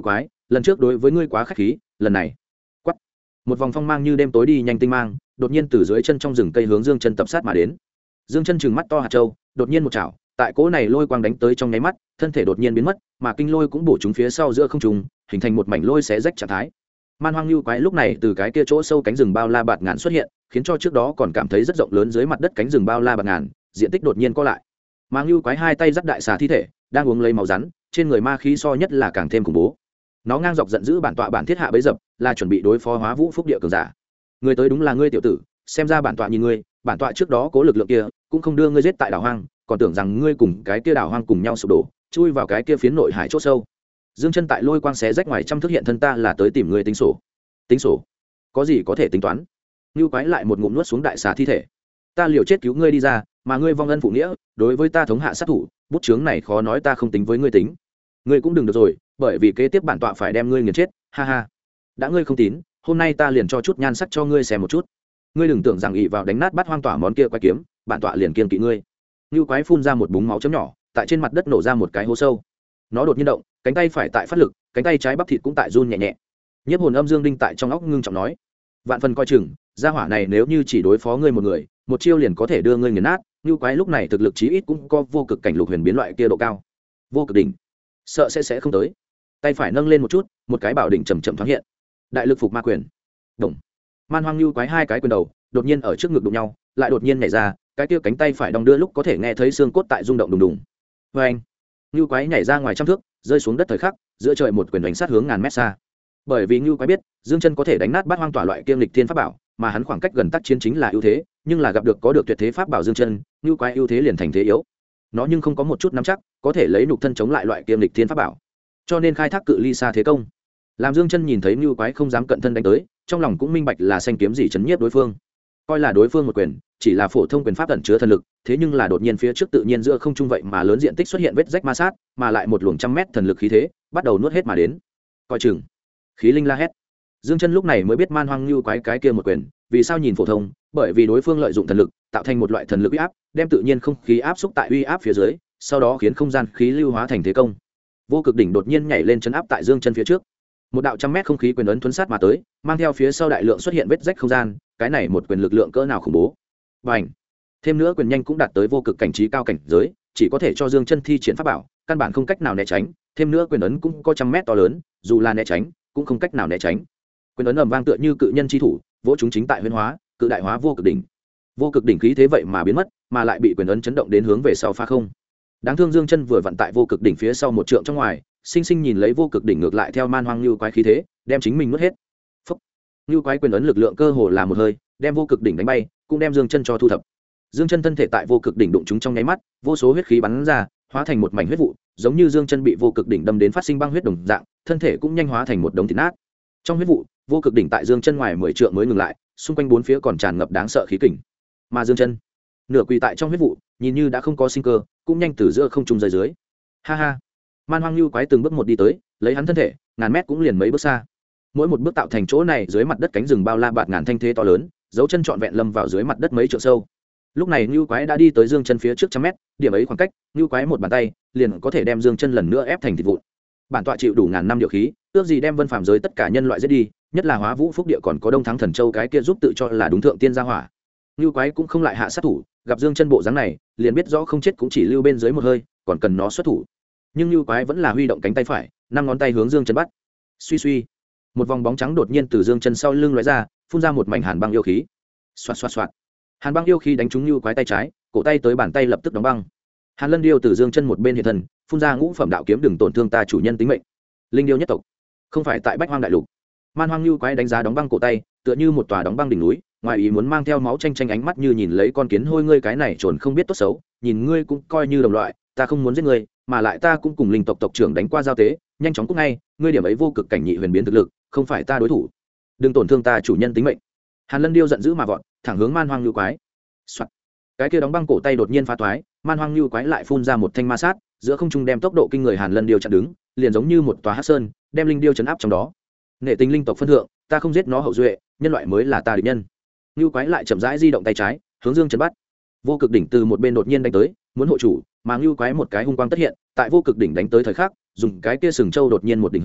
S1: lần trước đối với ngươi quá khách khí, lần này quắt một vòng phong mang như đêm tối đi nhanh tinh mang đột nhiên từ dưới chân trong rừng cây hướng Dương Chân tập sát mà đến. Dương Chân trừng mắt to hạt châu, đột nhiên một chảo, tại cỗ này lôi quang đánh tới trong nháy mắt, thân thể đột nhiên biến mất, mà kinh lôi cũng bổ trúng phía sau giữa không trung, hình thành một mảnh lôi xé rách trạng thái. Man hoang lưu quái lúc này từ cái kia chỗ sâu cánh rừng bao la bạt ngàn xuất hiện, khiến cho trước đó còn cảm thấy rất rộng lớn dưới mặt đất cánh rừng bao la bạt ngàn diện tích đột nhiên co lại. Mang lưu quái hai tay dắt đại xà thi thể, đang uống lấy máu rắn, trên người ma khí so nhất là càng thêm khủng bố. Nó ngang dọc giận dữ bản tọa bản thiết hạ bấy dập, là chuẩn bị đối phó Hóa Vũ Phúc địa cường giả. Người tới đúng là ngươi tiểu tử, xem ra bản tọa nhìn ngươi, bản tọa trước đó cố lực lượng kia cũng không đưa ngươi giết tại đảo hoang, còn tưởng rằng ngươi cùng cái kia đảo hoang cùng nhau sụp đổ, chui vào cái kia phiến nội hải chỗ sâu. Dương Chân tại lôi quang xé rách ngoài trăm thước hiện thân ta là tới tìm ngươi tính sổ. Tính sổ? Có gì có thể tính toán? Nưu quái lại một ngụm nuốt xuống đại xà thi thể. Ta liều chết cứu ngươi đi ra, mà ngươi vong ân phụ nghĩa, đối với ta thống hạ sát thủ, bút chướng này khó nói ta không tính với ngươi tính. Ngươi cũng đừng được rồi, bởi vì kế tiếp bản tọa phải đem ngươi nghiền chết, ha ha. Đã ngươi không tín, hôm nay ta liền cho chút nhan sắc cho ngươi xem một chút. Ngươi đừng tưởng rằng ỷ vào đánh nát bát hoang tỏa món kia quái kiếm, bản tọa liền kiên kỵ ngươi. Nưu quái phun ra một búng máu chấm nhỏ, tại trên mặt đất nổ ra một cái hố sâu. Nó đột nhiên động, cánh tay phải tại phát lực, cánh tay trái bắp thịt cũng tại run nhẹ nhẹ. Nhiếp hồn âm dương đinh tại trong óc ngưng trọng nói: vạn phần coi chừng, gia hỏa này nếu như chỉ đối phó ngươi một người, một chiêu liền có thể đưa ngươi nghiền nát. Nưu quái lúc này thực lực chí ít cũng có vô cực cảnh lục huyền biến loại kia độ cao. Vô cực đỉnh, sợ sẽ không tới. Tay phải nâng lên một chút, một cái bảo đỉnh chậm chậm thoáng hiện. Đại lực phục ma quyền. Động. Man hoang Nưu quái hai cái quyền đầu đột nhiên ở trước ngực đụng nhau, lại đột nhiên nhảy ra, cái kia cánh tay phải đong đưa lúc có thể nghe thấy xương cốt tại rung động đùng đùng. Và anh, Nưu quái nhảy ra ngoài trăm thước, rơi xuống đất thời khắc, giữa trời một quyền đánh sát hướng ngàn mét xa. Bởi vì Nưu quái biết, Dương Chân có thể đánh nát bát hoang tỏa loại kiêm lịch thiên pháp bảo, mà hắn khoảng cách gần tác chiến chính là ưu thế, nhưng là gặp được có được tuyệt thế pháp bảo Dương Chân, Nưu quái ưu thế liền thành thế yếu. Nó nhưng không có một chút nắm chắc, có thể lấy nhục thân chống lại loại kiêm lịch thiên pháp bảo, cho nên khai thác cự ly xa thế công. Làm Dương Chân nhìn thấy Nưu quái không dám cận thân đánh tới, trong lòng cũng minh bạch là xanh kiếm gì chấn nhiếp đối phương. Coi là đối phương một quyền, chỉ là phổ thông quyền pháp ẩn chứa thần lực, thế nhưng là đột nhiên phía trước tự nhiên giữa không trung vậy mà lớn diện tích xuất hiện vết rách ma sát, mà lại một luồng trăm mét thần lực khí thế, bắt đầu nuốt hết mà đến. Coi chừng. Khí linh la hét. Dương Chân lúc này mới biết man hoang Nưu quái cái kia một quyền, vì sao nhìn phổ thông, bởi vì đối phương lợi dụng thần lực, tạo thành một loại thần lực uy áp, đem tự nhiên không khí áp xúc tại uy áp phía dưới, sau đó khiến không gian khí lưu hóa thành thế công. Vô cực đỉnh đột nhiên nhảy lên chấn áp tại Dương Chân phía trước. Một đạo trăm mét không khí quyền ấn thuấn sát mà tới, mang theo phía sau đại lượng xuất hiện vết rách không gian, cái này một quyền lực lượng cỡ nào khủng bố. Bành! Thêm nữa quyền nhanh cũng đạt tới vô cực cảnh trí cao cảnh giới, chỉ có thể cho Dương Chân thi triển pháp bảo, căn bản không cách nào né tránh, thêm nữa quyền ấn cũng có trăm mét to lớn, dù là né tránh, cũng không cách nào né tránh. Quyền ấn ầm vang tựa như cự nhân chi thủ, vỗ chúng chính tại huyễn hóa, cự đại hóa vô cực đỉnh. Vô cực đỉnh khí thế vậy mà biến mất, mà lại bị quyền ấn chấn động đến hướng về sau phá không. Đáng thương Dương Chân vừa vặn tại vô cực đỉnh phía sau một trượng trong ngoài, sinh sinh nhìn lấy vô cực đỉnh ngược lại theo man hoang Nưu quái khí thế, đem chính mình nuốt hết. Phốc. Nưu quái quyền ấn lực lượng cơ hồ là một hơi, đem vô cực đỉnh đánh bay, cũng đem Dương Chân cho thu thập. Dương Chân thân thể tại vô cực đỉnh đụng trúng trong nháy mắt, vô số huyết khí bắn ra, hóa thành một mảnh huyết vụ, giống như Dương Chân bị vô cực đỉnh đâm đến phát sinh băng huyết đồng dạng, thân thể cũng nhanh hóa thành một đống thịt nát. Trong huyết vụ, vô cực đỉnh tại Dương Chân ngoài 10 trượng mới ngừng lại, xung quanh bốn phía còn tràn ngập đáng sợ khí kình. Mà Dương Chân, nửa quỳ tại trong huyết vụ, nhìn như đã không có sinh cơ, cũng nhanh từ giữa không trung rơi dưới. Ha ha. Man hoang Nưu quái từng bước một đi tới, lấy hắn thân thể, ngàn mét cũng liền mấy bước xa. Mỗi một bước tạo thành chỗ này dưới mặt đất cánh rừng bao la bạt ngàn thanh thế to lớn, dấu chân trọn vẹn lâm vào dưới mặt đất mấy trượng sâu. Lúc này Nưu quái đã đi tới Dương Chân phía trước trăm mét, điểm ấy khoảng cách, Nưu quái một bàn tay liền có thể đem Dương Chân lần nữa ép thành thịt vụn. Bản tọa chịu đủ ngàn năm điều khí, ước gì đem vân phàm giới tất cả nhân loại giết đi, nhất là Hóa Vũ Phúc địa còn có Đông Thắng Thần Châu cái kia giúp tự cho là đúng thượng tiên gia hỏa. Nưu quái cũng không lại hạ sát thủ, gặp Dương Chân bộ dáng này, liền biết rõ không chết cũng chỉ lưu bên dưới một hơi, còn cần nó xuất thủ. Nhưng Nưu quái vẫn là huy động cánh tay phải, năm ngón tay hướng Dương Chân bắt. Suy suy, một vòng bóng trắng đột nhiên từ Dương Chân sau lưng lóe ra, phun ra một mảnh hàn băng yêu khí. Xoạt xoạt xoạt. Hàn băng yêu khí đánh trúng Nưu quái tay trái, cổ tay tới bàn tay lập tức đóng băng. Hàn Lân Điêu từ Dương Chân một bên hiện thân, phun ra ngũ phẩm đạo kiếm đừng tổn thương ta chủ nhân tính mệnh. Linh điêu nhất tộc, không phải tại Bách Hoang đại lục. Man hoang Nưu quái đánh giá đóng băng cổ tay, tựa như một tòa đóng băng đỉnh núi, ngoài ý muốn mang theo máu tranh tranh ánh mắt như nhìn lấy con kiến hôi ngươi cái này trồn không biết tốt xấu, nhìn ngươi cũng coi như đồng loại, ta không muốn giết ngươi, mà lại ta cũng cùng linh tộc tộc trưởng đánh qua giao tế, nhanh chóng cút ngay, ngươi điểm ấy vô cực cảnh nhị huyền biến thực lực, không phải ta đối thủ. Đừng tổn thương ta chủ nhân tính mệnh. Hàn Lân Điêu giận dữ mà vọt, thẳng hướng Man hoang Nưu quái. Soạt. Cái kia đóng băng cổ tay đột nhiên phá toái, Man hoang Nưu quái lại phun ra một thanh ma sát, giữa không trung đem tốc độ kinh người Hàn Lân Điêu chặn đứng, liền giống như một tòa hắc sơn, đem linh điêu chấn áp trong đó. Nghệ tình linh tộc phân thượng, ta không giết nó hậu duệ, nhân loại mới là ta địch nhân. Nưu quái lại chậm rãi di động tay trái, hướng Dương Chân bắt. Vô cực đỉnh từ một bên đột nhiên đánh tới, muốn hộ chủ, mà Nưu quái một cái hung quang tất hiện, tại vô cực đỉnh đánh tới thời khắc, dùng cái kia sừng châu đột nhiên một đỉnh hử,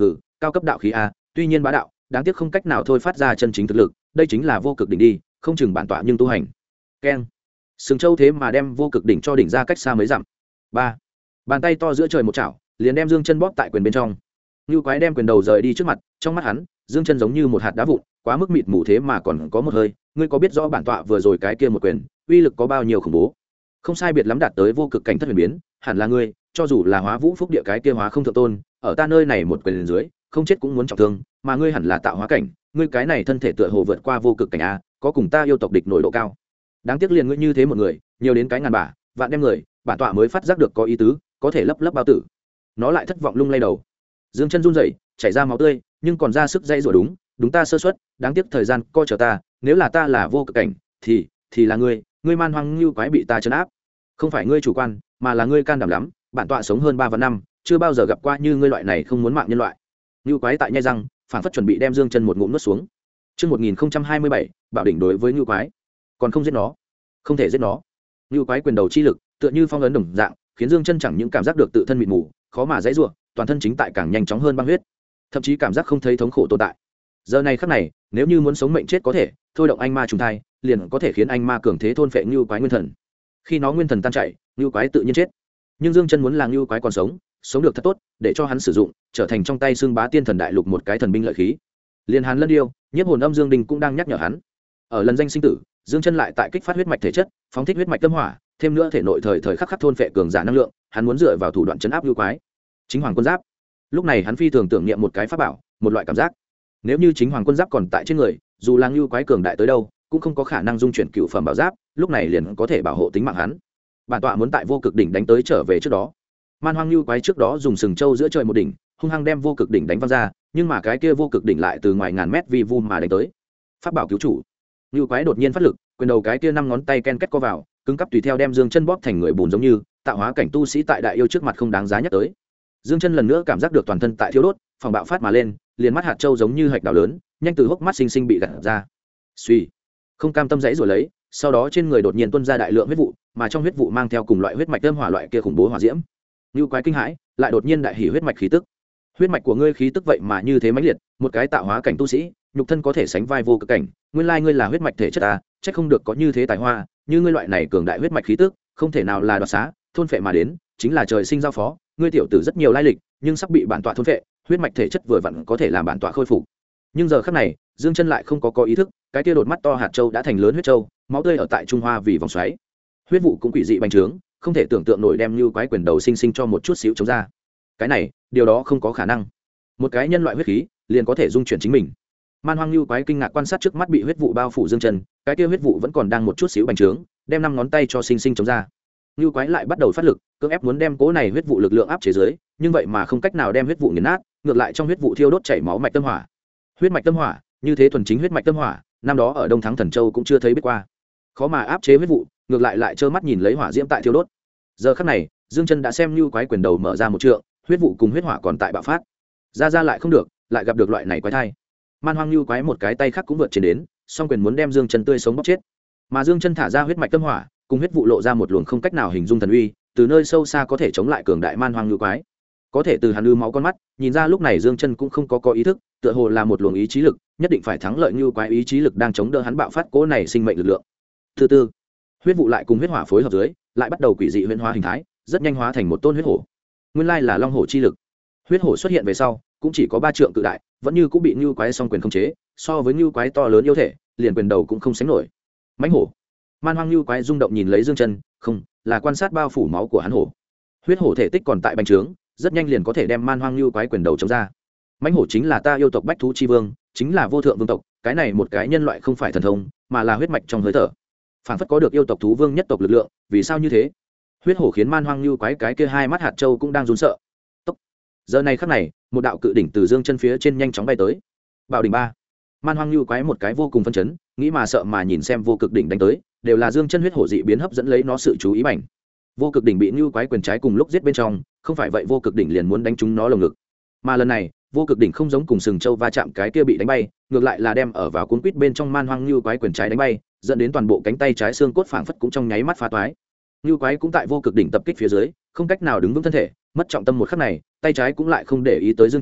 S1: cao cấp đạo khí a, tuy nhiên bá đạo, đáng tiếc không cách nào thôi phát ra chân chính thực lực, đây chính là vô cực đỉnh đi, không chừng bản tọa nhưng tu hành. Keng. Sừng Châu thế mà đem vô cực đỉnh cho đỉnh ra cách xa mấy dặm. 3. Bàn tay to giữa trời một chảo, liền đem Dương Chân bóp tại quyền bên trong. Nưu Quái đem quyền đầu rời đi trước mặt, trong mắt hắn, Dương Chân giống như một hạt đá vụn, quá mức mịt mù thế mà còn có một hơi, ngươi có biết rõ bản tọa vừa rồi cái kia một quyền, uy lực có bao nhiêu khủng bố? Không sai biệt lắm đạt tới vô cực cảnh thất huyền biến, hẳn là ngươi, cho dù là Hóa Vũ Phúc địa cái kia hóa không thượng tôn, ở ta nơi này một quyền dưới, không chết cũng muốn trọng thương, mà ngươi hẳn là tạo hóa cảnh, ngươi cái này thân thể tựa hồ vượt qua vô cực cảnh a, có cùng ta yêu tộc địch nổi độ cao. Đáng tiếc liền ngươi như thế một người, nhiều đến cái ngàn bả, vạn đem người, bản tọa mới phát giác được có ý tứ, có thể lấp lấp bao tử. Nó lại thất vọng lung lay đầu. Dương Chân run rẩy, chảy ra máu tươi, nhưng còn ra sức dây rủa đúng ta sơ suất, đáng tiếc thời gian coi chờ ta, nếu là ta là vô cực cảnh, thì là ngươi man hoang như quái bị ta trấn áp. Không phải ngươi chủ quan, mà là ngươi can đảm lắm, bản tọa sống hơn 3 vạn năm, chưa bao giờ gặp qua như ngươi loại này không muốn mạng nhân loại. Như quái tại nhai răng, phản phất chuẩn bị đem Dương Chân một ngụm nuốt xuống. Chương 1027, Bảo đỉnh đối với Như quái, còn không giết nó, không thể giết nó. Như quái quyền đầu chi lực, tựa như phong ấn đồng dạng, khiến Dương Chân chẳng những cảm giác được tự thân mịt mù, khó mà dãy rủa, toàn thân chính tại càng nhanh chóng hơn băng huyết, thậm chí cảm giác không thấy thống khổ tồn tại. Giờ này khắc này, nếu như muốn sống mệnh chết có thể, thôi động anh ma trùng thai, liền có thể khiến anh ma cường thế thôn phệ Như quái nguyên thần. Khi nó nguyên thần tan chảy, Như quái tự nhiên chết. Nhưng Dương Chân muốn là Như quái còn sống được thật tốt, để cho hắn sử dụng, trở thành trong tay xương bá tiên thần đại lục một cái thần binh lợi khí. Liên Hàn Lân Điêu, Nhiếp Hồn Âm Dương Đình cũng đang nhắc nhở hắn. Ở lần danh sinh tử, Dương Chân lại tại kích phát huyết mạch thể chất, phóng thích huyết mạch tâm hỏa, thêm nữa thể nội thời khắc thôn phệ cường giả năng lượng, hắn muốn dựa vào thủ đoạn trấn áp Như quái. Chính Hoàng Quân Giáp. Lúc này hắn phi thường tưởng niệm một cái pháp bảo, một loại cảm giác. Nếu như Chính Hoàng Quân Giáp còn tại trên người, dù là Như quái cường đại tới đâu, cũng không có khả năng dung chuyển cựu phẩm bảo giáp, lúc này liền có thể bảo hộ tính mạng hắn. Bản tọa muốn tại vô cực đỉnh đánh tới trở về trước đó. Man hoang Như quái trước đó dùng sừng châu giữa trời một đỉnh, hung hăng đem vô cực đỉnh đánh văng ra, nhưng mà cái kia vô cực đỉnh lại từ ngoài ngàn mét vi vu mà đánh tới. Pháp bảo cứu chủ. Như quái đột nhiên phát lực, quyền đầu cái kia 5 ngón tay ken kết co vào, cứng cắp tùy theo đem Dương Chân bóp thành người bùn giống như, tạo hóa cảnh tu sĩ tại đại yêu trước mặt không đáng giá nhắc tới. Dương Chân lần nữa cảm giác được toàn thân tại thiêu đốt, phòng bạo phát mà lên, liền mắt hạt châu giống như hạch đào lớn, nhanh từ hốc mắt sinh sinh bị gạt ra. Suy, không cam tâm dãy rồi lấy, sau đó trên người đột nhiên tuôn ra đại lượng huyết vụ, mà trong huyết vụ mang theo cùng loại huyết mạch âm hỏa loại kia khủng bố hỏa diễm. Như quái kinh hãi, lại đột nhiên đại hỉ huyết mạch khí tức. Huyết mạch của ngươi khí tức vậy mà như thế mãnh liệt, một cái tạo hóa cảnh tu sĩ, nhục thân có thể sánh vai vô cực cảnh, nguyên lai ngươi là huyết mạch thể chất à, chắc không được có như thế tài hoa, như ngươi loại này cường đại huyết mạch khí tức, không thể nào là đoạt xá, thôn phệ mà đến, chính là trời sinh giao phó, ngươi tiểu tử rất nhiều lai lịch, nhưng sắp bị bản tọa thôn phệ, huyết mạch thể chất vừa vặn có thể làm bản tọa khôi phục. Nhưng giờ khắc này, Dương Chân lại không có ý thức, cái kia đột mắt to hạt châu đã thành lớn huyết châu, máu tươi ở tại trung hoa vì vòng xoáy. Huyết vụ cũng quỷ dị bành trướng, không thể tưởng tượng nổi đem Như quái quyền đầu sinh sinh cho một chút xíu chống ra. Cái này, điều đó không có khả năng. Một cái nhân loại huyết khí, liền có thể dung chuyển chính mình. Man hoang Như quái kinh ngạc quan sát trước mắt bị huyết vụ bao phủ Dương Chân, cái kia huyết vụ vẫn còn đang một chút xíu bành trướng, đem 5 ngón tay cho sinh sinh chống ra. Như quái lại bắt đầu phát lực, cưỡng ép muốn đem cố này huyết vụ lực lượng áp chế dưới, nhưng vậy mà không cách nào đem huyết vụ nghiền nát, ngược lại trong huyết vụ thiêu đốt chảy máu mạch tâm hỏa. Huyết mạch tâm hỏa, như thế thuần chính huyết mạch tâm hỏa, năm đó ở Đông Thắng Thần Châu cũng chưa thấy biết qua. Khó mà áp chế huyết vụ, ngược lại trơ mắt nhìn lấy hỏa diễm tại thiêu đốt. Giờ khắc này, Dương Chân đã xem Như quái quyền đầu mở ra một trượng, huyết vụ cùng huyết hỏa còn tại bạo phát. Ra lại không được, lại gặp được loại này quái thai. Man hoang Như quái một cái tay khác cũng vượt trên đến, song quyền muốn đem Dương Chân tươi sống bóp chết. Mà Dương Chân thả ra huyết mạch tâm hỏa, cùng huyết vụ lộ ra một luồng không cách nào hình dung thần uy, từ nơi sâu xa có thể chống lại cường đại man hoang Như quái. Có thể từ hắn lư máu con mắt, nhìn ra lúc này Dương Chân cũng không có ý thức, tựa hồ là một luồng ý chí lực, nhất định phải thắng lợi Như quái ý chí lực đang chống đỡ hắn bạo phát cố này sinh mệnh lực lượng. Thứ tư, huyết vụ lại cùng huyết hỏa phối hợp dưới, lại bắt đầu quỷ dị huyễn hóa hình thái, rất nhanh hóa thành một tôn huyết hổ. Nguyên lai là long hổ chi lực. Huyết hổ xuất hiện về sau, cũng chỉ có 3 trượng cự đại, vẫn như cũng bị Như quái song quyền khống chế, so với Như quái to lớn yêu thể, liền quyền đầu cũng không sánh nổi. Mãnh hổ. Man hoang Như quái rung động nhìn lấy Dương Chân, không, là quan sát bao phủ máu của hắn hổ. Huyết hổ thể tích còn tại bành trướng, rất nhanh liền có thể đem man hoang Như quái quyền đầu chống ra. Mãnh hổ chính là ta yêu tộc bách thú chi vương, chính là vô thượng vương tộc, cái này một cái nhân loại không phải thần thông, mà là huyết mạch trong hơi thở. Phản phất có được yêu tộc thú vương nhất tộc lực lượng, vì sao như thế? Huyết hổ khiến man hoang Như quái cái kia 2 mắt hạt châu cũng đang run sợ. Tốc. Giờ này khắc này, một đạo cự đỉnh từ Dương Chân phía trên nhanh chóng bay tới. Bảo đỉnh 3. Man hoang Như quái một cái vô cùng phân chấn, nghĩ mà sợ mà nhìn xem vô cực đỉnh đánh tới, đều là Dương Chân huyết hổ dị biến hấp dẫn lấy nó sự chú ý mạnh. Vô cực đỉnh bị Như quái quyền trái cùng lúc giết bên trong, không phải vậy vô cực đỉnh liền muốn đánh trúng nó lồng ngực. Mà lần này, vô cực đỉnh không giống cùng sừng châu va chạm cái kia bị đánh bay, ngược lại là đem ở vào cuốn quýt bên trong man hoang Như quái quyền trái đánh bay, dẫn đến toàn bộ cánh tay trái xương cốt phảng phất cũng trong nháy mắt phá toái. Như quái cũng tại vô cực đỉnh tập kích phía dưới, không cách nào đứng vững thân thể, mất trọng tâm một khắc này, tay trái cũng lại không để ý tới Dương Chân,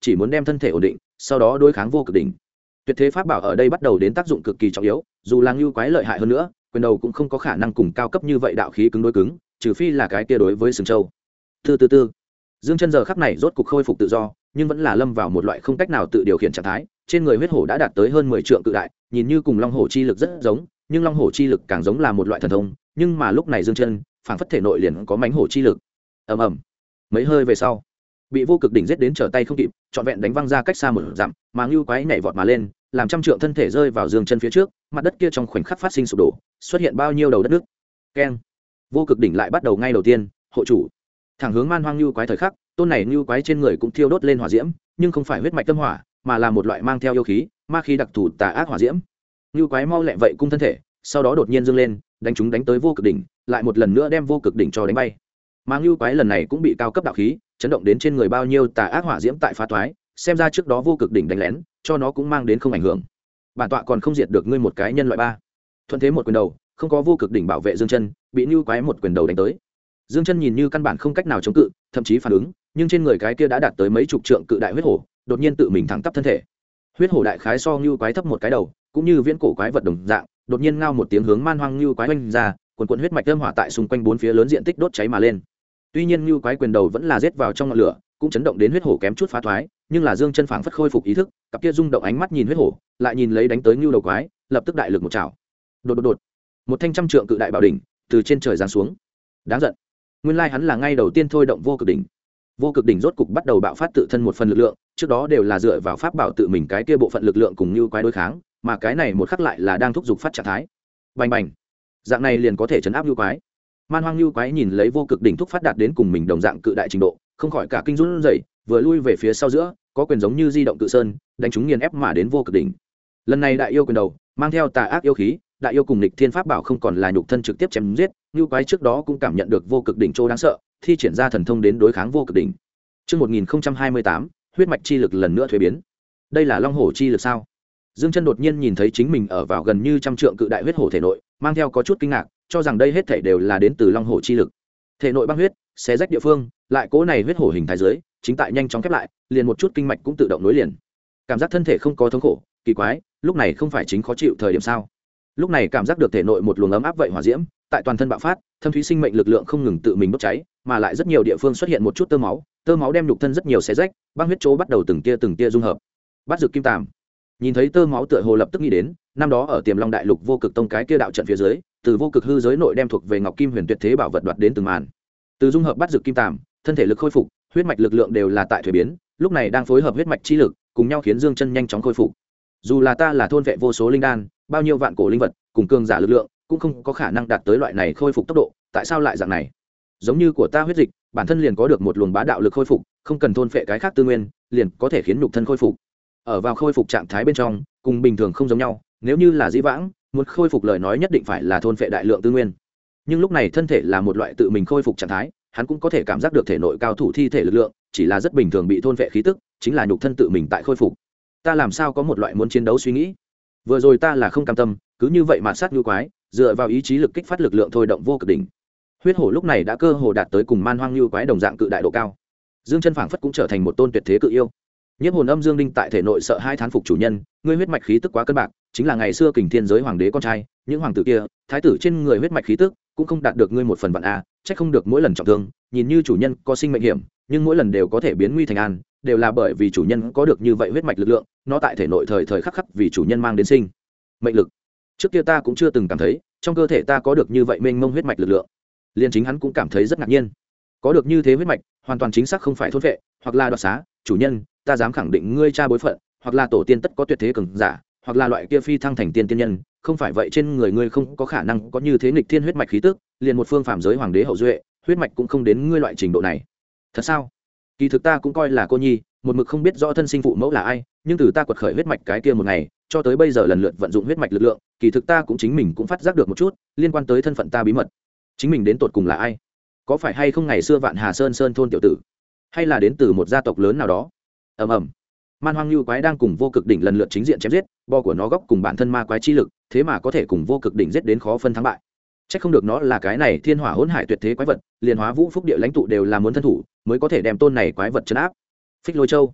S1: chỉ muốn đem thân thể ổn định sau đó đối kháng vô cực đỉnh. Tuyệt thế pháp bảo ở đây bắt đầu đến tác dụng cực kỳ trọng yếu, dù là ngưu quái lợi hại hơn nữa quyền đầu cũng không có khả năng cùng cao cấp như vậy đạo khí cứng đối cứng, trừ phi là cái kia đối với sừng châu. Từ Dương Chân giờ khắc này rốt cục khôi phục tự do, nhưng vẫn là lâm vào một loại không cách nào tự điều khiển trạng thái. Trên người huyết hổ đã đạt tới hơn 10 trượng cự đại, nhìn như cùng long hổ chi lực rất giống, nhưng long hổ chi lực càng giống là một loại thần thông. Nhưng mà lúc này Dương Chân phảng phất thể nội liền có mãnh hổ chi lực. ầm ầm, mấy hơi về sau, bị vô cực đỉnh giết đến trở tay không kịp, trọn vẹn đánh văng ra cách xa một dặm, mà ngưu quái nhảy vọt mà lên, làm trăm trượng thân thể rơi vào Dương Chân phía trước, mặt đất kia trong khoảnh khắc phát sinh sụp đổ, xuất hiện bao nhiêu đầu đất nước. Keng, vô cực đỉnh lại bắt đầu ngay đầu tiên, hộ chủ thẳng hướng man hoang ngưu quái thời khắc, tôn này ngưu quái trên người cũng thiêu đốt lên hỏa diễm, nhưng không phải huyết mạch tâm hỏa, mà là một loại mang theo yêu khí ma khí đặc thù tà ác hỏa diễm. Ngưu quái mau lẹ vậy cung thân thể, sau đó đột nhiên dâng lên, đánh tới vô cực đỉnh, lại một lần nữa đem vô cực đỉnh cho đánh bay. Mà ngưu quái lần này cũng bị cao cấp đạo khí chấn động đến trên người bao nhiêu tà ác hỏa diễm tại phá toái, xem ra trước đó vô cực đỉnh đánh lén cho nó cũng mang đến không ảnh hưởng. Bản tọa còn không diệt được ngươi một cái nhân loại ba. Thuận thế một quyền đầu, không có vô cực đỉnh bảo vệ Dương Chân, bị ngưu quái một quyền đầu đánh tới. Dương Chân nhìn như căn bản không cách nào chống cự, thậm chí phản ứng, nhưng trên người cái kia đã đạt tới mấy chục trượng cự đại huyết hổ, đột nhiên tự mình thẳng tắp thân thể. Huyết hổ đại khái so ngưu quái thấp một cái đầu, cũng như viễn cổ quái vật đồng dạng, đột nhiên ngao một tiếng hướng man hoang ngưu quái oanh ra, quần huyết mạch âm hỏa tại xung quanh bốn phía lớn diện tích đốt cháy mà lên. Tuy nhiên ngưu quái quyền đầu vẫn là giết vào trong ngọn lửa, cũng chấn động đến huyết hổ kém chút phá thoái, nhưng là Dương Chân phảng phất khôi phục ý thức, cặp kia rung động ánh mắt nhìn huyết hổ, lại nhìn lấy đánh tới ngưu đầu quái, lập tức đại lực một chảo. Đột, một thanh trăm trượng cự đại bảo đỉnh từ trên trời giáng xuống. Đáng giận. Nguyên lai hắn là ngay đầu tiên thôi động vô cực đỉnh. Vô cực đỉnh rốt cục bắt đầu bạo phát tự thân một phần lực lượng, trước đó đều là dựa vào pháp bảo tự mình cái kia bộ phận lực lượng cùng như quái đối kháng, mà cái này một khắc lại là đang thúc giục phát trạng thái. Bành bành. Dạng này liền có thể trấn áp như quái. Man hoang như quái nhìn lấy vô cực đỉnh thúc phát đạt đến cùng mình đồng dạng cự đại trình độ, không khỏi cả kinh run rẩy, vừa lui về phía sau giữa, có quyền giống như di động cự sơn, đánh chúng nghiền ép mà đến vô cực đỉnh. Lần này đại yêu quyền đầu, mang theo tà ác yêu khí, đại yêu cùng nghịch thiên pháp bảo không còn là nhục thân trực tiếp chém giết, như quái trước đó cũng cảm nhận được vô cực đỉnh trô đáng sợ, thi triển ra thần thông đến đối kháng vô cực đỉnh. Trước 1028, huyết mạch chi lực lần nữa thuế biến. Đây là long hổ chi lực sao? Dương Chân đột nhiên nhìn thấy chính mình ở vào gần như trăm trượng cự đại huyết hổ thể nội, mang theo có chút kinh ngạc, cho rằng đây hết thảy đều là đến từ long hổ chi lực. Thể nội băng huyết, xé rách địa phương, lại cố này huyết hổ hình thái dưới, chính tại nhanh chóng khép lại, liền một chút kinh mạch cũng tự động nối liền. Cảm giác thân thể không có thống khổ, kỳ quái, lúc này không phải chính khó chịu thời điểm sao? Lúc này cảm giác được thể nội một luồng ấm áp vậy hỏa diễm, tại toàn thân bạo phát, thâm thúy sinh mệnh lực lượng không ngừng tự mình đốt cháy, mà lại rất nhiều địa phương xuất hiện một chút tơ máu đem nhục thân rất nhiều xé rách, băng huyết chỗ bắt đầu từng tia dung hợp. Bắt dược kim tàm. Nhìn thấy tơ máu tựa hồ lập tức nghĩ đến, năm đó ở Tiềm Long Đại Lục vô cực tông cái kia đạo trận phía dưới, từ vô cực hư giới nội đem thuộc về Ngọc Kim Huyền tuyệt thế bảo vật đoạt đến từng màn. Từ dung hợp bắt dược kim tàm, thân thể lực khôi phục, huyết mạch lực lượng đều là tại thuế biến, lúc này đang phối hợp huyết mạch chi lực, cùng nhau khiến Dương Chân nhanh chóng khôi phục. Dù là ta là thôn vệ vô số linh đan, bao nhiêu vạn cổ linh vật, cùng cường giả lực lượng, cũng không có khả năng đạt tới loại này khôi phục tốc độ, tại sao lại dạng này? Giống như của ta huyết dịch, bản thân liền có được một luồng bá đạo lực khôi phục, không cần thôn phệ cái khác tư nguyên, liền có thể khiến nhục thân khôi phục. Ở vào khôi phục trạng thái bên trong, cùng bình thường không giống nhau, nếu như là dĩ vãng, muốn khôi phục lời nói nhất định phải là thôn phệ đại lượng tư nguyên. Nhưng lúc này thân thể là một loại tự mình khôi phục trạng thái, hắn cũng có thể cảm giác được thể nội cao thủ thi thể lực lượng, chỉ là rất bình thường bị thôn phệ khí tức, chính là nhục thân tự mình tại khôi phục. Ta làm sao có một loại muốn chiến đấu suy nghĩ? Vừa rồi ta là không cam tâm, cứ như vậy mà sát như quái, dựa vào ý chí lực kích phát lực lượng thôi động vô cực đỉnh. Huyết hổ lúc này đã cơ hồ đạt tới cùng man hoang như quái đồng dạng cự đại độ cao. Dương Chân phảng phất cũng trở thành một tôn tuyệt thế cự yêu. Nhiếp hồn âm dương đinh tại thể nội sợ hai thán phục chủ nhân, ngươi huyết mạch khí tức quá cân bạc, chính là ngày xưa Kình Thiên giới hoàng đế con trai, những hoàng tử kia, thái tử trên người huyết mạch khí tức cũng không đạt được ngươi một phần vạn a, chắc không được mỗi lần trọng thương, nhìn như chủ nhân có sinh mệnh hiểm, nhưng mỗi lần đều có thể biến nguy thành an, đều là bởi vì chủ nhân có được như vậy huyết mạch lực lượng, nó tại thể nội thời khắc khắc vì chủ nhân mang đến sinh mệnh lực. Trước kia ta cũng chưa từng cảm thấy, trong cơ thể ta có được như vậy mênh mông huyết mạch lực lượng. Liên chính hắn cũng cảm thấy rất ngạc nhiên. Có được như thế huyết mạch, hoàn toàn chính xác không phải thôn vệ, hoặc là đoạt xá, chủ nhân, ta dám khẳng định ngươi cha bối phận, hoặc là tổ tiên tất có tuyệt thế cường giả, hoặc là loại kia phi thăng thành tiên nhân, không phải vậy trên người ngươi không có khả năng có như thế nghịch thiên huyết mạch khí tức, liền một phương phàm giới hoàng đế hậu duệ, huyết mạch cũng không đến ngươi loại trình độ này. Thật sao? Kỳ thực ta cũng coi là cô nhi, một mực không biết rõ thân sinh phụ mẫu là ai, nhưng từ ta quật khởi huyết mạch cái kia một ngày, cho tới bây giờ lần lượt vận dụng huyết mạch lực lượng, kỳ thực ta cũng chính mình cũng phát giác được một chút liên quan tới thân phận ta bí mật. Chính mình đến tột cùng là ai? Có phải hay không ngày xưa Vạn Hà Sơn thôn tiểu tử, hay là đến từ một gia tộc lớn nào đó? Ầm ầm. Man hoang như quái đang cùng vô cực đỉnh lần lượt chính diện chém giết, bo của nó góc cùng bản thân ma quái chi lực, thế mà có thể cùng vô cực đỉnh giết đến khó phân thắng bại. Chắc không được nó là cái này thiên hỏa hỗn hải tuyệt thế quái vật, liền hóa vũ phúc địa lãnh tụ đều là muốn thân thủ, mới có thể đem tôn này quái vật trấn áp. Phích Lôi Châu.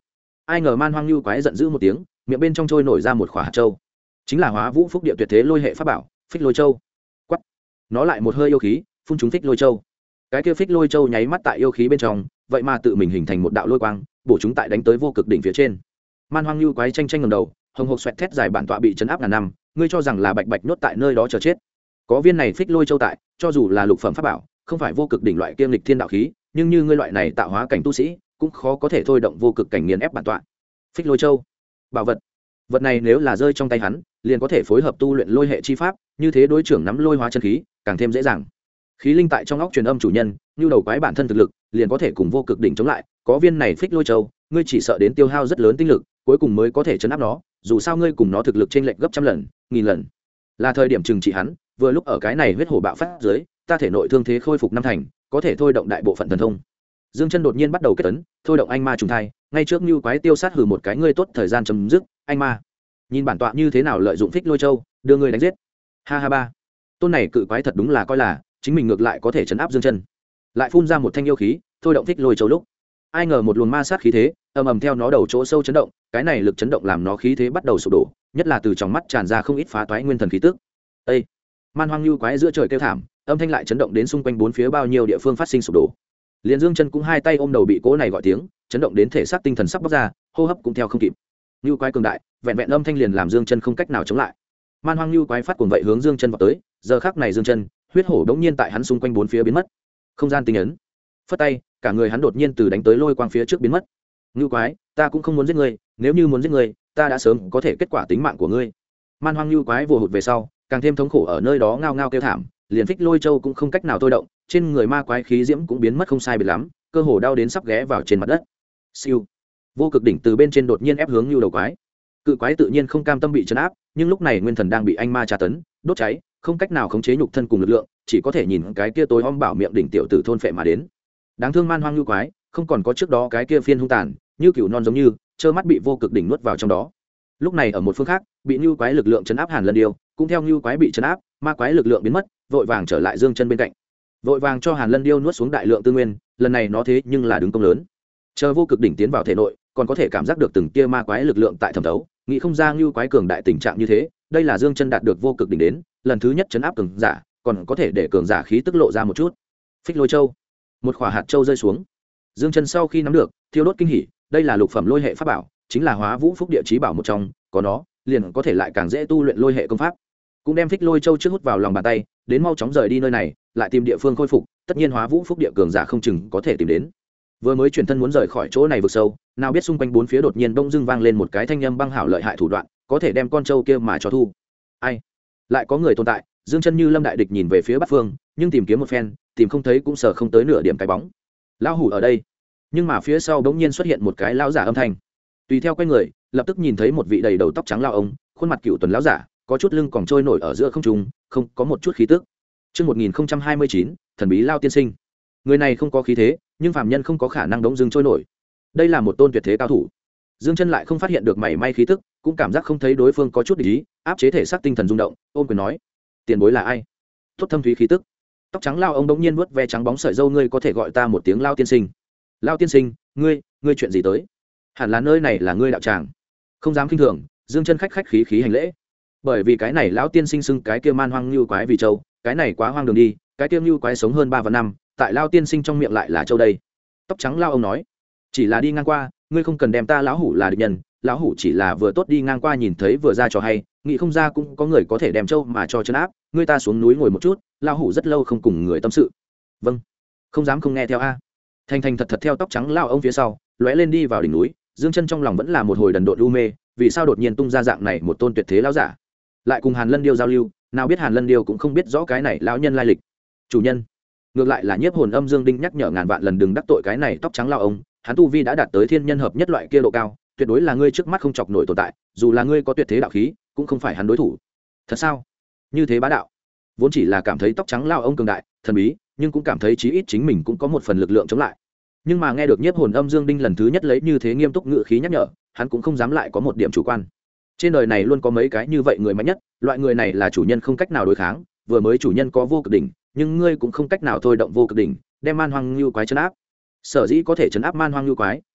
S1: ai ngờ man hoang như quái giận dữ một tiếng, miệng bên trong trôi nổi ra một quả hạt châu, chính là Hóa Vũ Phúc Địa tuyệt thế lôi hệ pháp bảo Phích Lôi Châu. Quắt, nó lại một hơi yêu khí phun trúng Phích Lôi Châu. Cái kia Phích Lôi Châu nháy mắt tại yêu khí bên trong, vậy mà tự mình hình thành một đạo lôi quang, bổ chúng tại đánh tới vô cực đỉnh phía trên. Man hoang như quái tranh tranh ngẩng đầu, hồng hộc xoẹt thét dài bản tọa bị chấn áp ngàn năm, ngươi cho rằng là bạch bạch nhốt tại nơi đó chờ chết? Có viên này Phích Lôi Châu tại, cho dù là lục phẩm pháp bảo, không phải vô cực đỉnh loại kiêm lịch thiên đạo khí, nhưng như ngươi loại này tạo hóa cảnh tu sĩ, cũng khó có thể thôi động vô cực cảnh nghiền ép bản tọa. Phích Lôi Châu, bảo vật. Vật này nếu là rơi trong tay hắn, liền có thể phối hợp tu luyện lôi hệ chi pháp, như thế đối trưởng nắm lôi hóa chân khí, càng thêm dễ dàng. Khí linh tại trong óc truyền âm chủ nhân, như đầu quái bản thân thực lực, liền có thể cùng vô cực đỉnh chống lại, có viên này Phích Lôi Châu, ngươi chỉ sợ đến tiêu hao rất lớn tinh lực, cuối cùng mới có thể chấn áp nó, dù sao ngươi cùng nó thực lực chênh lệch gấp trăm lần, nghìn lần. Là thời điểm trừng trị hắn, vừa lúc ở cái này huyết hổ bạo phát dưới, ta thể nội thương thế khôi phục năm thành, có thể thôi động đại bộ phận thần thông. Dương Chân đột nhiên bắt đầu kết tấn, thôi động anh ma trùng thai, ngay trước như quái tiêu sát hừ một cái, ngươi tốt thời gian chấm dứt, anh ma. Nhìn bản tọa như thế nào lợi dụng Phích Lôi Châu, đưa ngươi đánh giết. Ha ha ba. Tôn này cự quái thật đúng là coi là chính mình ngược lại có thể chấn áp Dương Chân. Lại phun ra một thanh yêu khí, thôi động Phích Lôi Châu lúc. Ai ngờ một luồng ma sát khí thế, ầm ầm theo nó đầu chỗ sâu chấn động, cái này lực chấn động làm nó khí thế bắt đầu sụp đổ, nhất là từ trong mắt tràn ra không ít phá toái nguyên thần khí tức. Ê! Man hoang như quái giữa trời kêu thảm, âm thanh lại chấn động đến xung quanh bốn phía bao nhiêu địa phương phát sinh sụp đổ. Liên Dương Chân cũng hai tay ôm đầu bị cỗ này gọi tiếng, chấn động đến thể xác tinh thần sắp bóc ra, hô hấp cũng theo không kịp. Như quái cường đại, vẹn vẹn âm thanh liền làm Dương Chân không cách nào chống lại. Man hoang như quái phát cuồng vậy hướng Dương Chân vọt tới, giờ khắc này Dương Chân, huyết hổ đống nhiên tại hắn xung quanh bốn phía biến mất. Không gian tinh ấn. Phất tay, cả người hắn đột nhiên từ đánh tới lôi quang phía trước biến mất. Như quái, ta cũng không muốn giết ngươi, nếu như muốn giết ngươi, ta đã sớm có thể kết quả tính mạng của ngươi. Man hoang như quái vồ hụt về sau, càng thêm thống khổ ở nơi đó ngao ngao kêu thảm, liền Phích Lôi Châu cũng không cách nào thôi động, trên người ma quái khí diễm cũng biến mất không sai biệt lắm, cơ hồ đau đến sắp ghé vào trên mặt đất. Siêu, vô cực đỉnh từ bên trên đột nhiên ép hướng như đầu quái. Cự quái tự nhiên không cam tâm bị trấn áp, nhưng lúc này nguyên thần đang bị anh ma tra tấn, đốt cháy, không cách nào khống chế nhục thân cùng lực lượng, chỉ có thể nhìn cái kia tối om bảo miệng đỉnh tiểu tử thôn phệ mà đến. Đáng thương man hoang như quái, không còn có trước đó cái kia phiên hung tàn, như cừu non giống như, trơ mắt bị vô cực đỉnh nuốt vào trong đó. Lúc này ở một phương khác, bị như quái lực lượng trấn áp Hàn Lân Điêu, cũng theo như quái bị trấn áp, ma quái lực lượng biến mất, vội vàng trở lại Dương Chân bên cạnh. Vội vàng cho Hàn Lân Điêu nuốt xuống đại lượng tư nguyên, lần này nó thế nhưng là đứng công lớn. Chờ vô cực đỉnh tiến vào thể nội, còn có thể cảm giác được từng tia ma quái lực lượng tại thẩm thấu, nghĩ không ra như quái cường đại tình trạng như thế, đây là Dương Chân đạt được vô cực đỉnh đến, lần thứ nhất trấn áp cường giả, còn có thể để cường giả khí tức lộ ra một chút. Phích Lôi Châu, một quả hạt châu rơi xuống. Dương Chân sau khi nắm được, thiêu đốt kinh hỉ, đây là lục phẩm lôi hệ pháp bảo, chính là Hóa Vũ Phúc Địa chí bảo một trong, có nó, liền có thể lại càng dễ tu luyện lôi hệ công pháp. Cũng đem Phích Lôi Châu trước hút vào lòng bàn tay, đến mau chóng rời đi nơi này, lại tìm địa phương khôi phục, tất nhiên Hóa Vũ Phúc Địa cường giả không chừng có thể tìm đến. Vừa mới chuyển thân muốn rời khỏi chỗ này vực sâu, nào biết xung quanh bốn phía đột nhiên bỗng dưng vang lên một cái thanh âm băng hảo lợi hại thủ đoạn, có thể đem con trâu kia mà cho thu. Ai? Lại có người tồn tại. Dương Chân như lâm đại địch nhìn về phía Bát Phương, nhưng tìm kiếm một phen, tìm không thấy cũng sờ không tới nửa điểm cái bóng. Lão hủ ở đây. Nhưng mà phía sau bỗng nhiên xuất hiện một cái lão giả âm thanh. Tùy theo quay người, lập tức nhìn thấy một vị đầy đầu tóc trắng lão ông, khuôn mặt cựu tuần lão giả, có chút lưng còn trôi nổi ở giữa không trung, không có một chút khí tức. Chương 1029, thần bí Lão tiên sinh. Người này không có khí thế, nhưng phàm nhân không có khả năng đống dưng trôi nổi. Đây là một tôn tuyệt thế cao thủ. Dương Chân lại không phát hiện được mảy may khí tức, cũng cảm giác không thấy đối phương có chút địch ý, áp chế thể xác tinh thần rung động, ôm quyền nói: "Tiền bối là ai?" Tốt thâm thúy khí tức. Tóc trắng lao ông đống nhiên vuốt ve trắng bóng sợi râu, ngươi có thể gọi ta một tiếng Lao tiên sinh. Lao tiên sinh, ngươi chuyện gì tới? Hẳn là nơi này là ngươi đạo tràng. Không dám khinh thường, Dương Chân khách khí hành lễ. Bởi vì cái này lão tiên sinh xưng cái kia man hoang như quái vì châu, cái này quá hoang đường đi, cái kia như quái sống hơn 3 vạn năm, tại Lao tiên sinh trong miệng lại là châu đây. Tóc trắng lao ông nói: "Chỉ là đi ngang qua, ngươi không cần đem ta lão hủ là địch nhân, lão hủ chỉ là vừa tốt đi ngang qua nhìn thấy vừa ra cho hay, nghĩ không ra cũng có người có thể đem châu mà cho trấn áp, ngươi ta xuống núi ngồi một chút, lão hủ rất lâu không cùng người tâm sự." Vâng. Không dám không nghe theo a. Thành thật theo tóc trắng lao ông phía sau, lóe lên đi vào đỉnh núi. Dương Chân trong lòng vẫn là một hồi đần độn u mê, vì sao đột nhiên tung ra dạng này một tôn tuyệt thế lão giả, lại cùng Hàn Lân Điêu giao lưu, nào biết Hàn Lân Điêu cũng không biết rõ cái này lão nhân lai lịch. Chủ nhân, ngược lại là nhiếp hồn âm Dương Đinh nhắc nhở ngàn vạn lần đừng đắc tội cái này tóc trắng lao ông, hắn tu vi đã đạt tới thiên nhân hợp nhất loại kia độ cao, tuyệt đối là ngươi trước mắt không chọc nổi tồn tại, dù là ngươi có tuyệt thế đạo khí, cũng không phải hắn đối thủ. Thật sao? Như thế bá đạo. Vốn chỉ là cảm thấy tóc trắng lao ông cường đại, thần bí, nhưng cũng cảm thấy chí ít chính mình cũng có một phần lực lượng chống lại. Nhưng mà nghe được nhiếp hồn âm Dương Đinh lần thứ nhất lấy như thế nghiêm túc ngữ khí nhắc nhở, hắn cũng không dám lại có một điểm chủ quan. Trên đời này luôn có mấy cái như vậy người mạnh nhất, loại người này là chủ nhân không cách nào đối kháng, vừa mới chủ nhân có vô cực đỉnh, nhưng ngươi cũng không cách nào thôi động vô cực đỉnh, đem man hoang lưu quái trấn áp. Sở dĩ có thể trấn áp man hoang lưu quái,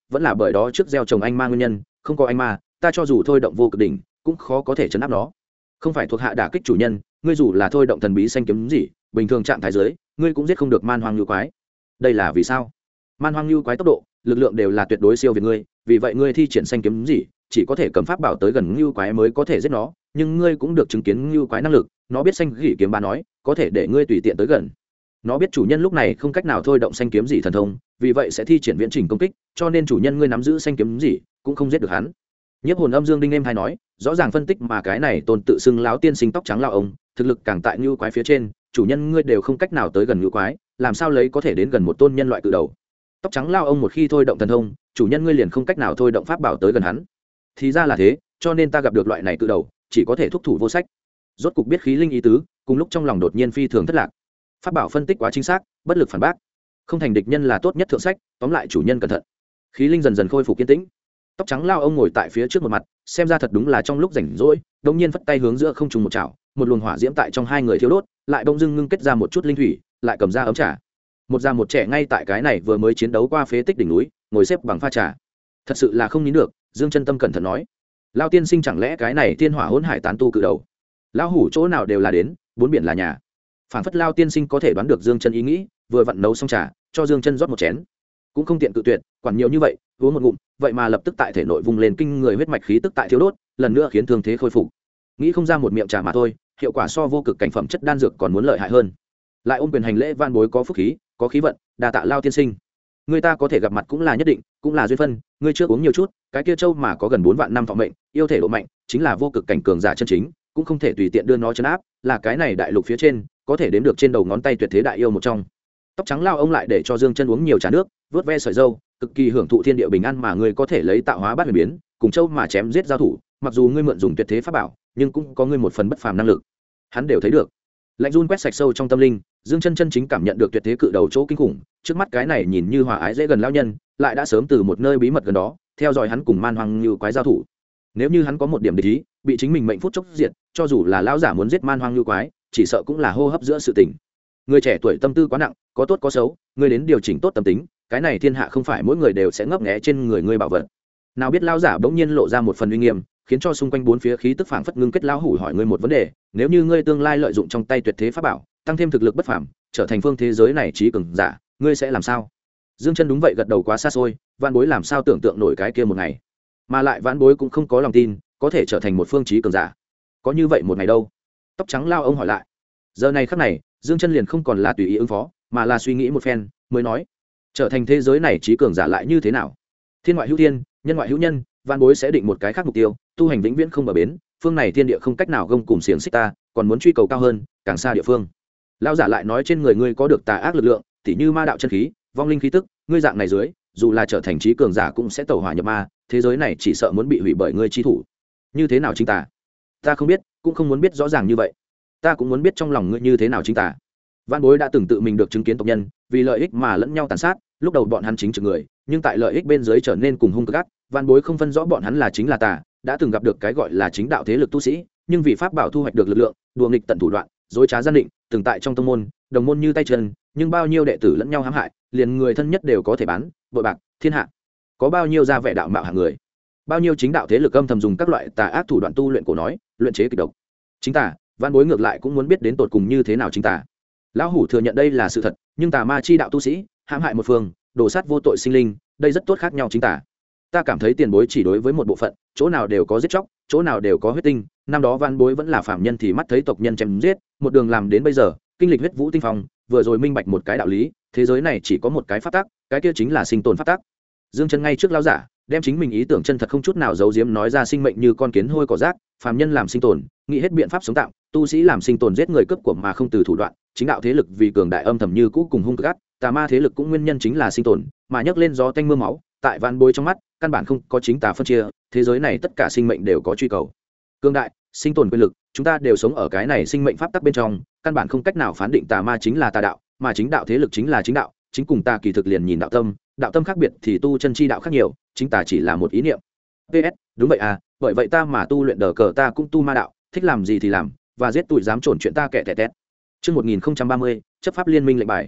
S1: vẫn là bởi đó trước gieo trồng anh ma nguyên nhân, không có anh ma ta cho dù thôi động vô cực đỉnh cũng khó có thể chấn áp nó. Không phải thuộc hạ đả kích chủ nhân, ngươi dù là thôi động thần bí xanh kiếm gì bình thường trạng thái giới ngươi cũng giết không được man hoang lưu quái. Đây là vì sao? Man hoang lưu quái tốc độ lực lượng đều là tuyệt đối siêu việt ngươi, vì vậy ngươi thi triển xanh kiếm gì chỉ có thể cầm pháp bảo tới gần lưu quái mới có thể giết nó, nhưng ngươi cũng được chứng kiến lưu quái năng lực, nó biết xanh gỉ kiếm ba nói có thể để ngươi tùy tiện tới gần. Nó biết chủ nhân lúc này không cách nào thôi động xanh kiếm gì thần thông, vì vậy sẽ thi triển viễn trình công kích, cho nên chủ nhân ngươi nắm giữ xanh kiếm gì cũng không giết được hắn. Nhiếp hồn âm dương đinh em hay nói rõ ràng phân tích mà cái này tôn tự xưng láo tiên sinh tóc trắng lao ông thực lực càng tại như quái phía trên, chủ nhân ngươi đều không cách nào tới gần như quái, làm sao lấy có thể đến gần một tôn nhân loại cự đầu. Tóc trắng lao ông một khi thôi động thần thông, chủ nhân ngươi liền không cách nào thôi động pháp bảo tới gần hắn. Thì ra là thế, cho nên ta gặp được loại này cự đầu chỉ có thể thúc thủ vô sách. Rốt cục biết khí linh ý tứ, cùng lúc trong lòng đột nhiên phi thường thất lạc. Pháp bảo phân tích quá chính xác, bất lực phản bác, không thành địch nhân là tốt nhất thượng sách, tóm lại chủ nhân cẩn thận. Khí linh dần dần khôi phục kiên tĩnh. Tóc trắng lao ông ngồi tại phía trước một mặt, xem ra thật đúng là trong lúc rảnh rỗi đống nhiên phất tay hướng giữa không trùng một chảo, một luồng hỏa diễm tại trong hai người thiêu đốt, lại bỗng dưng ngưng kết ra một chút linh thủy, lại cầm ra ấm trà. Một già một trẻ ngay tại cái này vừa mới chiến đấu qua phế tích đỉnh núi, ngồi xếp bằng pha trà. Thật sự là không nín được, Dương Chân Tâm cẩn thận nói: "Lao tiên sinh chẳng lẽ cái này tiên hỏa hỗn hải tán tu cự đầu? Lão hủ chỗ nào đều là đến, bốn biển là nhà." Phản phất Lao tiên sinh có thể đoán được Dương Chân ý nghĩ, vừa vặn nấu xong trà, cho Dương Chân rót một chén. Cũng không tiện cự tuyệt, quản nhiều như vậy, uống một ngụm, vậy mà lập tức tại thể nội vung lên kinh người huyết mạch khí tức tại thiếu đốt, lần nữa khiến thương thế khôi phục. Nghĩ không ra một miệng trà mà thôi, hiệu quả so vô cực cảnh phẩm chất đan dược còn muốn lợi hại hơn. Lại ôm quyền hành lễ van bối có phúc khí, có khí vận, đa tạ Lao tiên sinh. Người ta có thể gặp mặt cũng là nhất định, cũng là duyên phân, ngươi trước uống nhiều chút, cái kia châu mà có gần 4 vạn năm thọ mệnh, yêu thể độ mạnh, chính là vô cực cảnh cường giả chân chính, cũng không thể tùy tiện đưa nó trấn áp, là cái này đại lục phía trên, có thể đếm được trên đầu ngón tay tuyệt thế đại yêu một trong. Tóc trắng lao ông lại để cho Dương Chân uống nhiều trà nước, vớt ve sợi râu, cực kỳ hưởng thụ thiên địa bình an mà ngươi có thể lấy tạo hóa bát huyền biến, cùng châu mà chém giết giao thủ, mặc dù ngươi mượn dùng tuyệt thế pháp bảo, nhưng cũng có ngươi một phần bất phàm năng lực. Hắn đều thấy được. Lạnh run quét sạch sâu trong tâm linh, Dương Chân chân chính cảm nhận được tuyệt thế cự đầu chỗ kinh khủng, trước mắt cái này nhìn như hòa ái dễ gần lao nhân, lại đã sớm từ một nơi bí mật gần đó, theo dõi hắn cùng man hoang như quái giao thủ. Nếu như hắn có một điểm địch ý, bị chính mình mệnh phút chốc diệt, cho dù là lão giả muốn giết man hoang như quái, chỉ sợ cũng là hô hấp giữa sự tình. Người trẻ tuổi tâm tư quá nặng, có tốt có xấu, ngươi đến điều chỉnh tốt tâm tính, cái này thiên hạ không phải mỗi người đều sẽ ngấp nghé trên người ngươi bảo vật. Nào biết lão giả bỗng nhiên lộ ra một phần uy nghiêm, khiến cho xung quanh bốn phía khí tức phảng phất ngưng kết. Lão hủ hỏi ngươi một vấn đề, nếu như ngươi tương lai lợi dụng trong tay tuyệt thế pháp bảo, tăng thêm thực lực bất phàm, trở thành phương thế giới này trí cường giả, ngươi sẽ làm sao? Dương Chân đúng vậy gật đầu quá xa xôi, Vạn Bối làm sao tưởng tượng nổi cái kia một ngày, mà lại Vạn Bối cũng không có lòng tin có thể trở thành một phương trí cường giả. Có như vậy một ngày đâu? Tóc trắng lao ông hỏi lại. Giờ này khắc này, Dương Chân liền không còn là tùy ý ứng phó, mà là suy nghĩ một phen, mới nói: trở thành thế giới này trí cường giả lại như thế nào? Thiên ngoại hữu thiên, nhân ngoại hữu nhân, Vạn Bối sẽ định một cái khác mục tiêu, tu hành vĩnh viễn không bờ bến, phương này thiên địa không cách nào gông cùng xiềng xích ta, còn muốn truy cầu cao hơn, càng xa địa phương. Lão giả lại nói trên người ngươi có được tà ác lực lượng, tỉ như ma đạo chân khí, vong linh khí tức, ngươi dạng này dưới, dù là trở thành trí cường giả cũng sẽ tẩu hỏa nhập ma, thế giới này chỉ sợ muốn bị hủy bởi ngươi chi thủ. Như thế nào chính tà? Ta không biết, cũng không muốn biết rõ ràng như vậy. Ta cũng muốn biết trong lòng ngươi như thế nào chính tà. Vạn Bối đã từng tự mình được chứng kiến tộc nhân vì lợi ích mà lẫn nhau tàn sát, lúc đầu bọn hắn chính trực người, nhưng tại lợi ích bên dưới trở nên cùng hung cực ác. Vạn Bối không phân rõ bọn hắn là chính là tà, đã từng gặp được cái gọi là chính đạo thế lực tu sĩ, nhưng vì pháp bảo thu hoạch được lực lượng, đùa nghịch tận thủ đoạn, dối trá gian định, từng tại trong tông môn, đồng môn như tay chân, nhưng bao nhiêu đệ tử lẫn nhau hãm hại, liền người thân nhất đều có thể bán, bội bạc, thiên hạ. Có bao nhiêu ra vẻ đạo mạo hạng người, bao nhiêu chính đạo thế lực âm thầm dùng các loại tà ác thủ đoạn tu luyện cổ nói, luyện chế kịch độc. Chính tà, Vạn Bối ngược lại cũng muốn biết đến tột cùng như thế nào chính tà. Lão hủ thừa nhận đây là sự thật, nhưng tà ma chi đạo tu sĩ, hãm hại một phương, đổ sát vô tội sinh linh, đây rất tốt khác nhau chính tà. Ta cảm thấy tiền bối chỉ đối với một bộ phận, chỗ nào đều có giết chóc, chỗ nào đều có huyết tinh. Năm đó Vạn Bối vẫn là phạm nhân thì mắt thấy tộc nhân chém giết, một đường làm đến bây giờ, kinh lịch huyết vũ tinh phong, vừa rồi minh bạch một cái đạo lý, thế giới này chỉ có một cái pháp tắc, cái kia chính là sinh tồn pháp tắc. Dương Chân ngay trước lão giả, đem chính mình ý tưởng chân thật không chút nào giấu giếm nói ra, sinh mệnh như con kiến hôi cỏ rác, phàm nhân làm sinh tồn, nghĩ hết biện pháp sống tạm, tu sĩ làm sinh tồn giết người cướp của mà không từ thủ đoạn, chính đạo thế lực vì cường đại âm thầm như cũ cùng hung gắt, tà ma thế lực cũng nguyên nhân chính là sinh tồn, mà nhấc lên gió tanh mưa máu, tại Vạn Bối trong mắt, căn bản không có chính tà phân chia, thế giới này tất cả sinh mệnh đều có truy cầu cường đại, sinh tồn quyền lực, chúng ta đều sống ở cái này sinh mệnh pháp tắc bên trong, căn bản không cách nào phán định tà ma chính là tà đạo, mà chính đạo thế lực chính là chính đạo, chính cùng tà kỳ thực liền nhìn đạo tâm khác biệt thì tu chân chi đạo khác nhiều, chính tà chỉ là một ý niệm. PS, đúng vậy à, bởi vậy ta mà tu luyện đờ cờ ta cũng tu ma đạo, thích làm gì thì làm, và giết tụi dám trộn chuyện ta kẻ tẹt tét. Chương 1030, chấp pháp liên minh lệnh bài.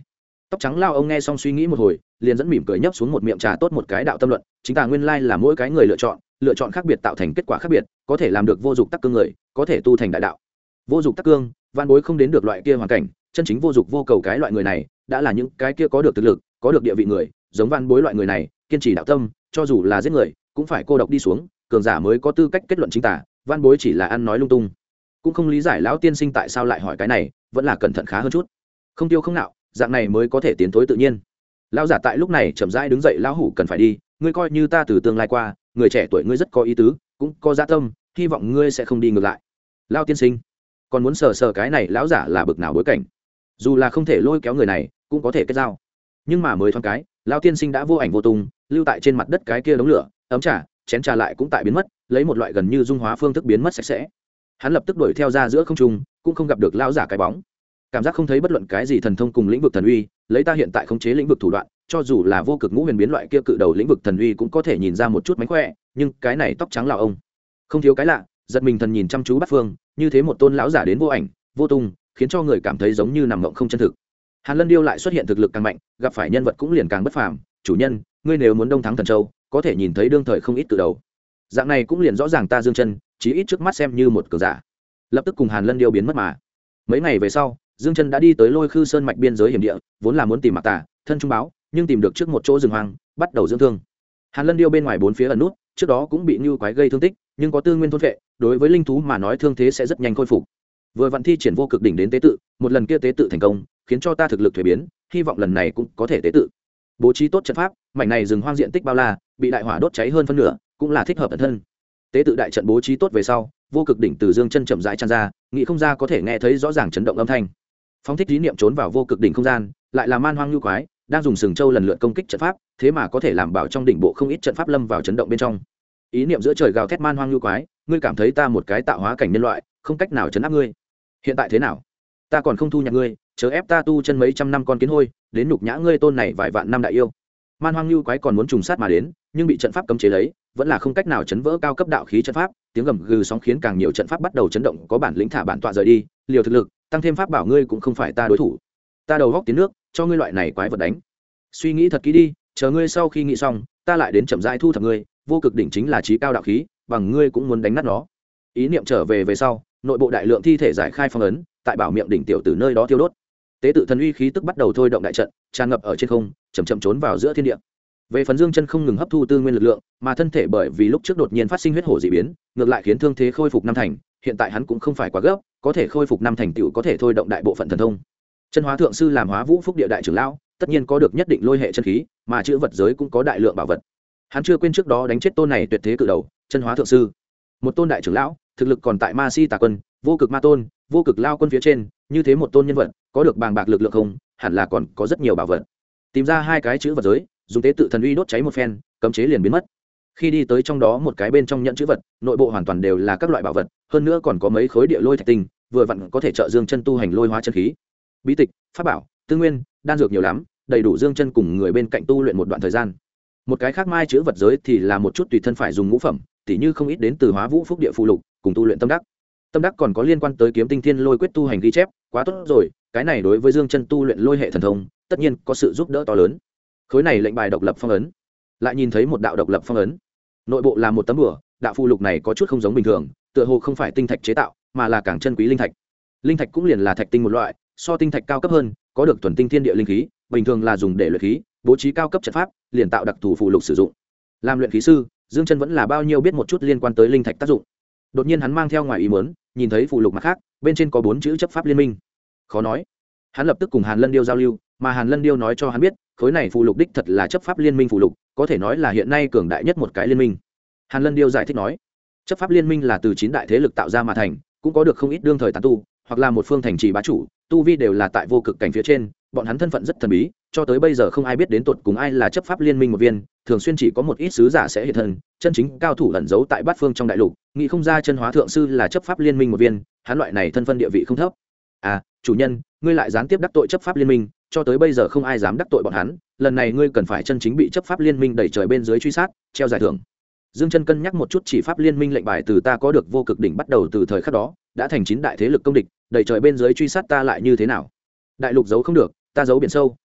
S1: Tóc trắng lao ông nghe xong suy nghĩ một hồi, liền dẫn mỉm cười nhấp xuống một miệng trà tốt một cái đạo tâm luận, chính tà nguyên lai là mỗi cái người lựa chọn khác biệt tạo thành kết quả khác biệt, có thể làm được vô dụng tắc cương người, có thể tu thành đại đạo. Vô dụng tắc cương, van bối không đến được loại kia hoàn cảnh, chân chính vô dụng vô cầu cái loại người này, đã là những cái kia có được thực lực, có được địa vị người, giống van bối loại người này, kiên trì đạo tâm, cho dù là giết người, cũng phải cô độc đi xuống, cường giả mới có tư cách kết luận chính tà, van bối chỉ là ăn nói lung tung. Cũng không lý giải lão tiên sinh tại sao lại hỏi cái này, vẫn là cẩn thận khá hơn chút. Không tiêu không nạo, dạng này mới có thể tiến thối tự nhiên. Lão giả tại lúc này chậm rãi đứng dậy, lão hủ cần phải đi, ngươi coi như ta từ tương lai qua, người trẻ tuổi ngươi rất có ý tứ, cũng có dạ tâm, hy vọng ngươi sẽ không đi ngược lại. Lão tiên sinh, còn muốn sờ cái này lão giả là bực nào bối cảnh, dù là không thể lôi kéo người này, cũng có thể kết giao. Nhưng mà mới thoáng cái, lão tiên sinh đã vô ảnh vô tung, lưu tại trên mặt đất cái kia đống lửa, ấm trà, chén trà lại cũng tại biến mất, lấy một loại gần như dung hóa phương thức biến mất sạch sẽ. Hắn lập tức đuổi theo ra giữa không trung, cũng không gặp được lão giả cái bóng. Cảm giác không thấy bất luận cái gì thần thông cùng lĩnh vực thần uy, lấy ta hiện tại khống chế lĩnh vực thủ đoạn, cho dù là vô cực ngũ huyền biến loại kia cự đầu lĩnh vực thần uy cũng có thể nhìn ra một chút mánh khỏe, nhưng cái này tóc trắng lão ông không thiếu cái lạ. Giật mình thần nhìn chăm chú bắt phương, như thế một tôn lão giả đến vô ảnh vô tung, khiến cho người cảm thấy giống như nằm mộng không chân thực. Hàn Lân Điêu lại xuất hiện thực lực càng mạnh, gặp phải nhân vật cũng liền càng bất phàm. Chủ nhân, ngươi nếu muốn đông thắng thần châu, có thể nhìn thấy đương thời không ít cự đầu, dạng này cũng liền rõ ràng ta Dương Chân chí ít trước mắt xem như một cường giả. Lập tức cùng Hàn Lân Điêu biến mất mà. Mấy ngày về sau, Dương Chân đã đi tới Lôi Khư Sơn mạch biên giới hiểm địa, vốn là muốn tìm Mạc Tà thân trung báo, nhưng tìm được trước một chỗ rừng hoang, bắt đầu dưỡng thương. Hàn Lân Điêu bên ngoài bốn phía ẩn nút, trước đó cũng bị Nưu Quái gây thương tích, nhưng có tư nguyên thôn vệ, đối với linh thú mà nói thương thế sẽ rất nhanh khôi phục. Vừa vận thi triển vô cực đỉnh đến tế tự, một lần kia tế tự thành công, khiến cho ta thực lực thay biến, hy vọng lần này cũng có thể tế tự. Bố trí tốt trận pháp, mảnh này rừng hoang diện tích bao la, bị đại hỏa đốt cháy hơn phân nửa, cũng là thích hợp ẩn thân. Tế tự đại trận bố trí tốt về sau, vô cực đỉnh từ Dương Chân chậm rãi tràn ra, nghĩ không ra có thể nghe thấy rõ ràng chấn động âm thanh. Phóng thích ý niệm trốn vào vô cực đỉnh không gian, lại là man hoang Nưu Quái, đang dùng sừng châu lần lượt công kích trận pháp, thế mà có thể làm bảo trong đỉnh bộ không ít trận pháp lâm vào chấn động bên trong. Ý niệm giữa trời gào thét man hoang Nưu Quái, ngươi cảm thấy ta một cái tạo hóa cảnh nhân loại, không cách nào chấn áp ngươi. Hiện tại thế nào? Ta còn không thu nhặt ngươi, chớ ép ta tu chân mấy trăm năm con kiến hôi, đến nhục nhã ngươi tôn này vài vạn năm đại yêu. Man hoang Nưu Quái còn muốn trùng sát mà đến, nhưng bị trận pháp cấm chế lấy, vẫn là không cách nào chấn vỡ cao cấp đạo khí trận pháp, tiếng gầm gừ sóng khiến càng nhiều trận pháp bắt đầu chấn động, có bản lĩnh thả bản tọa rời đi, liều thực lực, tăng thêm pháp bảo ngươi cũng không phải ta đối thủ. Ta đầu góc tiến nước, cho ngươi loại này quái vật đánh. Suy nghĩ thật kỹ đi, chờ ngươi sau khi nghĩ xong, ta lại đến chậm rãi thu thập ngươi, vô cực đỉnh chính là chí cao đạo khí, bằng ngươi cũng muốn đánh nát nó. Ý niệm trở về sau, nội bộ đại lượng thi thể giải khai phong ấn, tại bảo miệng đỉnh tiểu tử nơi đó thiêu đốt. Tế tự thần uy khí tức bắt đầu thôi động đại trận, tràn ngập ở trên không, chậm chậm trốn vào giữa thiên địa. Về phần Dương Chân không ngừng hấp thu tư nguyên lực lượng, mà thân thể bởi vì lúc trước đột nhiên phát sinh huyết hổ dị biến, ngược lại khiến thương thế khôi phục năm thành, hiện tại hắn cũng không phải quá gấp, có thể khôi phục năm thành tựu có thể thôi động đại bộ phận thần thông. Chân Hóa thượng sư làm Hóa Vũ Phúc địa đại trưởng lão, tất nhiên có được nhất định lôi hệ chân khí, mà chữ vật giới cũng có đại lượng bảo vật. Hắn chưa quên trước đó đánh chết tôn này tuyệt thế cự đầu, Chân Hóa thượng sư. Một tôn đại trưởng lão, thực lực còn tại Ma Si Tà Quân, Vô Cực Ma Tôn, Vô Cực Lao Quân phía trên, như thế một tôn nhân vật, có được bàng bạc lực lượng không, hẳn là còn có rất nhiều bảo vật. Tìm ra hai cái chữ vật giới, dùng tế tự thần uy đốt cháy một phen, cấm chế liền biến mất. Khi đi tới trong đó một cái bên trong nhận chữ vật, nội bộ hoàn toàn đều là các loại bảo vật, hơn nữa còn có mấy khối địa lôi thạch tinh, vừa vặn có thể trợ Dương Chân tu hành lôi hóa chân khí. Bí tịch, pháp bảo, tư nguyên, đan dược nhiều lắm, đầy đủ Dương Chân cùng người bên cạnh tu luyện một đoạn thời gian. Một cái khác mai chữ vật giới thì là một chút tùy thân phải dùng ngũ phẩm, tỉ như không ít đến từ Hóa Vũ Phúc địa phụ lục, cùng tu luyện tâm đắc. Tâm đắc còn có liên quan tới kiếm tinh thiên lôi quyết tu hành ghi chép, quá tốt rồi, cái này đối với Dương Chân tu luyện lôi hệ thần thông, tất nhiên có sự giúp đỡ to lớn. Khối này lệnh bài độc lập phong ấn, lại nhìn thấy một đạo độc lập phong ấn, nội bộ là một tấm bùa, đạo phù lục này có chút không giống bình thường, tựa hồ không phải tinh thạch chế tạo, mà là càng chân quý linh thạch. Linh thạch cũng liền là thạch tinh một loại, so tinh thạch cao cấp hơn, có được thuần tinh thiên địa linh khí, bình thường là dùng để luyện khí, bố trí cao cấp trận pháp, liền tạo đặc thù phù lục sử dụng. Làm luyện khí sư, Dương Chân vẫn là bao nhiêu biết một chút liên quan tới linh thạch tác dụng. Đột nhiên hắn mang theo ngoài ý muốn, nhìn thấy phù lục mặt khác, bên trên có 4 chữ chấp pháp liên minh. Khó nói. Hắn lập tức cùng Hàn Lân Điêu giao lưu, mà Hàn Lân Điêu nói cho hắn biết, khối này phù lục đích thật là chấp pháp liên minh phù lục, có thể nói là hiện nay cường đại nhất một cái liên minh. Hàn Lân Điêu giải thích nói, chấp pháp liên minh là từ 9 đại thế lực tạo ra mà thành, cũng có được không ít đương thời tán tu, hoặc là một phương thành trì bá chủ, tu vi đều là tại vô cực cảnh phía trên, bọn hắn thân phận rất thần bí, cho tới bây giờ không ai biết đến tột cùng ai là chấp pháp liên minh một viên, thường xuyên chỉ có một ít sứ giả sẽ hiện thân, chân chính cao thủ ẩn giấu tại bát phương trong đại lục, nghĩ không ra Chân Hóa thượng sư là chấp pháp liên minh một viên, hắn loại này thân phận địa vị không thấp. À, chủ nhân, ngươi lại gián tiếp đắc tội chấp pháp liên minh, cho tới bây giờ không ai dám đắc tội bọn hắn, lần này ngươi cần phải chân chính bị chấp pháp liên minh đẩy trời bên dưới truy sát, treo giải thưởng. Dương Chân cân nhắc một chút, chỉ pháp liên minh lệnh bài từ ta có được vô cực đỉnh bắt đầu từ thời khắc đó, đã thành 9 đại thế lực công địch, đẩy trời bên dưới truy sát ta lại như thế nào? Đại lục giấu không được, ta giấu biển sâu,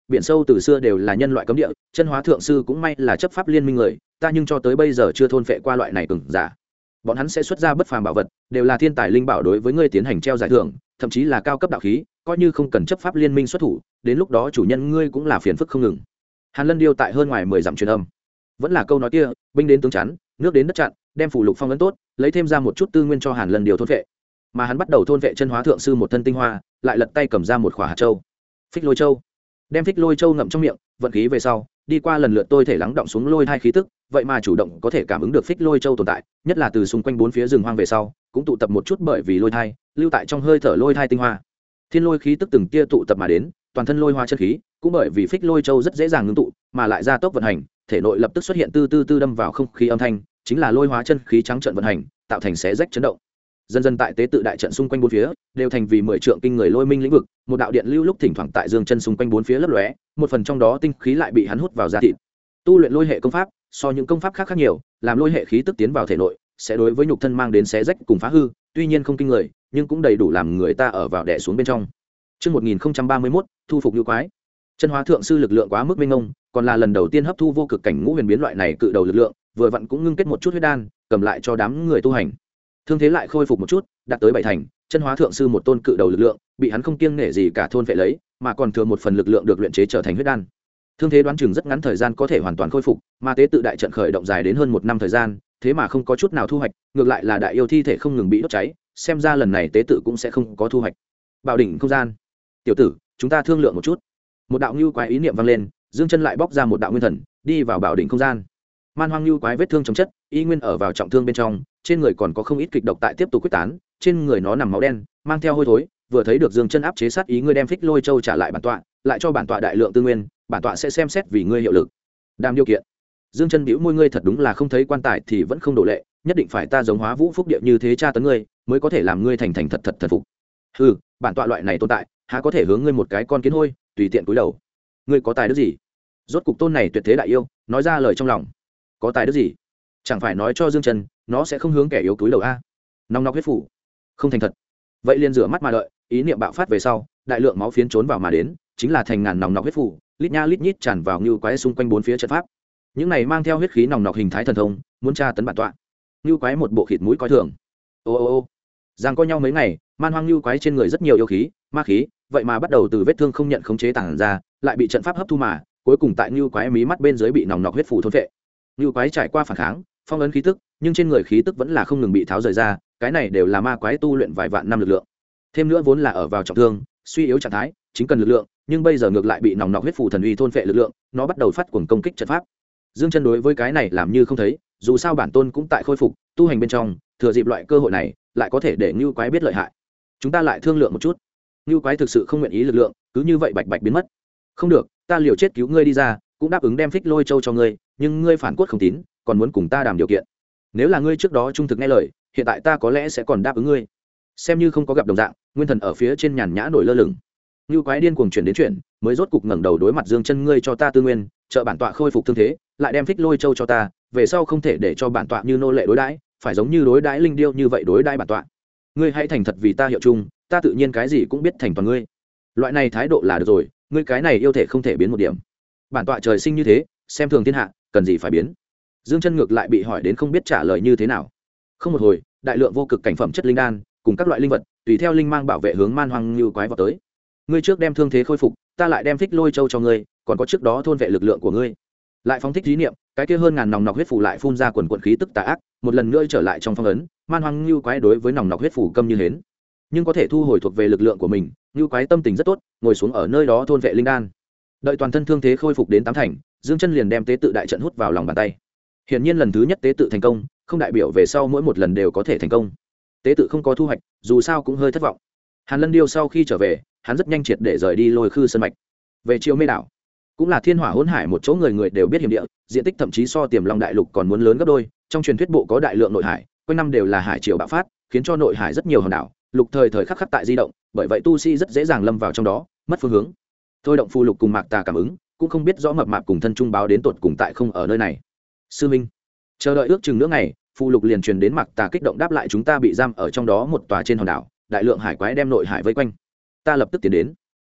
S1: biển sâu từ xưa đều là nhân loại cấm địa, chân hóa thượng sư cũng may là chấp pháp liên minh người, ta nhưng cho tới bây giờ chưa thôn phệ qua loại này cường giả. Bọn hắn sẽ xuất ra bất phàm bảo vật, đều là thiên tài linh bảo đối với ngươi tiến hành treo giải thưởng, thậm chí là cao cấp đạo khí, coi như không cần chấp pháp liên minh xuất thủ, đến lúc đó chủ nhân ngươi cũng là phiền phức không ngừng. Hàn Lân Điêu tại hơn ngoài 10 dặm truyền âm, vẫn là câu nói kia, binh đến tướng chắn, nước đến đất chặn, đem phủ lục phong ấn tốt, lấy thêm ra một chút tư nguyên cho Hàn Lân Điêu thôn vệ. Mà hắn bắt đầu thôn vệ chân hóa thượng sư một thân tinh hoa, lại lật tay cầm ra một khỏa hạt châu, Phích Lôi Châu, đem Phích Lôi Châu ngậm trong miệng, vận khí về sau, đi qua lần lượt tôi thể lắng động xuống lôi thai khí tức, vậy mà chủ động có thể cảm ứng được Phích Lôi Châu tồn tại, nhất là từ xung quanh bốn phía rừng hoang về sau, cũng tụ tập một chút bởi vì lôi thai, lưu tại trong hơi thở lôi thai tinh hoa. Thiên lôi khí tức từng tia tụ tập mà đến, toàn thân lôi hoa chân khí, cũng bởi vì Phích Lôi Châu rất dễ dàng ngưng tụ, mà lại gia tốc vận hành, thể nội lập tức xuất hiện tư tư tư đâm vào không khí âm thanh, chính là lôi hóa chân khí trắng trận vận hành, tạo thành xé rách chấn động. Dần dần tại tế tự đại trận xung quanh bốn phía đều thành vì 10 trượng kinh người lôi minh lĩnh vực, một đạo điện lưu lúc thỉnh thoảng tại dương chân xung quanh bốn phía lấp lóe, một phần trong đó tinh khí lại bị hắn hút vào da thịt. Tu luyện lôi hệ công pháp, so những công pháp khác nhiều, làm lôi hệ khí tức tiến vào thể nội, sẽ đối với nhục thân mang đến xé rách cùng phá hư, tuy nhiên không kinh người, nhưng cũng đầy đủ làm người ta ở vào đè xuống bên trong. Chương 1031, thu phục như quái. Chân hóa thượng sư lực lượng quá mức mênh mông, còn là lần đầu tiên hấp thu vô cực cảnh ngũ huyền biến loại này cự đầu lực lượng, vừa vặn cũng ngưng kết một chút huyết đan, cầm lại cho đám người tu hành. Thương thế lại khôi phục một chút, đạt tới 7 thành, chân hóa thượng sư một tôn cự đầu lực lượng, bị hắn không kiêng nể gì cả thôn phệ lấy, mà còn thừa một phần lực lượng được luyện chế trở thành huyết đan. Thương thế đoán chừng rất ngắn thời gian có thể hoàn toàn khôi phục, mà tế tự đại trận khởi động dài đến hơn 1 năm thời gian, thế mà không có chút nào thu hoạch, ngược lại là đại yêu thi thể không ngừng bị đốt cháy, xem ra lần này tế tự cũng sẽ không có thu hoạch. Bảo đỉnh không gian, tiểu tử, chúng ta thương lượng một chút. Một đạo lưu quái ý niệm vang lên, dương chân lại bóc ra một đạo nguyên thần, đi vào bảo đỉnh không gian. Man hoang lưu quái vết thương chống chất, y nguyên ở vào trọng thương bên trong, trên người còn có không ít kịch độc tại tiếp tục quyết tán, trên người nó nằm máu đen, mang theo hôi thối, vừa thấy được dương chân áp chế sát ý, ngươi đem Phích Lôi Châu trả lại bản tọa, lại cho bản tọa đại lượng tư nguyên, bản tọa sẽ xem xét vì ngươi hiệu lực. Đàm điều kiện. Dương chân bĩu môi, ngươi thật đúng là không thấy quan tài thì vẫn không đổ lệ, nhất định phải ta giống Hóa Vũ Phúc địa như thế tra tấn ngươi, mới có thể làm ngươi thành thành thật thật thần phục. Hừ, bản tọa loại này tồn tại, há có thể hướng ngươi một cái con kiến hôi tùy tiện cúi đầu. Ngươi có tài đức gì? Rốt cục tôn này tuyệt thế đại yêu nói ra lời trong lòng. Có tài đức gì? Chẳng phải nói cho Dương Trần, nó sẽ không hướng kẻ yếu cúi đầu a? Nòng nọc huyết phủ, không thành thật. Vậy liền rửa mắt mà đợi, ý niệm bạo phát về sau, đại lượng máu phiến trốn vào mà đến, chính là thành ngàn nòng nọc huyết phủ, lít nha lít nhít tràn vào như quái xung quanh bốn phía trận pháp. Những này mang theo huyết khí nòng nọc hình thái thần thông, muốn tra tấn bản tọa. Như quái một bộ khịt mũi coi thường. Ô ô ô. Giang co nhau mấy ngày, man hoang như quái trên người rất nhiều yêu khí, ma khí, vậy mà bắt đầu từ vết thương không nhận khống chế tản ra, lại bị trận pháp hấp thu mà, cuối cùng tại như quái mí mắt bên dưới bị nòng nọc huyết phủ thôn phệ. Như quái trải qua phản kháng, phong ấn khí tức, nhưng trên người khí tức vẫn là không ngừng bị tháo rời ra, cái này đều là ma quái tu luyện vài vạn năm lực lượng. Thêm nữa vốn là ở vào trọng thương, suy yếu trạng thái, chính cần lực lượng, nhưng bây giờ ngược lại bị nòng nọc huyết phủ thần uy thôn phệ lực lượng, nó bắt đầu phát cuồng công kích trận pháp. Dương Chân đối với cái này làm như không thấy, dù sao bản tôn cũng tại khôi phục, tu hành bên trong, thừa dịp loại cơ hội này, lại có thể để Nưu Quái biết lợi hại. Chúng ta lại thương lượng một chút. Nưu Quái thực sự không nguyện ý lực lượng, cứ như vậy bạch bạch biến mất. Không được, ta liều chết cứu ngươi đi ra, cũng đáp ứng đem Phích Lôi Châu cho ngươi, nhưng ngươi phản cốt không tín, còn muốn cùng ta đàm điều kiện. Nếu là ngươi trước đó trung thực nghe lời, hiện tại ta có lẽ sẽ còn đáp ứng ngươi. Xem như không có gặp đồng dạng, nguyên thần ở phía trên nhàn nhã nổi lơ lửng. Nưu Quái điên cuồng chuyển đến chuyển, mới rốt cục ngẩng đầu đối mặt Dương Chân, ngươi cho ta tư nguyên, trợ bản tọa khôi phục thương thế, lại đem Phích Lôi Châu cho ta, về sau không thể để cho bản tọa như nô lệ đối đãi, phải giống như đối đãi linh điêu như vậy đối đãi bản tọa. Ngươi hãy thành thật vì ta hiệu chung, ta tự nhiên cái gì cũng biết thành toàn ngươi. Loại này thái độ là được rồi, ngươi cái này yêu thể không thể biến một điểm. Bản tọa trời sinh như thế, xem thường thiên hạ, cần gì phải biến. Dương Chân ngược lại bị hỏi đến không biết trả lời như thế nào. Không một hồi, đại lượng vô cực cảnh phẩm chất linh đan cùng các loại linh vật, tùy theo linh mang bảo vệ hướng man hoang như quái vào tới. Ngươi trước đem thương thế khôi phục, ta lại đem Phích Lôi Châu cho ngươi, còn có trước đó thôn vệ lực lượng của ngươi. Lại phóng thích ý niệm, cái kia hơn ngàn nòng nọc huyết phủ lại phun ra quần quần khí tức tà ác, một lần nữa trở lại trong phong ấn. Man hoang như quái đối với nòng nọc huyết phủ căm như hến, nhưng có thể thu hồi thuộc về lực lượng của mình, như quái tâm tình rất tốt, ngồi xuống ở nơi đó thôn vệ linh đan. Đợi toàn thân thương thế khôi phục đến 8 thành, Dương Chân liền đem tế tự đại trận hút vào lòng bàn tay. Hiển nhiên lần thứ nhất tế tự thành công, không đại biểu về sau mỗi một lần đều có thể thành công. Tế tự không có thu hoạch, dù sao cũng hơi thất vọng. Hàn Lân Điêu sau khi trở về, hắn rất nhanh triệt để rời đi Lôi Khư sơn mạch. Về Triều Mê đảo, cũng là thiên hỏa hỗn hải một chỗ người người đều biết hiểm địa, diện tích thậm chí so Tiềm Long đại lục còn muốn lớn gấp đôi, trong truyền thuyết bộ có đại lượng nội hải, quanh năm đều là hải triều bạo phát, khiến cho nội hải rất nhiều hòn đảo, lục thời thời khắc khắc tại di động, bởi vậy tu sĩ rất dễ dàng lâm vào trong đó, mất phương hướng. Thôi động phù lục cùng Mạc Tà cảm ứng, cũng không biết rõ mập mạp cùng thân trung báo đến tột cùng tại không ở nơi này. Sư Minh, chờ đợi ước chừng nửa ngày, phù lục liền truyền đến Mạc Tà kích động đáp lại, chúng ta bị giam ở trong đó một tòa trên hòn đảo, đại lượng hải quái đem nội hải vây quanh, ta lập tức tiến đến.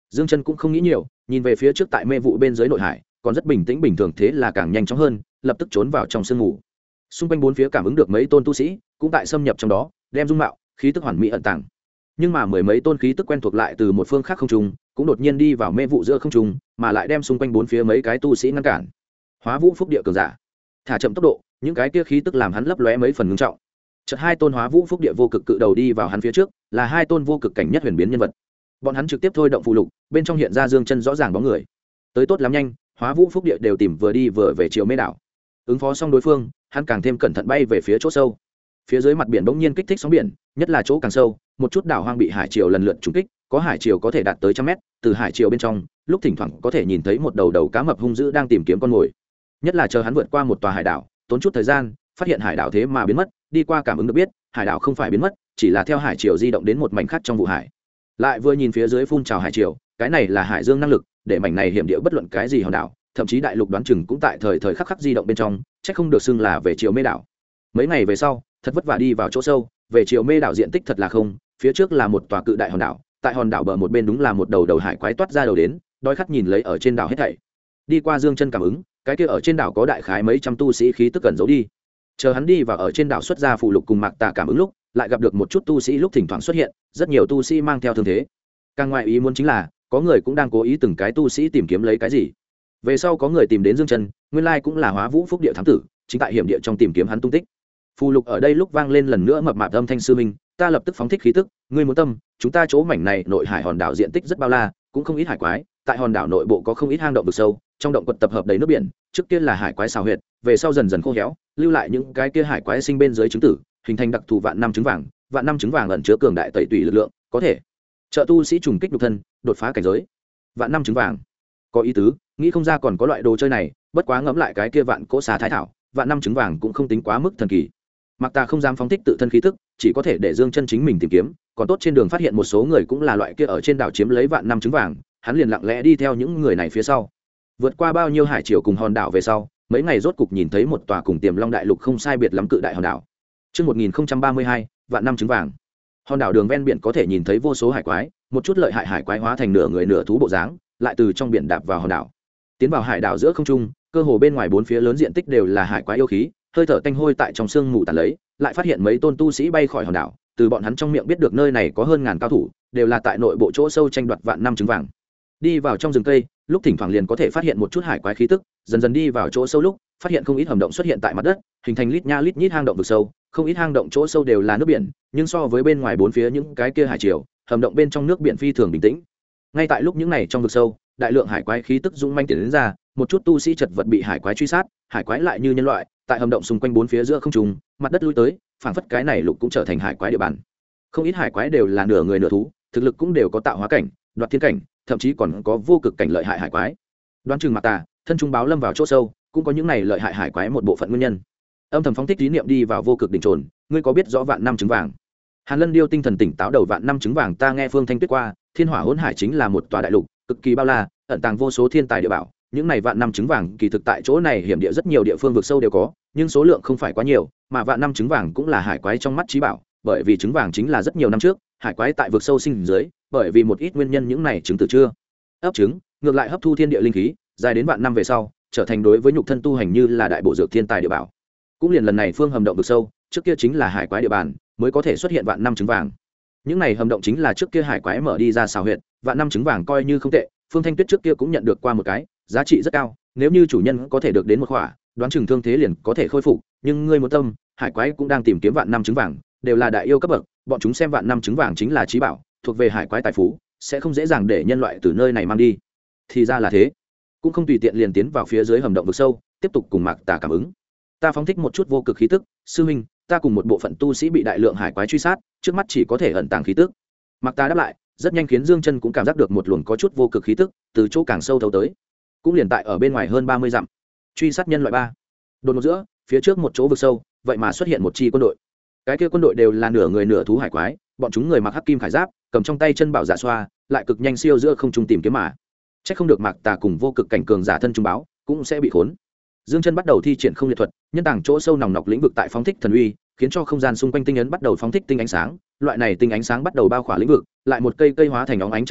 S1: Dương Chân cũng không nghĩ nhiều, nhìn về phía trước tại mê vụ bên dưới nội hải, còn rất bình tĩnh bình thường, thế là càng nhanh chóng hơn, lập tức trốn vào trong sương mù. Xung quanh bốn phía cảm ứng được mấy tôn tu sĩ, cũng tại xâm nhập trong đó, đem dung mạo, khí tức hoàn mỹ ẩn tàng. Nhưng mà mười mấy tôn khí tức quen thuộc lại từ một phương khác không trung, cũng đột nhiên đi vào mê vụ giữa không trung, mà lại đem xung quanh bốn phía mấy cái tu sĩ ngăn cản. Hóa Vũ Phúc Địa cường giả, thả chậm tốc độ, những cái kia khí tức làm hắn lấp lóe mấy phần ngưng trọng. Chợt hai tôn Hóa Vũ Phúc Địa vô cực cự đầu đi vào hắn phía trước, là hai tôn vô cực cảnh nhất huyền biến nhân vật. Bọn hắn trực tiếp thôi động phụ lục, bên trong hiện ra Dương Chân rõ ràng bóng người. Tới tốt lắm nhanh, Hóa Vũ Phúc Địa đều tìm vừa đi vừa về chiều mê đảo. Ứng phó xong đối phương, hắn càng thêm cẩn thận bay về phía chỗ sâu. Phía dưới mặt biển bỗng nhiên kích thích sóng biển, nhất là chỗ càng sâu, một chút đảo hoang bị hải triều lần lượt trúng kích, có hải triều có thể đạt tới trăm mét, từ hải triều bên trong, lúc thỉnh thoảng có thể nhìn thấy một đầu đầu cá mập hung dữ đang tìm kiếm con mồi. Nhất là chờ hắn vượt qua một tòa hải đảo, tốn chút thời gian, phát hiện hải đảo thế mà biến mất, đi qua cảm ứng được biết, hải đảo không phải biến mất, chỉ là theo hải triều di động đến một mảnh khác trong vụ hải. Lại vừa nhìn phía dưới phun trào hải triều, cái này là hải dương năng lực, để mảnh này hiểm địa bất luận cái gì hòn đảo, thậm chí đại lục đoán chừng cũng tại thời khắc khắc di động bên trong, chắc không được xưng là về triều mê đảo. Mấy ngày về sau, thật vất vả đi vào chỗ sâu, về triều mê đảo diện tích thật là không, phía trước là một tòa cự đại hòn đảo, tại hòn đảo bờ một bên đúng là một đầu hải quái toát ra đầu đến, đói khát nhìn lấy ở trên đảo hết thảy. Đi qua Dương Chân cảm ứng, cái kia ở trên đảo có đại khái mấy trăm tu sĩ khí tức cẩn giấu đi. Chờ hắn đi vào ở trên đảo xuất ra phụ lục cùng Mạc Tà cảm ứng lúc, lại gặp được một chút tu sĩ lúc thỉnh thoảng xuất hiện, rất nhiều tu sĩ mang theo thương thế. Càng ngoại ý muốn chính là, có người cũng đang cố ý từng cái tu sĩ tìm kiếm lấy cái gì. Về sau có người tìm đến Dương Chân, nguyên lai cũng là Hóa Vũ Phúc Địa thám tử, chính tại hiểm địa trong tìm kiếm hắn tung tích. Phù lục ở đây lúc vang lên lần nữa mập mạp âm thanh sư minh, ta lập tức phóng thích khí tức, ngươi muốn tâm, chúng ta chỗ mảnh này nội hải hòn đảo diện tích rất bao la, cũng không ít hải quái, tại hòn đảo nội bộ có không ít hang động vực sâu, trong động quật tập hợp đầy nước biển, trước kia là hải quái xào huyệt, về sau dần dần khô héo, lưu lại những cái kia hải quái sinh bên dưới trứng tử, hình thành đặc thù vạn năm trứng vàng ẩn chứa cường đại tẩy tủy lực lượng, có thể trợ tu sĩ trùng kích nhục thân, đột phá cảnh giới. Vạn năm trứng vàng, có ý tứ, nghĩ không ra còn có loại đồ chơi này, bất quá ngẫm lại cái kia vạn cỗ xà thái thảo, vạn năm trứng vàng cũng không tính quá mức thần kỳ. Mạc Tà không dám phóng thích tự thân khí tức, chỉ có thể để Dương Chân chính mình tìm kiếm, còn tốt trên đường phát hiện một số người cũng là loại kia ở trên đảo chiếm lấy vạn năm trứng vàng, hắn liền lặng lẽ đi theo những người này phía sau. Vượt qua bao nhiêu hải triều cùng hòn đảo về sau, mấy ngày rốt cục nhìn thấy một tòa cùng Tiềm Long đại lục không sai biệt lắm cự đại hòn đảo. Chương 1032, vạn năm trứng vàng. Hòn đảo đường ven biển có thể nhìn thấy vô số hải quái, một chút lợi hại hải quái hóa thành nửa người nửa thú bộ dáng, lại từ trong biển đạp vào hòn đảo. Tiến vào hải đảo giữa không trung, cơ hồ bên ngoài bốn phía lớn diện tích đều là hải quái yêu khí, hơi thở tanh hôi tại trong sương mù tàn lấy, lại phát hiện mấy tôn tu sĩ bay khỏi hòn đảo, từ bọn hắn trong miệng biết được nơi này có hơn ngàn cao thủ, đều là tại nội bộ chỗ sâu tranh đoạt vạn năm trứng vàng. Đi vào trong rừng cây, lúc thỉnh thoảng liền có thể phát hiện một chút hải quái khí tức, dần dần đi vào chỗ sâu lúc, phát hiện không ít hầm động xuất hiện tại mặt đất, hình thành lít nha lít nhít hang động vực sâu, không ít hang động chỗ sâu đều là nước biển, nhưng so với bên ngoài bốn phía những cái kia hải triều, hầm động bên trong nước biển phi thường bình tĩnh. Ngay tại lúc những này trong vực sâu, đại lượng hải quái khí tức dũng manh tiến đến ra, một chút tu sĩ chật vật bị hải quái truy sát, hải quái lại như nhân loại, tại hầm động xung quanh bốn phía giữa không trung, mặt đất lui tới, phảng phất cái này lục cũng trở thành hải quái địa bàn. Không ít hải quái đều là nửa người nửa thú, thực lực cũng đều có tạo hóa cảnh, đoạt thiên cảnh, thậm chí còn có vô cực cảnh lợi hại hải quái. Đoán chừng Mạc Tà, thân trung báo lâm vào chỗ sâu, cũng có những này lợi hại hải quái một bộ phận nguyên nhân. Âm thầm phóng thích ý niệm đi vào vô cực đỉnh trồn, ngươi có biết rõ vạn năm trứng vàng? Hàn Lân Điêu tinh thần tỉnh táo đầu vạn năm trứng vàng, ta nghe Phương Thanh Tuyết qua, Thiên Hỏa Hỗn Hải chính là một tòa đại lục, cực kỳ bao la, ẩn tàng vô số thiên tài địa bảo. Những này vạn năm trứng vàng kỳ thực tại chỗ này hiểm địa rất nhiều địa phương vực sâu đều có, nhưng số lượng không phải quá nhiều, mà vạn năm trứng vàng cũng là hải quái trong mắt trí bảo, bởi vì trứng vàng chính là rất nhiều năm trước, hải quái tại vực sâu sinh dưới, bởi vì một ít nguyên nhân những này trứng từ chưa ấp trứng, ngược lại hấp thu thiên địa linh khí, dài đến vạn năm về sau, trở thành đối với nhục thân tu hành như là đại bộ dược thiên tài địa bảo. Cũng liền lần này phương hầm động vực sâu, trước kia chính là hải quái địa bàn, mới có thể xuất hiện vạn năm trứng vàng. Những này hầm động chính là trước kia hải quái mở đi ra xào huyệt, vạn năm trứng vàng coi như không tệ, Phương Thanh Tuyết trước kia cũng nhận được qua một cái, giá trị rất cao, nếu như chủ nhân có thể được đến một khỏa, đoán chừng thương thế liền có thể khôi phục, nhưng ngươi một tâm, hải quái cũng đang tìm kiếm vạn năm trứng vàng, đều là đại yêu cấp bậc, bọn chúng xem vạn năm trứng vàng chính là trí bảo, thuộc về hải quái tài phú, sẽ không dễ dàng để nhân loại từ nơi này mang đi. Thì ra là thế, cũng không tùy tiện liền tiến vào phía dưới hầm động vực sâu, tiếp tục cùng Mạc Tà cảm ứng. Ta phóng thích một chút vô cực khí tức, sư huynh, ta cùng một bộ phận tu sĩ bị đại lượng hải quái truy sát, trước mắt chỉ có thể ẩn tàng khí tức. Mạc Tà đáp lại, rất nhanh khiến Dương Chân cũng cảm giác được một luồng có chút vô cực khí tức từ chỗ càng sâu thấu tới, cũng liền tại ở bên ngoài hơn 30 dặm. Truy sát nhân loại 3. Đột ngột giữa, phía trước một chỗ vực sâu, vậy mà xuất hiện một chi quân đội. Cái kia quân đội đều là nửa người nửa thú hải quái, bọn chúng người mặc hắc kim khải giáp, cầm trong tay chân bảo giả xoa, lại cực nhanh siêu giữa không trung tìm kiếm mà. Chắc không được Mạc Tà cùng vô cực cảnh cường giả thân trung báo, cũng sẽ bị khốn. Dương Chân bắt đầu thi triển không liệt thuật, nhân tàng chỗ sâu nòng nọc lĩnh vực tại phóng thích thần uy, khiến cho không gian xung quanh tinh ấn bắt đầu phóng thích tinh ánh sáng, loại này tinh ánh sáng bắt đầu bao khỏa lĩnh vực, lại một cây cây hóa thành óng ánh trạng thái,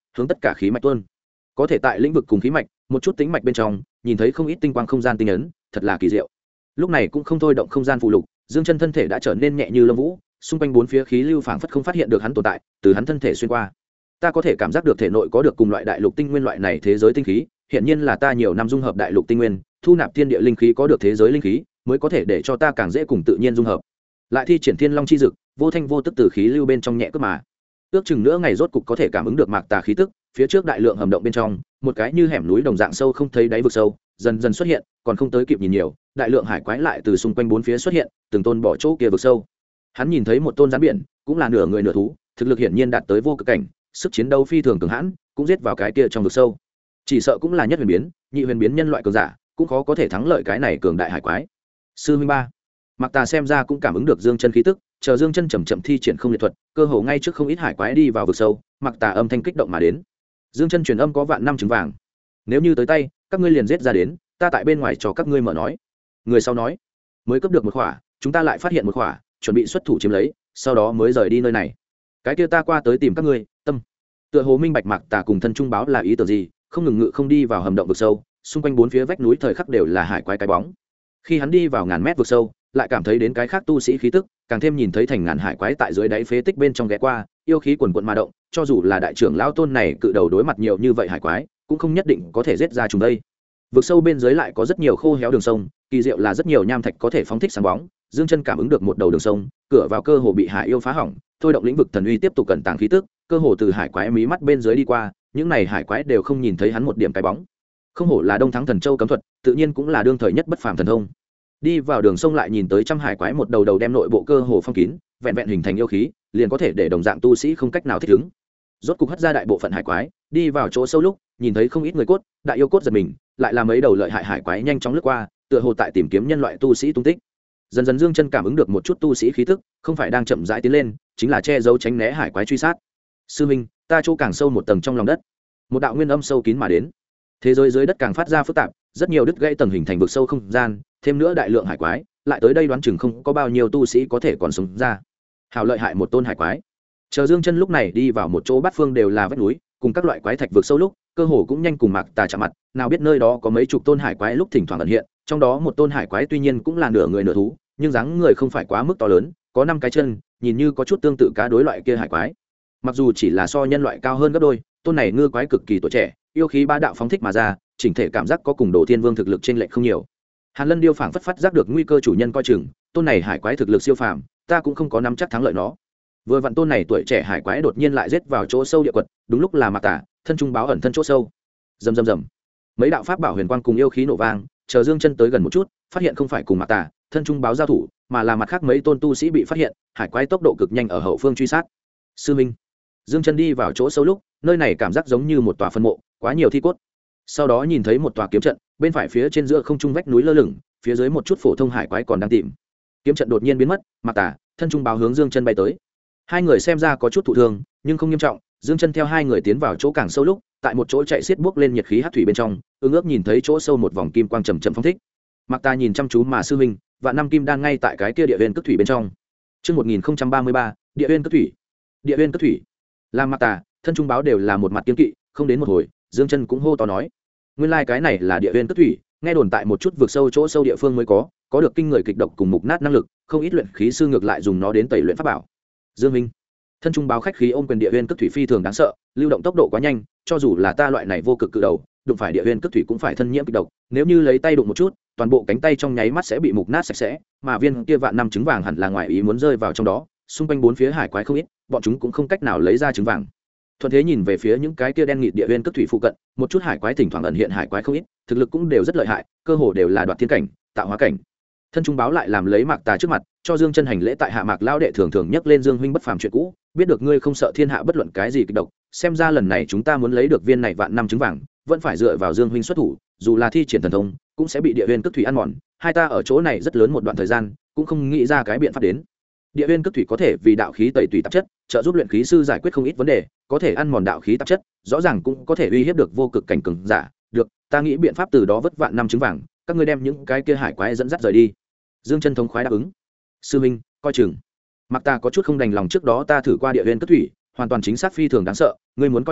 S1: hướng tất cả khí mạch tuôn. Có thể tại lĩnh vực cùng khí mạch một chút tính mạch bên trong nhìn thấy không ít tinh quang không gian tinh ấn, thật là kỳ diệu. Lúc này cũng không thôi động không gian phụ lục, Dương Chân thân thể đã trở nên nhẹ như lông vũ, xung quanh bốn phía khí lưu phảng phất không phát hiện được hắn tồn tại, từ hắn thân thể xuyên qua. Ta có thể cảm giác được thể nội có được cùng loại đại lục tinh nguyên loại này thế giới tinh khí, hiện nhiên là ta nhiều năm dung hợp đại lục tinh nguyên, thu nạp thiên địa linh khí có được thế giới linh khí, mới có thể để cho ta càng dễ cùng tự nhiên dung hợp. Lại thi triển Thiên Long chi dực, vô thanh vô tức từ khí lưu bên trong nhẹ cướp mà. Ước chừng nữa ngày rốt cục có thể cảm ứng được mạc tà khí tức, phía trước đại lượng hầm động bên trong, một cái như hẻm núi đồng dạng sâu không thấy đáy vực sâu, dần dần xuất hiện, còn không tới kịp nhìn nhiều, đại lượng hải quái lại từ xung quanh bốn phía xuất hiện, từng tôn bỏ chỗ kia vực sâu. Hắn nhìn thấy một tôn rắn biển, cũng là nửa người nửa thú, thực lực hiển nhiên đạt tới vô cực cảnh, sức chiến đấu phi thường cường hãn, cũng giết vào cái kia trong vực sâu. Chỉ sợ cũng là nhất huyền biến, nhị huyền biến nhân loại cường giả, cũng khó có thể thắng lợi cái này cường đại hải quái. Sư huynh ba, Mạc Tà xem ra cũng cảm ứng được Dương Chân khí tức, chờ Dương Chân chậm chậm thi triển không liệt thuật, cơ hồ ngay trước không ít hải quái đi vào vực sâu, Mạc Tà âm thanh kích động mà đến. Dương Chân truyền âm có vạn năm trứng vàng, nếu như tới tay, các ngươi liền giết ra đến, ta tại bên ngoài cho các ngươi mở nói. Người sau nói, mới cấp được một khỏa, chúng ta lại phát hiện một khỏa, chuẩn bị xuất thủ chiếm lấy, sau đó mới rời đi nơi này. Cái kia ta qua tới tìm các ngươi, tâm. Tựa hồ minh bạch Mạc Tà cùng thân trung báo là ý tưởng gì, không ngừng ngự không đi vào hầm động vực sâu, xung quanh bốn phía vách núi thời khắc đều là hải quái cái bóng. Khi hắn đi vào ngàn mét vực sâu, lại cảm thấy đến cái khác tu sĩ khí tức, càng thêm nhìn thấy thành ngàn hải quái tại dưới đáy phế tích bên trong ghé qua, yêu khí quần quần mà động, cho dù là đại trưởng lão tôn này cự đầu đối mặt nhiều như vậy hải quái, cũng không nhất định có thể giết ra chúng đây. Vực sâu bên dưới lại có rất nhiều khô héo đường sông, kỳ diệu là rất nhiều nham thạch có thể phóng thích sáng bóng. Dương Chân cảm ứng được một đầu đường sông, cửa vào cơ hồ bị hải yêu phá hỏng, thôi động lĩnh vực thần uy tiếp tục cẩn tàng khí tức, cơ hồ từ hải quái mí mắt bên dưới đi qua, những này hải quái đều không nhìn thấy hắn một điểm cái bóng. Không hổ là Đông Thắng Thần Châu cấm thuật, tự nhiên cũng là đương thời nhất bất phàm thần thông. Đi vào đường sông lại nhìn tới trăm hải quái một đầu đầu đem nội bộ cơ hồ phong kín, vẹn vẹn hình thành yêu khí, liền có thể để đồng dạng tu sĩ không cách nào thích ứng. Rốt cục hất ra đại bộ phận hải quái, đi vào chỗ sâu lúc, nhìn thấy không ít người cốt, đại yêu cốt giật mình, lại là mấy đầu lợi hại hải quái nhanh chóng lướt qua, tựa hồ tại tìm kiếm nhân loại tu sĩ tung tích. Dần dần Dương Chân cảm ứng được một chút tu sĩ khí tức, không phải đang chậm rãi tiến lên, chính là che giấu tránh né hải quái truy sát. Sư minh, ta chỗ càng sâu một tầng trong lòng đất, một đạo nguyên âm sâu kín mà đến. Thế giới dưới đất càng phát ra phức tạp, rất nhiều đứt gãy tầng hình thành vực sâu không gian, thêm nữa đại lượng hải quái, lại tới đây đoán chừng không có bao nhiêu tu sĩ có thể còn sống ra. Hào lợi hại một tôn hải quái. Chờ Dương Chân lúc này đi vào một chỗ bát phương đều là vách núi, cùng các loại quái thạch vực sâu lúc, cơ hồ cũng nhanh cùng Mạc Tà chạm mặt, nào biết nơi đó có mấy chục tôn hải quái lúc thỉnh thoảng ẩn hiện, trong đó một tôn hải quái tuy nhiên cũng là nửa người nửa thú, nhưng dáng người không phải quá mức to lớn, có 5 cái chân, nhìn như có chút tương tự cá đối loại kia hải quái. Mặc dù chỉ là so nhân loại cao hơn gấp đôi, tôn này ngư quái cực kỳ tuổi trẻ, yêu khí ba đạo phóng thích mà ra, chỉnh thể cảm giác có cùng Đồ Thiên Vương thực lực trên lệch không nhiều. Hàn Lân điêu phảng phất phát giác được nguy cơ chủ nhân coi chừng, tôn này hải quái thực lực siêu phàm, ta cũng không có nắm chắc thắng lợi nó. Vừa vặn tôn này tuổi trẻ hải quái đột nhiên lại giết vào chỗ sâu địa quật, đúng lúc là Mạc Tà, thân trung báo ẩn thân chỗ sâu. Rầm rầm rầm. Mấy đạo pháp bảo huyền quang cùng yêu khí nổ vang, chờ Dương Chân tới gần một chút, phát hiện không phải cùng Mạc Tà, thân trung báo giao thủ, mà là mặt khác mấy tôn tu sĩ bị phát hiện, hải quái tốc độ cực nhanh ở hậu phương truy sát. Sư Minh. Dương Chân đi vào chỗ sâu lúc, nơi này cảm giác giống như một tòa phân mộ, quá nhiều thi cốt. Sau đó nhìn thấy một tòa kiếm trận, bên phải phía trên giữa không trung vách núi lơ lửng, phía dưới một chút phổ thông hải quái còn đang tìm. Kiếm trận đột nhiên biến mất, Mạc Tà, thân trung báo hướng Dương Chân bay tới. Hai người xem ra có chút thụ thương, nhưng không nghiêm trọng. Dương Chân theo hai người tiến vào chỗ càng sâu lúc, tại một chỗ chạy xiết bước lên nhiệt khí hắc thủy bên trong, ước nhìn thấy chỗ sâu một vòng kim quang chậm chậm phóng thích. Mạc Tà nhìn chăm chú mà sư huynh, vạn năm kim đan ngay tại cái kia địa viên cất thủy bên trong. Chương 1033, địa viên cất thủy. Địa viên cất thủy. Làm Mạc Tà, thân trung báo đều là một mặt kiên kỵ, không đến một hồi, Dương Chân cũng hô to nói: "Nguyên lai cái này là địa viên cất thủy, nghe đồn tại một chút vực sâu chỗ sâu địa phương mới có được kinh người kịch độc cùng mục nát năng lực, không ít luyện khí sư ngược lại dùng nó đến tẩy luyện pháp bảo." Dương Minh, thân trung báo khách khí ôm quyền địa viên cất thủy phi thường đáng sợ, lưu động tốc độ quá nhanh, cho dù là ta loại này vô cực cự đầu, đụng phải địa viên cất thủy cũng phải thân nhiễm kịch độc, nếu như lấy tay đụng một chút, toàn bộ cánh tay trong nháy mắt sẽ bị mục nát sạch sẽ, mà viên kia vạn năm trứng vàng hẳn là ngoài ý muốn rơi vào trong đó, xung quanh bốn phía hải quái không ít, bọn chúng cũng không cách nào lấy ra trứng vàng. Thuận thế nhìn về phía những cái kia đen nghịt địa viên cất thủy phụ cận, một chút hải quái thỉnh thoảng ẩn hiện hải quái không ít, thực lực cũng đều rất lợi hại, cơ hồ đều là đoạt thiên cảnh, tạo hóa cảnh. Thân trung báo lại làm lấy Mạc Tà trước mặt, cho Dương Chân hành lễ tại hạ Mạc lão đệ thường thường nhắc lên Dương huynh bất phàm chuyện cũ, biết được ngươi không sợ thiên hạ bất luận cái gì kịch độc, xem ra lần này chúng ta muốn lấy được viên này vạn năm trứng vàng, vẫn phải dựa vào Dương huynh xuất thủ, dù là thi triển thần thông, cũng sẽ bị địa viên cất thủy ăn mòn, hai ta ở chỗ này rất lớn một đoạn thời gian, cũng không nghĩ ra cái biện pháp đến. Địa viên cất thủy có thể vì đạo khí tẩy tùy tạp chất, trợ giúp luyện khí sư giải quyết không ít vấn đề, có thể ăn mòn đạo khí tạp chất, rõ ràng cũng có thể uy hiếp được vô cực cảnh cường giả. Được, ta nghĩ biện pháp từ đó vất vạn năm trứng vàng, các ngươi đem những cái kia hải quái dẫn dắt rời đi. Dương Chân thống khoái đáp ứng. Sư minh, coi chừng. Mạc Tà có chút không đành lòng, trước đó ta thử qua địa viên cất thủy, hoàn toàn chính xác phi thường đáng sợ, ngươi muốn coi chừng,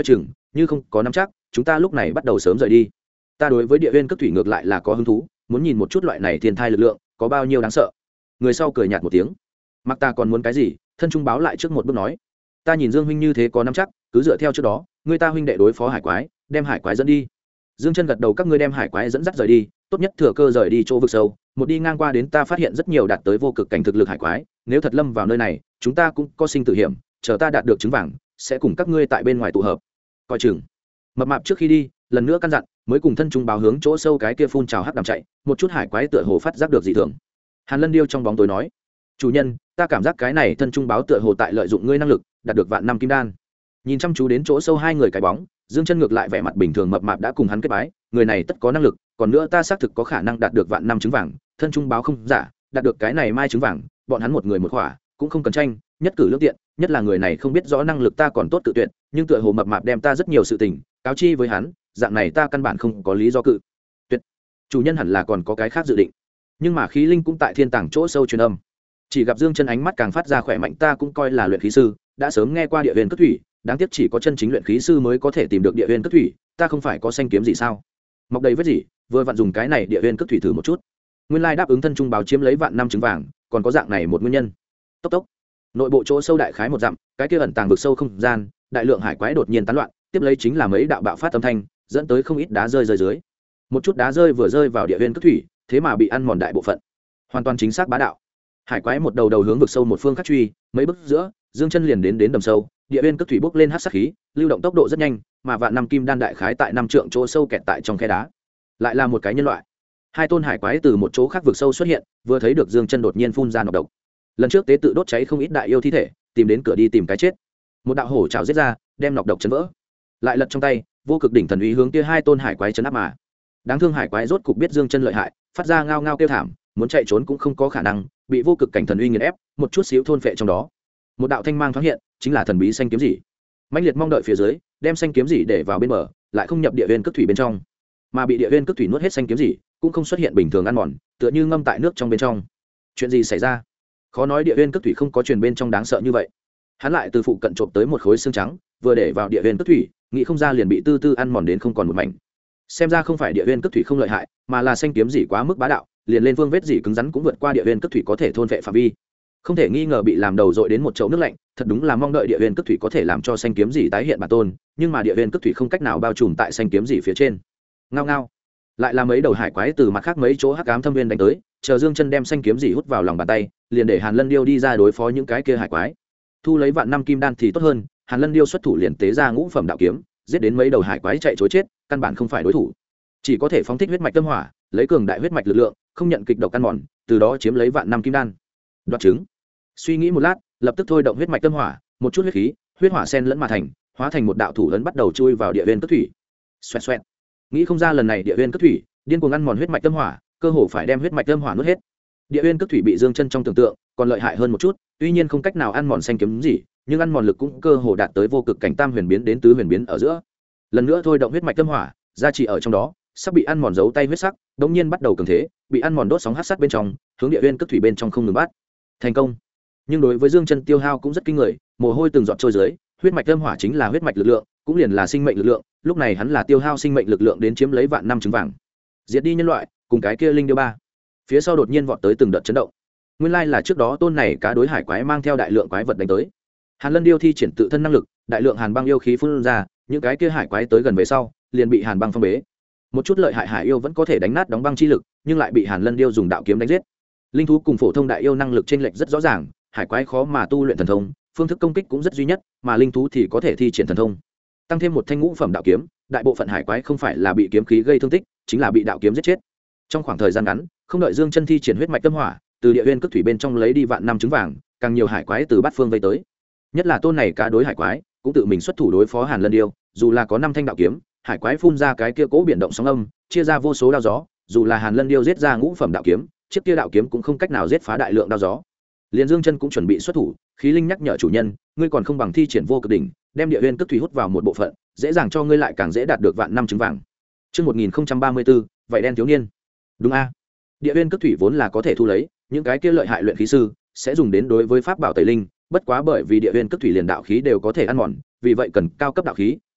S1: như không có nắm chắc chúng ta lúc này bắt đầu sớm rời đi. Ta đối với địa huyên cất thủy ngược lại là có hứng thú, muốn nhìn một chút loại này thiên thai lực lượng có bao nhiêu đáng sợ. Người sau cười nhạt một tiếng. Mặc ta còn muốn cái gì? Thân trung báo lại trước một bước nói. Ta nhìn Dương huynh như thế có nắm chắc, cứ dựa theo trước đó, người ta huynh đệ đối phó hải quái, đem hải quái dẫn đi. Dương Chân gật đầu, các ngươi đem hải quái dẫn dắt rời đi, tốt nhất thừa cơ rời đi chỗ vực sâu, một đi ngang qua đến ta phát hiện rất nhiều đạt tới vô cực cảnh thực lực hải quái, nếu thật lâm vào nơi này, chúng ta cũng có sinh tử hiểm, chờ ta đạt được trứng vàng, sẽ cùng các ngươi tại bên ngoài tụ hợp. Coi chừng. Mập mạp trước khi đi, lần nữa căn dặn, mới cùng thân trung báo hướng chỗ sâu cái kia phun trào hắc đàm chạy, một chút hải quái tựa hồ phát giác được dị thường. Hàn Lân Điêu trong bóng tối nói: "Chủ nhân, ta cảm giác cái này thân trung báo tựa hồ tại lợi dụng ngươi năng lực, đạt được vạn năm kim đan." Nhìn chăm chú đến chỗ sâu hai người cái bóng, Dương Chân ngược lại vẻ mặt bình thường, mập mạp đã cùng hắn kết bái, người này tất có năng lực, còn nữa ta xác thực có khả năng đạt được vạn năm trứng vàng, thân trung báo không giả, đạt được cái này mai trứng vàng, bọn hắn một người một khỏa, cũng không cần tranh, nhất cử lưỡng tiện, nhất là người này không biết rõ năng lực ta còn tốt tự tuyệt, nhưng tựa hồ mập mạp đem ta rất nhiều sự tình, cáo chi với hắn, dạng này ta căn bản không có lý do cự tuyệt. Chủ nhân hẳn là còn có cái khác dự định. Nhưng mà khí linh cũng tại thiên tàng chỗ sâu truyền âm. Chỉ gặp Dương Chân ánh mắt càng phát ra khỏe mạnh, ta cũng coi là luyện khí sư, đã sớm nghe qua địa huyền cất thủy, đáng tiếc chỉ có chân chính luyện khí sư mới có thể tìm được địa huyền cất thủy, ta không phải có xanh kiếm gì sao? Mọc đầy vết gì, vừa vặn dùng cái này địa huyền cất thủy thử một chút. Nguyên lai đáp ứng thân trung báo chiếm lấy vạn năm trứng vàng, còn có dạng này một nguyên nhân. Tốc tốc. Nội bộ chỗ sâu đại khái một dặm, cái kia ẩn tàng vực sâu không gian, đại lượng hải quái đột nhiên tán loạn, tiếp lấy chính là mấy đạo bạo phát âm thanh, dẫn tới không ít đá rơi dưới. Một chút đá rơi vừa rơi vào địa huyền cất thủy, thế mà bị ăn mòn đại bộ phận. Hoàn toàn chính xác bá đạo. Hải quái một đầu đầu hướng vực sâu một phương khác truy, mấy bước giữa, Dương Chân liền đến đầm sâu, địa huyền cất thủy bốc lên hắc sát khí, lưu động tốc độ rất nhanh, mà vạn năm kim đan đại khái tại năm trượng chỗ sâu kẹt tại trong khe đá. Lại là một cái nhân loại. Hai tôn hải quái từ một chỗ khác vực sâu xuất hiện, vừa thấy được Dương Chân đột nhiên phun ra nọc độc. Lần trước tế tự đốt cháy không ít đại yêu thi thể, tìm đến cửa đi tìm cái chết. Một đạo hổ trảo giết ra, đem nọc độc chấn vỡ. Lại lật trong tay, vô cực đỉnh thần uy hướng kia hai tôn hải quái chấn áp mà. Đáng thương hải quái rốt cục biết Dương Chân lợi hại, phát ra ngao ngao kêu thảm, muốn chạy trốn cũng không có khả năng, bị vô cực cảnh thần uy nghiền ép, một chút xíu thôn phệ trong đó. Một đạo thanh mang thoáng hiện, chính là thần bí xanh kiếm gì. Mãnh liệt mong đợi phía dưới, đem xanh kiếm gì để vào bên bờ, lại không nhập địa huyền cất thủy bên trong, mà bị địa huyền cất thủy nuốt hết xanh kiếm gì, cũng không xuất hiện bình thường ăn mòn, tựa như ngâm tại nước trong bên trong. Chuyện gì xảy ra? Khó nói địa huyền cất thủy không có truyền bên trong đáng sợ như vậy. Hắn lại từ phụ cận trộm tới một khối xương trắng, vừa để vào địa huyền cất thủy, nghĩ không ra liền bị tư tư ăn mòn đến không còn một mảnh. Xem ra không phải địa huyền cất thủy không lợi hại, mà là xanh kiếm gì quá mức bá đạo, liền lên phương vết gì cứng rắn cũng vượt qua địa huyền cất thủy có thể thôn vệ phạm vi. Không thể nghi ngờ bị làm đầu dội đến một chậu nước lạnh, thật đúng là mong đợi địa huyền cất thủy có thể làm cho xanh kiếm gì tái hiện bản tôn, nhưng mà địa huyền cất thủy không cách nào bao trùm tại xanh kiếm gì phía trên. Ngao ngao. Lại là mấy đầu hải quái từ mặt khác mấy chỗ hắc ám thâm viên đánh tới, chờ Dương Chân đem xanh kiếm gì hút vào lòng bàn tay, liền để Hàn Lân Điêu đi ra đối phó những cái kia hải quái. Thu lấy vạn năm kim đan thì tốt hơn, Hàn Lân Điêu xuất thủ liền tế ra ngũ phẩm đạo kiếm, giết đến mấy đầu hải quái chạy trối chết, căn bản không phải đối thủ. Chỉ có thể phóng thích huyết mạch tâm hỏa, lấy cường đại huyết mạch lực lượng, không nhận kịch độc căn mòn, từ đó chiếm lấy vạn năm kim đan. Đoạt trứng. Suy nghĩ một lát, lập tức thôi động huyết mạch tâm hỏa, một chút huyết khí, huyết hỏa xen lẫn mà thành, hóa thành một đạo thủ ấn bắt đầu chui vào địa huyền cất thủy. Xoẹt xoẹt. Nghĩ không ra lần này địa huyền cất thủy điên cuồng ăn mòn huyết mạch tâm hỏa, cơ hồ phải đem huyết mạch tâm hỏa nuốt hết. Địa huyền cất thủy bị Dương Chân trong tưởng tượng còn lợi hại hơn một chút, tuy nhiên không cách nào ăn mòn xanh kiếm gì, nhưng ăn mòn lực cũng cơ hồ đạt tới vô cực cảnh tam huyền biến đến tứ huyền biến ở giữa. Lần nữa thôi động huyết mạch tâm hỏa, gia trì ở trong đó, sắp bị ăn mòn dấu tay huyết sắc, đột nhiên bắt đầu cường thế, bị ăn mòn đốt sóng hắc sát bên trong, hướng địa huyền cất thủy bên trong không ngừng bắt. Thành công. Nhưng đối với Dương Chân tiêu hao cũng rất kinh người, mồ hôi từng giọt trôi dưới, huyết mạch âm hỏa chính là huyết mạch lực lượng, cũng liền là sinh mệnh lực lượng, lúc này hắn là tiêu hao sinh mệnh lực lượng đến chiếm lấy vạn năm trứng vàng. Diệt đi nhân loại, cùng cái kia linh điêu ba. Phía sau đột nhiên vọt tới từng đợt chấn động. Nguyên lai là trước đó tôn này cá đối hải quái mang theo đại lượng quái vật đánh tới. Hàn Lân Điêu thi triển tự thân năng lực, đại lượng hàn băng yêu khí phun ra, những cái kia hải quái tới gần về sau, liền bị hàn băng phong bế. Một chút lợi hại hải yêu vẫn có thể đánh nát đóng băng chi lực, nhưng lại bị Hàn Lân Điêu dùng đạo kiếm đánh giết. Linh thú cùng phổ thông đại yêu năng lực chênh lệch rất rõ ràng, hải quái khó mà tu luyện thần thông, phương thức công kích cũng rất duy nhất, mà linh thú thì có thể thi triển thần thông. Tăng thêm một thanh ngũ phẩm đạo kiếm, đại bộ phận hải quái không phải là bị kiếm khí gây thương tích, chính là bị đạo kiếm giết chết. Trong khoảng thời gian ngắn, không đợi Dương Chân thi triển huyết mạch tâm hỏa, từ địa nguyên cất thủy bên trong lấy đi vạn năm trứng vàng, càng nhiều hải quái từ bát phương vây tới. Nhất là tôn này cá đối hải quái, cũng tự mình xuất thủ đối phó Hàn Lân Điêu, dù là có 5 thanh đạo kiếm, hải quái phun ra cái kia cố biển động sóng âm, chia ra vô số đao gió, dù là Hàn Lân Điêu giết ra ngũ phẩm đạo kiếm, chiếc kia đạo kiếm cũng không cách nào giết phá đại lượng đao gió. Liên Dương Chân cũng chuẩn bị xuất thủ, khí linh nhắc nhở chủ nhân, ngươi còn không bằng thi triển vô cực đỉnh, đem địa nguyên cất thủy hút vào một bộ phận, dễ dàng cho ngươi lại càng dễ đạt được vạn năm trứng vàng. Chương 1034, vậy đen thiếu niên. Đúng a. Địa nguyên cất thủy vốn là có thể thu lấy, những cái kia lợi hại luyện khí sư sẽ dùng đến đối với pháp bảo tẩy linh, bất quá bởi vì địa nguyên cất thủy liền đạo khí đều có thể ăn mòn, vì vậy cần cao cấp đạo khí,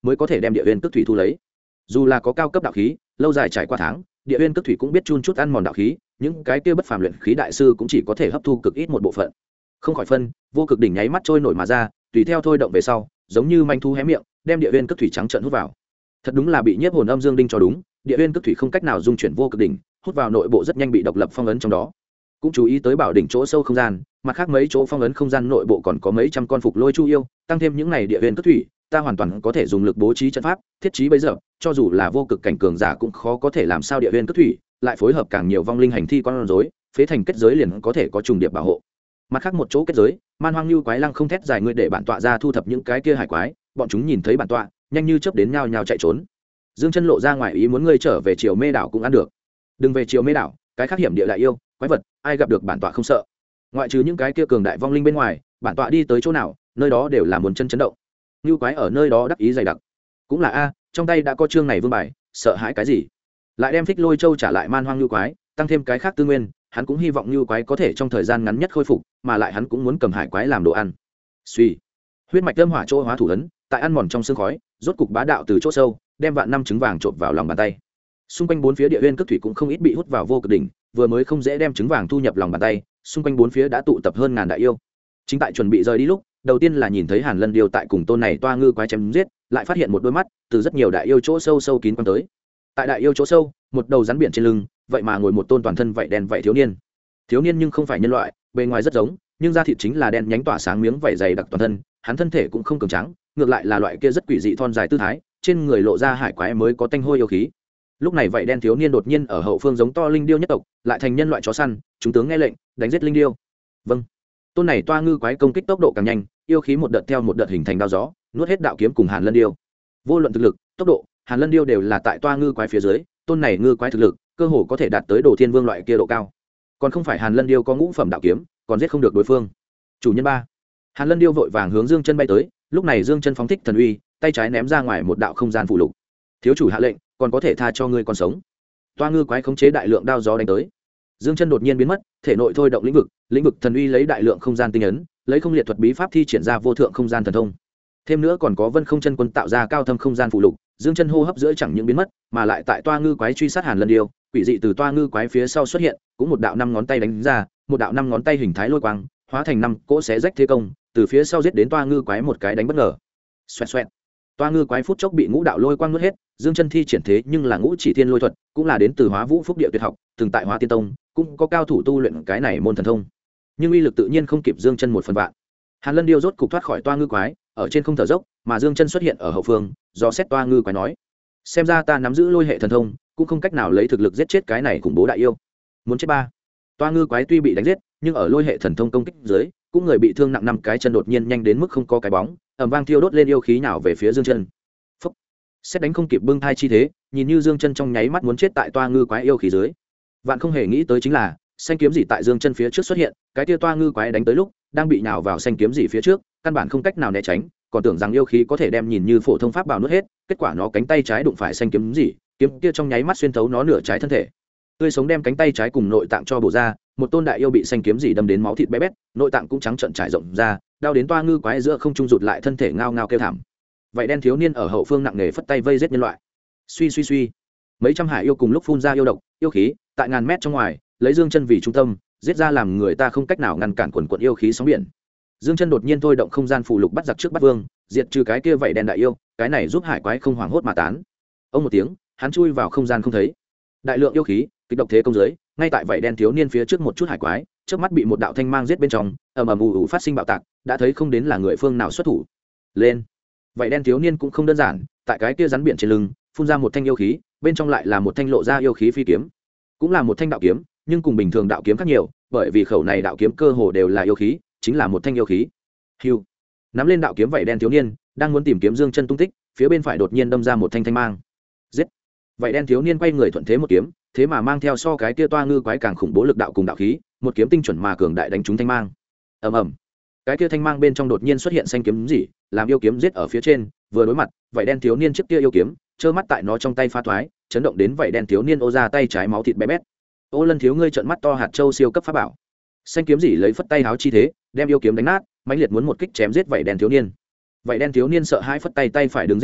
S1: mới có thể đem địa huyên cước thủy thu lấy. Dù là có cao cấp đạo khí, lâu dài trải qua tháng, địa huyên cước thủy cũng biết chun chút ăn mòn đạo khí, những cái kia bất phàm luyện khí đại sư cũng chỉ có thể hấp thu cực ít một bộ phận. Không khỏi phân, vô cực đỉnh nháy mắt trôi nổi mà ra, tùy theo thôi động về sau, giống như manh thu hé miệng, đem địa huyên cước thủy trắng trợn hút vào. Thật đúng là bị nhiếp hồn âm dương đinh cho đúng, địa huyên cước thủy không cách nào dung chuyển vô cực đỉnh, hút vào nội bộ rất nhanh bị độc lập phong ấn trong đó. Cũng chú ý tới bảo đỉnh chỗ sâu không gian, mặt khác mấy chỗ phong ấn không gian nội bộ còn có mấy trăm con phục lôi chu yêu, tăng thêm những này địa huyên cước thủy, ta hoàn toàn có thể dùng lực bố trí trận pháp, thiết trí bây giờ, cho dù là vô cực cảnh cường giả cũng khó có thể làm sao địa huyên cước thủy, lại phối hợp càng nhiều vong linh hành thi con rối, phế thành kết giới liền có thể có trùng điệp bảo hộ. Mặt khác một chỗ kết giới, man hoang lưu quái lăng không thét dài người để bản tọa ra thu thập những cái kia hải quái, bọn chúng nhìn thấy bản tọa, nhanh như chớp đến nhao nhao chạy trốn. Dương Chân lộ ra ngoài ý muốn ngươi trở về Triều Mê đảo cũng ăn được. Đừng về Triều Mê đảo, cái khác hiểm địa đại yêu, quái vật, ai gặp được bản tọa không sợ. Ngoại trừ những cái kia cường đại vong linh bên ngoài, bản tọa đi tới chỗ nào, nơi đó đều là muốn chân chấn động. Lưu quái ở nơi đó đắc ý dày đặc. Cũng là a, trong tay đã có chương này vương bài, sợ hãi cái gì? Lại đem Phích Lôi Châu trả lại man hoang lưu quái, tăng thêm cái khác tư nguyên, hắn cũng hy vọng lưu quái có thể trong thời gian ngắn nhất khôi phục, mà lại hắn cũng muốn cầm hải quái làm đồ ăn. Suy, huyết mạch âm hỏa chỗ hóa thủ ấn, tại ăn mòn trong sương khói, rốt cục bá đạo từ chỗ sâu, đem vạn năm trứng vàng trộn vào lòng bàn tay. Xung quanh bốn phía địa huyên cước thủy cũng không ít bị hút vào vô cực đỉnh, vừa mới không dễ đem trứng vàng thu nhập lòng bàn tay, xung quanh bốn phía đã tụ tập hơn ngàn đại yêu. Chính tại chuẩn bị rời đi lúc, đầu tiên là nhìn thấy Hàn Lân Điêu tại cùng tôn này toa ngư quái chém giết, lại phát hiện một đôi mắt từ rất nhiều đại yêu chỗ sâu sâu kín quan tới. Tại đại yêu chỗ sâu, một đầu rắn biển trên lưng, vậy mà ngồi một tôn toàn thân vảy đen vảy thiếu niên. Thiếu niên nhưng không phải nhân loại, bề ngoài rất giống, nhưng da thịt chính là đen nhánh tỏa sáng miếng vảy dày đặc toàn thân, hắn thân thể cũng không cường tráng, ngược lại là loại kia rất quỷ dị thon dài tư thái, trên người lộ ra hải quái mới có tanh hôi yêu khí. Lúc này vảy đen thiếu niên đột nhiên ở hậu phương giống to linh điêu nhất tộc, lại thành nhân loại chó săn, chúng tướng nghe lệnh, đánh giết linh điêu. Vâng. Tôn này toa ngư quái công kích tốc độ càng nhanh, yêu khí một đợt theo một đợt hình thành đao gió, nuốt hết đạo kiếm cùng Hàn Lân Điêu. Vô luận thực lực, tốc độ, Hàn Lân Điêu đều là tại toa ngư quái phía dưới, tôn này ngư quái thực lực, cơ hồ có thể đạt tới Đồ Thiên Vương loại kia độ cao. Còn không phải Hàn Lân Điêu có ngũ phẩm đạo kiếm, còn giết không được đối phương. Chủ nhân ba. Hàn Lân Điêu vội vàng hướng Dương Chân bay tới, lúc này Dương Chân phóng thích thần uy, tay trái ném ra ngoài một đạo không gian phụ lục. Thiếu chủ hạ lệnh, còn có thể tha cho ngươi còn sống. Toa ngư quái khống chế đại lượng đao gió đánh tới. Dương Chân đột nhiên biến mất, thể nội thôi động lĩnh vực thần uy lấy đại lượng không gian tinh ấn, lấy không liệt thuật bí pháp thi triển ra vô thượng không gian thần thông. Thêm nữa còn có Vân Không Chân Quân tạo ra cao thâm không gian phụ lục, Dương Chân hô hấp giữa chẳng những biến mất, mà lại tại toa ngư quái truy sát Hàn Lân Điêu, quỷ dị từ toa ngư quái phía sau xuất hiện, cũng một đạo năm ngón tay đánh ra, một đạo năm ngón tay hình thái lôi quang, hóa thành năm cỗ xé rách thế công, từ phía sau giết đến toa ngư quái một cái đánh bất ngờ. Xoẹt xoẹt. Toa ngư quái phút chốc bị ngũ đạo lôi quang nuốt hết, Dương Chân thi triển thế nhưng là ngũ chỉ thiên lôi thuật, cũng là đến từ Hóa Vũ Phúc Địa tuyệt học, từng tại Hóa Tiên Tông, cũng có cao thủ tu luyện cái này môn thần thông. Nhưng uy lực tự nhiên không kịp Dương Chân một phần vạn. Hàn Lân Điêu rốt cục thoát khỏi toa ngư quái, ở trên không thở dốc, mà Dương Chân xuất hiện ở hậu phương, do xét toa ngư quái nói: "Xem ra ta nắm giữ lôi hệ thần thông, cũng không cách nào lấy thực lực giết chết cái này khủng bố đại yêu. Muốn chết ba." Toa ngư quái tuy bị đánh giết, nhưng ở lôi hệ thần thông công kích dưới, cũng người bị thương nặng năm cái chân đột nhiên nhanh đến mức không có cái bóng, ầm vang thiêu đốt lên yêu khí nào về phía Dương Chân. Phốc. Xét đánh không kịp bưng thai chi thế, nhìn như Dương Chân trong nháy mắt muốn chết tại toa ngư quái yêu khí dưới. Vạn không hề nghĩ tới chính là, xanh kiếm gì tại Dương Chân phía trước xuất hiện, cái kia toa ngư quái đánh tới lúc, đang bị nhào vào xanh kiếm gì phía trước, căn bản không cách nào né tránh, còn tưởng rằng yêu khí có thể đem nhìn như phổ thông pháp bảo nuốt hết, kết quả nó cánh tay trái đụng phải xanh kiếm gì, kiếm kia trong nháy mắt xuyên thấu nó nửa trái thân thể. Tươi sống đem cánh tay trái cùng nội tạng cho bổ ra, một tôn đại yêu bị xanh kiếm gì đâm đến máu thịt bé bét, nội tạng cũng trắng trợn trải rộng ra, đau đến toa ngư quái giữa không trung rụt lại thân thể ngao ngao kêu thảm. Vậy đen thiếu niên ở hậu phương nặng nề phất tay vây giết nhân loại. Suy suy suy, mấy trăm hải yêu cùng lúc phun ra yêu độc, yêu khí, tại ngàn mét trong ngoài, lấy Dương Chân vì trung tâm, giết ra làm người ta không cách nào ngăn cản quần quần yêu khí sóng biển. Dương Chân đột nhiên thôi động không gian phù lục bắt giặc trước bắt vương, diệt trừ cái kia vậy đen đại yêu, cái này giúp hải quái không hoảng hốt mà tán. Ông một tiếng, hắn chui vào không gian không thấy. Đại lượng yêu khí, kịch độc thế công giới, ngay tại vậy đen thiếu niên phía trước một chút hải quái, trước mắt bị một đạo thanh mang giết bên trong, ầm ầm ù ù phát sinh bạo tạc, đã thấy không đến là người phương nào xuất thủ. Lên. Vậy đen thiếu niên cũng không đơn giản, tại cái kia rắn biển trên lưng, phun ra một thanh yêu khí, bên trong lại là một thanh lộ ra yêu khí phi kiếm. Cũng là một thanh đạo kiếm, nhưng cùng bình thường đạo kiếm khác nhiều, bởi vì khẩu này đạo kiếm cơ hồ đều là yêu khí, chính là một thanh yêu khí. Hưu. Nắm lên đạo kiếm vậy đen thiếu niên, đang muốn tìm kiếm Dương Chân tung tích, phía bên phải đột nhiên đâm ra một thanh thanh mang. Giết. Vậy đen thiếu niên quay người thuận thế một kiếm, thế mà mang theo so cái kia toa ngư quái càng khủng bố lực đạo cùng đạo khí, một kiếm tinh chuẩn mà cường đại đánh trúng thanh mang. Ầm ầm. Cái kia thanh mang bên trong đột nhiên xuất hiện xanh kiếm gì, làm yêu kiếm giết ở phía trên, vừa đối mặt, vậy đen thiếu niên trước kia yêu kiếm, trơ mắt tại nó trong tay phá thoái, chấn động đến vậy đen thiếu niên ô ra tay trái máu thịt bé bét. Ô Lân thiếu ngươi trợn mắt to hạt châu siêu cấp pháp bảo. Xanh kiếm gì lấy phất tay háo chi thế, đem yêu kiếm đánh nát, mãnh liệt muốn một kích chém giết vậy đen thiếu niên. Vậy đen thiếu niên sợ hãi phất tay tay phải đứng giết ta,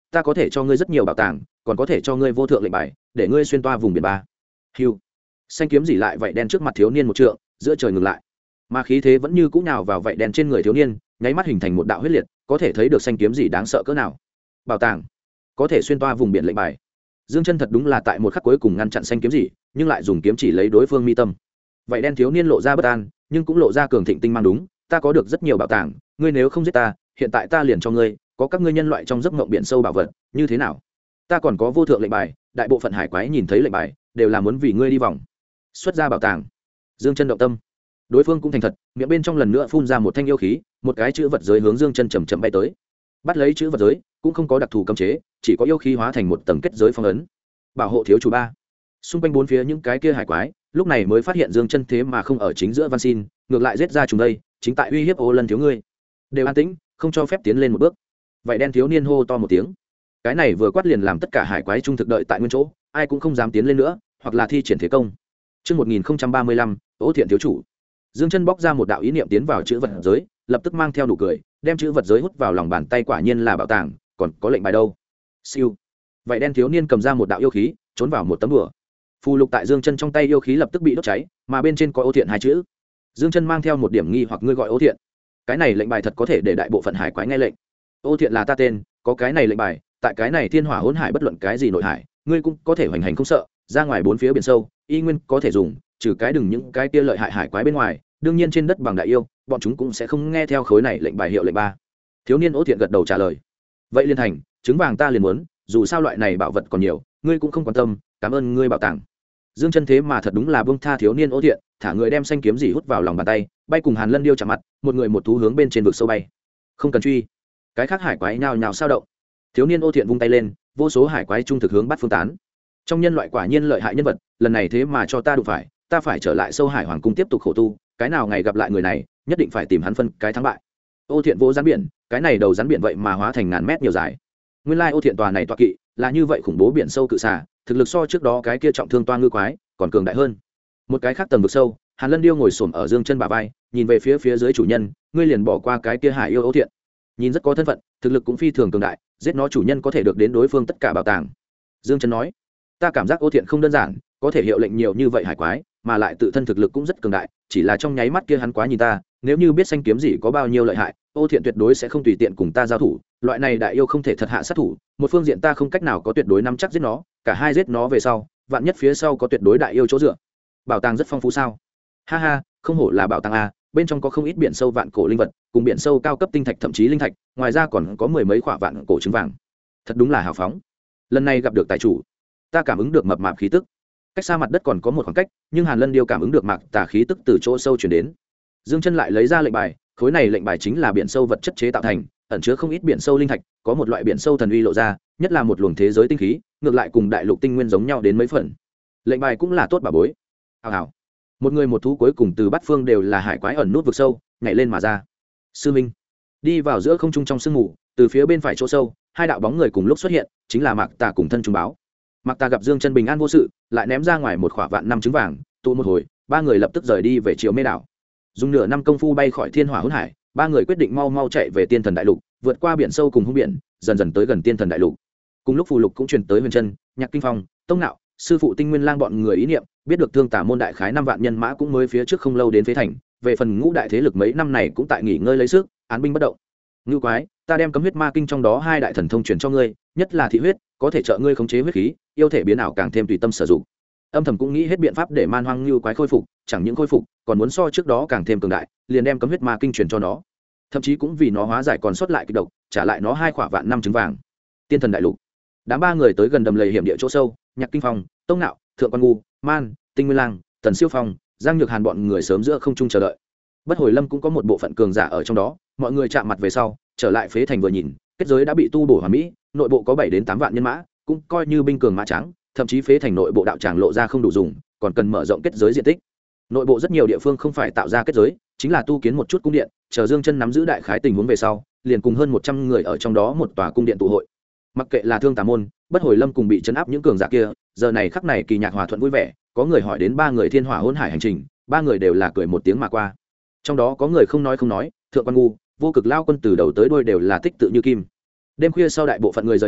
S1: ta có thể cho ngươi rất nhiều bảo tàng, còn có thể cho ngươi vô thượng lệnh bài để ngươi xuyên toa vùng biển ba. Hưu. Xanh kiếm dỉ lại vậy đen trước mặt thiếu niên một trượng, giữa trời ngừng lại, mà khí thế vẫn như cũ nào vào vậy đen trên người thiếu niên, nháy mắt hình thành một đạo huyết liệt, có thể thấy được xanh kiếm dỉ đáng sợ cỡ nào. Bảo tàng, có thể xuyên toa vùng biển lệnh bài. Dương Chân thật đúng là tại một khắc cuối cùng ngăn chặn xanh kiếm dỉ, nhưng lại dùng kiếm chỉ lấy đối phương mi tâm. Vậy đen thiếu niên lộ ra bất an, nhưng cũng lộ ra cường thịnh tinh mang. Đúng, ta có được rất nhiều bảo tàng, ngươi nếu không giết ta, hiện tại ta liền cho ngươi có các ngươi nhân loại trong giấc mộng biển sâu bảo vật, như thế nào? Ta còn có vô thượng lệnh bài, đại bộ phận hải quái nhìn thấy lệnh bài đều là muốn vì ngươi đi vòng. Xuất ra bảo tàng. Dương Chân động tâm. Đối phương cũng thành thật, miệng bên trong lần nữa phun ra một thanh yêu khí, một cái chữ vật giới hướng Dương Chân chậm chậm bay tới. Bắt lấy chữ vật giới, cũng không có đặc thù cấm chế, chỉ có yêu khí hóa thành một tầng kết giới phong ấn. Bảo hộ thiếu chủ ba. Xung quanh bốn phía những cái kia hải quái, lúc này mới phát hiện Dương Chân thế mà không ở chính giữa Văn Xin, ngược lại giết ra chúng đây, chính tại uy hiếp Ô Lân thiếu ngươi. Đều an tĩnh, không cho phép tiến lên một bước. Vậy đen thiếu niên hô to một tiếng. Cái này vừa quát liền làm tất cả hải quái trung thực đợi tại nguyên chỗ, ai cũng không dám tiến lên nữa, hoặc là thi triển thế công. Trước 1035, Ô Thiện thiếu chủ. Dương Chân bóc ra một đạo ý niệm tiến vào chữ vật giới, lập tức mang theo nụ cười, đem chữ vật giới hút vào lòng bàn tay, quả nhiên là bảo tàng, còn có lệnh bài đâu. Siêu. Vậy đen thiếu niên cầm ra một đạo yêu khí, trốn vào một tấm đùa. Phù lục tại Dương Chân trong tay yêu khí lập tức bị đốt cháy, mà bên trên có Ô Thiện hai chữ. Dương Chân mang theo một điểm nghi hoặc, ngươi gọi Ô Thiện? Cái này lệnh bài thật có thể để đại bộ phận hải quái nghe lệnh. Ô Thiện là ta tên, có cái này lệnh bài, tại cái này thiên hỏa hỗn hải bất luận cái gì nội hải, ngươi cũng có thể hoành hành không sợ, ra ngoài bốn phía biển sâu, y nguyên có thể dùng, trừ cái đừng những cái kia lợi hại hải quái bên ngoài, đương nhiên trên đất bằng đại yêu, bọn chúng cũng sẽ không nghe theo khối này lệnh bài hiệu lệnh ba. Thiếu niên Ô Thiện gật đầu trả lời. Vậy liên thành, trứng vàng ta liền muốn, dù sao loại này bảo vật còn nhiều, ngươi cũng không quan tâm, cảm ơn ngươi bảo tàng. Dương Chân thế mà thật đúng là buông tha thiếu niên Ô Thiện, thả người đem xanh kiếm dỉ hút vào lòng bàn tay, bay cùng Hàn Lân điêu chạm mặt, một người một thú hướng bên trên vực sâu bay. Không cần truy. Cái khác hải quái nhào nhào sao động. Thiếu niên Ô Thiện vung tay lên, vô số hải quái trung thực hướng bắt phương tán. Trong nhân loại quả nhiên lợi hại nhân vật, lần này thế mà cho ta đụng phải, ta phải trở lại sâu hải hoàng cung tiếp tục khổ tu, cái nào ngày gặp lại người này, nhất định phải tìm hắn phân cái thắng bại. Ô Thiện vô rắn biển, cái này đầu rắn biển vậy mà hóa thành ngàn mét nhiều dài. Nguyên lai Ô Thiện tòa này tọa kỵ là như vậy khủng bố biển sâu cự xà, thực lực so trước đó cái kia trọng thương toa ngư quái còn cường đại hơn. Một cái khác tầng vực sâu, Hàn Lân điêu ngồi xổm ở Dương Chân bả vai, nhìn về phía dưới chủ nhân, ngươi liền bỏ qua cái kia hải yêu Ô Thiện. Nhìn rất có thân phận, thực lực cũng phi thường cường đại, giết nó chủ nhân có thể được đến đối phương tất cả bảo tàng. Dương Chân nói, ta cảm giác Ô Thiện không đơn giản, có thể hiệu lệnh nhiều như vậy hải quái, mà lại tự thân thực lực cũng rất cường đại, chỉ là trong nháy mắt kia hắn quá nhìn ta, nếu như biết xanh kiếm gì có bao nhiêu lợi hại, Ô Thiện tuyệt đối sẽ không tùy tiện cùng ta giao thủ, loại này đại yêu không thể thật hạ sát thủ, một phương diện ta không cách nào có tuyệt đối nắm chắc giết nó, cả hai giết nó về sau, vạn nhất phía sau có tuyệt đối đại yêu chỗ dựa. Bảo tàng rất phong phú sao? Ha ha, không hổ là bảo tàng a, bên trong có không ít biển sâu vạn cổ linh vật, cùng biển sâu cao cấp tinh thạch thậm chí linh thạch, ngoài ra còn có mười mấy khỏa vạn cổ trứng vàng. Thật đúng là hào phóng. Lần này gặp được tài chủ, ta cảm ứng được mập mạp khí tức. Cách xa mặt đất còn có một khoảng cách, nhưng Hàn Lân điêu cảm ứng được mạc tà khí tức từ chỗ sâu truyền đến. Dương Chân lại lấy ra lệnh bài, khối này lệnh bài chính là biển sâu vật chất chế tạo thành, ẩn chứa không ít biển sâu linh thạch, có một loại biển sâu thần uy lộ ra, nhất là một luồng thế giới tinh khí, ngược lại cùng đại lục tinh nguyên giống nhau đến mấy phần. Lệnh bài cũng là tốt bà bối. Hào hào. Một người một thú cuối cùng từ bát phương đều là hải quái ẩn nút vực sâu, nhảy lên mà ra. Sư Minh đi vào giữa không trung trong sương mù, từ phía bên phải chỗ sâu, hai đạo bóng người cùng lúc xuất hiện, chính là Mạc Tà cùng thân trung báo. Mạc Tà gặp Dương Chân bình an vô sự, lại ném ra ngoài một khỏa vạn năm trứng vàng, tụ một hồi, ba người lập tức rời đi về chiều mê đảo. Dùng nửa năm công phu bay khỏi thiên hỏa hỗn hải, ba người quyết định mau mau chạy về tiên thần đại lục, vượt qua biển sâu cùng hung biển, dần dần tới gần tiên thần đại lục. Cùng lúc phù lục cũng truyền tới Huyền Chân, Nhạc Kinh Phong, Tông Nạo, sư phụ Tinh Nguyên Lang bọn người ý niệm, biết được Thương Tả môn đại khái 5 vạn nhân mã cũng mới phía trước không lâu đến phế thành, về phần ngũ đại thế lực mấy năm này cũng tại nghỉ ngơi lấy sức, án binh bất động. Ngưu quái, ta đem cấm huyết ma kinh trong đó hai đại thần thông truyền cho ngươi, nhất là thị huyết, có thể trợ ngươi khống chế huyết khí, yêu thể biến ảo càng thêm tùy tâm sử dụng. Âm thầm cũng nghĩ hết biện pháp để man hoang Ngưu quái khôi phục, chẳng những khôi phục, còn muốn so trước đó càng thêm cường đại, liền đem cấm huyết ma kinh truyền cho nó. Thậm chí cũng vì nó hóa giải còn sót lại kịch độc, trả lại nó 2 khỏa vạn năm trứng vàng. Tiên thần đại lục. Đám ba người tới gần đầm lầy hiểm địa chỗ sâu, Nhạc Kinh Phong, Tông Nạo, Thượng Quan Ngu, Man, Tinh Nguyên Lang, Tần Siêu Phong, Giang Nhược Hàn bọn người sớm giữa không trung chờ đợi. Bất Hồi Lâm cũng có một bộ phận cường giả ở trong đó, mọi người chạm mặt về sau, trở lại phế thành vừa nhìn, kết giới đã bị tu bổ hoàn mỹ, nội bộ có 7 đến 8 vạn nhân mã, cũng coi như binh cường mã trắng, thậm chí phế thành nội bộ đạo tràng lộ ra không đủ dùng, còn cần mở rộng kết giới diện tích. Nội bộ rất nhiều địa phương không phải tạo ra kết giới, chính là tu kiến một chút cung điện, chờ Dương Chân nắm giữ đại khái tình huống về sau, liền cùng hơn 100 người ở trong đó một tòa cung điện tụ hội. Mặc kệ là Thương Tà môn, Bất Hồi Lâm cùng bị trấn áp những cường giả kia, giờ này khắc này kỳ nhạc hòa thuận vui vẻ, có người hỏi đến ba người thiên hỏa hỗn hải hành trình, ba người đều là cười một tiếng mà qua. Trong đó có người không nói, Thượng Quan Ngu, Vô Cực Lao Quân từ đầu tới đuôi đều là tích tự như kim. Đêm khuya sau đại bộ phận người rời đi,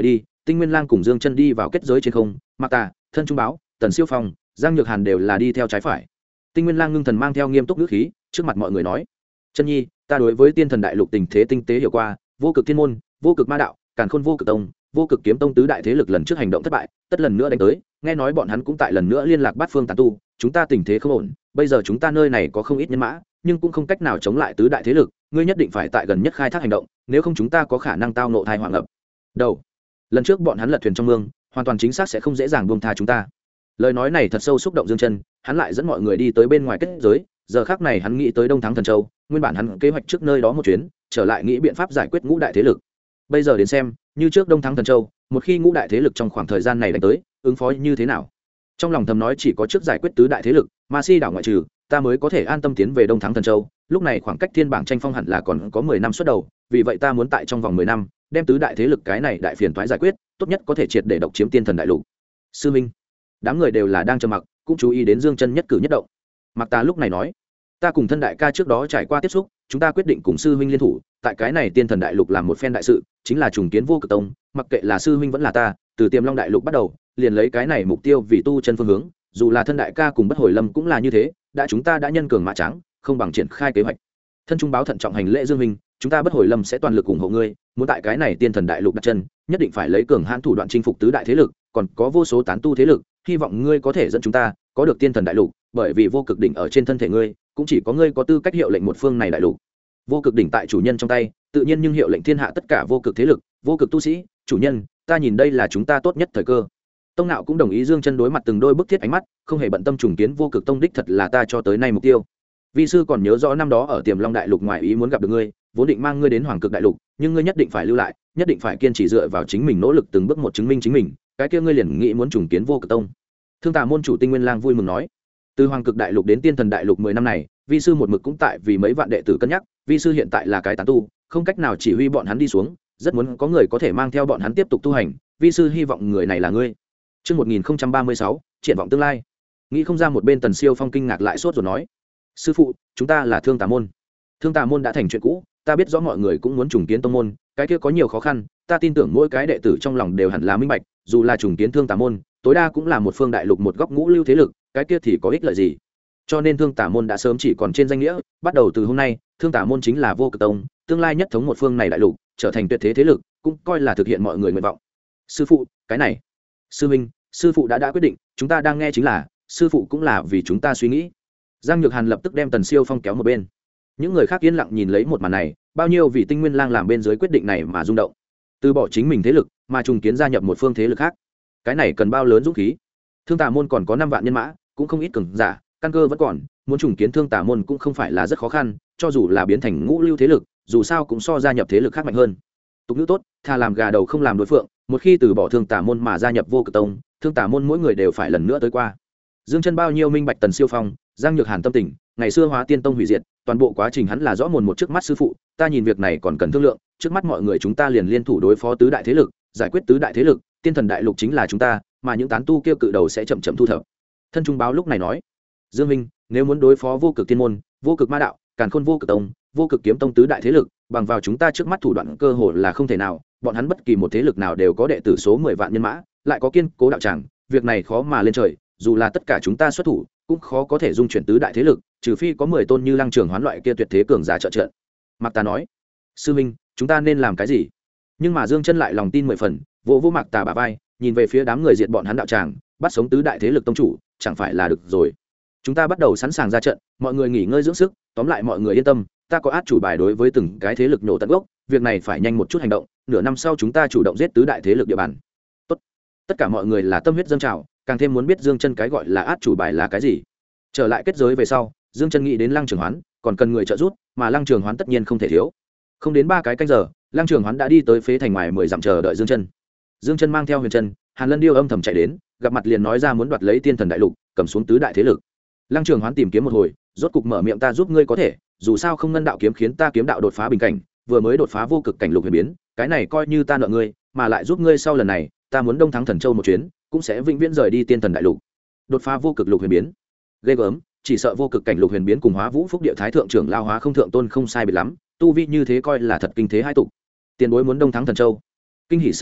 S1: Tinh Nguyên Lang cùng Dương Chân đi vào kết giới trên không, Mạc Tà, Thân Trung Báo, Tần Siêu Phong, Giang Nhược Hàn đều là đi theo trái phải. Tinh Nguyên Lang ngưng thần mang theo nghiêm túc ngữ khí, trước mặt mọi người nói: "Chân nhi, ta đối với Tiên Thần Đại Lục tình thế tinh tế hiểu qua, Vô Cực Thiên môn, Vô Cực Ma đạo, Càn Khôn Vô Cực tông, Vô Cực Kiếm tông tứ đại thế lực lần trước hành động thất bại, tất lần nữa đánh tới, nghe nói bọn hắn cũng tại lần nữa liên lạc bát phương tán tu, chúng ta tình thế không ổn, bây giờ chúng ta nơi này có không ít nhân mã, nhưng cũng không cách nào chống lại tứ đại thế lực, ngươi nhất định phải tại gần nhất khai thác hành động, nếu không chúng ta có khả năng tao ngộ tai họa ngập đầu. Lần trước bọn hắn lật thuyền trong mương, hoàn toàn chính xác sẽ không dễ dàng buông tha chúng ta." Lời nói này thật sâu xúc động Dương Chân, hắn lại dẫn mọi người đi tới bên ngoài kết giới, giờ khắc này hắn nghĩ tới Đông Thắng Thần Châu, nguyên bản hắn kế hoạch trước nơi đó một chuyến, trở lại nghĩ biện pháp giải quyết ngũ đại thế lực. Bây giờ đến xem, như trước Đông Thắng Thần Châu, một khi ngũ đại thế lực trong khoảng thời gian này đánh tới, ứng phó như thế nào? Trong lòng thầm nói chỉ có trước giải quyết tứ đại thế lực, Ma Si đảo ngoại trừ, ta mới có thể an tâm tiến về Đông Thắng Thần Châu. Lúc này khoảng cách thiên bảng tranh phong hẳn là còn có 10 năm xuất đầu, vì vậy ta muốn tại trong vòng 10 năm, đem tứ đại thế lực cái này đại phiền toái giải quyết, tốt nhất có thể triệt để độc chiếm Tiên Thần Đại Lục. Sư Minh, đám người đều là đang trầm mặc, cũng chú ý đến Dương Chân nhất cử nhất động. Mạc Tà lúc này nói: "Ta cùng Thân đại ca trước đó trải qua tiếp xúc, chúng ta quyết định cùng sư huynh liên thủ, tại cái này Tiên Thần Đại Lục làm một phen đại sự, chính là trùng kiến Vô Cực tông, mặc kệ là sư huynh vẫn là ta, từ Tiềm Long Đại Lục bắt đầu, liền lấy cái này mục tiêu vì tu chân phương hướng, dù là Thân đại ca cùng Bất Hồi Lâm cũng là như thế, đã chúng ta đã nhân cường mã trắng, không bằng triển khai kế hoạch." Thân Trung Báo thận trọng hành lễ Dương huynh, chúng ta Bất Hồi Lâm sẽ toàn lực ủng hộ ngươi, muốn tại cái này Tiên Thần Đại Lục đặt chân, nhất định phải lấy cường hãn thủ đoạn chinh phục tứ đại thế lực, còn có vô số tán tu thế lực, hy vọng ngươi có thể dẫn chúng ta có được Tiên Thần Đại Lục, bởi vì vô cực đỉnh ở trên thân thể ngươi, cũng chỉ có ngươi có tư cách hiệu lệnh một phương này đại lục. Vô cực đỉnh tại chủ nhân trong tay, tự nhiên nhưng hiệu lệnh thiên hạ tất cả vô cực thế lực, vô cực tu sĩ, chủ nhân, ta nhìn đây là chúng ta tốt nhất thời cơ. Tông Nạo cũng đồng ý Dương Chân đối mặt từng đôi bức thiết ánh mắt, không hề bận tâm trùng kiến Vô Cực tông đích thật là ta cho tới nay mục tiêu. Vi sư còn nhớ rõ năm đó ở Tiềm Long Đại Lục ngoài ý muốn gặp được ngươi, vốn định mang ngươi đến Hoàng Cực Đại Lục, nhưng ngươi nhất định phải lưu lại, nhất định phải kiên trì dựa vào chính mình nỗ lực từng bước một chứng minh chính mình, cái kia ngươi liền nghĩ muốn trùng kiến Vô Cực tông. Thương Tà môn chủ Tinh Nguyên Lang vui mừng nói: "Từ Hoàng Cực Đại Lục đến Tiên Thần Đại Lục 10 năm này, vi sư một mực cũng tại vì mấy vạn đệ tử cân nhắc, vi sư hiện tại là cái tán tu, không cách nào chỉ huy bọn hắn đi xuống, rất muốn có người có thể mang theo bọn hắn tiếp tục tu hành, vi sư hy vọng người này là ngươi." Chương 1036, triển vọng tương lai. Nghĩ không ra một bên Tần Siêu Phong kinh ngạc lại sốt rồi nói: "Sư phụ, chúng ta là Thương Tà môn." Thương Tà môn đã thành chuyện cũ, ta biết rõ mọi người cũng muốn trùng kiến tông môn, cái kia có nhiều khó khăn, ta tin tưởng mỗi cái đệ tử trong lòng đều hẳn là minh bạch, dù là trùng kiến Thương Tà môn, tối đa cũng là một phương đại lục một góc ngũ lưu thế lực, cái kia thì có ích lợi gì? Cho nên Thương Tà môn đã sớm chỉ còn trên danh nghĩa, bắt đầu từ hôm nay, Thương Tà môn chính là Vô Cực tông, tương lai nhất thống một phương này đại lục, trở thành tuyệt thế thế lực, cũng coi là thực hiện mọi người nguyện vọng. Sư phụ, cái này, sư minh, sư phụ đã quyết định, chúng ta đang nghe chính là, sư phụ cũng là vì chúng ta suy nghĩ. Giang Nhược Hàn lập tức đem Tần Siêu Phong kéo một bên. Những người khác yên lặng nhìn lấy một màn này, bao nhiêu vị Tinh Nguyên Lang làm bên dưới quyết định này mà rung động, từ bỏ chính mình thế lực, mà trùng kiến gia nhập một phương thế lực khác, cái này cần bao lớn dũng khí. Thương Tà môn còn có 5 vạn nhân mã, cũng không ít cường giả, căn cơ vẫn còn, muốn trùng kiến Thương Tà môn cũng không phải là rất khó khăn, cho dù là biến thành ngũ lưu thế lực, dù sao cũng so gia nhập thế lực khác mạnh hơn. Tục ngữ tốt, thà làm gà đầu không làm đối phượng, một khi từ bỏ Thương Tà môn mà gia nhập Vô Cực tông, Thương Tà môn mỗi người đều phải lần nữa tới qua. Dương Chân bao nhiêu minh bạch Tần Siêu Phong, Giang Nhược Hàn tâm tình, ngày xưa Hóa Tiên tông hủy diệt, toàn bộ quá trình hắn là rõ mồn một trước mắt. Sư phụ, ta nhìn việc này còn cần thương lượng, trước mắt mọi người chúng ta liền liên thủ đối phó tứ đại thế lực, giải quyết tứ đại thế lực, Tiên Thần Đại Lục chính là chúng ta, mà những tán tu kia cự đầu sẽ chậm chậm thu thập. Thân Trung Báo lúc này nói: "Dương minh, nếu muốn đối phó Vô Cực Thiên môn, Vô Cực Ma đạo, Càn Khôn Vô Cực tông, Vô Cực Kiếm tông tứ đại thế lực, bằng vào chúng ta trước mắt thủ đoạn cơ hội là không thể nào, bọn hắn bất kỳ một thế lực nào đều có đệ tử số 10 vạn nhân mã, lại có kiên cố đạo tràng, việc này khó mà lên trời, dù là tất cả chúng ta xuất thủ, cũng khó có thể dung chuyển tứ đại thế lực, trừ phi có 10 tôn như Lăng Trường Hoán loại kia tuyệt thế cường giả trợ trận." Mạc Tà nói: "Sư minh, chúng ta nên làm cái gì?" Nhưng mà Dương Chân lại lòng tin 10 phần, vỗ Mạc Tà bả vai, nhìn về phía đám người diệt bọn hắn đạo tràng, bắt sống tứ đại thế lực tông chủ, chẳng phải là được rồi. Chúng ta bắt đầu sẵn sàng ra trận, mọi người nghỉ ngơi dưỡng sức, tóm lại mọi người yên tâm, ta có át chủ bài đối với từng cái thế lực nhổ tận gốc, việc này phải nhanh một chút hành động, nửa năm sau chúng ta chủ động giết tứ đại thế lực địa bàn. Tốt. Tất cả mọi người là tâm huyết dâng trào, càng thêm muốn biết Dương Chân cái gọi là át chủ bài là cái gì. Trở lại kết giới về sau, Dương Chân nghĩ đến Lăng Trường Hoán, còn cần người trợ giúp, mà Lăng Trường Hoán tất nhiên không thể thiếu. Không đến 3 cái canh giờ, Lăng Trường Hoán đã đi tới phế thành ngoài 10 dặm chờ đợi Dương Chân. Dương Chân mang theo Huyền Chân, Hàn Lân Điêu âm thầm chạy đến, gặp mặt liền nói ra muốn đoạt lấy Tiên Thần Đại Lục, cầm xuống tứ đại thế lực. Lăng Trường Hoán tìm kiếm một hồi, rốt cục mở miệng: "Ta giúp ngươi có thể, dù sao không ngân đạo kiếm khiến ta kiếm đạo đột phá bình cảnh, vừa mới đột phá vô cực cảnh lục huyền biến, cái này coi như ta nợ ngươi, mà lại giúp ngươi sau lần này, ta muốn Đông Thắng Thần Châu một chuyến, cũng sẽ vĩnh viễn rời đi Tiên Thần Đại Lục." Đột phá vô cực lục huyền biến, ghê gớm, chỉ sợ vô cực cảnh lục huyền biến cùng Hóa Vũ Phúc Địa Thái thượng trưởng lao Hóa Không thượng tôn không sai biệt lắm, tu vi như thế coi là thật kinh thế hai tục. Tiền bối muốn Đông Thắng Thần Châu. Kinh hỉ sau khi,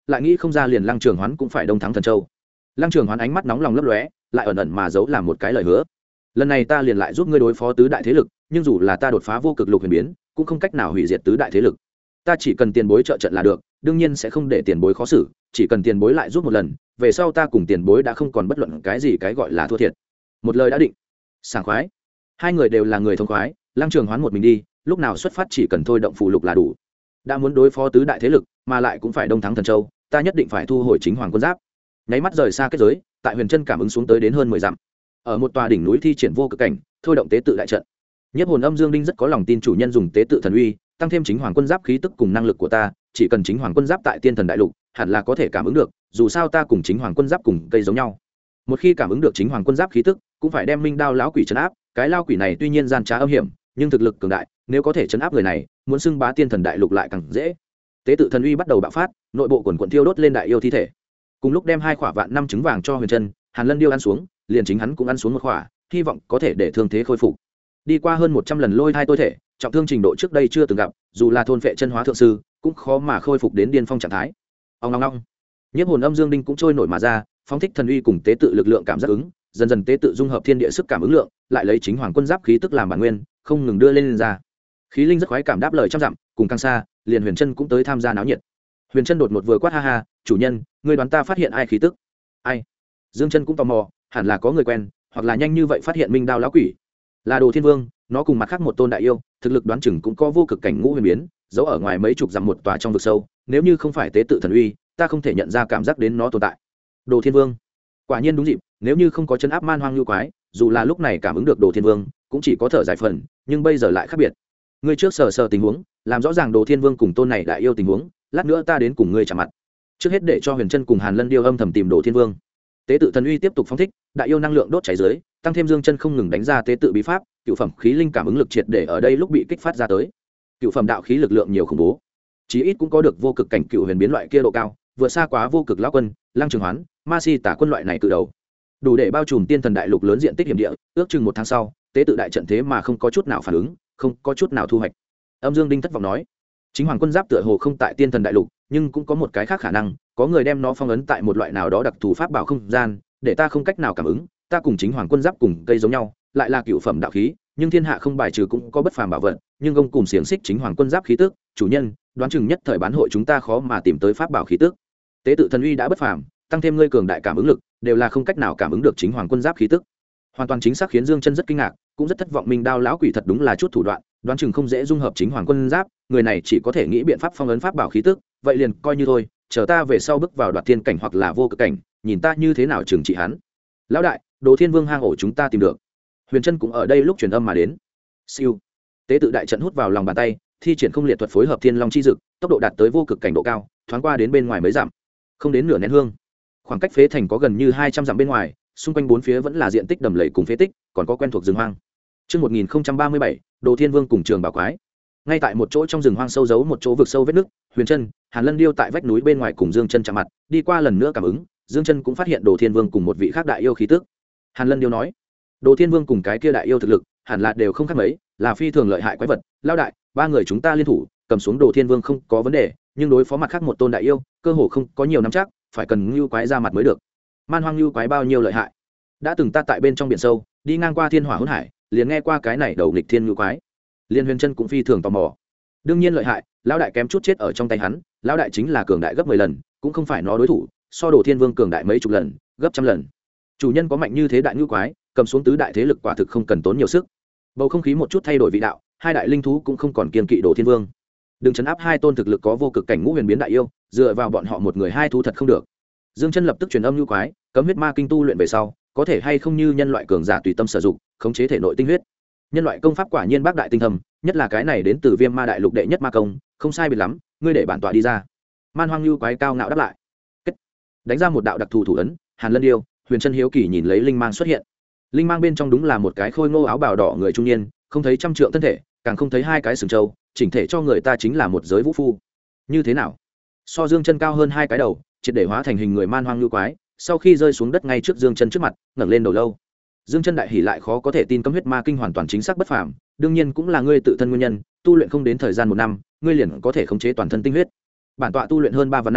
S1: lại nghĩ không ra liền Lăng Trường Hoán cũng phải đông thắng Thần Châu. Lăng Trường Hoán ánh mắt nóng lòng lấp lóe, lại ẩn ẩn mà giấu làm một cái lời hứa. Lần này ta liền lại giúp ngươi đối phó tứ đại thế lực, nhưng dù là ta đột phá vô cực lục huyền biến, cũng không cách nào hủy diệt tứ đại thế lực. Ta chỉ cần tiền bối trợ trận là được, đương nhiên sẽ không để tiền bối khó xử, chỉ cần tiền bối lại giúp một lần, về sau ta cùng tiền bối đã không còn bất luận cái gì cái gọi là thua thiệt. Một lời đã định. Sảng khoái. Hai người đều là người thông khoái, Lăng Trường Hoán một mình đi, lúc nào xuất phát chỉ cần thôi động phù lục là đủ. Đã muốn đối phó tứ đại thế lực, mà lại cũng phải đông thắng Thần Châu, ta nhất định phải thu hồi Chính Hoàng quân giáp. Nháy mắt rời xa kết giới, tại Huyền Chân cảm ứng xuống tới đến hơn 10 dặm. Ở một tòa đỉnh núi thi triển vô cực cảnh, thôi động tế tự đại trận. Nhiếp hồn âm Dương Đinh rất có lòng tin chủ nhân dùng tế tự thần uy, tăng thêm Chính Hoàng quân giáp khí tức cùng năng lực của ta, chỉ cần Chính Hoàng quân giáp tại Tiên Thần đại lục, hẳn là có thể cảm ứng được, dù sao ta cùng Chính Hoàng quân giáp cùng cây giống nhau. Một khi cảm ứng được Chính Hoàng quân giáp khí tức, cũng phải đem Minh Đao lão quỷ trấn áp, cái lao quỷ này tuy nhiên gian trá âm hiểm, nhưng thực lực cường đại, nếu có thể trấn áp người này, muốn xưng bá Tiên Thần đại lục lại càng dễ. Tế tự thần uy bắt đầu bạo phát, nội bộ quần quần thiêu đốt lên đại yêu thi thể. Cùng lúc đem 2 khỏa vạn năm trứng vàng cho Huyền Chân, Hàn Lân Điêu ăn xuống, liền chính hắn cũng ăn xuống một khỏa, hy vọng có thể để thương thế khôi phục. Đi qua hơn 100 lần lôi thai tôi thể, trọng thương trình độ trước đây chưa từng gặp, dù là thôn phệ chân hóa thượng sư, cũng khó mà khôi phục đến điên phong trạng thái. Ong ong ong. Nhiếp hồn âm Dương Đinh cũng trôi nổi mà ra, phóng thích thần uy cùng tế tự lực lượng cảm giác ứng, dần dần tế tự dung hợp thiên địa sức cảm ứng lượng, lại lấy Chính Hoàng quân giáp khí tức làm bản nguyên, không ngừng đưa lên ra. Khí linh rất khoái cảm đáp lời trăm dặm, cùng càng xa, liền Huyền Chân cũng tới tham gia náo nhiệt. Huyền Chân đột một vừa quát ha ha, chủ nhân, ngươi đoán ta phát hiện ai khí tức? Ai? Dương Chân cũng tò mò, hẳn là có người quen, hoặc là nhanh như vậy phát hiện Minh Đao lão quỷ. Là Đồ Thiên Vương, nó cùng mặt khác một tôn đại yêu, thực lực đoán chừng cũng có vô cực cảnh ngũ huyền biến, giấu ở ngoài mấy chục dặm một tòa trong vực sâu, nếu như không phải tế tự thần uy, ta không thể nhận ra cảm giác đến nó tồn tại. Đồ Thiên Vương, quả nhiên đúng dịp, nếu như không có chân áp man hoang lưu quái, dù là lúc này cảm ứng được Đồ Thiên Vương, cũng chỉ có thở dài phần, nhưng bây giờ lại khác biệt. Ngươi trước sờ tình huống, làm rõ ràng Đồ Thiên Vương cùng tôn này đại yêu tình huống, lát nữa ta đến cùng ngươi chạm mặt. Trước hết để cho Huyền Chân cùng Hàn Lân Điêu âm thầm tìm Đồ Thiên Vương. Tế tự thần uy tiếp tục phóng thích, đại yêu năng lượng đốt cháy dưới, tăng thêm Dương Chân không ngừng đánh ra tế tự bí pháp, cựu phẩm khí linh cảm ứng lực triệt để ở đây lúc bị kích phát ra tới. Cựu phẩm đạo khí lực lượng nhiều khủng bố, chí ít cũng có được vô cực cảnh cựu huyền biến loại kia độ cao, vượt xa quá vô cực lão quân, Lăng Trường Hoán, Ma Si Tả quân loại này cự đầu, đủ để bao trùm Tiên Thần đại lục lớn diện tích hiểm địa. Ước chừng 1 tháng sau, tế tự đại trận thế mà không có chút nào phản ứng, không có chút nào thu hoạch. Âm Dương Đinh thất vọng nói, Chính Hoàng quân giáp tựa hồ không tại Tiên Thần đại lục, nhưng cũng có một cái khác khả năng, có người đem nó phong ấn tại một loại nào đó đặc thù pháp bảo không gian, để ta không cách nào cảm ứng. Ta cùng Chính Hoàng quân giáp cùng cây giống nhau, lại là cựu phẩm đạo khí, nhưng thiên hạ không bài trừ cũng có bất phàm bảo vật, nhưng gông cùng xiềng xích Chính Hoàng quân giáp khí tức, chủ nhân, đoán chừng nhất thời bán hội chúng ta khó mà tìm tới pháp bảo khí tức. Tế tự thần uy đã bất phàm, tăng thêm ngươi cường đại cảm ứng lực, đều là không cách nào cảm ứng được Chính Hoàng quân giáp khí tức. Hoàn toàn chính xác khiến Dương Chân rất kinh ngạc, cũng rất thất vọng. Minh Đao lão quỷ thật đúng là chút thủ đoạn, đoán chừng không dễ dung hợp Chính Hoàng quân giáp, người này chỉ có thể nghĩ biện pháp phong ấn pháp bảo khí tức, vậy liền coi như thôi, chờ ta về sau bước vào Đoạt Thiên cảnh hoặc là vô cực cảnh, nhìn ta như thế nào trừng trị hắn. Lão đại, Đồ Thiên Vương hang ổ chúng ta tìm được. Huyền Chân cũng ở đây lúc truyền âm mà đến. Siêu. Tế tự đại trận hút vào lòng bàn tay, thi triển không liệt thuật phối hợp Thiên Long chi dực, tốc độ đạt tới vô cực cảnh độ cao, thoáng qua đến bên ngoài mấy dặm. Không đến nửa nén hương. Khoảng cách phế thành có gần như 200 dặm bên ngoài, xung quanh bốn phía vẫn là diện tích đầm lầy cùng phế tích, còn có quen thuộc rừng hoang. Trước 1037, Đồ Thiên Vương cùng Trường Bảo Quái. Ngay tại một chỗ trong rừng hoang sâu giấu một chỗ vực sâu vết nứt, Huyền Chân, Hàn Lân Điêu tại vách núi bên ngoài cùng Dương Chân chạm mặt, đi qua lần nữa cảm ứng, Dương Chân cũng phát hiện Đồ Thiên Vương cùng một vị khác đại yêu khí tức. Hàn Lân Điêu nói, Đồ Thiên Vương cùng cái kia đại yêu thực lực, hẳn là đều không khác mấy, là phi thường lợi hại quái vật. Lão đại, 3 người chúng ta liên thủ, cầm xuống Đồ Thiên Vương không có vấn đề, nhưng đối phó mặt khác một tôn đại yêu, cơ hồ không có nhiều nắm chắc, phải cần Ngưu Quái ra mặt mới được. Man Hoang Ngưu Quái bao nhiêu lợi hại? Đã từng ta tại bên trong biển sâu, đi ngang qua Thiên Hỏa Hỗn Hải, liền nghe qua cái này đầu nghịch thiên Ngưu Quái. Liên Huyền Chân cũng phi thường tò mò. Đương nhiên lợi hại, lão đại kém chút chết ở trong tay hắn, lão đại chính là cường đại gấp 10 lần, cũng không phải nó đối thủ, so Đồ Thiên Vương cường đại mấy chục lần, gấp trăm lần. Chủ nhân có mạnh như thế đại Ngưu Quái, cầm xuống tứ đại thế lực quả thực không cần tốn nhiều sức. Bầu không khí một chút thay đổi vị đạo, hai đại linh thú cũng không còn kiêng kỵ Đồ Thiên Vương. Đừng chấn áp hai tôn thực lực có vô cực cảnh ngũ huyền biến đại yêu, dựa vào bọn họ một người hai thú thật không được. Dương Chân lập tức truyền âm Ngưu Quái, cấm huyết ma kinh tu luyện về sau, có thể hay không như nhân loại cường giả tùy tâm sử dụng, khống chế thể nội tinh huyết. Nhân loại công pháp quả nhiên bác đại tinh thầm, nhất là cái này đến từ Viêm Ma đại lục đệ nhất ma công, không sai biệt lắm, ngươi để bản tọa đi ra. Man Hoang Ngưu Quái cao ngạo đáp lại. Đánh ra một đạo đặc thù thủ ấn, Hàn Lân Điêu, Huyền Chân hiếu kỳ nhìn lấy linh mang xuất hiện. Linh mang bên trong đúng là một cái khôi ngô áo bào đỏ người trung niên, không thấy trăm trượng thân thể, càng không thấy hai cái sừng trâu, chỉnh thể cho người ta chính là một giới vũ phu. Như thế nào? So Dương Chân cao hơn hai cái đầu, triệt để hóa thành hình người Man Hoang Ngưu Quái, sau khi rơi xuống đất ngay trước Dương Chân trước mặt, ngẩng lên đầu lâu. Dương Chân đại hỉ lại khó có thể tin cấm huyết ma kinh hoàn toàn chính xác bất phàm, đương nhiên cũng là ngươi tự thân nguyên nhân, tu luyện không đến thời gian 1 năm, ngươi liền có thể khống chế toàn thân tinh huyết. Bản tọa tu luyện hơn 3 vạn năm,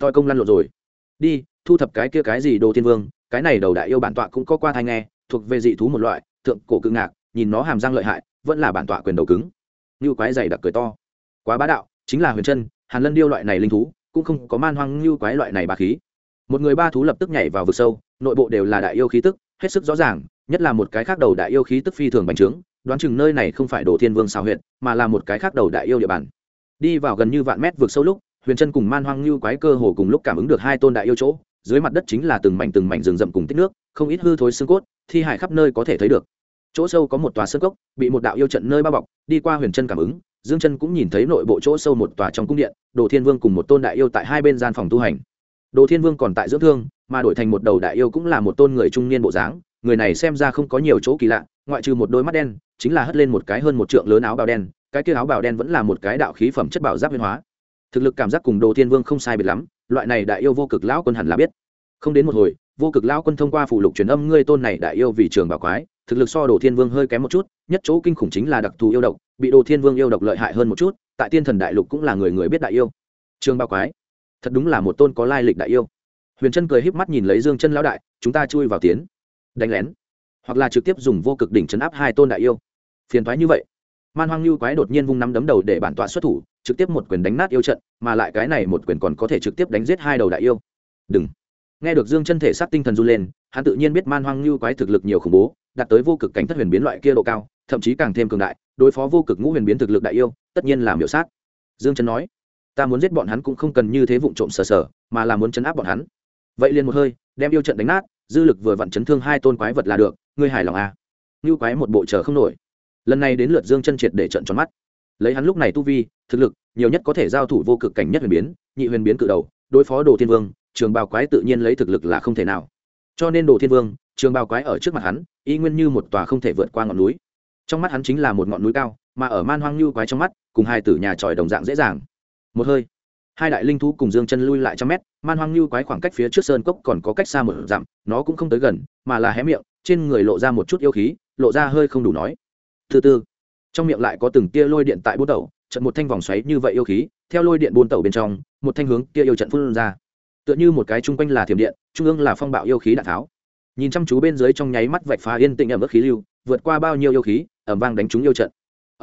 S1: toi công lăn lộn rồi. Đi thu thập cái kia cái gì Đồ Thiên Vương, cái này đầu đại yêu bản tọa cũng có qua thai nghe, thuộc về dị thú một loại, thượng cổ cự ngạc, nhìn nó hàm răng lợi hại, vẫn là bản tọa quyền đầu cứng. Như quái dày đặc cười to, quá bá đạo, chính là Huyền Trân, Hàn Lân điêu loại này linh thú, cũng không có man hoang như quái loại này bá khí. Một người ba thú lập tức nhảy vào vực sâu, nội bộ đều là đại yêu khí tức, hết sức rõ ràng, nhất là một cái khác đầu đại yêu khí tức phi thường bành trướng, đoán chừng nơi này không phải Đồ Thiên Vương xào huyệt, mà là một cái khác đầu đại yêu địa bàn. Đi vào gần như vạn mét vực sâu lúc, Huyền Trân cùng man hoang như quái cơ hồ cùng lúc cảm ứng được hai tôn đại yêu chỗ, dưới mặt đất chính là từng mảnh rừng rậm cùng tích nước, không ít hư thối xương cốt, thi hải khắp nơi có thể thấy được. Chỗ sâu có một tòa sơn cốc, bị một đạo yêu trận nơi bao bọc, đi qua Huyền Trân cảm ứng, Dương Chân cũng nhìn thấy nội bộ chỗ sâu một tòa trong cung điện, Đồ Thiên Vương cùng một tôn đại yêu tại hai bên gian phòng tu hành. Đồ Thiên Vương còn tại dưỡng thương, mà đổi thành một đầu đại yêu cũng là một tôn người trung niên bộ dáng, người này xem ra không có nhiều chỗ kỳ lạ, ngoại trừ một đôi mắt đen, chính là hất lên một cái hơn một trượng lớn áo bào đen, cái kia áo bào đen vẫn là một cái đạo khí phẩm chất bảo giáp biến hóa. Thực lực cảm giác cùng Đồ Thiên Vương không sai biệt lắm, loại này đại yêu vô cực lão quân hẳn là biết. Không đến một hồi, vô cực lão quân thông qua phụ lục truyền âm ngươi tôn này đại yêu vì trường bảo quái, thực lực so Đồ Thiên Vương hơi kém một chút, nhất chỗ kinh khủng chính là đặc thù yêu độc, bị Đồ Thiên Vương yêu độc lợi hại hơn một chút, tại Tiên Thần đại lục cũng là người biết đại yêu. Trường bảo quái, thật đúng là một tôn có lai lịch đại yêu. Huyền Trân cười híp mắt nhìn lấy Dương Chân lão đại, chúng ta chui vào tiến, đánh lén, hoặc là trực tiếp dùng vô cực đỉnh trấn áp hai tôn đại yêu. Phiền toái như vậy. Man hoang lưu quái đột nhiên vung nắm đấm đầu để bản tọa xuất thủ, trực tiếp một quyền đánh nát yêu trận, mà lại cái này một quyền còn có thể trực tiếp đánh giết hai đầu đại yêu. Đừng. Nghe được Dương Chân thể xác tinh thần run lên, hắn tự nhiên biết man hoang lưu quái thực lực nhiều khủng bố, đạt tới vô cực cảnh thất huyền biến loại kia độ cao, thậm chí càng thêm cường đại, đối phó vô cực ngũ huyền biến thực lực đại yêu, tất nhiên là miểu sát. Dương Chân nói, ta muốn giết bọn hắn cũng không cần như thế vụng trộm sờ, mà là muốn trấn áp bọn hắn. Vậy liền một hơi, đem yêu trận đánh nát, dư lực vừa vặn chấn thương hai tôn quái vật là được, ngươi hài lòng à? Lưu quái một bộ chờ không nổi. Lần này đến lượt Dương Chân triệt để trợn tròn mắt. Lấy hắn lúc này tu vi, thực lực, nhiều nhất có thể giao thủ vô cực cảnh nhất huyền biến, nhị huyền biến cự đầu, đối phó Đồ Thiên Vương, Trường Bào quái tự nhiên lấy thực lực là không thể nào. Cho nên Đồ Thiên Vương, Trường Bào quái ở trước mặt hắn, y nguyên như một tòa không thể vượt qua ngọn núi. Trong mắt hắn chính là một ngọn núi cao, mà ở man hoang lưu quái trong mắt, cùng hai tử nhà tròi đồng dạng dễ dàng. Một hơi, hai đại linh thú cùng Dương Chân lui lại trăm mét, man hoang lưu quái khoảng cách phía trước sơn cốc còn có cách xa một dặm, nó cũng không tới gần, mà là hé miệng, trên người lộ ra một chút yêu khí, lộ ra hơi không đủ nói. Từ từ, trong miệng lại có từng tia lôi điện tại buôn tẩu, trận một thanh vòng xoáy như vậy yêu khí, theo lôi điện buôn tẩu bên trong, một thanh hướng kia yêu trận phun ra, tựa như một cái trung quanh là thiểm điện, trung ương là phong bạo yêu khí đạn tháo. Nhìn chăm chú bên dưới trong nháy mắt vạch phá yên tĩnh ẩm ướt khí lưu, vượt qua bao nhiêu yêu khí, ầm vang đánh trúng yêu trận.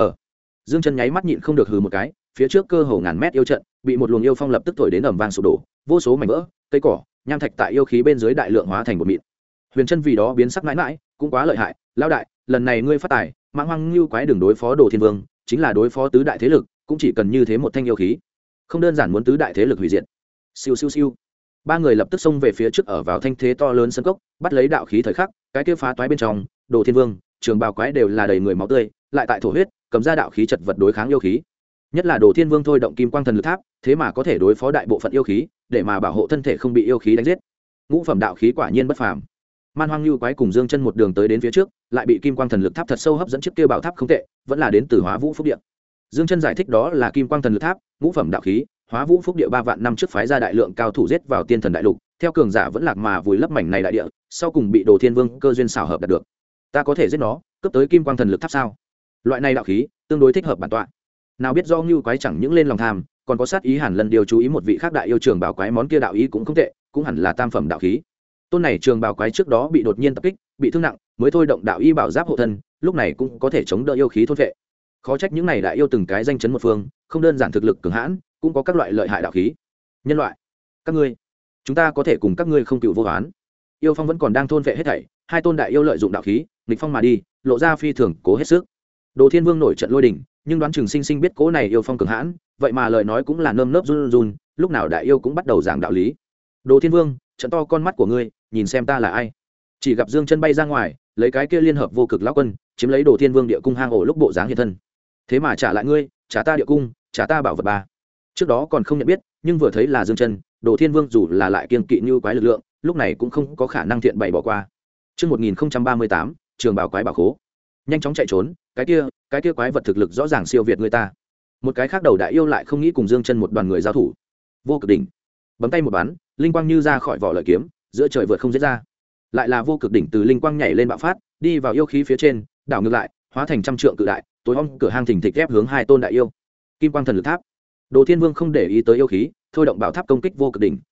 S1: Dương Chân nháy mắt nhịn không được hừ một cái, phía trước cơ hồ ngàn mét yêu trận, bị một luồng yêu phong lập tức thổi đến ầm vang sụp đổ, vô số mảnh vỡ, cây cỏ, nham thạch tại yêu khí bên dưới đại lượng hóa thành một mịn. Huyền Trân vì đó biến sắc mãi mãi, cũng quá lợi hại, lão đại, lần này ngươi phát tài, mãng hoang lưu quái đường đối phó Đồ Thiên Vương, chính là đối phó tứ đại thế lực, cũng chỉ cần như thế một thanh yêu khí, không đơn giản muốn tứ đại thế lực hủy diệt. Siêu siêu siêu. Ba người lập tức xông về phía trước ở vào thanh thế to lớn sân cốc, bắt lấy đạo khí thời khắc, cái kia phá toái bên trong, Đồ Thiên Vương, Trường Bào quái đều là đầy người máu tươi, lại tại thổ huyết, cầm ra đạo khí chật vật đối kháng yêu khí. Nhất là Đồ Thiên Vương thôi động kim quang thần lực tháp, thế mà có thể đối phó đại bộ phận yêu khí, để mà bảo hộ thân thể không bị yêu khí đánh giết. Ngũ phẩm đạo khí quả nhiên bất phàm. Man hoang lưu quái cùng Dương Chân một đường tới đến phía trước, lại bị kim quang thần lực tháp thật sâu hấp dẫn chiếc kia bảo tháp không tệ, vẫn là đến từ Hóa Vũ Phúc Địa. Dương Chân giải thích đó là kim quang thần lực tháp, ngũ phẩm đạo khí, Hóa Vũ Phúc Địa 3 vạn năm trước phái ra đại lượng cao thủ giết vào Tiên Thần đại lục, theo cường giả vẫn lạc mà vùi lấp mảnh này đại địa, sau cùng bị Đồ Thiên Vương cơ duyên xảo hợp đạt được. Ta có thể giết nó, cướp tới kim quang thần lực tháp sao? Loại này đạo khí, tương đối thích hợp bản tọa. Nào biết do Ngưu quái chẳng những lên lòng tham, còn có sát ý Hàn Lần điều chú ý một vị khác đại yêu Trường Bảo quái món kia đạo ý cũng không tệ, cũng hẳn là tam phẩm đạo khí. Tôn này Trường Bảo quái trước đó bị đột nhiên tập kích, bị thương nặng, mới thôi động đạo y bảo giáp hộ thân, lúc này cũng có thể chống đỡ yêu khí thôn vệ. Khó trách những này đại yêu từng cái danh chấn một phương, không đơn giản thực lực cường hãn, cũng có các loại lợi hại đạo khí. Nhân loại, các ngươi, chúng ta có thể cùng các ngươi không cựu vô oán. Yêu phong vẫn còn đang thôn vệ hết thảy, hai tôn đại yêu lợi dụng đạo khí, nghịch phong mà đi, lộ ra phi thường cố hết sức. Đồ Thiên Vương nổi trận lôi đình, nhưng đoán chừng sinh sinh biết cố này yêu phong cường hãn, vậy mà lời nói cũng là nơm nớp run run, lúc nào đại yêu cũng bắt đầu giảng đạo lý. Đồ Thiên Vương, trận to con mắt của ngươi, nhìn xem ta là ai. Chỉ gặp Dương Chân bay ra ngoài, lấy cái kia liên hợp vô cực lão quân, chiếm lấy Đồ Thiên Vương địa cung hang ổ lúc bộ dáng hiện thân. Thế mà trả lại ngươi, trả ta địa cung, trả ta bảo vật ba. Trước đó còn không nhận biết, nhưng vừa thấy là Dương Chân, Đồ Thiên Vương dù là lại kiêng kỵ như quái lực lượng, lúc này cũng không có khả năng thiện bày bỏ qua. Chương 1038, Trường Bảo quái bảo khố. Nhanh chóng chạy trốn, cái kia quái vật thực lực rõ ràng siêu việt người ta. Một cái khác đầu đại yêu lại không nghĩ cùng Dương Chân một đoàn người giao thủ. Vô cực đỉnh, bấm tay một bắn, linh quang như ra khỏi vỏ lợi kiếm, giữa trời vượt không giết ra. Lại là vô cực đỉnh từ linh quang nhảy lên bạo phát, đi vào yêu khí phía trên, đảo ngược lại, hóa thành trăm trượng cự đại, tối om cửa hang thình thịch ép hướng hai tôn đại yêu. Kim quang thần lực tháp. Đồ Thiên Vương không để ý tới yêu khí, thôi động bảo tháp công kích vô cực đỉnh,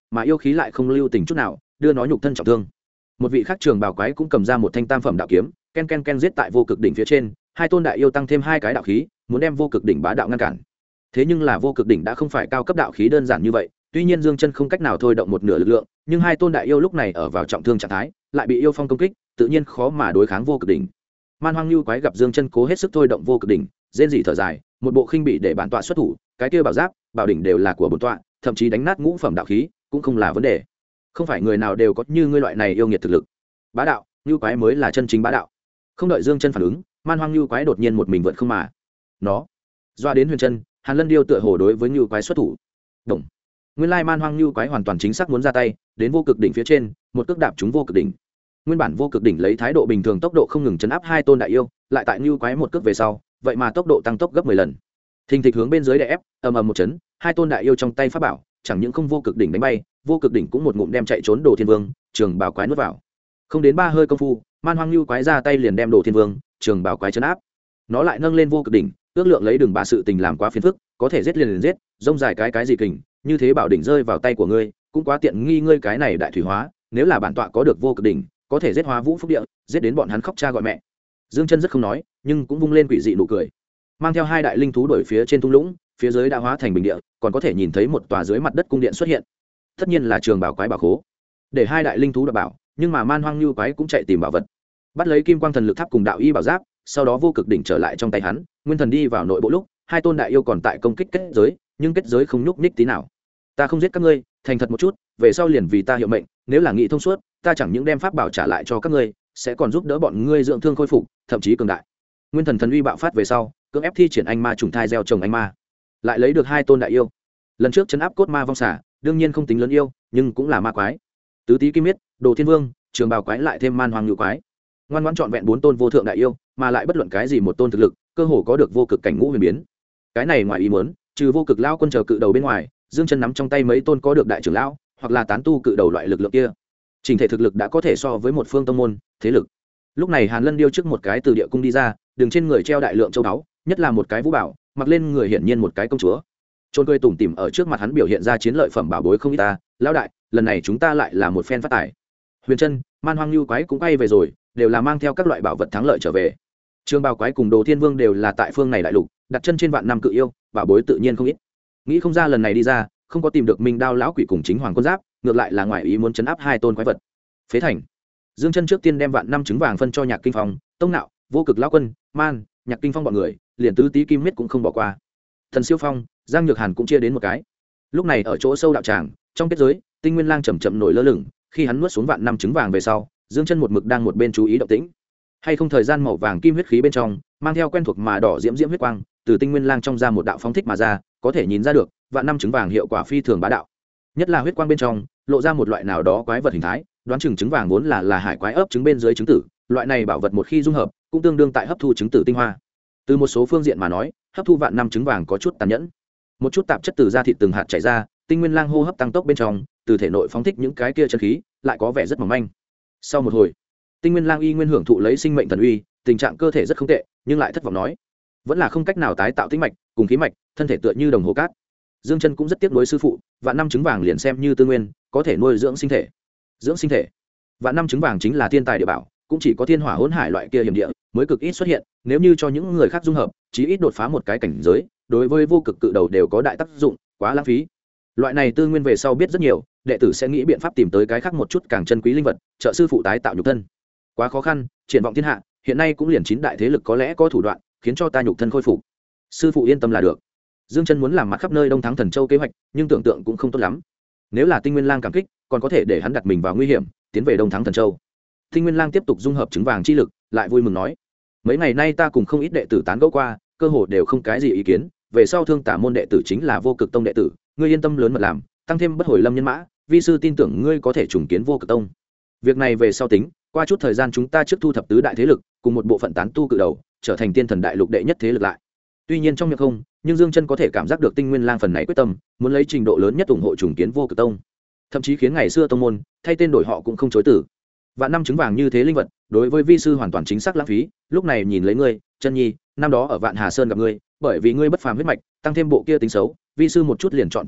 S1: mà yêu khí lại không lưu tình chút nào đưa nó nhục thân trọng thương. Một vị khác trường bào quái cũng cầm ra một thanh tam phẩm đạo kiếm, ken ken ken giết tại vô cực đỉnh phía trên. Hai tôn đại yêu tăng thêm hai cái đạo khí, muốn đem vô cực đỉnh bá đạo ngăn cản. Thế nhưng là vô cực đỉnh đã không phải cao cấp đạo khí đơn giản như vậy, tuy nhiên Dương Chân không cách nào thôi động một nửa lực lượng, nhưng hai tôn đại yêu lúc này ở vào trọng thương trạng thái, lại bị yêu phong công kích, tự nhiên khó mà đối kháng vô cực đỉnh. Man Hoang Nưu quái gặp Dương Chân cố hết sức thôi động vô cực đỉnh, rên rỉ thở dài, một bộ khinh bị để bản tọa xuất thủ, cái kia bảo giáp, bảo đỉnh đều là của bổn tọa, thậm chí đánh nát ngũ phẩm đạo khí cũng không là vấn đề. Không phải người nào đều có như ngươi loại này yêu nghiệt thực lực. Bá đạo, Nưu quái mới là chân chính bá đạo. Không đợi Dương Chân phản ứng, Man Hoang Nưu quái đột nhiên một mình vượt không mà. Nó doa đến Huyền Chân, Hàn Lân điêu tựa hồ đối với Nưu quái xuất thủ. Động. Nguyên lai Man Hoang Nưu quái hoàn toàn chính xác muốn ra tay, đến vô cực đỉnh phía trên, một cước đạp trúng vô cực đỉnh. Nguyên bản vô cực đỉnh lấy thái độ bình thường tốc độ không ngừng chấn áp hai tôn đại yêu, lại tại Nưu quái một cước về sau, vậy mà tốc độ tăng tốc gấp 10 lần. Thình thịch hướng bên dưới đè ép, ầm ầm một chấn, hai tôn đại yêu trong tay pháp bảo, chẳng những không vô cực đỉnh đánh bay, vô cực đỉnh cũng một ngụm đem chạy trốn Đồ Thiên Vương, Trường Bảo quái nuốt vào. Không đến 3 hơi công phu, Man Hoang Nưu quái ra tay liền đem Đồ Thiên Vương, Trường Bảo quái chấn áp. Nó lại nâng lên vô cực đỉnh, ước lượng lấy đường bà sự tình làm quá phiền phức, có thể giết liền giết, rông dài cái gì kình, như thế bảo đỉnh rơi vào tay của ngươi, cũng quá tiện nghi ngươi cái này đại thủy hóa, nếu là bản tọa có được vô cực đỉnh, có thể giết hóa vũ phúc địa, giết đến bọn hắn khóc cha gọi mẹ. Dương Chân rất không nói, nhưng cũng vung lên quỷ dị nụ cười, mang theo hai đại linh thú đuổi phía trên thung lũng, phía dưới đã hóa thành bình địa, còn có thể nhìn thấy một tòa dưới mặt đất cung điện xuất hiện. Tất nhiên là Trường Bảo quái bảo khố. Để hai đại linh thú đoạt bảo, nhưng mà Man Hoang Nưu quái cũng chạy tìm bảo vật. Bắt lấy Kim Quang Thần Lực Tháp cùng Đạo Y bảo giáp, sau đó vô cực đỉnh trở lại trong tay hắn, Nguyên Thần đi vào nội bộ lúc, hai tôn đại yêu còn tại công kích kết giới, nhưng kết giới không nhúc nhích tí nào. Ta không giết các ngươi, thành thật một chút, về sau liền vì ta hiệu mệnh, nếu là nghị thông suốt, ta chẳng những đem pháp bảo trả lại cho các ngươi, sẽ còn giúp đỡ bọn ngươi dưỡng thương khôi phục, thậm chí cường đại. Nguyên Thần thần uy bạo phát về sau, cưỡng ép thi triển anh ma trùng thai gieo trồng anh ma, lại lấy được hai tôn đại yêu. Lần trước chấn áp cốt ma vong xả, đương nhiên không tính lớn yêu, nhưng cũng là ma quái. Tứ Tý Kim Miết, Đồ Thiên Vương, Trường Bào quái lại thêm Man Hoang Nưu quái, ngoan ngoãn trọn vẹn 4 tôn vô thượng đại yêu, mà lại bất luận cái gì một tôn thực lực, cơ hồ có được vô cực cảnh ngũ huyền biến. Cái này ngoài ý muốn, trừ vô cực lão quân chờ cự đầu bên ngoài, Dương Chân nắm trong tay mấy tôn có được đại trưởng lão, hoặc là tán tu cự đầu loại lực lượng kia. Trình thể thực lực đã có thể so với một phương tông môn, thế lực. Lúc này Hàn Lân điêu trước một cái từ địa cung đi ra, đường trên người treo đại lượng châu báu, nhất là một cái vũ bảo, mặc lên người hiển nhiên một cái công chúa. Trôn cười tủm tỉm ở trước mặt hắn biểu hiện ra chiến lợi phẩm bảo bối không ít ta, lão đại, lần này chúng ta lại là một phen phát tài. Huyền Chân, Man Hoang Nưu quái cũng quay về rồi, đều là mang theo các loại bảo vật thắng lợi trở về. Trường Bào quái cùng Đồ Thiên Vương đều là tại phương này đại lục, đặt chân trên vạn năm cự yêu, bảo bối tự nhiên không ít. Nghĩ không ra lần này đi ra, không có tìm được Minh Đao lão quỷ cùng chính hoàng quân giáp, ngược lại là ngoại ý muốn chấn áp hai tôn quái vật. Phế thành. Dương Chân trước tiên đem vạn năm trứng vàng phân cho Nhạc Kinh Phong, Tông Nạo, Vô Cực lão quân, Man, Nhạc Kinh Phong bọn người, liền Tứ Tý Kim Miết cũng không bỏ qua. Thần Siêu Phong, Giang Nhược Hàn cũng chia đến một cái. Lúc này ở chỗ sâu đạo tràng, trong kết giới, Tinh Nguyên Lang chậm chậm nổi lơ lửng, khi hắn nuốt xuống vạn năm trứng vàng về sau, Dương Chân một mực đang một bên chú ý động tĩnh. Hay không thời gian màu vàng kim huyết khí bên trong, mang theo quen thuộc mà đỏ diễm diễm huyết quang, từ Tinh Nguyên Lang trong ra một đạo phóng thích mà ra, có thể nhìn ra được, vạn năm trứng vàng hiệu quả phi thường bá đạo. Nhất là huyết quang bên trong, lộ ra một loại nào đó quái vật hình thái, đoán chừng trứng vàng vốn là hải quái ấp trứng bên dưới trứng tử, loại này bảo vật một khi dung hợp, cũng tương đương tại hấp thu trứng tử tinh hoa. Từ một số phương diện mà nói, hấp thu vạn năm trứng vàng có chút tàn nhẫn. Một chút tạp chất từ da thịt từng hạt chảy ra, Tinh Nguyên Lang hô hấp tăng tốc bên trong, từ thể nội phóng thích những cái kia chân khí, lại có vẻ rất mỏng manh. Sau một hồi, Tinh Nguyên Lang y nguyên hưởng thụ lấy sinh mệnh thần uy, tình trạng cơ thể rất không tệ, nhưng lại thất vọng nói, vẫn là không cách nào tái tạo tĩnh mạch, cùng khí mạch, thân thể tựa như đồng hồ cát. Dương Chân cũng rất tiếc nuối sư phụ, vạn năm trứng vàng liền xem như tư nguyên, có thể nuôi dưỡng sinh thể. Dưỡng sinh thể. Vạn năm trứng vàng chính là thiên tài địa bảo, cũng chỉ có thiên hỏa hỗn hải loại kia hiểm địa mới cực ít xuất hiện, nếu như cho những người khác dung hợp, chí ít đột phá một cái cảnh giới, đối với vô cực cự đầu đều có đại tác dụng, quá lãng phí. Loại này tư nguyên về sau biết rất nhiều, đệ tử sẽ nghĩ biện pháp tìm tới cái khác một chút càng chân quý linh vật, trợ sư phụ tái tạo nhục thân. Quá khó khăn, triển vọng thiên hạ, hiện nay cũng liền 9 đại thế lực có lẽ có thủ đoạn, khiến cho ta nhục thân khôi phục. Sư phụ yên tâm là được. Dương Chân muốn làm mặt khắp nơi Đông Thắng Thần Châu kế hoạch, nhưng tưởng tượng cũng không tốt lắm. Nếu là Tinh Nguyên Lang cảm kích, còn có thể để hắn đặt mình vào nguy hiểm, tiến về Đông Thắng Thần Châu. Tinh Nguyên Lang tiếp tục dung hợp trứng vàng chi lực, lại vui mừng nói: mấy ngày nay ta cùng không ít đệ tử tán gẫu qua, cơ hồ đều không cái gì ý kiến, về sau Thương Tả môn đệ tử chính là Vô Cực Tông đệ tử, ngươi yên tâm lớn mật làm, tăng thêm bất hồi lâm nhân mã, vi sư tin tưởng ngươi có thể trùng kiến Vô Cực Tông. Việc này về sau tính, qua chút thời gian chúng ta trước thu thập tứ đại thế lực, cùng một bộ phận tán tu cự đầu, trở thành Tiên Thần đại lục đệ nhất thế lực lại. Tuy nhiên trong miệng không, nhưng Dương Chân có thể cảm giác được Tinh Nguyên Lang phần này quyết tâm, muốn lấy trình độ lớn nhất ủng hộ trùng kiến Vô Cực Tông, thậm chí khiến ngày xưa tông môn thay tên đổi họ cũng không chối từ. Vạn năm trứng vàng như thế linh vật, đối với vi sư hoàn toàn chính xác lãng phí, lúc này nhìn lấy ngươi, Chân Nhi, năm đó ở Vạn Hà Sơn gặp ngươi, bởi vì ngươi bất phàm huyết mạch, tăng thêm bộ kia tính xấu, vi sư một chút liền chọn chúng ngươi,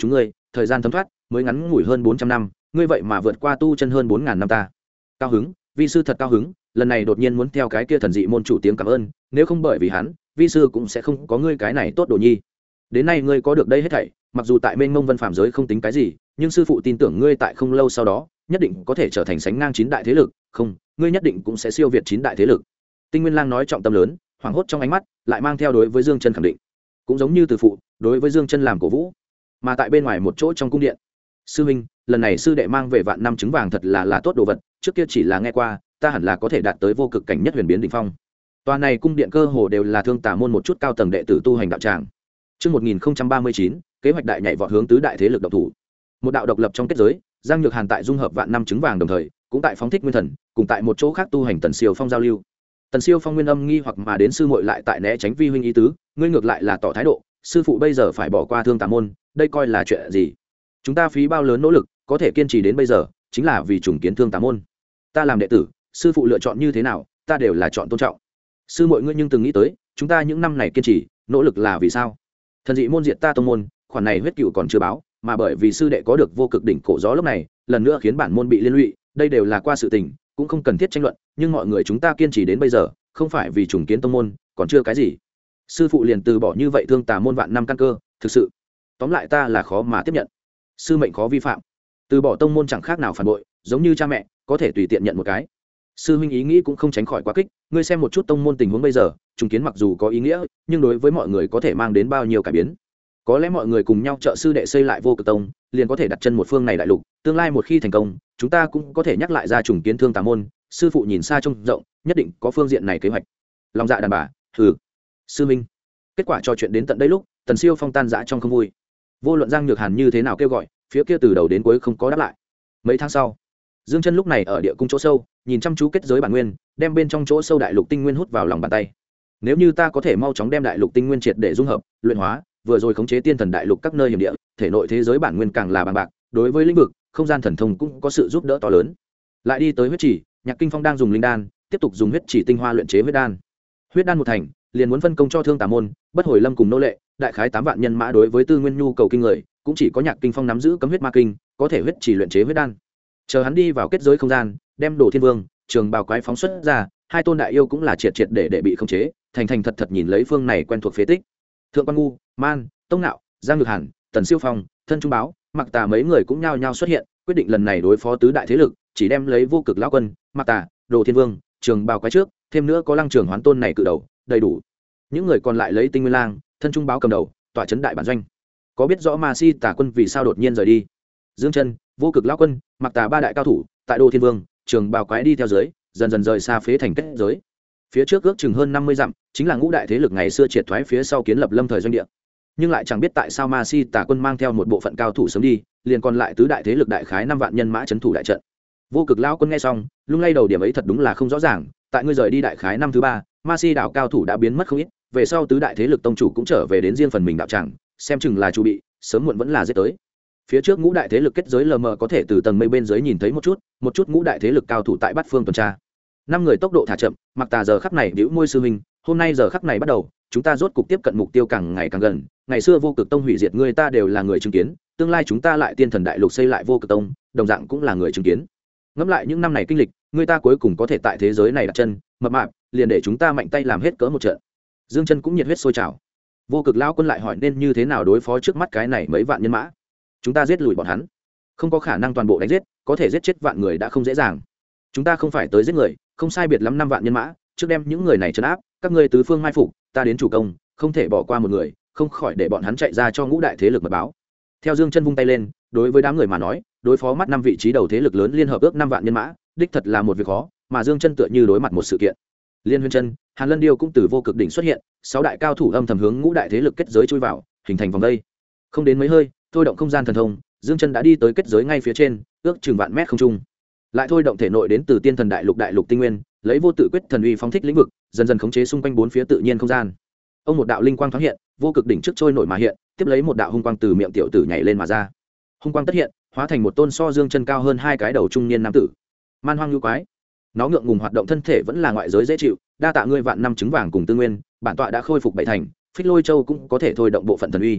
S1: thời gian thấm thoát mới ngắn ngủi hơn 400 năm ngươi vậy mà vượt qua tu chân hơn 4.000 năm ta. Cao hứng, vi sư thật cao hứng, lần này đột nhiên muốn theo cái kia thần dị môn chủ tiếng cảm ơn, nếu không bởi vì hắn vi sư cũng sẽ không có ngươi cái này tốt đồ nhi. Đến nay ngươi có được đây hết thảy, mặc dù tại mênh mông vân phàm giới không tính cái gì, nhưng sư phụ tin tưởng ngươi tại không lâu sau đó nhất định có thể trở thành sánh ngang 9 đại thế lực, không, ngươi nhất định cũng sẽ siêu việt 9 đại thế lực. Tinh Nguyên Lang nói trọng tâm lớn, hoảng hốt trong ánh mắt lại mang theo đối với Dương Chân khẳng định, cũng giống như từ phụ đối với Dương Chân làm cổ vũ. Mà tại bên ngoài một chỗ trong cung điện, sư huynh, lần này sư đệ mang về vạn năm trứng vàng thật là tốt đồ vật, trước kia chỉ là nghe qua, ta hẳn là có thể đạt tới vô cực cảnh nhất huyền biến đỉnh phong. Tòa này cung điện cơ hồ đều là Thương Tà môn một chút cao tầng đệ tử tu hành đạo tràng. Chương 1039, kế hoạch đại nhảy vọt hướng tứ đại thế lực độc thủ. Một đạo độc lập trong kết giới, Giang Nhược Hàn tại dung hợp vạn năm trứng vàng đồng thời, cũng tại phóng thích nguyên thần, cùng tại một chỗ khác tu hành Tần Siêu Phong giao lưu. Tần Siêu Phong nguyên âm nghi hoặc mà đến sư muội lại tại né tránh vi huynh ý tứ, ngươi ngược lại là tỏ thái độ, sư phụ bây giờ phải bỏ qua Thương Tà môn, đây coi là chuyện gì? Chúng ta phí bao lớn nỗ lực, có thể kiên trì đến bây giờ, chính là vì trùng kiến Thương Tà môn. Ta làm đệ tử, sư phụ lựa chọn như thế nào, ta đều là chọn tôn trọng. Sư muội ngươi nhưng từng nghĩ tới, chúng ta những năm này kiên trì, nỗ lực là vì sao? Thần dị môn diệt ta tông môn, khoản này huyết cựu còn chưa báo, mà bởi vì sư đệ có được vô cực đỉnh cổ gió lúc này, lần nữa khiến bản môn bị liên lụy, đây đều là qua sự tình, cũng không cần thiết tranh luận, nhưng mọi người chúng ta kiên trì đến bây giờ, không phải vì trùng kiến tông môn, còn chưa cái gì. Sư phụ liền từ bỏ như vậy Thương Tà môn vạn năm căn cơ, thực sự, tóm lại ta là khó mà tiếp nhận. Sư mệnh khó vi phạm, từ bỏ tông môn chẳng khác nào phản bội, giống như cha mẹ, có thể tùy tiện nhận một cái. Sư huynh ý nghĩ cũng không tránh khỏi quá kích, ngươi xem một chút tông môn tình huống bây giờ, trùng kiến mặc dù có ý nghĩa, nhưng đối với mọi người có thể mang đến bao nhiêu cải biến. Có lẽ mọi người cùng nhau trợ sư đệ xây lại vô cực tông, liền có thể đặt chân một phương này đại lục, tương lai một khi thành công, chúng ta cũng có thể nhắc lại ra trùng kiến Thương Tà môn. Sư phụ nhìn xa trông rộng, nhất định có phương diện này kế hoạch. Lòng dạ đàn bà, hừ. Sư minh. Kết quả trò chuyện đến tận đây lúc, Tần Siêu Phong tan rã trong không vui. Vô luận Giang Nhược Hàn như thế nào kêu gọi, phía kia từ đầu đến cuối không có đáp lại. Mấy tháng sau, Dương Chân lúc này ở địa cung chỗ sâu, nhìn chăm chú kết giới bản nguyên, đem bên trong chỗ sâu đại lục tinh nguyên hút vào lòng bàn tay. Nếu như ta có thể mau chóng đem đại lục tinh nguyên triệt để dung hợp, luyện hóa, vừa rồi khống chế tiên thần đại lục các nơi hiểm địa, thể nội thế giới bản nguyên càng là bằng bạc, đối với lĩnh vực, không gian thần thông cũng có sự giúp đỡ to lớn. Lại đi tới huyết chỉ, Nhạc Kinh Phong đang dùng linh đan, tiếp tục dùng huyết chỉ tinh hoa luyện chế huyết đan. Huyết đan một thành, liền muốn phân công cho Thương Tà môn, Bất Hồi Lâm cùng nô lệ, đại khái 8 vạn nhân mã đối với tư nguyên nhu cầu kinh người, cũng chỉ có Nhạc Kinh Phong nắm giữ cấm huyết ma kinh, có thể huyết chỉ luyện chế huyết đan. Chờ hắn đi vào kết giới không gian, đem Đồ Thiên Vương, Trường Bào Quái phóng xuất ra, hai tôn đại yêu cũng là triệt để bị khống chế, thành thật nhìn lấy phương này quen thuộc phế tích. Thượng Quan Ngu, Man, Tông Nạo, Giang Nhược Hàn, Tần Siêu Phong, Thân Trung Báo, Mặc Tà mấy người cũng nhao nhao xuất hiện, quyết định lần này đối phó tứ đại thế lực, chỉ đem lấy Vô Cực lão quân, Mặc Tà, Đồ Thiên Vương, Trường Bào Quái trước, thêm nữa có Lăng Trường Hoán tôn này cự đầu, đầy đủ. Những người còn lại lấy Tinh Nguyên Lang, Thân Trung Báo cầm đầu, tọa trấn đại bản doanh. Có biết rõ Ma Si Tà quân vì sao đột nhiên rời đi? Dương Chân, Vô Cực lão quân, Mặc Tà ba đại cao thủ, tại Đồ Thiên Vương, Trường Bào Quái đi theo dưới, dần dần rời xa phế thành kết giới. Phía trước ước chừng hơn 50 dặm, chính là ngũ đại thế lực ngày xưa triệt thoái phía sau kiến lập lâm thời doanh địa. Nhưng lại chẳng biết tại sao Ma Si Tà quân mang theo một bộ phận cao thủ sớm đi, liền còn lại tứ đại thế lực đại khái 5 vạn nhân mã trấn thủ đại trận. Vô Cực lão quân nghe xong, lung lay đầu, điểm ấy thật đúng là không rõ ràng, tại ngươi rời đi đại khái năm thứ 3, Ma Si đảo cao thủ đã biến mất không ít, về sau tứ đại thế lực tông chủ cũng trở về đến riêng phần mình đạo tràng, xem chừng là chu bị, sớm muộn vẫn là giết tới. Phía trước ngũ đại thế lực kết giới lờ mờ có thể từ tầng mây bên dưới nhìn thấy một chút ngũ đại thế lực cao thủ tại bát phương tuần tra. 5 người tốc độ thả chậm, Mặc Tà giờ khắc này bĩu môi, sư huynh, hôm nay giờ khắc này bắt đầu, chúng ta rốt cục tiếp cận mục tiêu càng ngày càng gần, ngày xưa Vô Cực tông hủy diệt người ta đều là người chứng kiến, tương lai chúng ta lại tiên thần đại lục xây lại Vô Cực tông, đồng dạng cũng là người chứng kiến. Ngẫm lại những năm này kinh lịch, người ta cuối cùng có thể tại thế giới này đặt chân, mập mạp, liền để chúng ta mạnh tay làm hết cỡ một trận. Dương Chân cũng nhiệt huyết sôi trào. Vô Cực lão quân lại hỏi nên như thế nào đối phó trước mắt cái này mấy vạn nhân mã. Chúng ta giết lùi bọn hắn, không có khả năng toàn bộ đánh giết, có thể giết chết vạn người đã không dễ dàng. Chúng ta không phải tới giết người, không sai biệt lắm 5 vạn nhân mã, trước đem những người này trấn áp, các ngươi tứ phương mai phục, ta đến chủ công, không thể bỏ qua một người, không khỏi để bọn hắn chạy ra cho ngũ đại thế lực mật báo. Theo Dương Chân vung tay lên, đối với đám người mà nói, đối phó mắt 5 vị trí đầu thế lực lớn liên hợp ước 5 vạn nhân mã, đích thật là một việc khó, mà Dương Chân tựa như đối mặt một sự kiện. Liên Huyên Chân, Hàn Lân Điêu cũng từ Vô Cực đỉnh xuất hiện, 6 đại cao thủ âm thầm hướng ngũ đại thế lực kết giới chui vào, hình thành vòng vây. Không đến mấy hơi, thôi động không gian thần thông, Dương Chân đã đi tới kết giới ngay phía trên, ước chừng vạn mét không trung. Lại thôi động thể nội đến từ tiên thần đại lục tinh nguyên, lấy vô tự quyết thần uy phóng thích lĩnh vực, dần dần khống chế xung quanh bốn phía tự nhiên không gian. Ông một đạo linh quang thoáng hiện, Vô Cực đỉnh trước trôi nổi mà hiện, tiếp lấy một đạo hung quang từ miệng tiểu tử nhảy lên mà ra. Hung quang tất hiện, hóa thành một tôn so Dương Chân cao hơn 2 cái đầu trung niên nam tử. Man hoang lưu quái. Nó ngượng ngùng hoạt động thân thể vẫn là ngoại giới dễ chịu, đa tạ ngươi vạn năm trứng vàng cùng tư nguyên, bản tọa đã khôi phục bảy thành, Phích Lôi Châu cũng có thể thôi động bộ phận thần uy.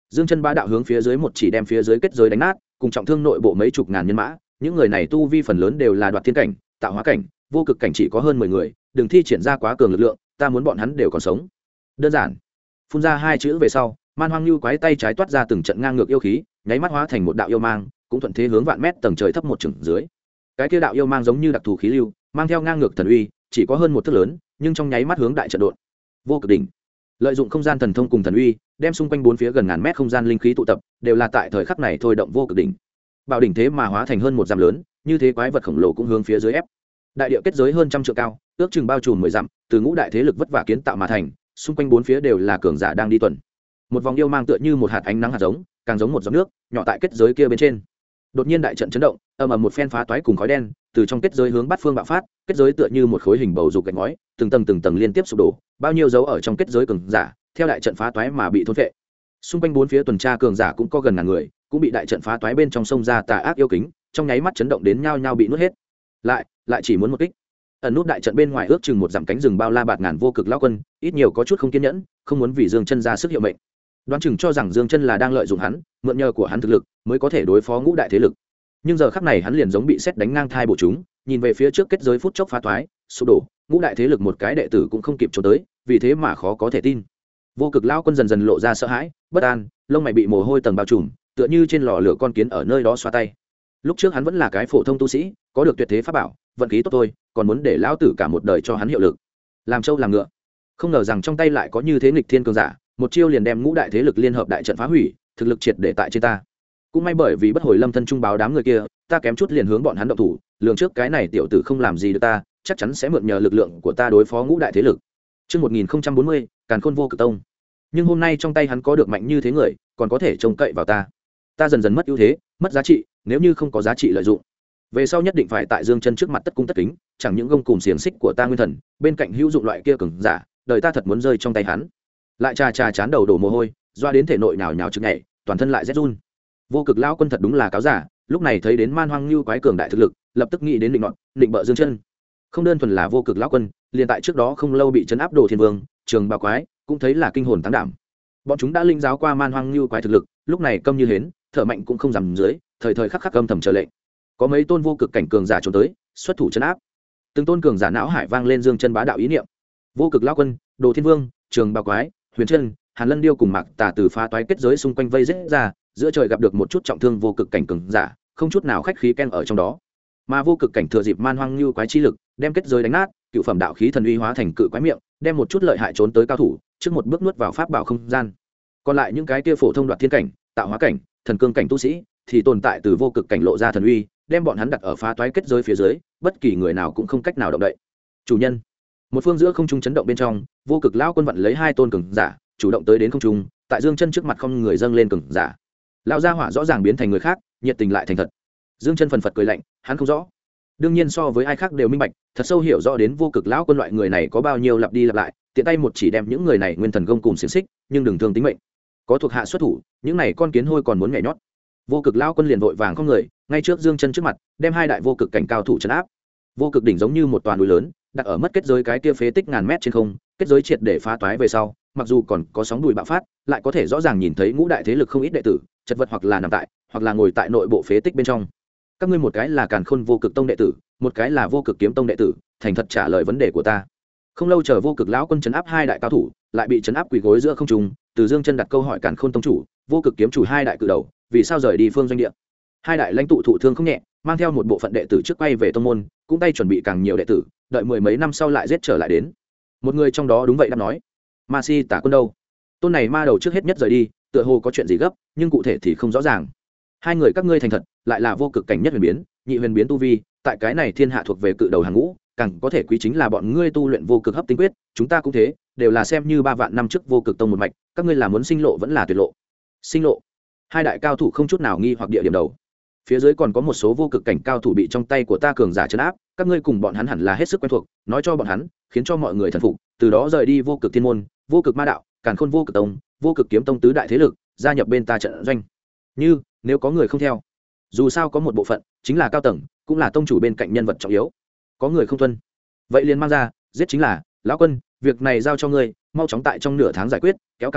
S1: Dương Chân bá đạo hướng phía dưới một chỉ đem phía dưới kết giới đánh nát, cùng trọng thương nội bộ mấy chục ngàn nhân mã. Những người này tu vi phần lớn đều là đoạt thiên cảnh, tạo hóa cảnh, vô cực cảnh chỉ có hơn 10 người, đừng thi triển ra quá cường lực lượng, ta muốn bọn hắn đều còn sống. Đơn giản. Phun ra hai chữ về sau, Man Hoang Nưu quái tay trái toát ra từng trận ngang ngược yêu khí, nháy mắt hóa thành một đạo yêu mang, cũng thuận thế hướng vạn mét tầng trời thấp một chừng dưới. Cái kia đạo yêu mang giống như đặc thù khí lưu, mang theo ngang ngược thần uy, chỉ có hơn một thước lớn, nhưng trong nháy mắt hướng đại trận đột. Vô cực đỉnh. Lợi dụng không gian thần thông cùng thần uy, đem xung quanh bốn phía gần ngàn mét không gian linh khí tụ tập, đều là tại thời khắc này thôi động vô cực đỉnh. Bảo đỉnh thế mà hóa thành hơn một dặm lớn, như thế quái vật khổng lồ cũng hướng phía dưới ép. Đại địa kết giới hơn trăm trượng cao, ước chừng bao trùm 10 dặm, từ ngũ đại thế lực vất vả kiến tạo mà thành, xung quanh bốn phía đều là cường giả đang đi tuần. Một vòng yêu mang tựa như một hạt ánh nắng hạt giống, càng giống một giọt nước nhỏ tại kết giới kia bên trên. Đột nhiên đại trận chấn động, ầm ầm một phen phá toái cùng khói đen từ trong kết giới hướng bát phương bạo phát, kết giới tựa như một khối hình bầu dục gạch ngói, từng tầng liên tiếp sụp đổ, bao nhiêu dấu ở trong kết giới cường giả theo đại trận phá toái mà bị thôn phệ. Xung quanh bốn phía tuần tra cường giả cũng có gần ngàn người, cũng bị đại trận phá toái bên trong sông ra tà ác yêu kính, trong nháy mắt chấn động đến nhao nhao bị nuốt hết. Lại chỉ muốn một kích. Ẩn nút đại trận bên ngoài ước chừng một dặm cánh rừng bao la bạt ngàn vô cực lão quân, ít nhiều có chút không kiên nhẫn, không muốn vì Dương Chân ra sức hiệu mệnh. Đoán chừng cho rằng Dương Chân là đang lợi dụng hắn, mượn nhờ của hắn thực lực mới có thể đối phó ngũ đại thế lực. Nhưng giờ khắc này hắn liền giống bị sét đánh ngang thai bổ chúng, nhìn về phía trước kết giới phút chốc phá toái, sụp đổ, ngũ đại thế lực một cái đệ tử cũng không kịp trốn tới, vì thế mà khó có thể tin. Vô cực lão quân dần dần lộ ra sợ hãi, bất an, lông mày bị mồ hôi tầng bao trùm, tựa như trên lò lửa con kiến ở nơi đó xoa tay. Lúc trước hắn vẫn là cái phổ thông tu sĩ, có được tuyệt thế pháp bảo, vận khí tốt thôi, còn muốn để lão tử cả một đời cho hắn hiệu lực, làm trâu làm ngựa. Không ngờ rằng trong tay lại có như thế nghịch thiên cường giả, một chiêu liền đem ngũ đại thế lực liên hợp đại trận phá hủy, thực lực triệt để tại trên ta. Cũng may bởi vì bất hồi lâm thân trung báo đám người kia, ta kém chút liền hướng bọn hắn động thủ, lường trước cái này tiểu tử không làm gì được ta, chắc chắn sẽ mượn nhờ lực lượng của ta đối phó ngũ đại thế lực. Chương 1040, Càn Khôn Vô Cực Tông. Nhưng hôm nay trong tay hắn có được mạnh như thế người, còn có thể trông cậy vào ta. Ta dần dần mất ưu thế, mất giá trị, nếu như không có giá trị lợi dụng, về sau nhất định phải tại Dương Chân trước mặt tất cung tất kính, chẳng những gông cùm xiềng xích của ta nguyên thần, bên cạnh hữu dụng loại kia cường giả, đời ta thật muốn rơi trong tay hắn. Lại trà chán đầu đổ mồ hôi, doa đến thể nội nhào nhào trực nhảy, toàn thân lại rét run. Vô cực lão quân thật đúng là cáo giả, lúc này thấy đến Man Hoang Nưu quái cường đại thực lực, lập tức nghĩ đến định nọt, định bợ Dương Chân. Không đơn thuần là vô cực lão quân, liền tại trước đó không lâu bị trấn áp Đồ Thiên Vương, Trường Bào quái, cũng thấy là kinh hồn táng đảm. Bọn chúng đã linh giáo qua Man Hoang Nưu quái thực lực, lúc này câm như hến, thở mạnh cũng không dám dưới, thời khắc âm thầm chờ lệnh. Có mấy tôn vô cực cảnh cường giả trốn tới, xuất thủ trấn áp. Từng tôn cường giả não hải vang lên Dương Chân bá đạo ý niệm. Vô cực lão quân, Đồ Thiên Vương, Trường Bào quái, Huyền Chân, Hàn Lân Điêu cùng Mạc Tà từ phá toái kết giới xung quanh vây giết ra, giữa trời gặp được một chút trọng thương vô cực cảnh cường giả, không chút nào khách khí ken ở trong đó. Mà vô cực cảnh thừa dịp Man Hoang Nưu quái chi lực, đem kết giới đánh nát, cựu phẩm đạo khí thần uy hóa thành cự quái miệng, đem một chút lợi hại trốn tới cao thủ, trước một bước nuốt vào pháp bảo không gian. Còn lại những cái kia phổ thông đoạt thiên cảnh, tạo hóa cảnh, thần cương cảnh tu sĩ, thì tồn tại từ vô cực cảnh lộ ra thần uy, đem bọn hắn đặt ở phá toái kết giới phía dưới, bất kỳ người nào cũng không cách nào động đậy. Chủ nhân, một phương giữa không trung chấn động bên trong, vô cực lão quân vận lấy hai tôn cường giả, chủ động tới đến không trung, tại Dương Chân trước mặt không người dâng lên cường giả. Lão gia hỏa rõ ràng biến thành người khác, nhiệt tình lại thành thật. Dương Chân phần phật cười lạnh, hắn không rõ. Đương nhiên so với ai khác đều minh bạch, thật sâu hiểu rõ đến vô cực lão quân loại người này có bao nhiêu lặp đi lặp lại, tiện tay một chỉ đem những người này nguyên thần gông cùng xiềng xích, nhưng đừng thương tính mệnh. Có thuộc hạ xuất thủ, những này con kiến hôi còn muốn nhảy nhót. Vô cực lão quân liền vội vàng không người, ngay trước Dương Chân trước mặt, đem hai đại vô cực cảnh cao thủ trấn áp. Vô cực đỉnh giống như một toàn núi lớn, đặt ở mất kết giới cái kia phế tích ngàn mét trên không, kết giới triệt để phá toái về sau, mặc dù còn có sóng đùi bạo phát, lại có thể rõ ràng nhìn thấy ngũ đại thế lực không ít đệ tử, chật vật hoặc là nằm tại, hoặc là ngồi tại nội bộ phế tích bên trong. Các ngươi một cái là Càn Khôn Vô Cực Tông đệ tử, một cái là Vô Cực Kiếm Tông đệ tử, thành thật trả lời vấn đề của ta. Không lâu chờ vô cực lão quân trấn áp hai đại cao thủ, lại bị trấn áp quỳ gối giữa không trung. Từ Dương Chân đặt câu hỏi Càn Khôn tông chủ, Vô Cực kiếm chủ hai đại cự đầu, vì sao rời đi phương doanh địa? Hai đại lãnh tụ thụ thương không nhẹ, mang theo một bộ phận đệ tử trước quay về tông môn, cũng tay chuẩn bị càng nhiều đệ tử, đợi mười mấy năm sau lại giết trở lại đến. Một người trong đó đúng vậy đáp nói, Ma Si Tả Quân đâu? Tôn này ma đầu trước hết nhất rời đi, tựa hồ có chuyện gì gấp, nhưng cụ thể thì không rõ ràng. Hai người các ngươi thành thật, lại là vô cực cảnh nhất huyền biến, nhị huyền biến tu vi, tại cái này thiên hạ thuộc về cự đầu hàng ngũ, càng có thể quý chính là bọn ngươi tu luyện vô cực hấp tinh quyết, chúng ta cũng thế, đều là xem như 3 vạn năm trước vô cực tông một mạch, các ngươi là muốn sinh lộ vẫn là tuyệt lộ? Sinh lộ. Hai đại cao thủ không chút nào nghi hoặc địa điểm đầu. Phía dưới còn có một số vô cực cảnh cao thủ bị trong tay của ta cường giả trấn áp, các ngươi cùng bọn hắn hẳn là hết sức quen thuộc, nói cho bọn hắn, khiến cho mọi người thần phục, từ đó rời đi vô cực thiên môn, vô cực ma đạo, Càn Khôn Vô Cực Tông, Vô Cực Kiếm Tông tứ đại thế lực, gia nhập bên ta trận doanh. Như nếu có người không theo, dù sao có một bộ phận chính là cao tầng, cũng là tông chủ bên cạnh nhân vật trọng yếu, có người không tuân, vậy liền mang ra giết chính là. Lão quân, việc này giao cho ngươi, mau chóng tại trong nửa tháng giải quyết, kéo càng lâu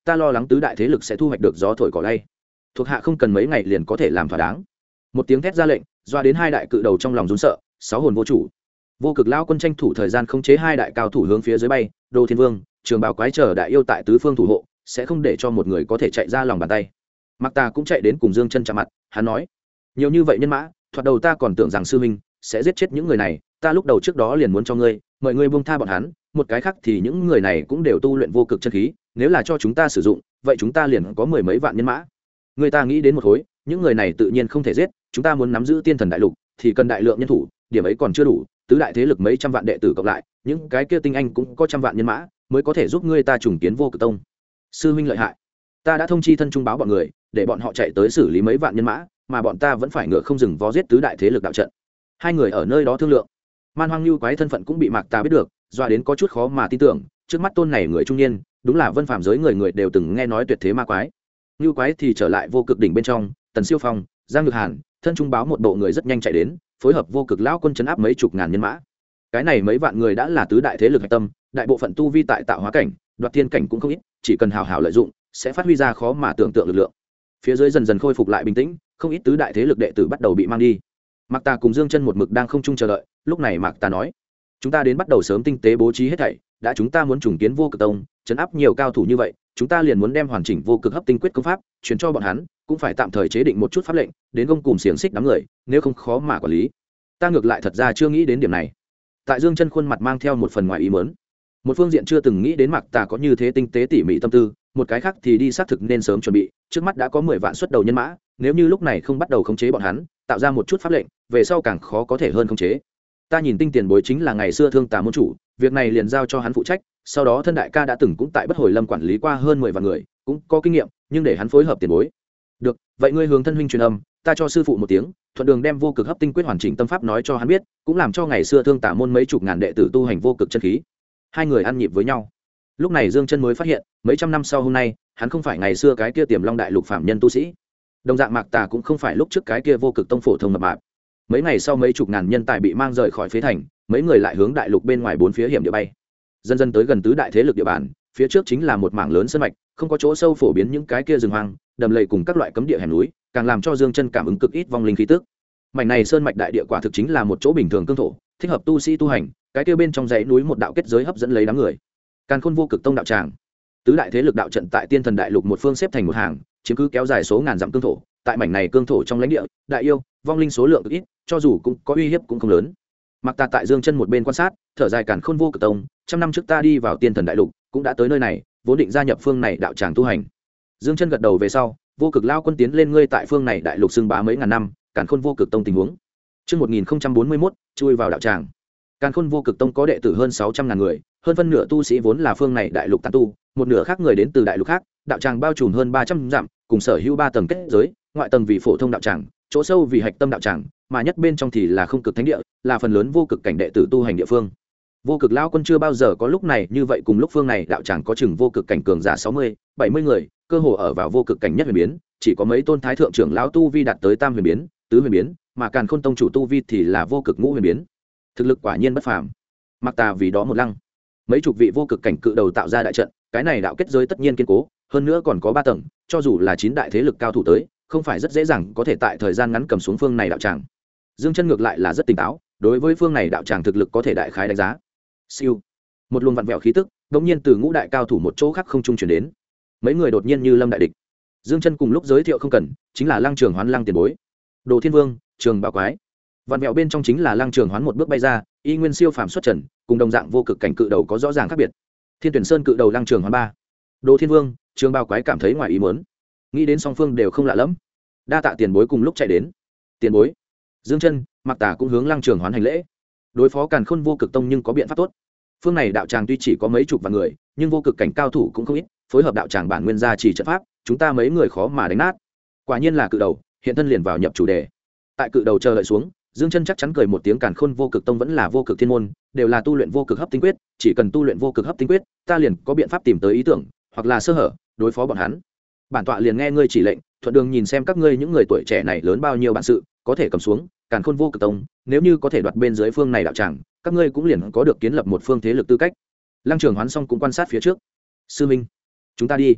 S1: ta lo lắng tứ đại thế lực sẽ thu hoạch được gió thổi cỏ lay, thuộc hạ không cần mấy ngày liền có thể làm thỏa đáng. Một tiếng thét ra lệnh, doa đến hai đại cự đầu trong lòng run sợ, sáu hồn vô chủ. Vô Cực lão quân tranh thủ thời gian khống chế hai đại cao thủ hướng phía dưới bay, Đồ Thiên Vương, Trường Bào Quái chờ đại yêu tại tứ phương thủ hộ, sẽ không để cho một người có thể chạy ra lòng bàn tay. Mạc Tà cũng chạy đến cùng Dương Chân chạm mặt, hắn nói: nhiều như vậy nhân mã, thoạt đầu ta còn tưởng rằng sư huynh sẽ giết chết những người này, ta lúc đầu trước đó liền muốn cho ngươi, mời ngươi buông tha bọn hắn, một cái khác thì những người này cũng đều tu luyện vô cực chân khí, nếu là cho chúng ta sử dụng, vậy chúng ta liền có mười mấy vạn nhân mã. Người ta nghĩ đến một khối, những người này tự nhiên không thể giết, chúng ta muốn nắm giữ Tiên Thần đại lục thì cần đại lượng nhân thủ, điểm ấy còn chưa đủ, tứ đại thế lực mấy trăm vạn đệ tử cộng lại, những cái kia tinh anh cũng có trăm vạn nhân mã, mới có thể giúp ngươi ta trùng kiến Vô Cực tông. Sư huynh lợi hại, ta đã thông chi thân trung báo bọn người, để bọn họ chạy tới xử lý mấy vạn nhân mã, mà bọn ta vẫn phải ngựa không dừng vó giết tứ đại thế lực đạo trận. Hai người ở nơi đó thương lượng. Man Hoang Lưu Quái thân phận cũng bị Mạc Tà biết được, dọa đến có chút khó mà tin tưởng, trước mắt tôn này người trung niên, đúng là vân phàm giới người đều từng nghe nói tuyệt thế ma quái. Lưu Quái thì trở lại Vô Cực đỉnh bên trong, Tần Siêu Phong, Giang Nhược Hàn, thân trung báo một bộ người rất nhanh chạy đến, phối hợp Vô Cực lão quân trấn áp mấy chục ngàn nhân mã. Cái này mấy vạn người đã là tứ đại thế lực hạch tâm, đại bộ phận tu vi tại tạo hóa cảnh, đoạt thiên cảnh cũng không ít, chỉ cần hào hào lợi dụng, sẽ phát huy ra khó mà tưởng tượng lực lượng. Phía dưới dần dần khôi phục lại bình tĩnh, không ít tứ đại thế lực đệ tử bắt đầu bị mang đi. Mạc Tà cùng Dương Chân một mực đang không trung chờ đợi, lúc này Mạc Tà nói: chúng ta đến bắt đầu sớm tinh tế bố trí hết thảy, đã chúng ta muốn trùng kiến Vô Cực tông, trấn áp nhiều cao thủ như vậy, chúng ta liền muốn đem hoàn chỉnh Vô Cực hấp tinh quyết công pháp truyền cho bọn hắn, cũng phải tạm thời chế định một chút pháp lệnh, đến gông cùm xiềng xích đám người, nếu không khó mà quản lý. Ta ngược lại thật ra chưa nghĩ đến điểm này. Tại Dương Chân khuôn mặt mang theo một phần ngoài ý muốn. Một phương diện chưa từng nghĩ đến Mạc Tà có như thế tinh tế tỉ mỉ tâm tư, một cái khác thì đi xác thực nên sớm chuẩn bị, trước mắt đã có 10 vạn xuất đầu nhân mã, nếu như lúc này không bắt đầu khống chế bọn hắn, tạo ra một chút pháp lệnh, về sau càng khó có thể hơn khống chế. Ta nhìn Tinh Tiền Bối chính là ngày xưa Thương Tà môn chủ, việc này liền giao cho hắn phụ trách, sau đó thân đại ca đã từng cũng tại Bất Hồi Lâm quản lý qua hơn 10 vạn người, cũng có kinh nghiệm, nhưng để hắn phối hợp Tiền Bối. Được, vậy ngươi hướng thân huynh truyền âm, ta cho sư phụ một tiếng, thuận đường đem Vô Cực hấp tinh quyết hoàn chỉnh tâm pháp nói cho hắn biết, cũng làm cho ngày xưa Thương Tà môn mấy chục ngàn đệ tử tu hành vô cực chân khí. Hai người ăn nhịp với nhau. Lúc này Dương Chân mới phát hiện, mấy trăm năm sau hôm nay, hắn không phải ngày xưa cái kia Tiềm Long đại lục phạm nhân tu sĩ. Đồng dạng Mạc Tà cũng không phải lúc trước cái kia Vô Cực tông phổ thông mập mạp. Mấy ngày sau mấy chục ngàn nhân tài bị mang rời khỏi phế thành, mấy người lại hướng đại lục bên ngoài bốn phía hiểm địa bay. Dần dần tới gần tứ đại thế lực địa bàn, phía trước chính là một mảng lớn sơn mạch, không có chỗ sâu phổ biến những cái kia rừng hoang, đầm lầy cùng các loại cấm địa hẻm núi, càng làm cho Dương Chân cảm ứng cực ít vong linh khí tức. Mảnh này sơn mạch đại địa quả thực chính là một chỗ bình thường cương thổ, thích hợp tu sĩ tu hành, cái kia bên trong dãy núi một đạo kết giới hấp dẫn lấy đám người. Càn Khôn Vô Cực tông đạo tràng, tứ đại thế lực đạo trận tại Tiên Thần đại lục một phương xếp thành một hàng, chiếm cứ kéo dài số ngàn dặm cương thổ, tại mảnh này cương thổ trong lãnh địa, đại yêu, vong linh số lượng cực ít, cho dù cũng có uy hiếp cũng không lớn. Mạc Tà tại Dương Chân một bên quan sát, thở dài Càn Khôn Vô Cực tông, trăm năm trước ta đi vào Tiên Thần đại lục, cũng đã tới nơi này, vốn định gia nhập phương này đạo tràng tu hành. Dương Chân gật đầu về sau, Vô Cực lao quân tiến lên ngươi tại phương này đại lục xưng bá mấy ngàn năm, Càn Khôn Vô Cực tông tình huống. Chương 1041, chui vào đạo tràng. Càn Khôn Vô Cực tông có đệ tử hơn 600.000 người, hơn phân nửa tu sĩ vốn là phương này đại lục tán tu, một nửa khác người đến từ đại lục khác, đạo tràng bao trùm hơn 300 dặm, cùng sở hữu 3 tầng kết giới, ngoại tầng vì phổ thông đạo tràng, chỗ sâu vì hạch tâm đạo tràng, mà nhất bên trong thì là không cực thánh địa, là phần lớn vô cực cảnh đệ tử tu hành địa phương. Vô Cực lão quân chưa bao giờ có lúc này như vậy, cùng lúc phương này đạo tràng có chừng vô cực cảnh cường giả 60, 70 người, cơ hồ ở vào vô cực cảnh nhất huyền biến, chỉ có mấy tôn thái thượng trưởng lão tu vi đạt tới tam huyền biến, tứ huyền biến, mà Càn Khôn tông chủ tu vi thì là vô cực ngũ huyền biến. Thực lực quả nhiên bất phàm. Mạc Tà vì đó một lăng. Mấy chục vị vô cực cảnh cự đầu tạo ra đại trận, cái này đạo kết giới tất nhiên kiên cố, hơn nữa còn có 3 tầng, cho dù là 9 đại thế lực cao thủ tới, không phải rất dễ dàng có thể tại thời gian ngắn cầm xuống phương này đạo tràng. Dương Chân ngược lại là rất tỉnh táo, đối với phương này đạo tràng thực lực có thể đại khái đánh giá. Siêu, một luồng vặn vẹo khí tức, đột nhiên từ ngũ đại cao thủ một chỗ khác không trung truyền đến. Mấy người đột nhiên như lâm đại địch. Dương Chân cùng lúc giới thiệu không cần, chính là Lăng Trường Hoán Lăng tiền bối, Đồ Thiên Vương, Trường Bảo Quái. Vạn vẹo bên trong chính là Lăng Trường Hoán một bước bay ra, y nguyên siêu phàm xuất trần, cùng đồng dạng vô cực cảnh cự đầu có rõ ràng khác biệt. Thiên Tuyển Sơn cự đầu Lăng Trường Hoán 3, Đồ Thiên Vương, Trường Bảo Quái cảm thấy ngoài ý muốn, nghĩ đến song phương đều không lạ lắm. Đa tạ tiền bối cùng lúc chạy đến. Tiền bối. Dương Chân, Mạc Tà cũng hướng Lăng Trường Hoán hành lễ. Đối phó Càn Khôn Vô Cực tông nhưng có biện pháp tốt. Phương này đạo tràng tuy chỉ có mấy chục vạn người, nhưng vô cực cảnh cao thủ cũng không ít, phối hợp đạo tràng bản nguyên gia trì trận pháp, chúng ta mấy người khó mà đánh nát. Quả nhiên là cự đầu, hiện thân liền vào nhập chủ đề. Tại cự đầu chờ đợi xuống, Dương Chân chắc chắn cười một tiếng, Càn Khôn Vô Cực tông vẫn là vô cực thiên môn, đều là tu luyện vô cực hấp tinh quyết, chỉ cần tu luyện vô cực hấp tinh quyết, ta liền có biện pháp tìm tới ý tưởng, hoặc là sơ hở, đối phó bọn hắn. Bản tọa liền nghe ngươi chỉ lệnh, thuận đường nhìn xem các ngươi những người tuổi trẻ này lớn bao nhiêu bản sự, có thể cầm xuống Càn Khôn Vô Cực tông, nếu như có thể đoạt bên dưới phương này đạo tràng, các ngươi cũng liền có được kiến lập một phương thế lực tư cách. Lăng Trường Hoán xong cũng quan sát phía trước. Sư minh, chúng ta đi.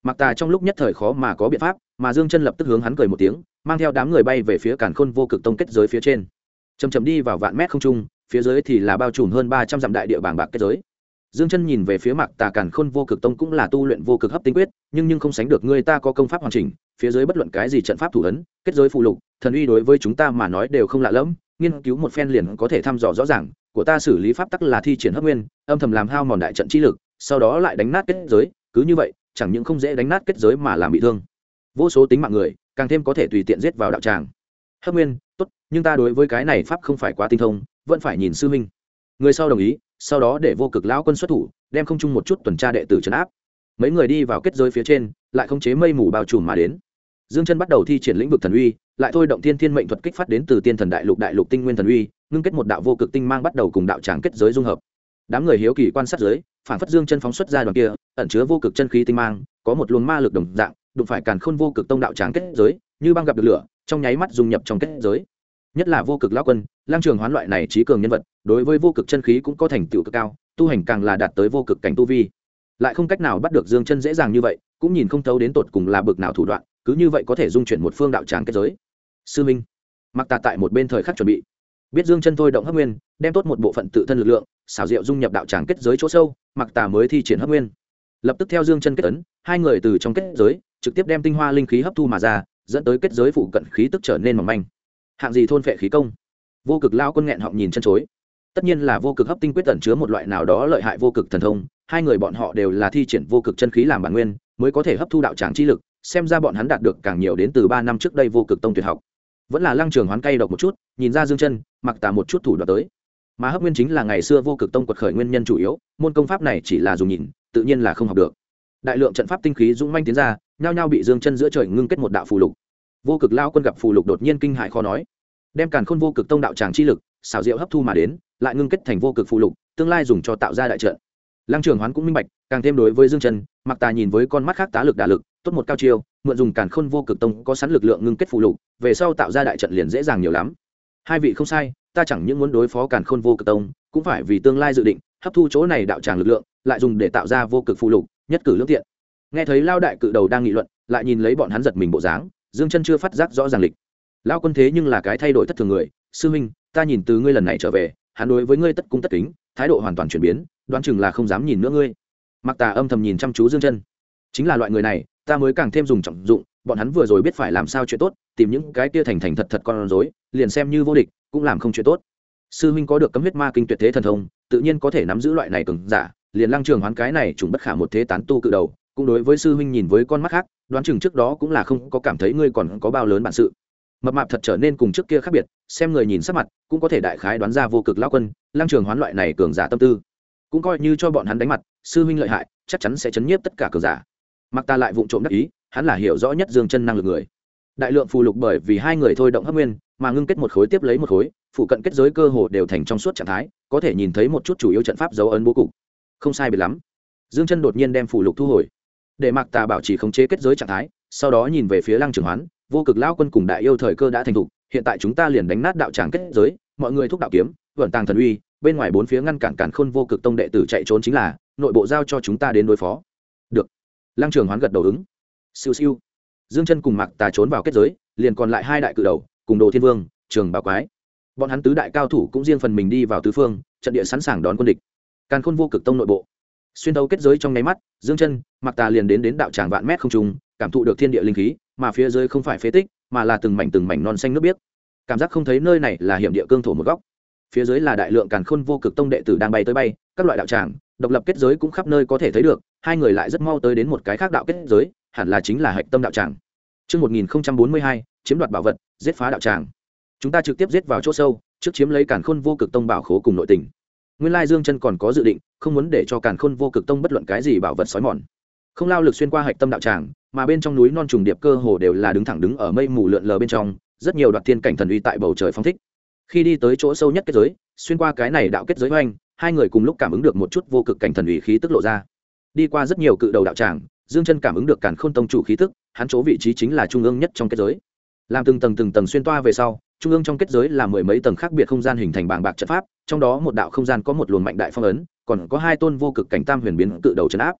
S1: Mặc Tà trong lúc nhất thời khó mà có biện pháp, mà Dương Chân lập tức hướng hắn cười một tiếng, mang theo đám người bay về phía Càn Khôn Vô Cực Tông kết giới phía trên. Chậm chậm đi vào vạn mét không trung, phía dưới thì là bao trùm hơn 300 dặm đại địa bàng bạc kết giới. Dương Chân nhìn về phía Mặc Tà, Càn Khôn Vô Cực Tông cũng là tu luyện vô cực hấp tinh quyết, nhưng không sánh được người ta có công pháp hoàn chỉnh, phía dưới bất luận cái gì trận pháp thủ ấn, kết giới phù lục, thần uy đối với chúng ta mà nói đều không lạ lẫm, nghiên cứu một phen liền có thể thăm dò rõ ràng. Của ta xử lý pháp tắc là thi triển hấp nguyên, âm thầm làm hao mòn đại trận chi lực, sau đó lại đánh nát kết giới, cứ như vậy, chẳng những không dễ đánh nát kết giới mà làm bị thương vô số tính mạng người, càng thêm có thể tùy tiện giết vào đạo tràng. Hấp nguyên tốt, nhưng ta đối với cái này pháp không phải quá tinh thông, vẫn phải nhìn sư minh. Người sau đồng ý, sau đó để Vô Cực lão quân xuất thủ, đem không chung một chút tuần tra đệ tử trấn áp. Mấy người đi vào kết giới phía trên, lại khống chế mây mù bao trùm mà đến. Dương Chân bắt đầu thi triển lĩnh vực thần uy, lại thôi động thiên thiên mệnh thuật kích phát đến từ tiên thần đại lục tinh nguyên thần uy, ngưng kết một đạo vô cực tinh mang bắt đầu cùng đạo tràng kết giới dung hợp. Đám người hiếu kỳ quan sát dưới, phản phất Dương Chân phóng xuất ra đoàn kia ẩn chứa vô cực chân khí tinh mang, có một luồng ma lực đồng dạng, đụng phải Càn Khôn Vô Cực Tông đạo tràng kết giới, như băng gặp được lửa, trong nháy mắt dung nhập trong kết giới. Nhất là Vô Cực lão quân, Lang Trường Hoán loại này trí cường nhân vật, đối với vô cực chân khí cũng có thành tựu cực cao, tu hành càng là đạt tới vô cực cảnh tu vi. Lại không cách nào bắt được Dương Chân dễ dàng như vậy, cũng nhìn không thấu đến tột cùng là bực nào thủ đoạn, cứ như vậy có thể dung chuyển một phương đạo tràng kết giới. Sư minh, Mặc Tà tại một bên thời khắc chuẩn bị, biết Dương Chân thôi động hấp nguyên, đem tốt một bộ phận tự thân lực lượng, xảo diệu dung nhập đạo tràng kết giới chỗ sâu, Mặc Tà mới thi triển hấp nguyên. Lập tức theo Dương Chân kết ấn, hai người từ trong kết giới trực tiếp đem tinh hoa linh khí hấp thu mà ra, dẫn tới kết giới phụ cận khí tức trở nên mỏng manh. Hạng gì thôn phệ khí công? Vô Cực lão quân nghẹn họng nhìn chân chối. Tất nhiên là vô cực hấp tinh quyết ẩn chứa một loại nào đó lợi hại vô cực thần thông, hai người bọn họ đều là thi triển vô cực chân khí làm bản nguyên, mới có thể hấp thu đạo tràng chi lực, xem ra bọn hắn đạt được càng nhiều đến từ 3 năm trước đây vô cực tông tuyệt học. Vẫn là Lăng Trường Hoán cay độc một chút, nhìn ra Dương Chân, Mặc Tà một chút thủ đoạn tới. Mà hấp nguyên chính là ngày xưa vô cực tông quật khởi nguyên nhân chủ yếu, môn công pháp này chỉ là dùng nhìn, tự nhiên là không học được. Đại lượng trận pháp tinh khí dũng manh tiến ra, nhao nhao bị Dương Chân giữa trời ngưng kết một đạo phù lục. Vô Cực lão quân gặp phù lục đột nhiên kinh hãi khó nói, đem Càn Khôn Vô Cực Tông đạo tràng chi lực, xảo diệu hấp thu mà đến, lại ngưng kết thành vô cực phù lục, tương lai dùng cho tạo ra đại trận. Lăng Trường Hoán cũng minh bạch, càng thêm đối với Dương Chân, Mặc Tà nhìn với con mắt khác tá lực đả lực, tốt một cao chiêu, mượn dùng Càn Khôn Vô Cực Tông có sẵn lực lượng ngưng kết phù lục, về sau tạo ra đại trận liền dễ dàng nhiều lắm. Hai vị không sai, ta chẳng những muốn đối phó Càn Khôn Vô Cực Tông, cũng phải vì tương lai dự định, hấp thu chỗ này đạo tràng lực lượng, lại dùng để tạo ra vô cực phù lục, nhất cử lưỡng tiện. Nghe thấy Lao đại cự đầu đang nghị luận, lại nhìn lấy bọn hắn giật mình bộ dáng, Dương Chân chưa phát giác rõ ràng lịch. Lao quân thế nhưng là cái thay đổi thất thường người, sư huynh, ta nhìn từ ngươi lần này trở về, hắn đối với ngươi tất cung tất kính, thái độ hoàn toàn chuyển biến, đoán chừng là không dám nhìn nữa ngươi. Mặc Tà âm thầm nhìn chăm chú Dương Chân, chính là loại người này, ta mới càng thêm dùng trọng dụng, bọn hắn vừa rồi biết phải làm sao chuyện tốt, tìm những cái kia thành thật con rối, liền xem như vô địch, cũng làm không chuyện tốt. Sư huynh có được cấm huyết ma kinh tuyệt thế thần thông, tự nhiên có thể nắm giữ loại này cường giả, liền Lăng Trường Hoán cái này trùng bất khả một thế tán tu cự đầu, cũng đối với sư huynh nhìn với con mắt khác, đoán chừng trước đó cũng là không có cảm thấy ngươi còn có bao lớn bản sự. Mập mạp thật trở nên cùng trước kia khác biệt, xem người nhìn sắc mặt, cũng có thể đại khái đoán ra Vô Cực lão quân, Lăng Trường Hoán loại này cường giả tâm tư, cũng coi như cho bọn hắn đánh mặt, sư huynh lợi hại, chắc chắn sẽ chấn nhiếp tất cả cường giả. Mặc Ta lại vụng trộm đắc ý, hắn là hiểu rõ nhất Dương Chân năng lực người. Đại lượng phù lục bởi vì hai người thôi động hấp nguyên, mà ngưng kết một khối tiếp lấy một khối, phụ cận kết giới cơ hồ đều thành trong suốt trạng thái, có thể nhìn thấy một chút chủ yếu trận pháp dấu ấn bố cục. Không sai biệt lắm. Dương Chân đột nhiên đem phù lục thu hồi, để Mạc Tà bảo trì khống chế kết giới trạng thái, sau đó nhìn về phía Lăng Trường Hoán, Vô Cực lão quân cùng đại yêu thời cơ đã thành thục, hiện tại chúng ta liền đánh nát đạo tràng kết giới, mọi người thúc đạo kiếm, vận tàng thần uy, bên ngoài bốn phía ngăn cản Càn Khôn Vô Cực Tông đệ tử chạy trốn chính là, nội bộ giao cho chúng ta đến đối phó. Được. Lăng Trường Hoán gật đầu ứng. Siêu siêu. Dương Chân cùng Mạc Tà trốn vào kết giới, liền còn lại hai đại cự đầu, cùng Đồ Thiên Vương, Trường Bảo Quái. Bọn hắn tứ đại cao thủ cũng riêng phần mình đi vào tứ phương, trận địa sẵn sàng đón quân địch. Càn Khôn Vô Cực Tông nội bộ, xuyên thấu kết giới trong nháy mắt, Dương Chân, Mạc Tà liền đến đạo tràng vạn mét không trung, cảm thụ được thiên địa linh khí, mà phía dưới không phải phế tích, mà là từng mảnh non xanh nước biếc. Cảm giác không thấy nơi này là hiểm địa cương thổ một góc. Phía dưới là đại lượng Càn Khôn Vô Cực Tông đệ tử đang bay tới bay, các loại đạo tràng, độc lập kết giới cũng khắp nơi có thể thấy được, hai người lại rất mau tới đến một cái khác đạo kết giới, hẳn là chính là Hạch Tâm đạo tràng. Chương 1042, chiếm đoạt bảo vật, giết phá đạo tràng. Chúng ta trực tiếp giết vào chỗ sâu, trước chiếm lấy Càn Khôn Vô Cực Tông bảo khố cùng nội tình. Nguyên lai Dương Chân còn có dự định, không muốn để cho Càn Khôn Vô Cực Tông bất luận cái gì bảo vật xói mòn. Không lao lực xuyên qua Hạch Tâm đạo tràng, mà bên trong núi non trùng điệp cơ hồ đều là đứng ở mây mù lượn lờ bên trong, rất nhiều đoạt thiên cảnh thần uy tại bầu trời phong thích. Khi đi tới chỗ sâu nhất kết giới, xuyên qua cái này đạo kết giới hoành, hai người cùng lúc cảm ứng được một chút vô cực cảnh thần uy khí tức lộ ra. Đi qua rất nhiều cự đầu đạo tràng, Dương Chân cảm ứng được Càn Khôn Tông chủ khí tức, hắn chỗ vị trí chính là trung ương nhất trong kết giới. Làm từng tầng xuyên toa về sau, trung ương trong kết giới là mười mấy tầng khác biệt không gian hình thành bàng bạc trận pháp, trong đó một đạo không gian có một luồng mạnh đại phong ấn, còn có hai tôn vô cực cảnh tam huyền biến cự đầu trấn áp.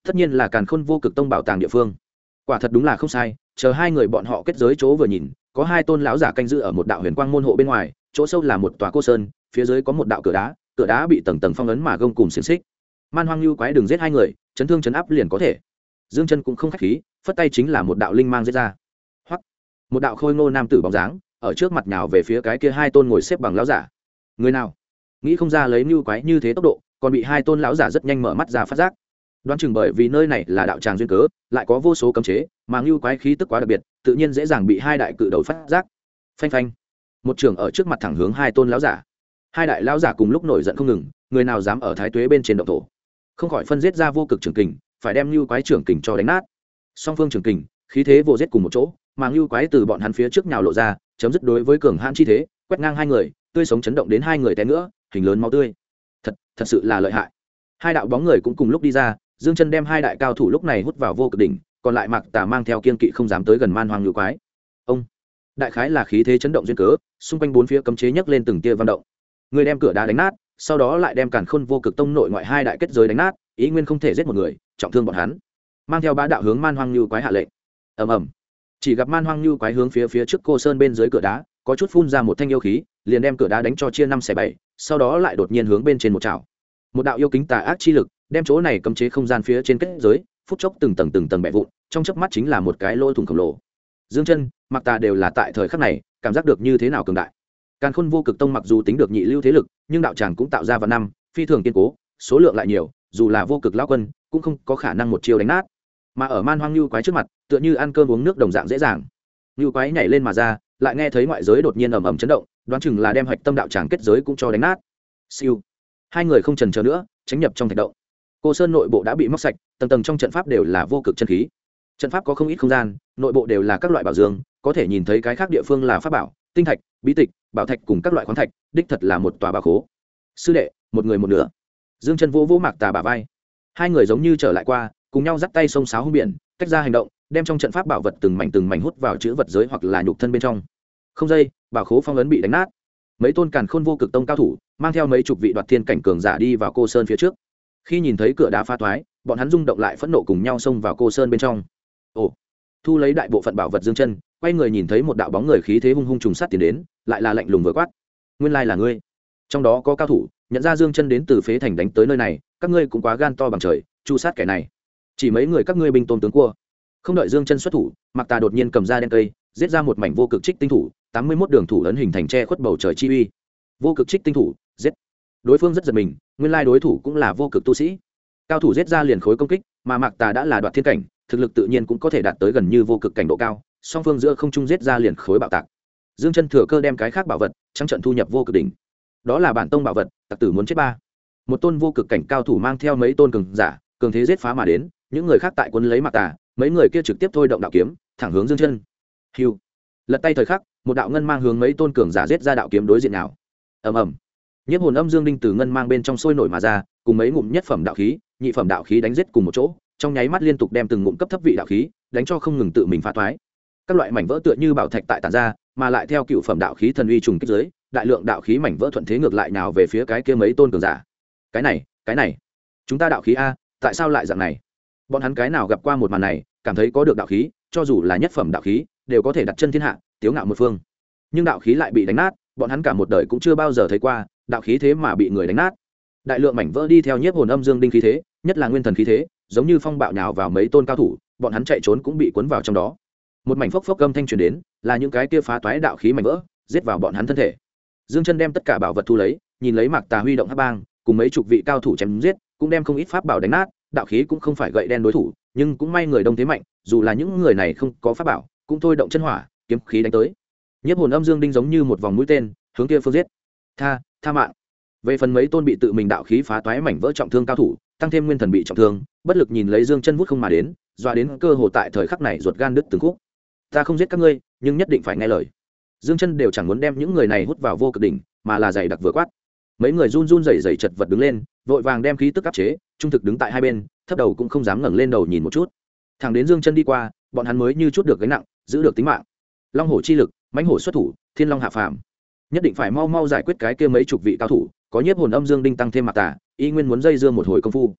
S1: tất nhiên là càn khôn vô cực tông bảo tàng địa phương. Quả thật đúng là không sai, chờ hai người bọn họ kết giới chỗ vừa nhìn, có hai tôn lão giả canh giữ ở một đạo huyền quang môn hộ bên ngoài, chỗ sâu là một tòa cô sơn, phía dưới có một đạo cửa đá bị tầng tầng phong ấn mà gông cùng xiềng xích. Man Hoang Lưu quái đừng giết hai người, chấn thương chấn áp liền có thể. Dương Chân cũng không khách khí, phất tay chính là một đạo linh mang giết ra. Hoặc một đạo khôi ngô nam tử bóng dáng, ở trước mặt nhào về phía cái kia hai tôn ngồi xếp bằng lão giả. Người nào? Nghĩ không ra lấy Lưu quái như thế tốc độ, còn bị hai tôn lão giả rất nhanh mở mắt ra phát giác. Đoán chừng bởi vì nơi này là đạo tràng duyên cớ, lại có vô số cấm chế, mà Lưu quái khí tức quá đặc biệt, tự nhiên dễ dàng bị hai đại cự đầu phát giác. Phanh phanh, một trường ở trước mặt thẳng hướng hai tôn lão giả. Hai đại lão giả cùng lúc nổi giận không ngừng, người nào dám ở thái tuế bên trên động thổ, không khỏi phân giết ra vô cực trường kình, phải đem Lưu quái trường kình cho đánh nát. Song phương trường kình, khí thế vô giết cùng một chỗ, mà Lưu quái từ bọn hắn phía trước nhào lộ ra, chấm dứt đối với cường hãn chi thế, quét ngang hai người, tươi sống chấn động đến hai người té nữa, hình lớn máu tươi. Thật sự là lợi hại. Hai đạo bóng người cũng cùng lúc đi ra, Dương Chân đem hai đại cao thủ lúc này hút vào vô cực đỉnh, còn lại Mạc Tà mang theo kiên kỵ không dám tới gần Man Hoang Lưu quái. Ông, đại khái là khí thế chấn động duyên cớ, xung quanh bốn phía cấm chế nhấc lên từng tia vận động. Người đem cửa đá đánh nát, sau đó lại đem Càn Khôn vô cực tông nội ngoại hai đại kết giới đánh nát, ý nguyên không thể giết một người, trọng thương bọn hắn. Mang theo bá đạo hướng Man Hoang Lưu quái hạ lệnh. Ầm ầm. Chỉ gặp Man Hoang Lưu quái hướng phía trước cô sơn bên dưới cửa đá, có chút phun ra một thanh yêu khí, liền đem cửa đá đánh cho chia năm xẻ bảy, sau đó lại đột nhiên hướng bên trên một chảo. Một đạo yêu kính tà ác chi lực, đem chỗ này cấm chế không gian phía trên kết giới, phút chốc từng tầng bẻ vụn, trong chớp mắt chính là một cái lỗ thủng khổng lồ. Dương Chân, Mạc Tà đều là tại thời khắc này, cảm giác được như thế nào cường đại. Càn Khôn vô cực tông mặc dù tính được nhị lưu thế lực, nhưng đạo tràng cũng tạo ra vạn năm, phi thường kiên cố, số lượng lại nhiều, dù là vô cực lão quân, cũng không có khả năng một chiêu đánh nát. Mà ở Man Hoang Lưu quái trước mặt, tựa như ăn cơm uống nước đồng dạng dễ dàng. Lưu quái nhảy lên mà ra, lại nghe thấy ngoại giới đột nhiên ầm ầm chấn động, đoán chừng là đem hạch tâm đạo tràng kết giới cũng cho đánh nát. Siêu. Hai người không chần chờ nữa, tránh nhập trong thạch động. Cô sơn nội bộ đã bị móc sạch, tầng tầng trong trận pháp đều là vô cực chân khí. Trận pháp có không ít không gian, nội bộ đều là các loại bảo dương, có thể nhìn thấy cái khác địa phương là pháp bảo, tinh thạch, bí tịch, bảo thạch cùng các loại khoáng thạch, đích thật là một tòa bảo khố. Sư đệ, một người một nửa. Dương Chân vô Mạc Tà bả vai. Hai người giống như trở lại qua, cùng nhau dắt tay xông xáo hung biển, tách ra hành động, đem trong trận pháp bảo vật từng mảnh hút vào chữ vật giới hoặc là nhục thân bên trong. Không dây, bảo khố phong ấn bị đánh nát. Mấy tôn Càn Khôn vô cực tông cao thủ, mang theo mấy chục vị đoạt thiên cảnh cường giả đi vào cô sơn phía trước. Khi nhìn thấy cửa đá phá toái, bọn hắn rung động lại phẫn nộ cùng nhau xông vào cô sơn bên trong. Ồ, thu lấy đại bộ phận bảo vật Dương Chân, quay người nhìn thấy một đạo bóng người khí thế hung hung trùng sát tiến đến, lại là lạnh lùng vừa quát: nguyên lai là ngươi. Trong đó có cao thủ nhận ra Dương Chân đến từ phế thành đánh tới nơi này, các ngươi cũng quá gan to bằng trời, chu sát kẻ này. Chỉ mấy người các ngươi binh tôm tướng cua. Không đợi Dương Chân xuất thủ, Mạc Tà đột nhiên cầm ra đen cây, giết ra một mảnh vô cực trích tinh thủ, 81 đường thủ ấn hình thành che khuất bầu trời chi uy. Vô cực trích tinh thủ, giết. Đối phương rất giật mình, nguyên lai đối thủ cũng là vô cực tu sĩ. Cao thủ giết ra liền khối công kích, mà Mạc Tà đã là đoạt thiên cảnh, thực lực tự nhiên cũng có thể đạt tới gần như vô cực cảnh độ cao, song phương giữa không trung giết ra liền khối bạo tạc. Dương Chân thừa cơ đem cái khác bảo vật trắng trận thu nhập vô cực đỉnh. Đó là bản tông bảo vật, tặc tử muốn chết ba. Một tôn vô cực cảnh cao thủ mang theo mấy tôn cường giả, cường thế giết phá mà đến, những người khác tại quân lấy Mạc Tà, mấy người kia trực tiếp thôi động đạo kiếm, thẳng hướng Dương Chân. Hưu. Lật tay thời khắc, một đạo ngân mang hướng mấy tôn cường giả giết ra đạo kiếm đối diện nào. Ầm ầm. Nhiếp hồn âm dương đinh từ ngân mang bên trong sôi nổi mà ra, cùng mấy ngụm nhất phẩm đạo khí, nhị phẩm đạo khí đánh giết cùng một chỗ, trong nháy mắt liên tục đem từng ngụm cấp thấp vị đạo khí đánh cho không ngừng tự mình phá toái. Các loại mảnh vỡ tựa như bảo thạch tại tản ra, mà lại theo cựu phẩm đạo khí thần uy trùng kích dưới, đại lượng đạo khí mảnh vỡ thuận thế ngược lại nào về phía cái kia mấy tôn cường giả. Cái này, chúng ta đạo khí a, tại sao lại dạng này? Bọn hắn cái nào gặp qua một màn này, cảm thấy có được đạo khí, cho dù là nhất phẩm đạo khí, đều có thể đặt chân thiên hạ, tiếu ngạo một phương. Nhưng đạo khí lại bị đánh nát, bọn hắn cả một đời cũng chưa bao giờ thấy qua, đạo khí thế mà bị người đánh nát. Đại lượng mảnh vỡ đi theo nhiếp hồn âm dương đinh khí thế, nhất là nguyên thần khí thế, giống như phong bạo nhào vào mấy tôn cao thủ, bọn hắn chạy trốn cũng bị cuốn vào trong đó. Một mảnh phốc phốc âm thanh truyền đến, là những cái kia phá toái đạo khí mảnh vỡ, giết vào bọn hắn thân thể. Dương Chân đem tất cả bảo vật thu lấy, nhìn lấy Mạc Tà huy động hắc bang, cùng mấy chục vị cao thủ chém giết, cũng đem không ít pháp bảo đánh nát, đạo khí cũng không phải gậy đen đối thủ, nhưng cũng may người đông thế mạnh, dù là những người này không có pháp bảo, cũng thôi động chân hỏa, kiếm khí đánh tới. Nhiếp hồn âm dương đinh giống như một vòng mũi tên, hướng kia phương giết. Tha mạng. Về phần mấy tôn bị tự mình đạo khí phá toái mảnh vỡ trọng thương cao thủ, tăng thêm nguyên thần bị trọng thương, bất lực nhìn lấy Dương Chân vút không mà đến, dọa đến cơ hồ tại thời khắc này ruột gan đứt từng khúc. Ta không giết các ngươi, nhưng nhất định phải nghe lời. Dương Chân đều chẳng muốn đem những người này hút vào vô cực đỉnh, mà là dày đặc vừa quát. Mấy người run run rẩy rẩy chật vật đứng lên, vội vàng đem khí tức áp chế, trung thực đứng tại hai bên, thấp đầu cũng không dám ngẩng lên đầu nhìn một chút. Thẳng đến Dương Chân đi qua, bọn hắn mới như chút được gánh nặng, giữ được tính mạng. Long hổ chi lực, mãnh hổ xuất thủ, thiên long hạ phàm. Nhất định phải mau mau giải quyết cái kia mấy chục vị cao thủ, có nhiếp hồn âm dương đinh tăng thêm Mạc Tà, y nguyên muốn dây dưa một hồi công phu.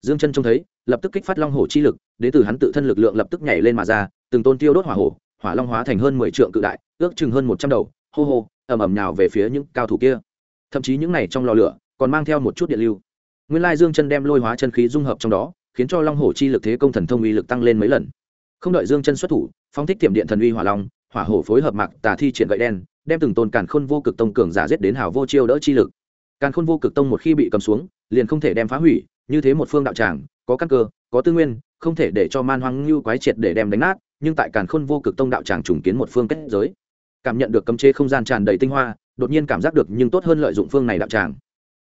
S1: Dương Chân trông thấy, lập tức kích phát long hổ chi lực, đến từ hắn tự thân lực lượng lập tức nhảy lên mà ra, từng tôn tiêu đốt hỏa hổ, hỏa long hóa thành hơn 10 trượng cự đại, ước chừng hơn 100 đầu, hô hô, ầm ầm nhào về phía những cao thủ kia. Thậm chí những này trong lò lửa còn mang theo một chút điện lưu. Nguyên lai Dương Chân đem lôi hóa chân khí dung hợp trong đó, khiến cho long hổ chi lực thế công thần thông uy lực tăng lên mấy lần. Không đợi Dương Chân xuất thủ, phóng thích tiềm điện thần uy hỏa long, hỏa hổ phối hợp mạc tà thi triển gậy đen, đem từng tôn càn khôn vô cực tông cường giả giết đến hào vô chiêu đỡ chi lực. Càn khôn vô cực tông một khi bị cầm xuống, liền không thể đem phá hủy, như thế một phương đạo tràng, có căn cơ, có tư nguyên, không thể để cho man hoang lưu quái triệt để đem đánh nát, nhưng tại Càn khôn vô cực tông đạo tràng trùng kiến một phương kết giới. Cảm nhận được cấm chế không gian tràn đầy tinh hoa, đột nhiên cảm giác được nhưng tốt hơn lợi dụng phương này đạo tràng.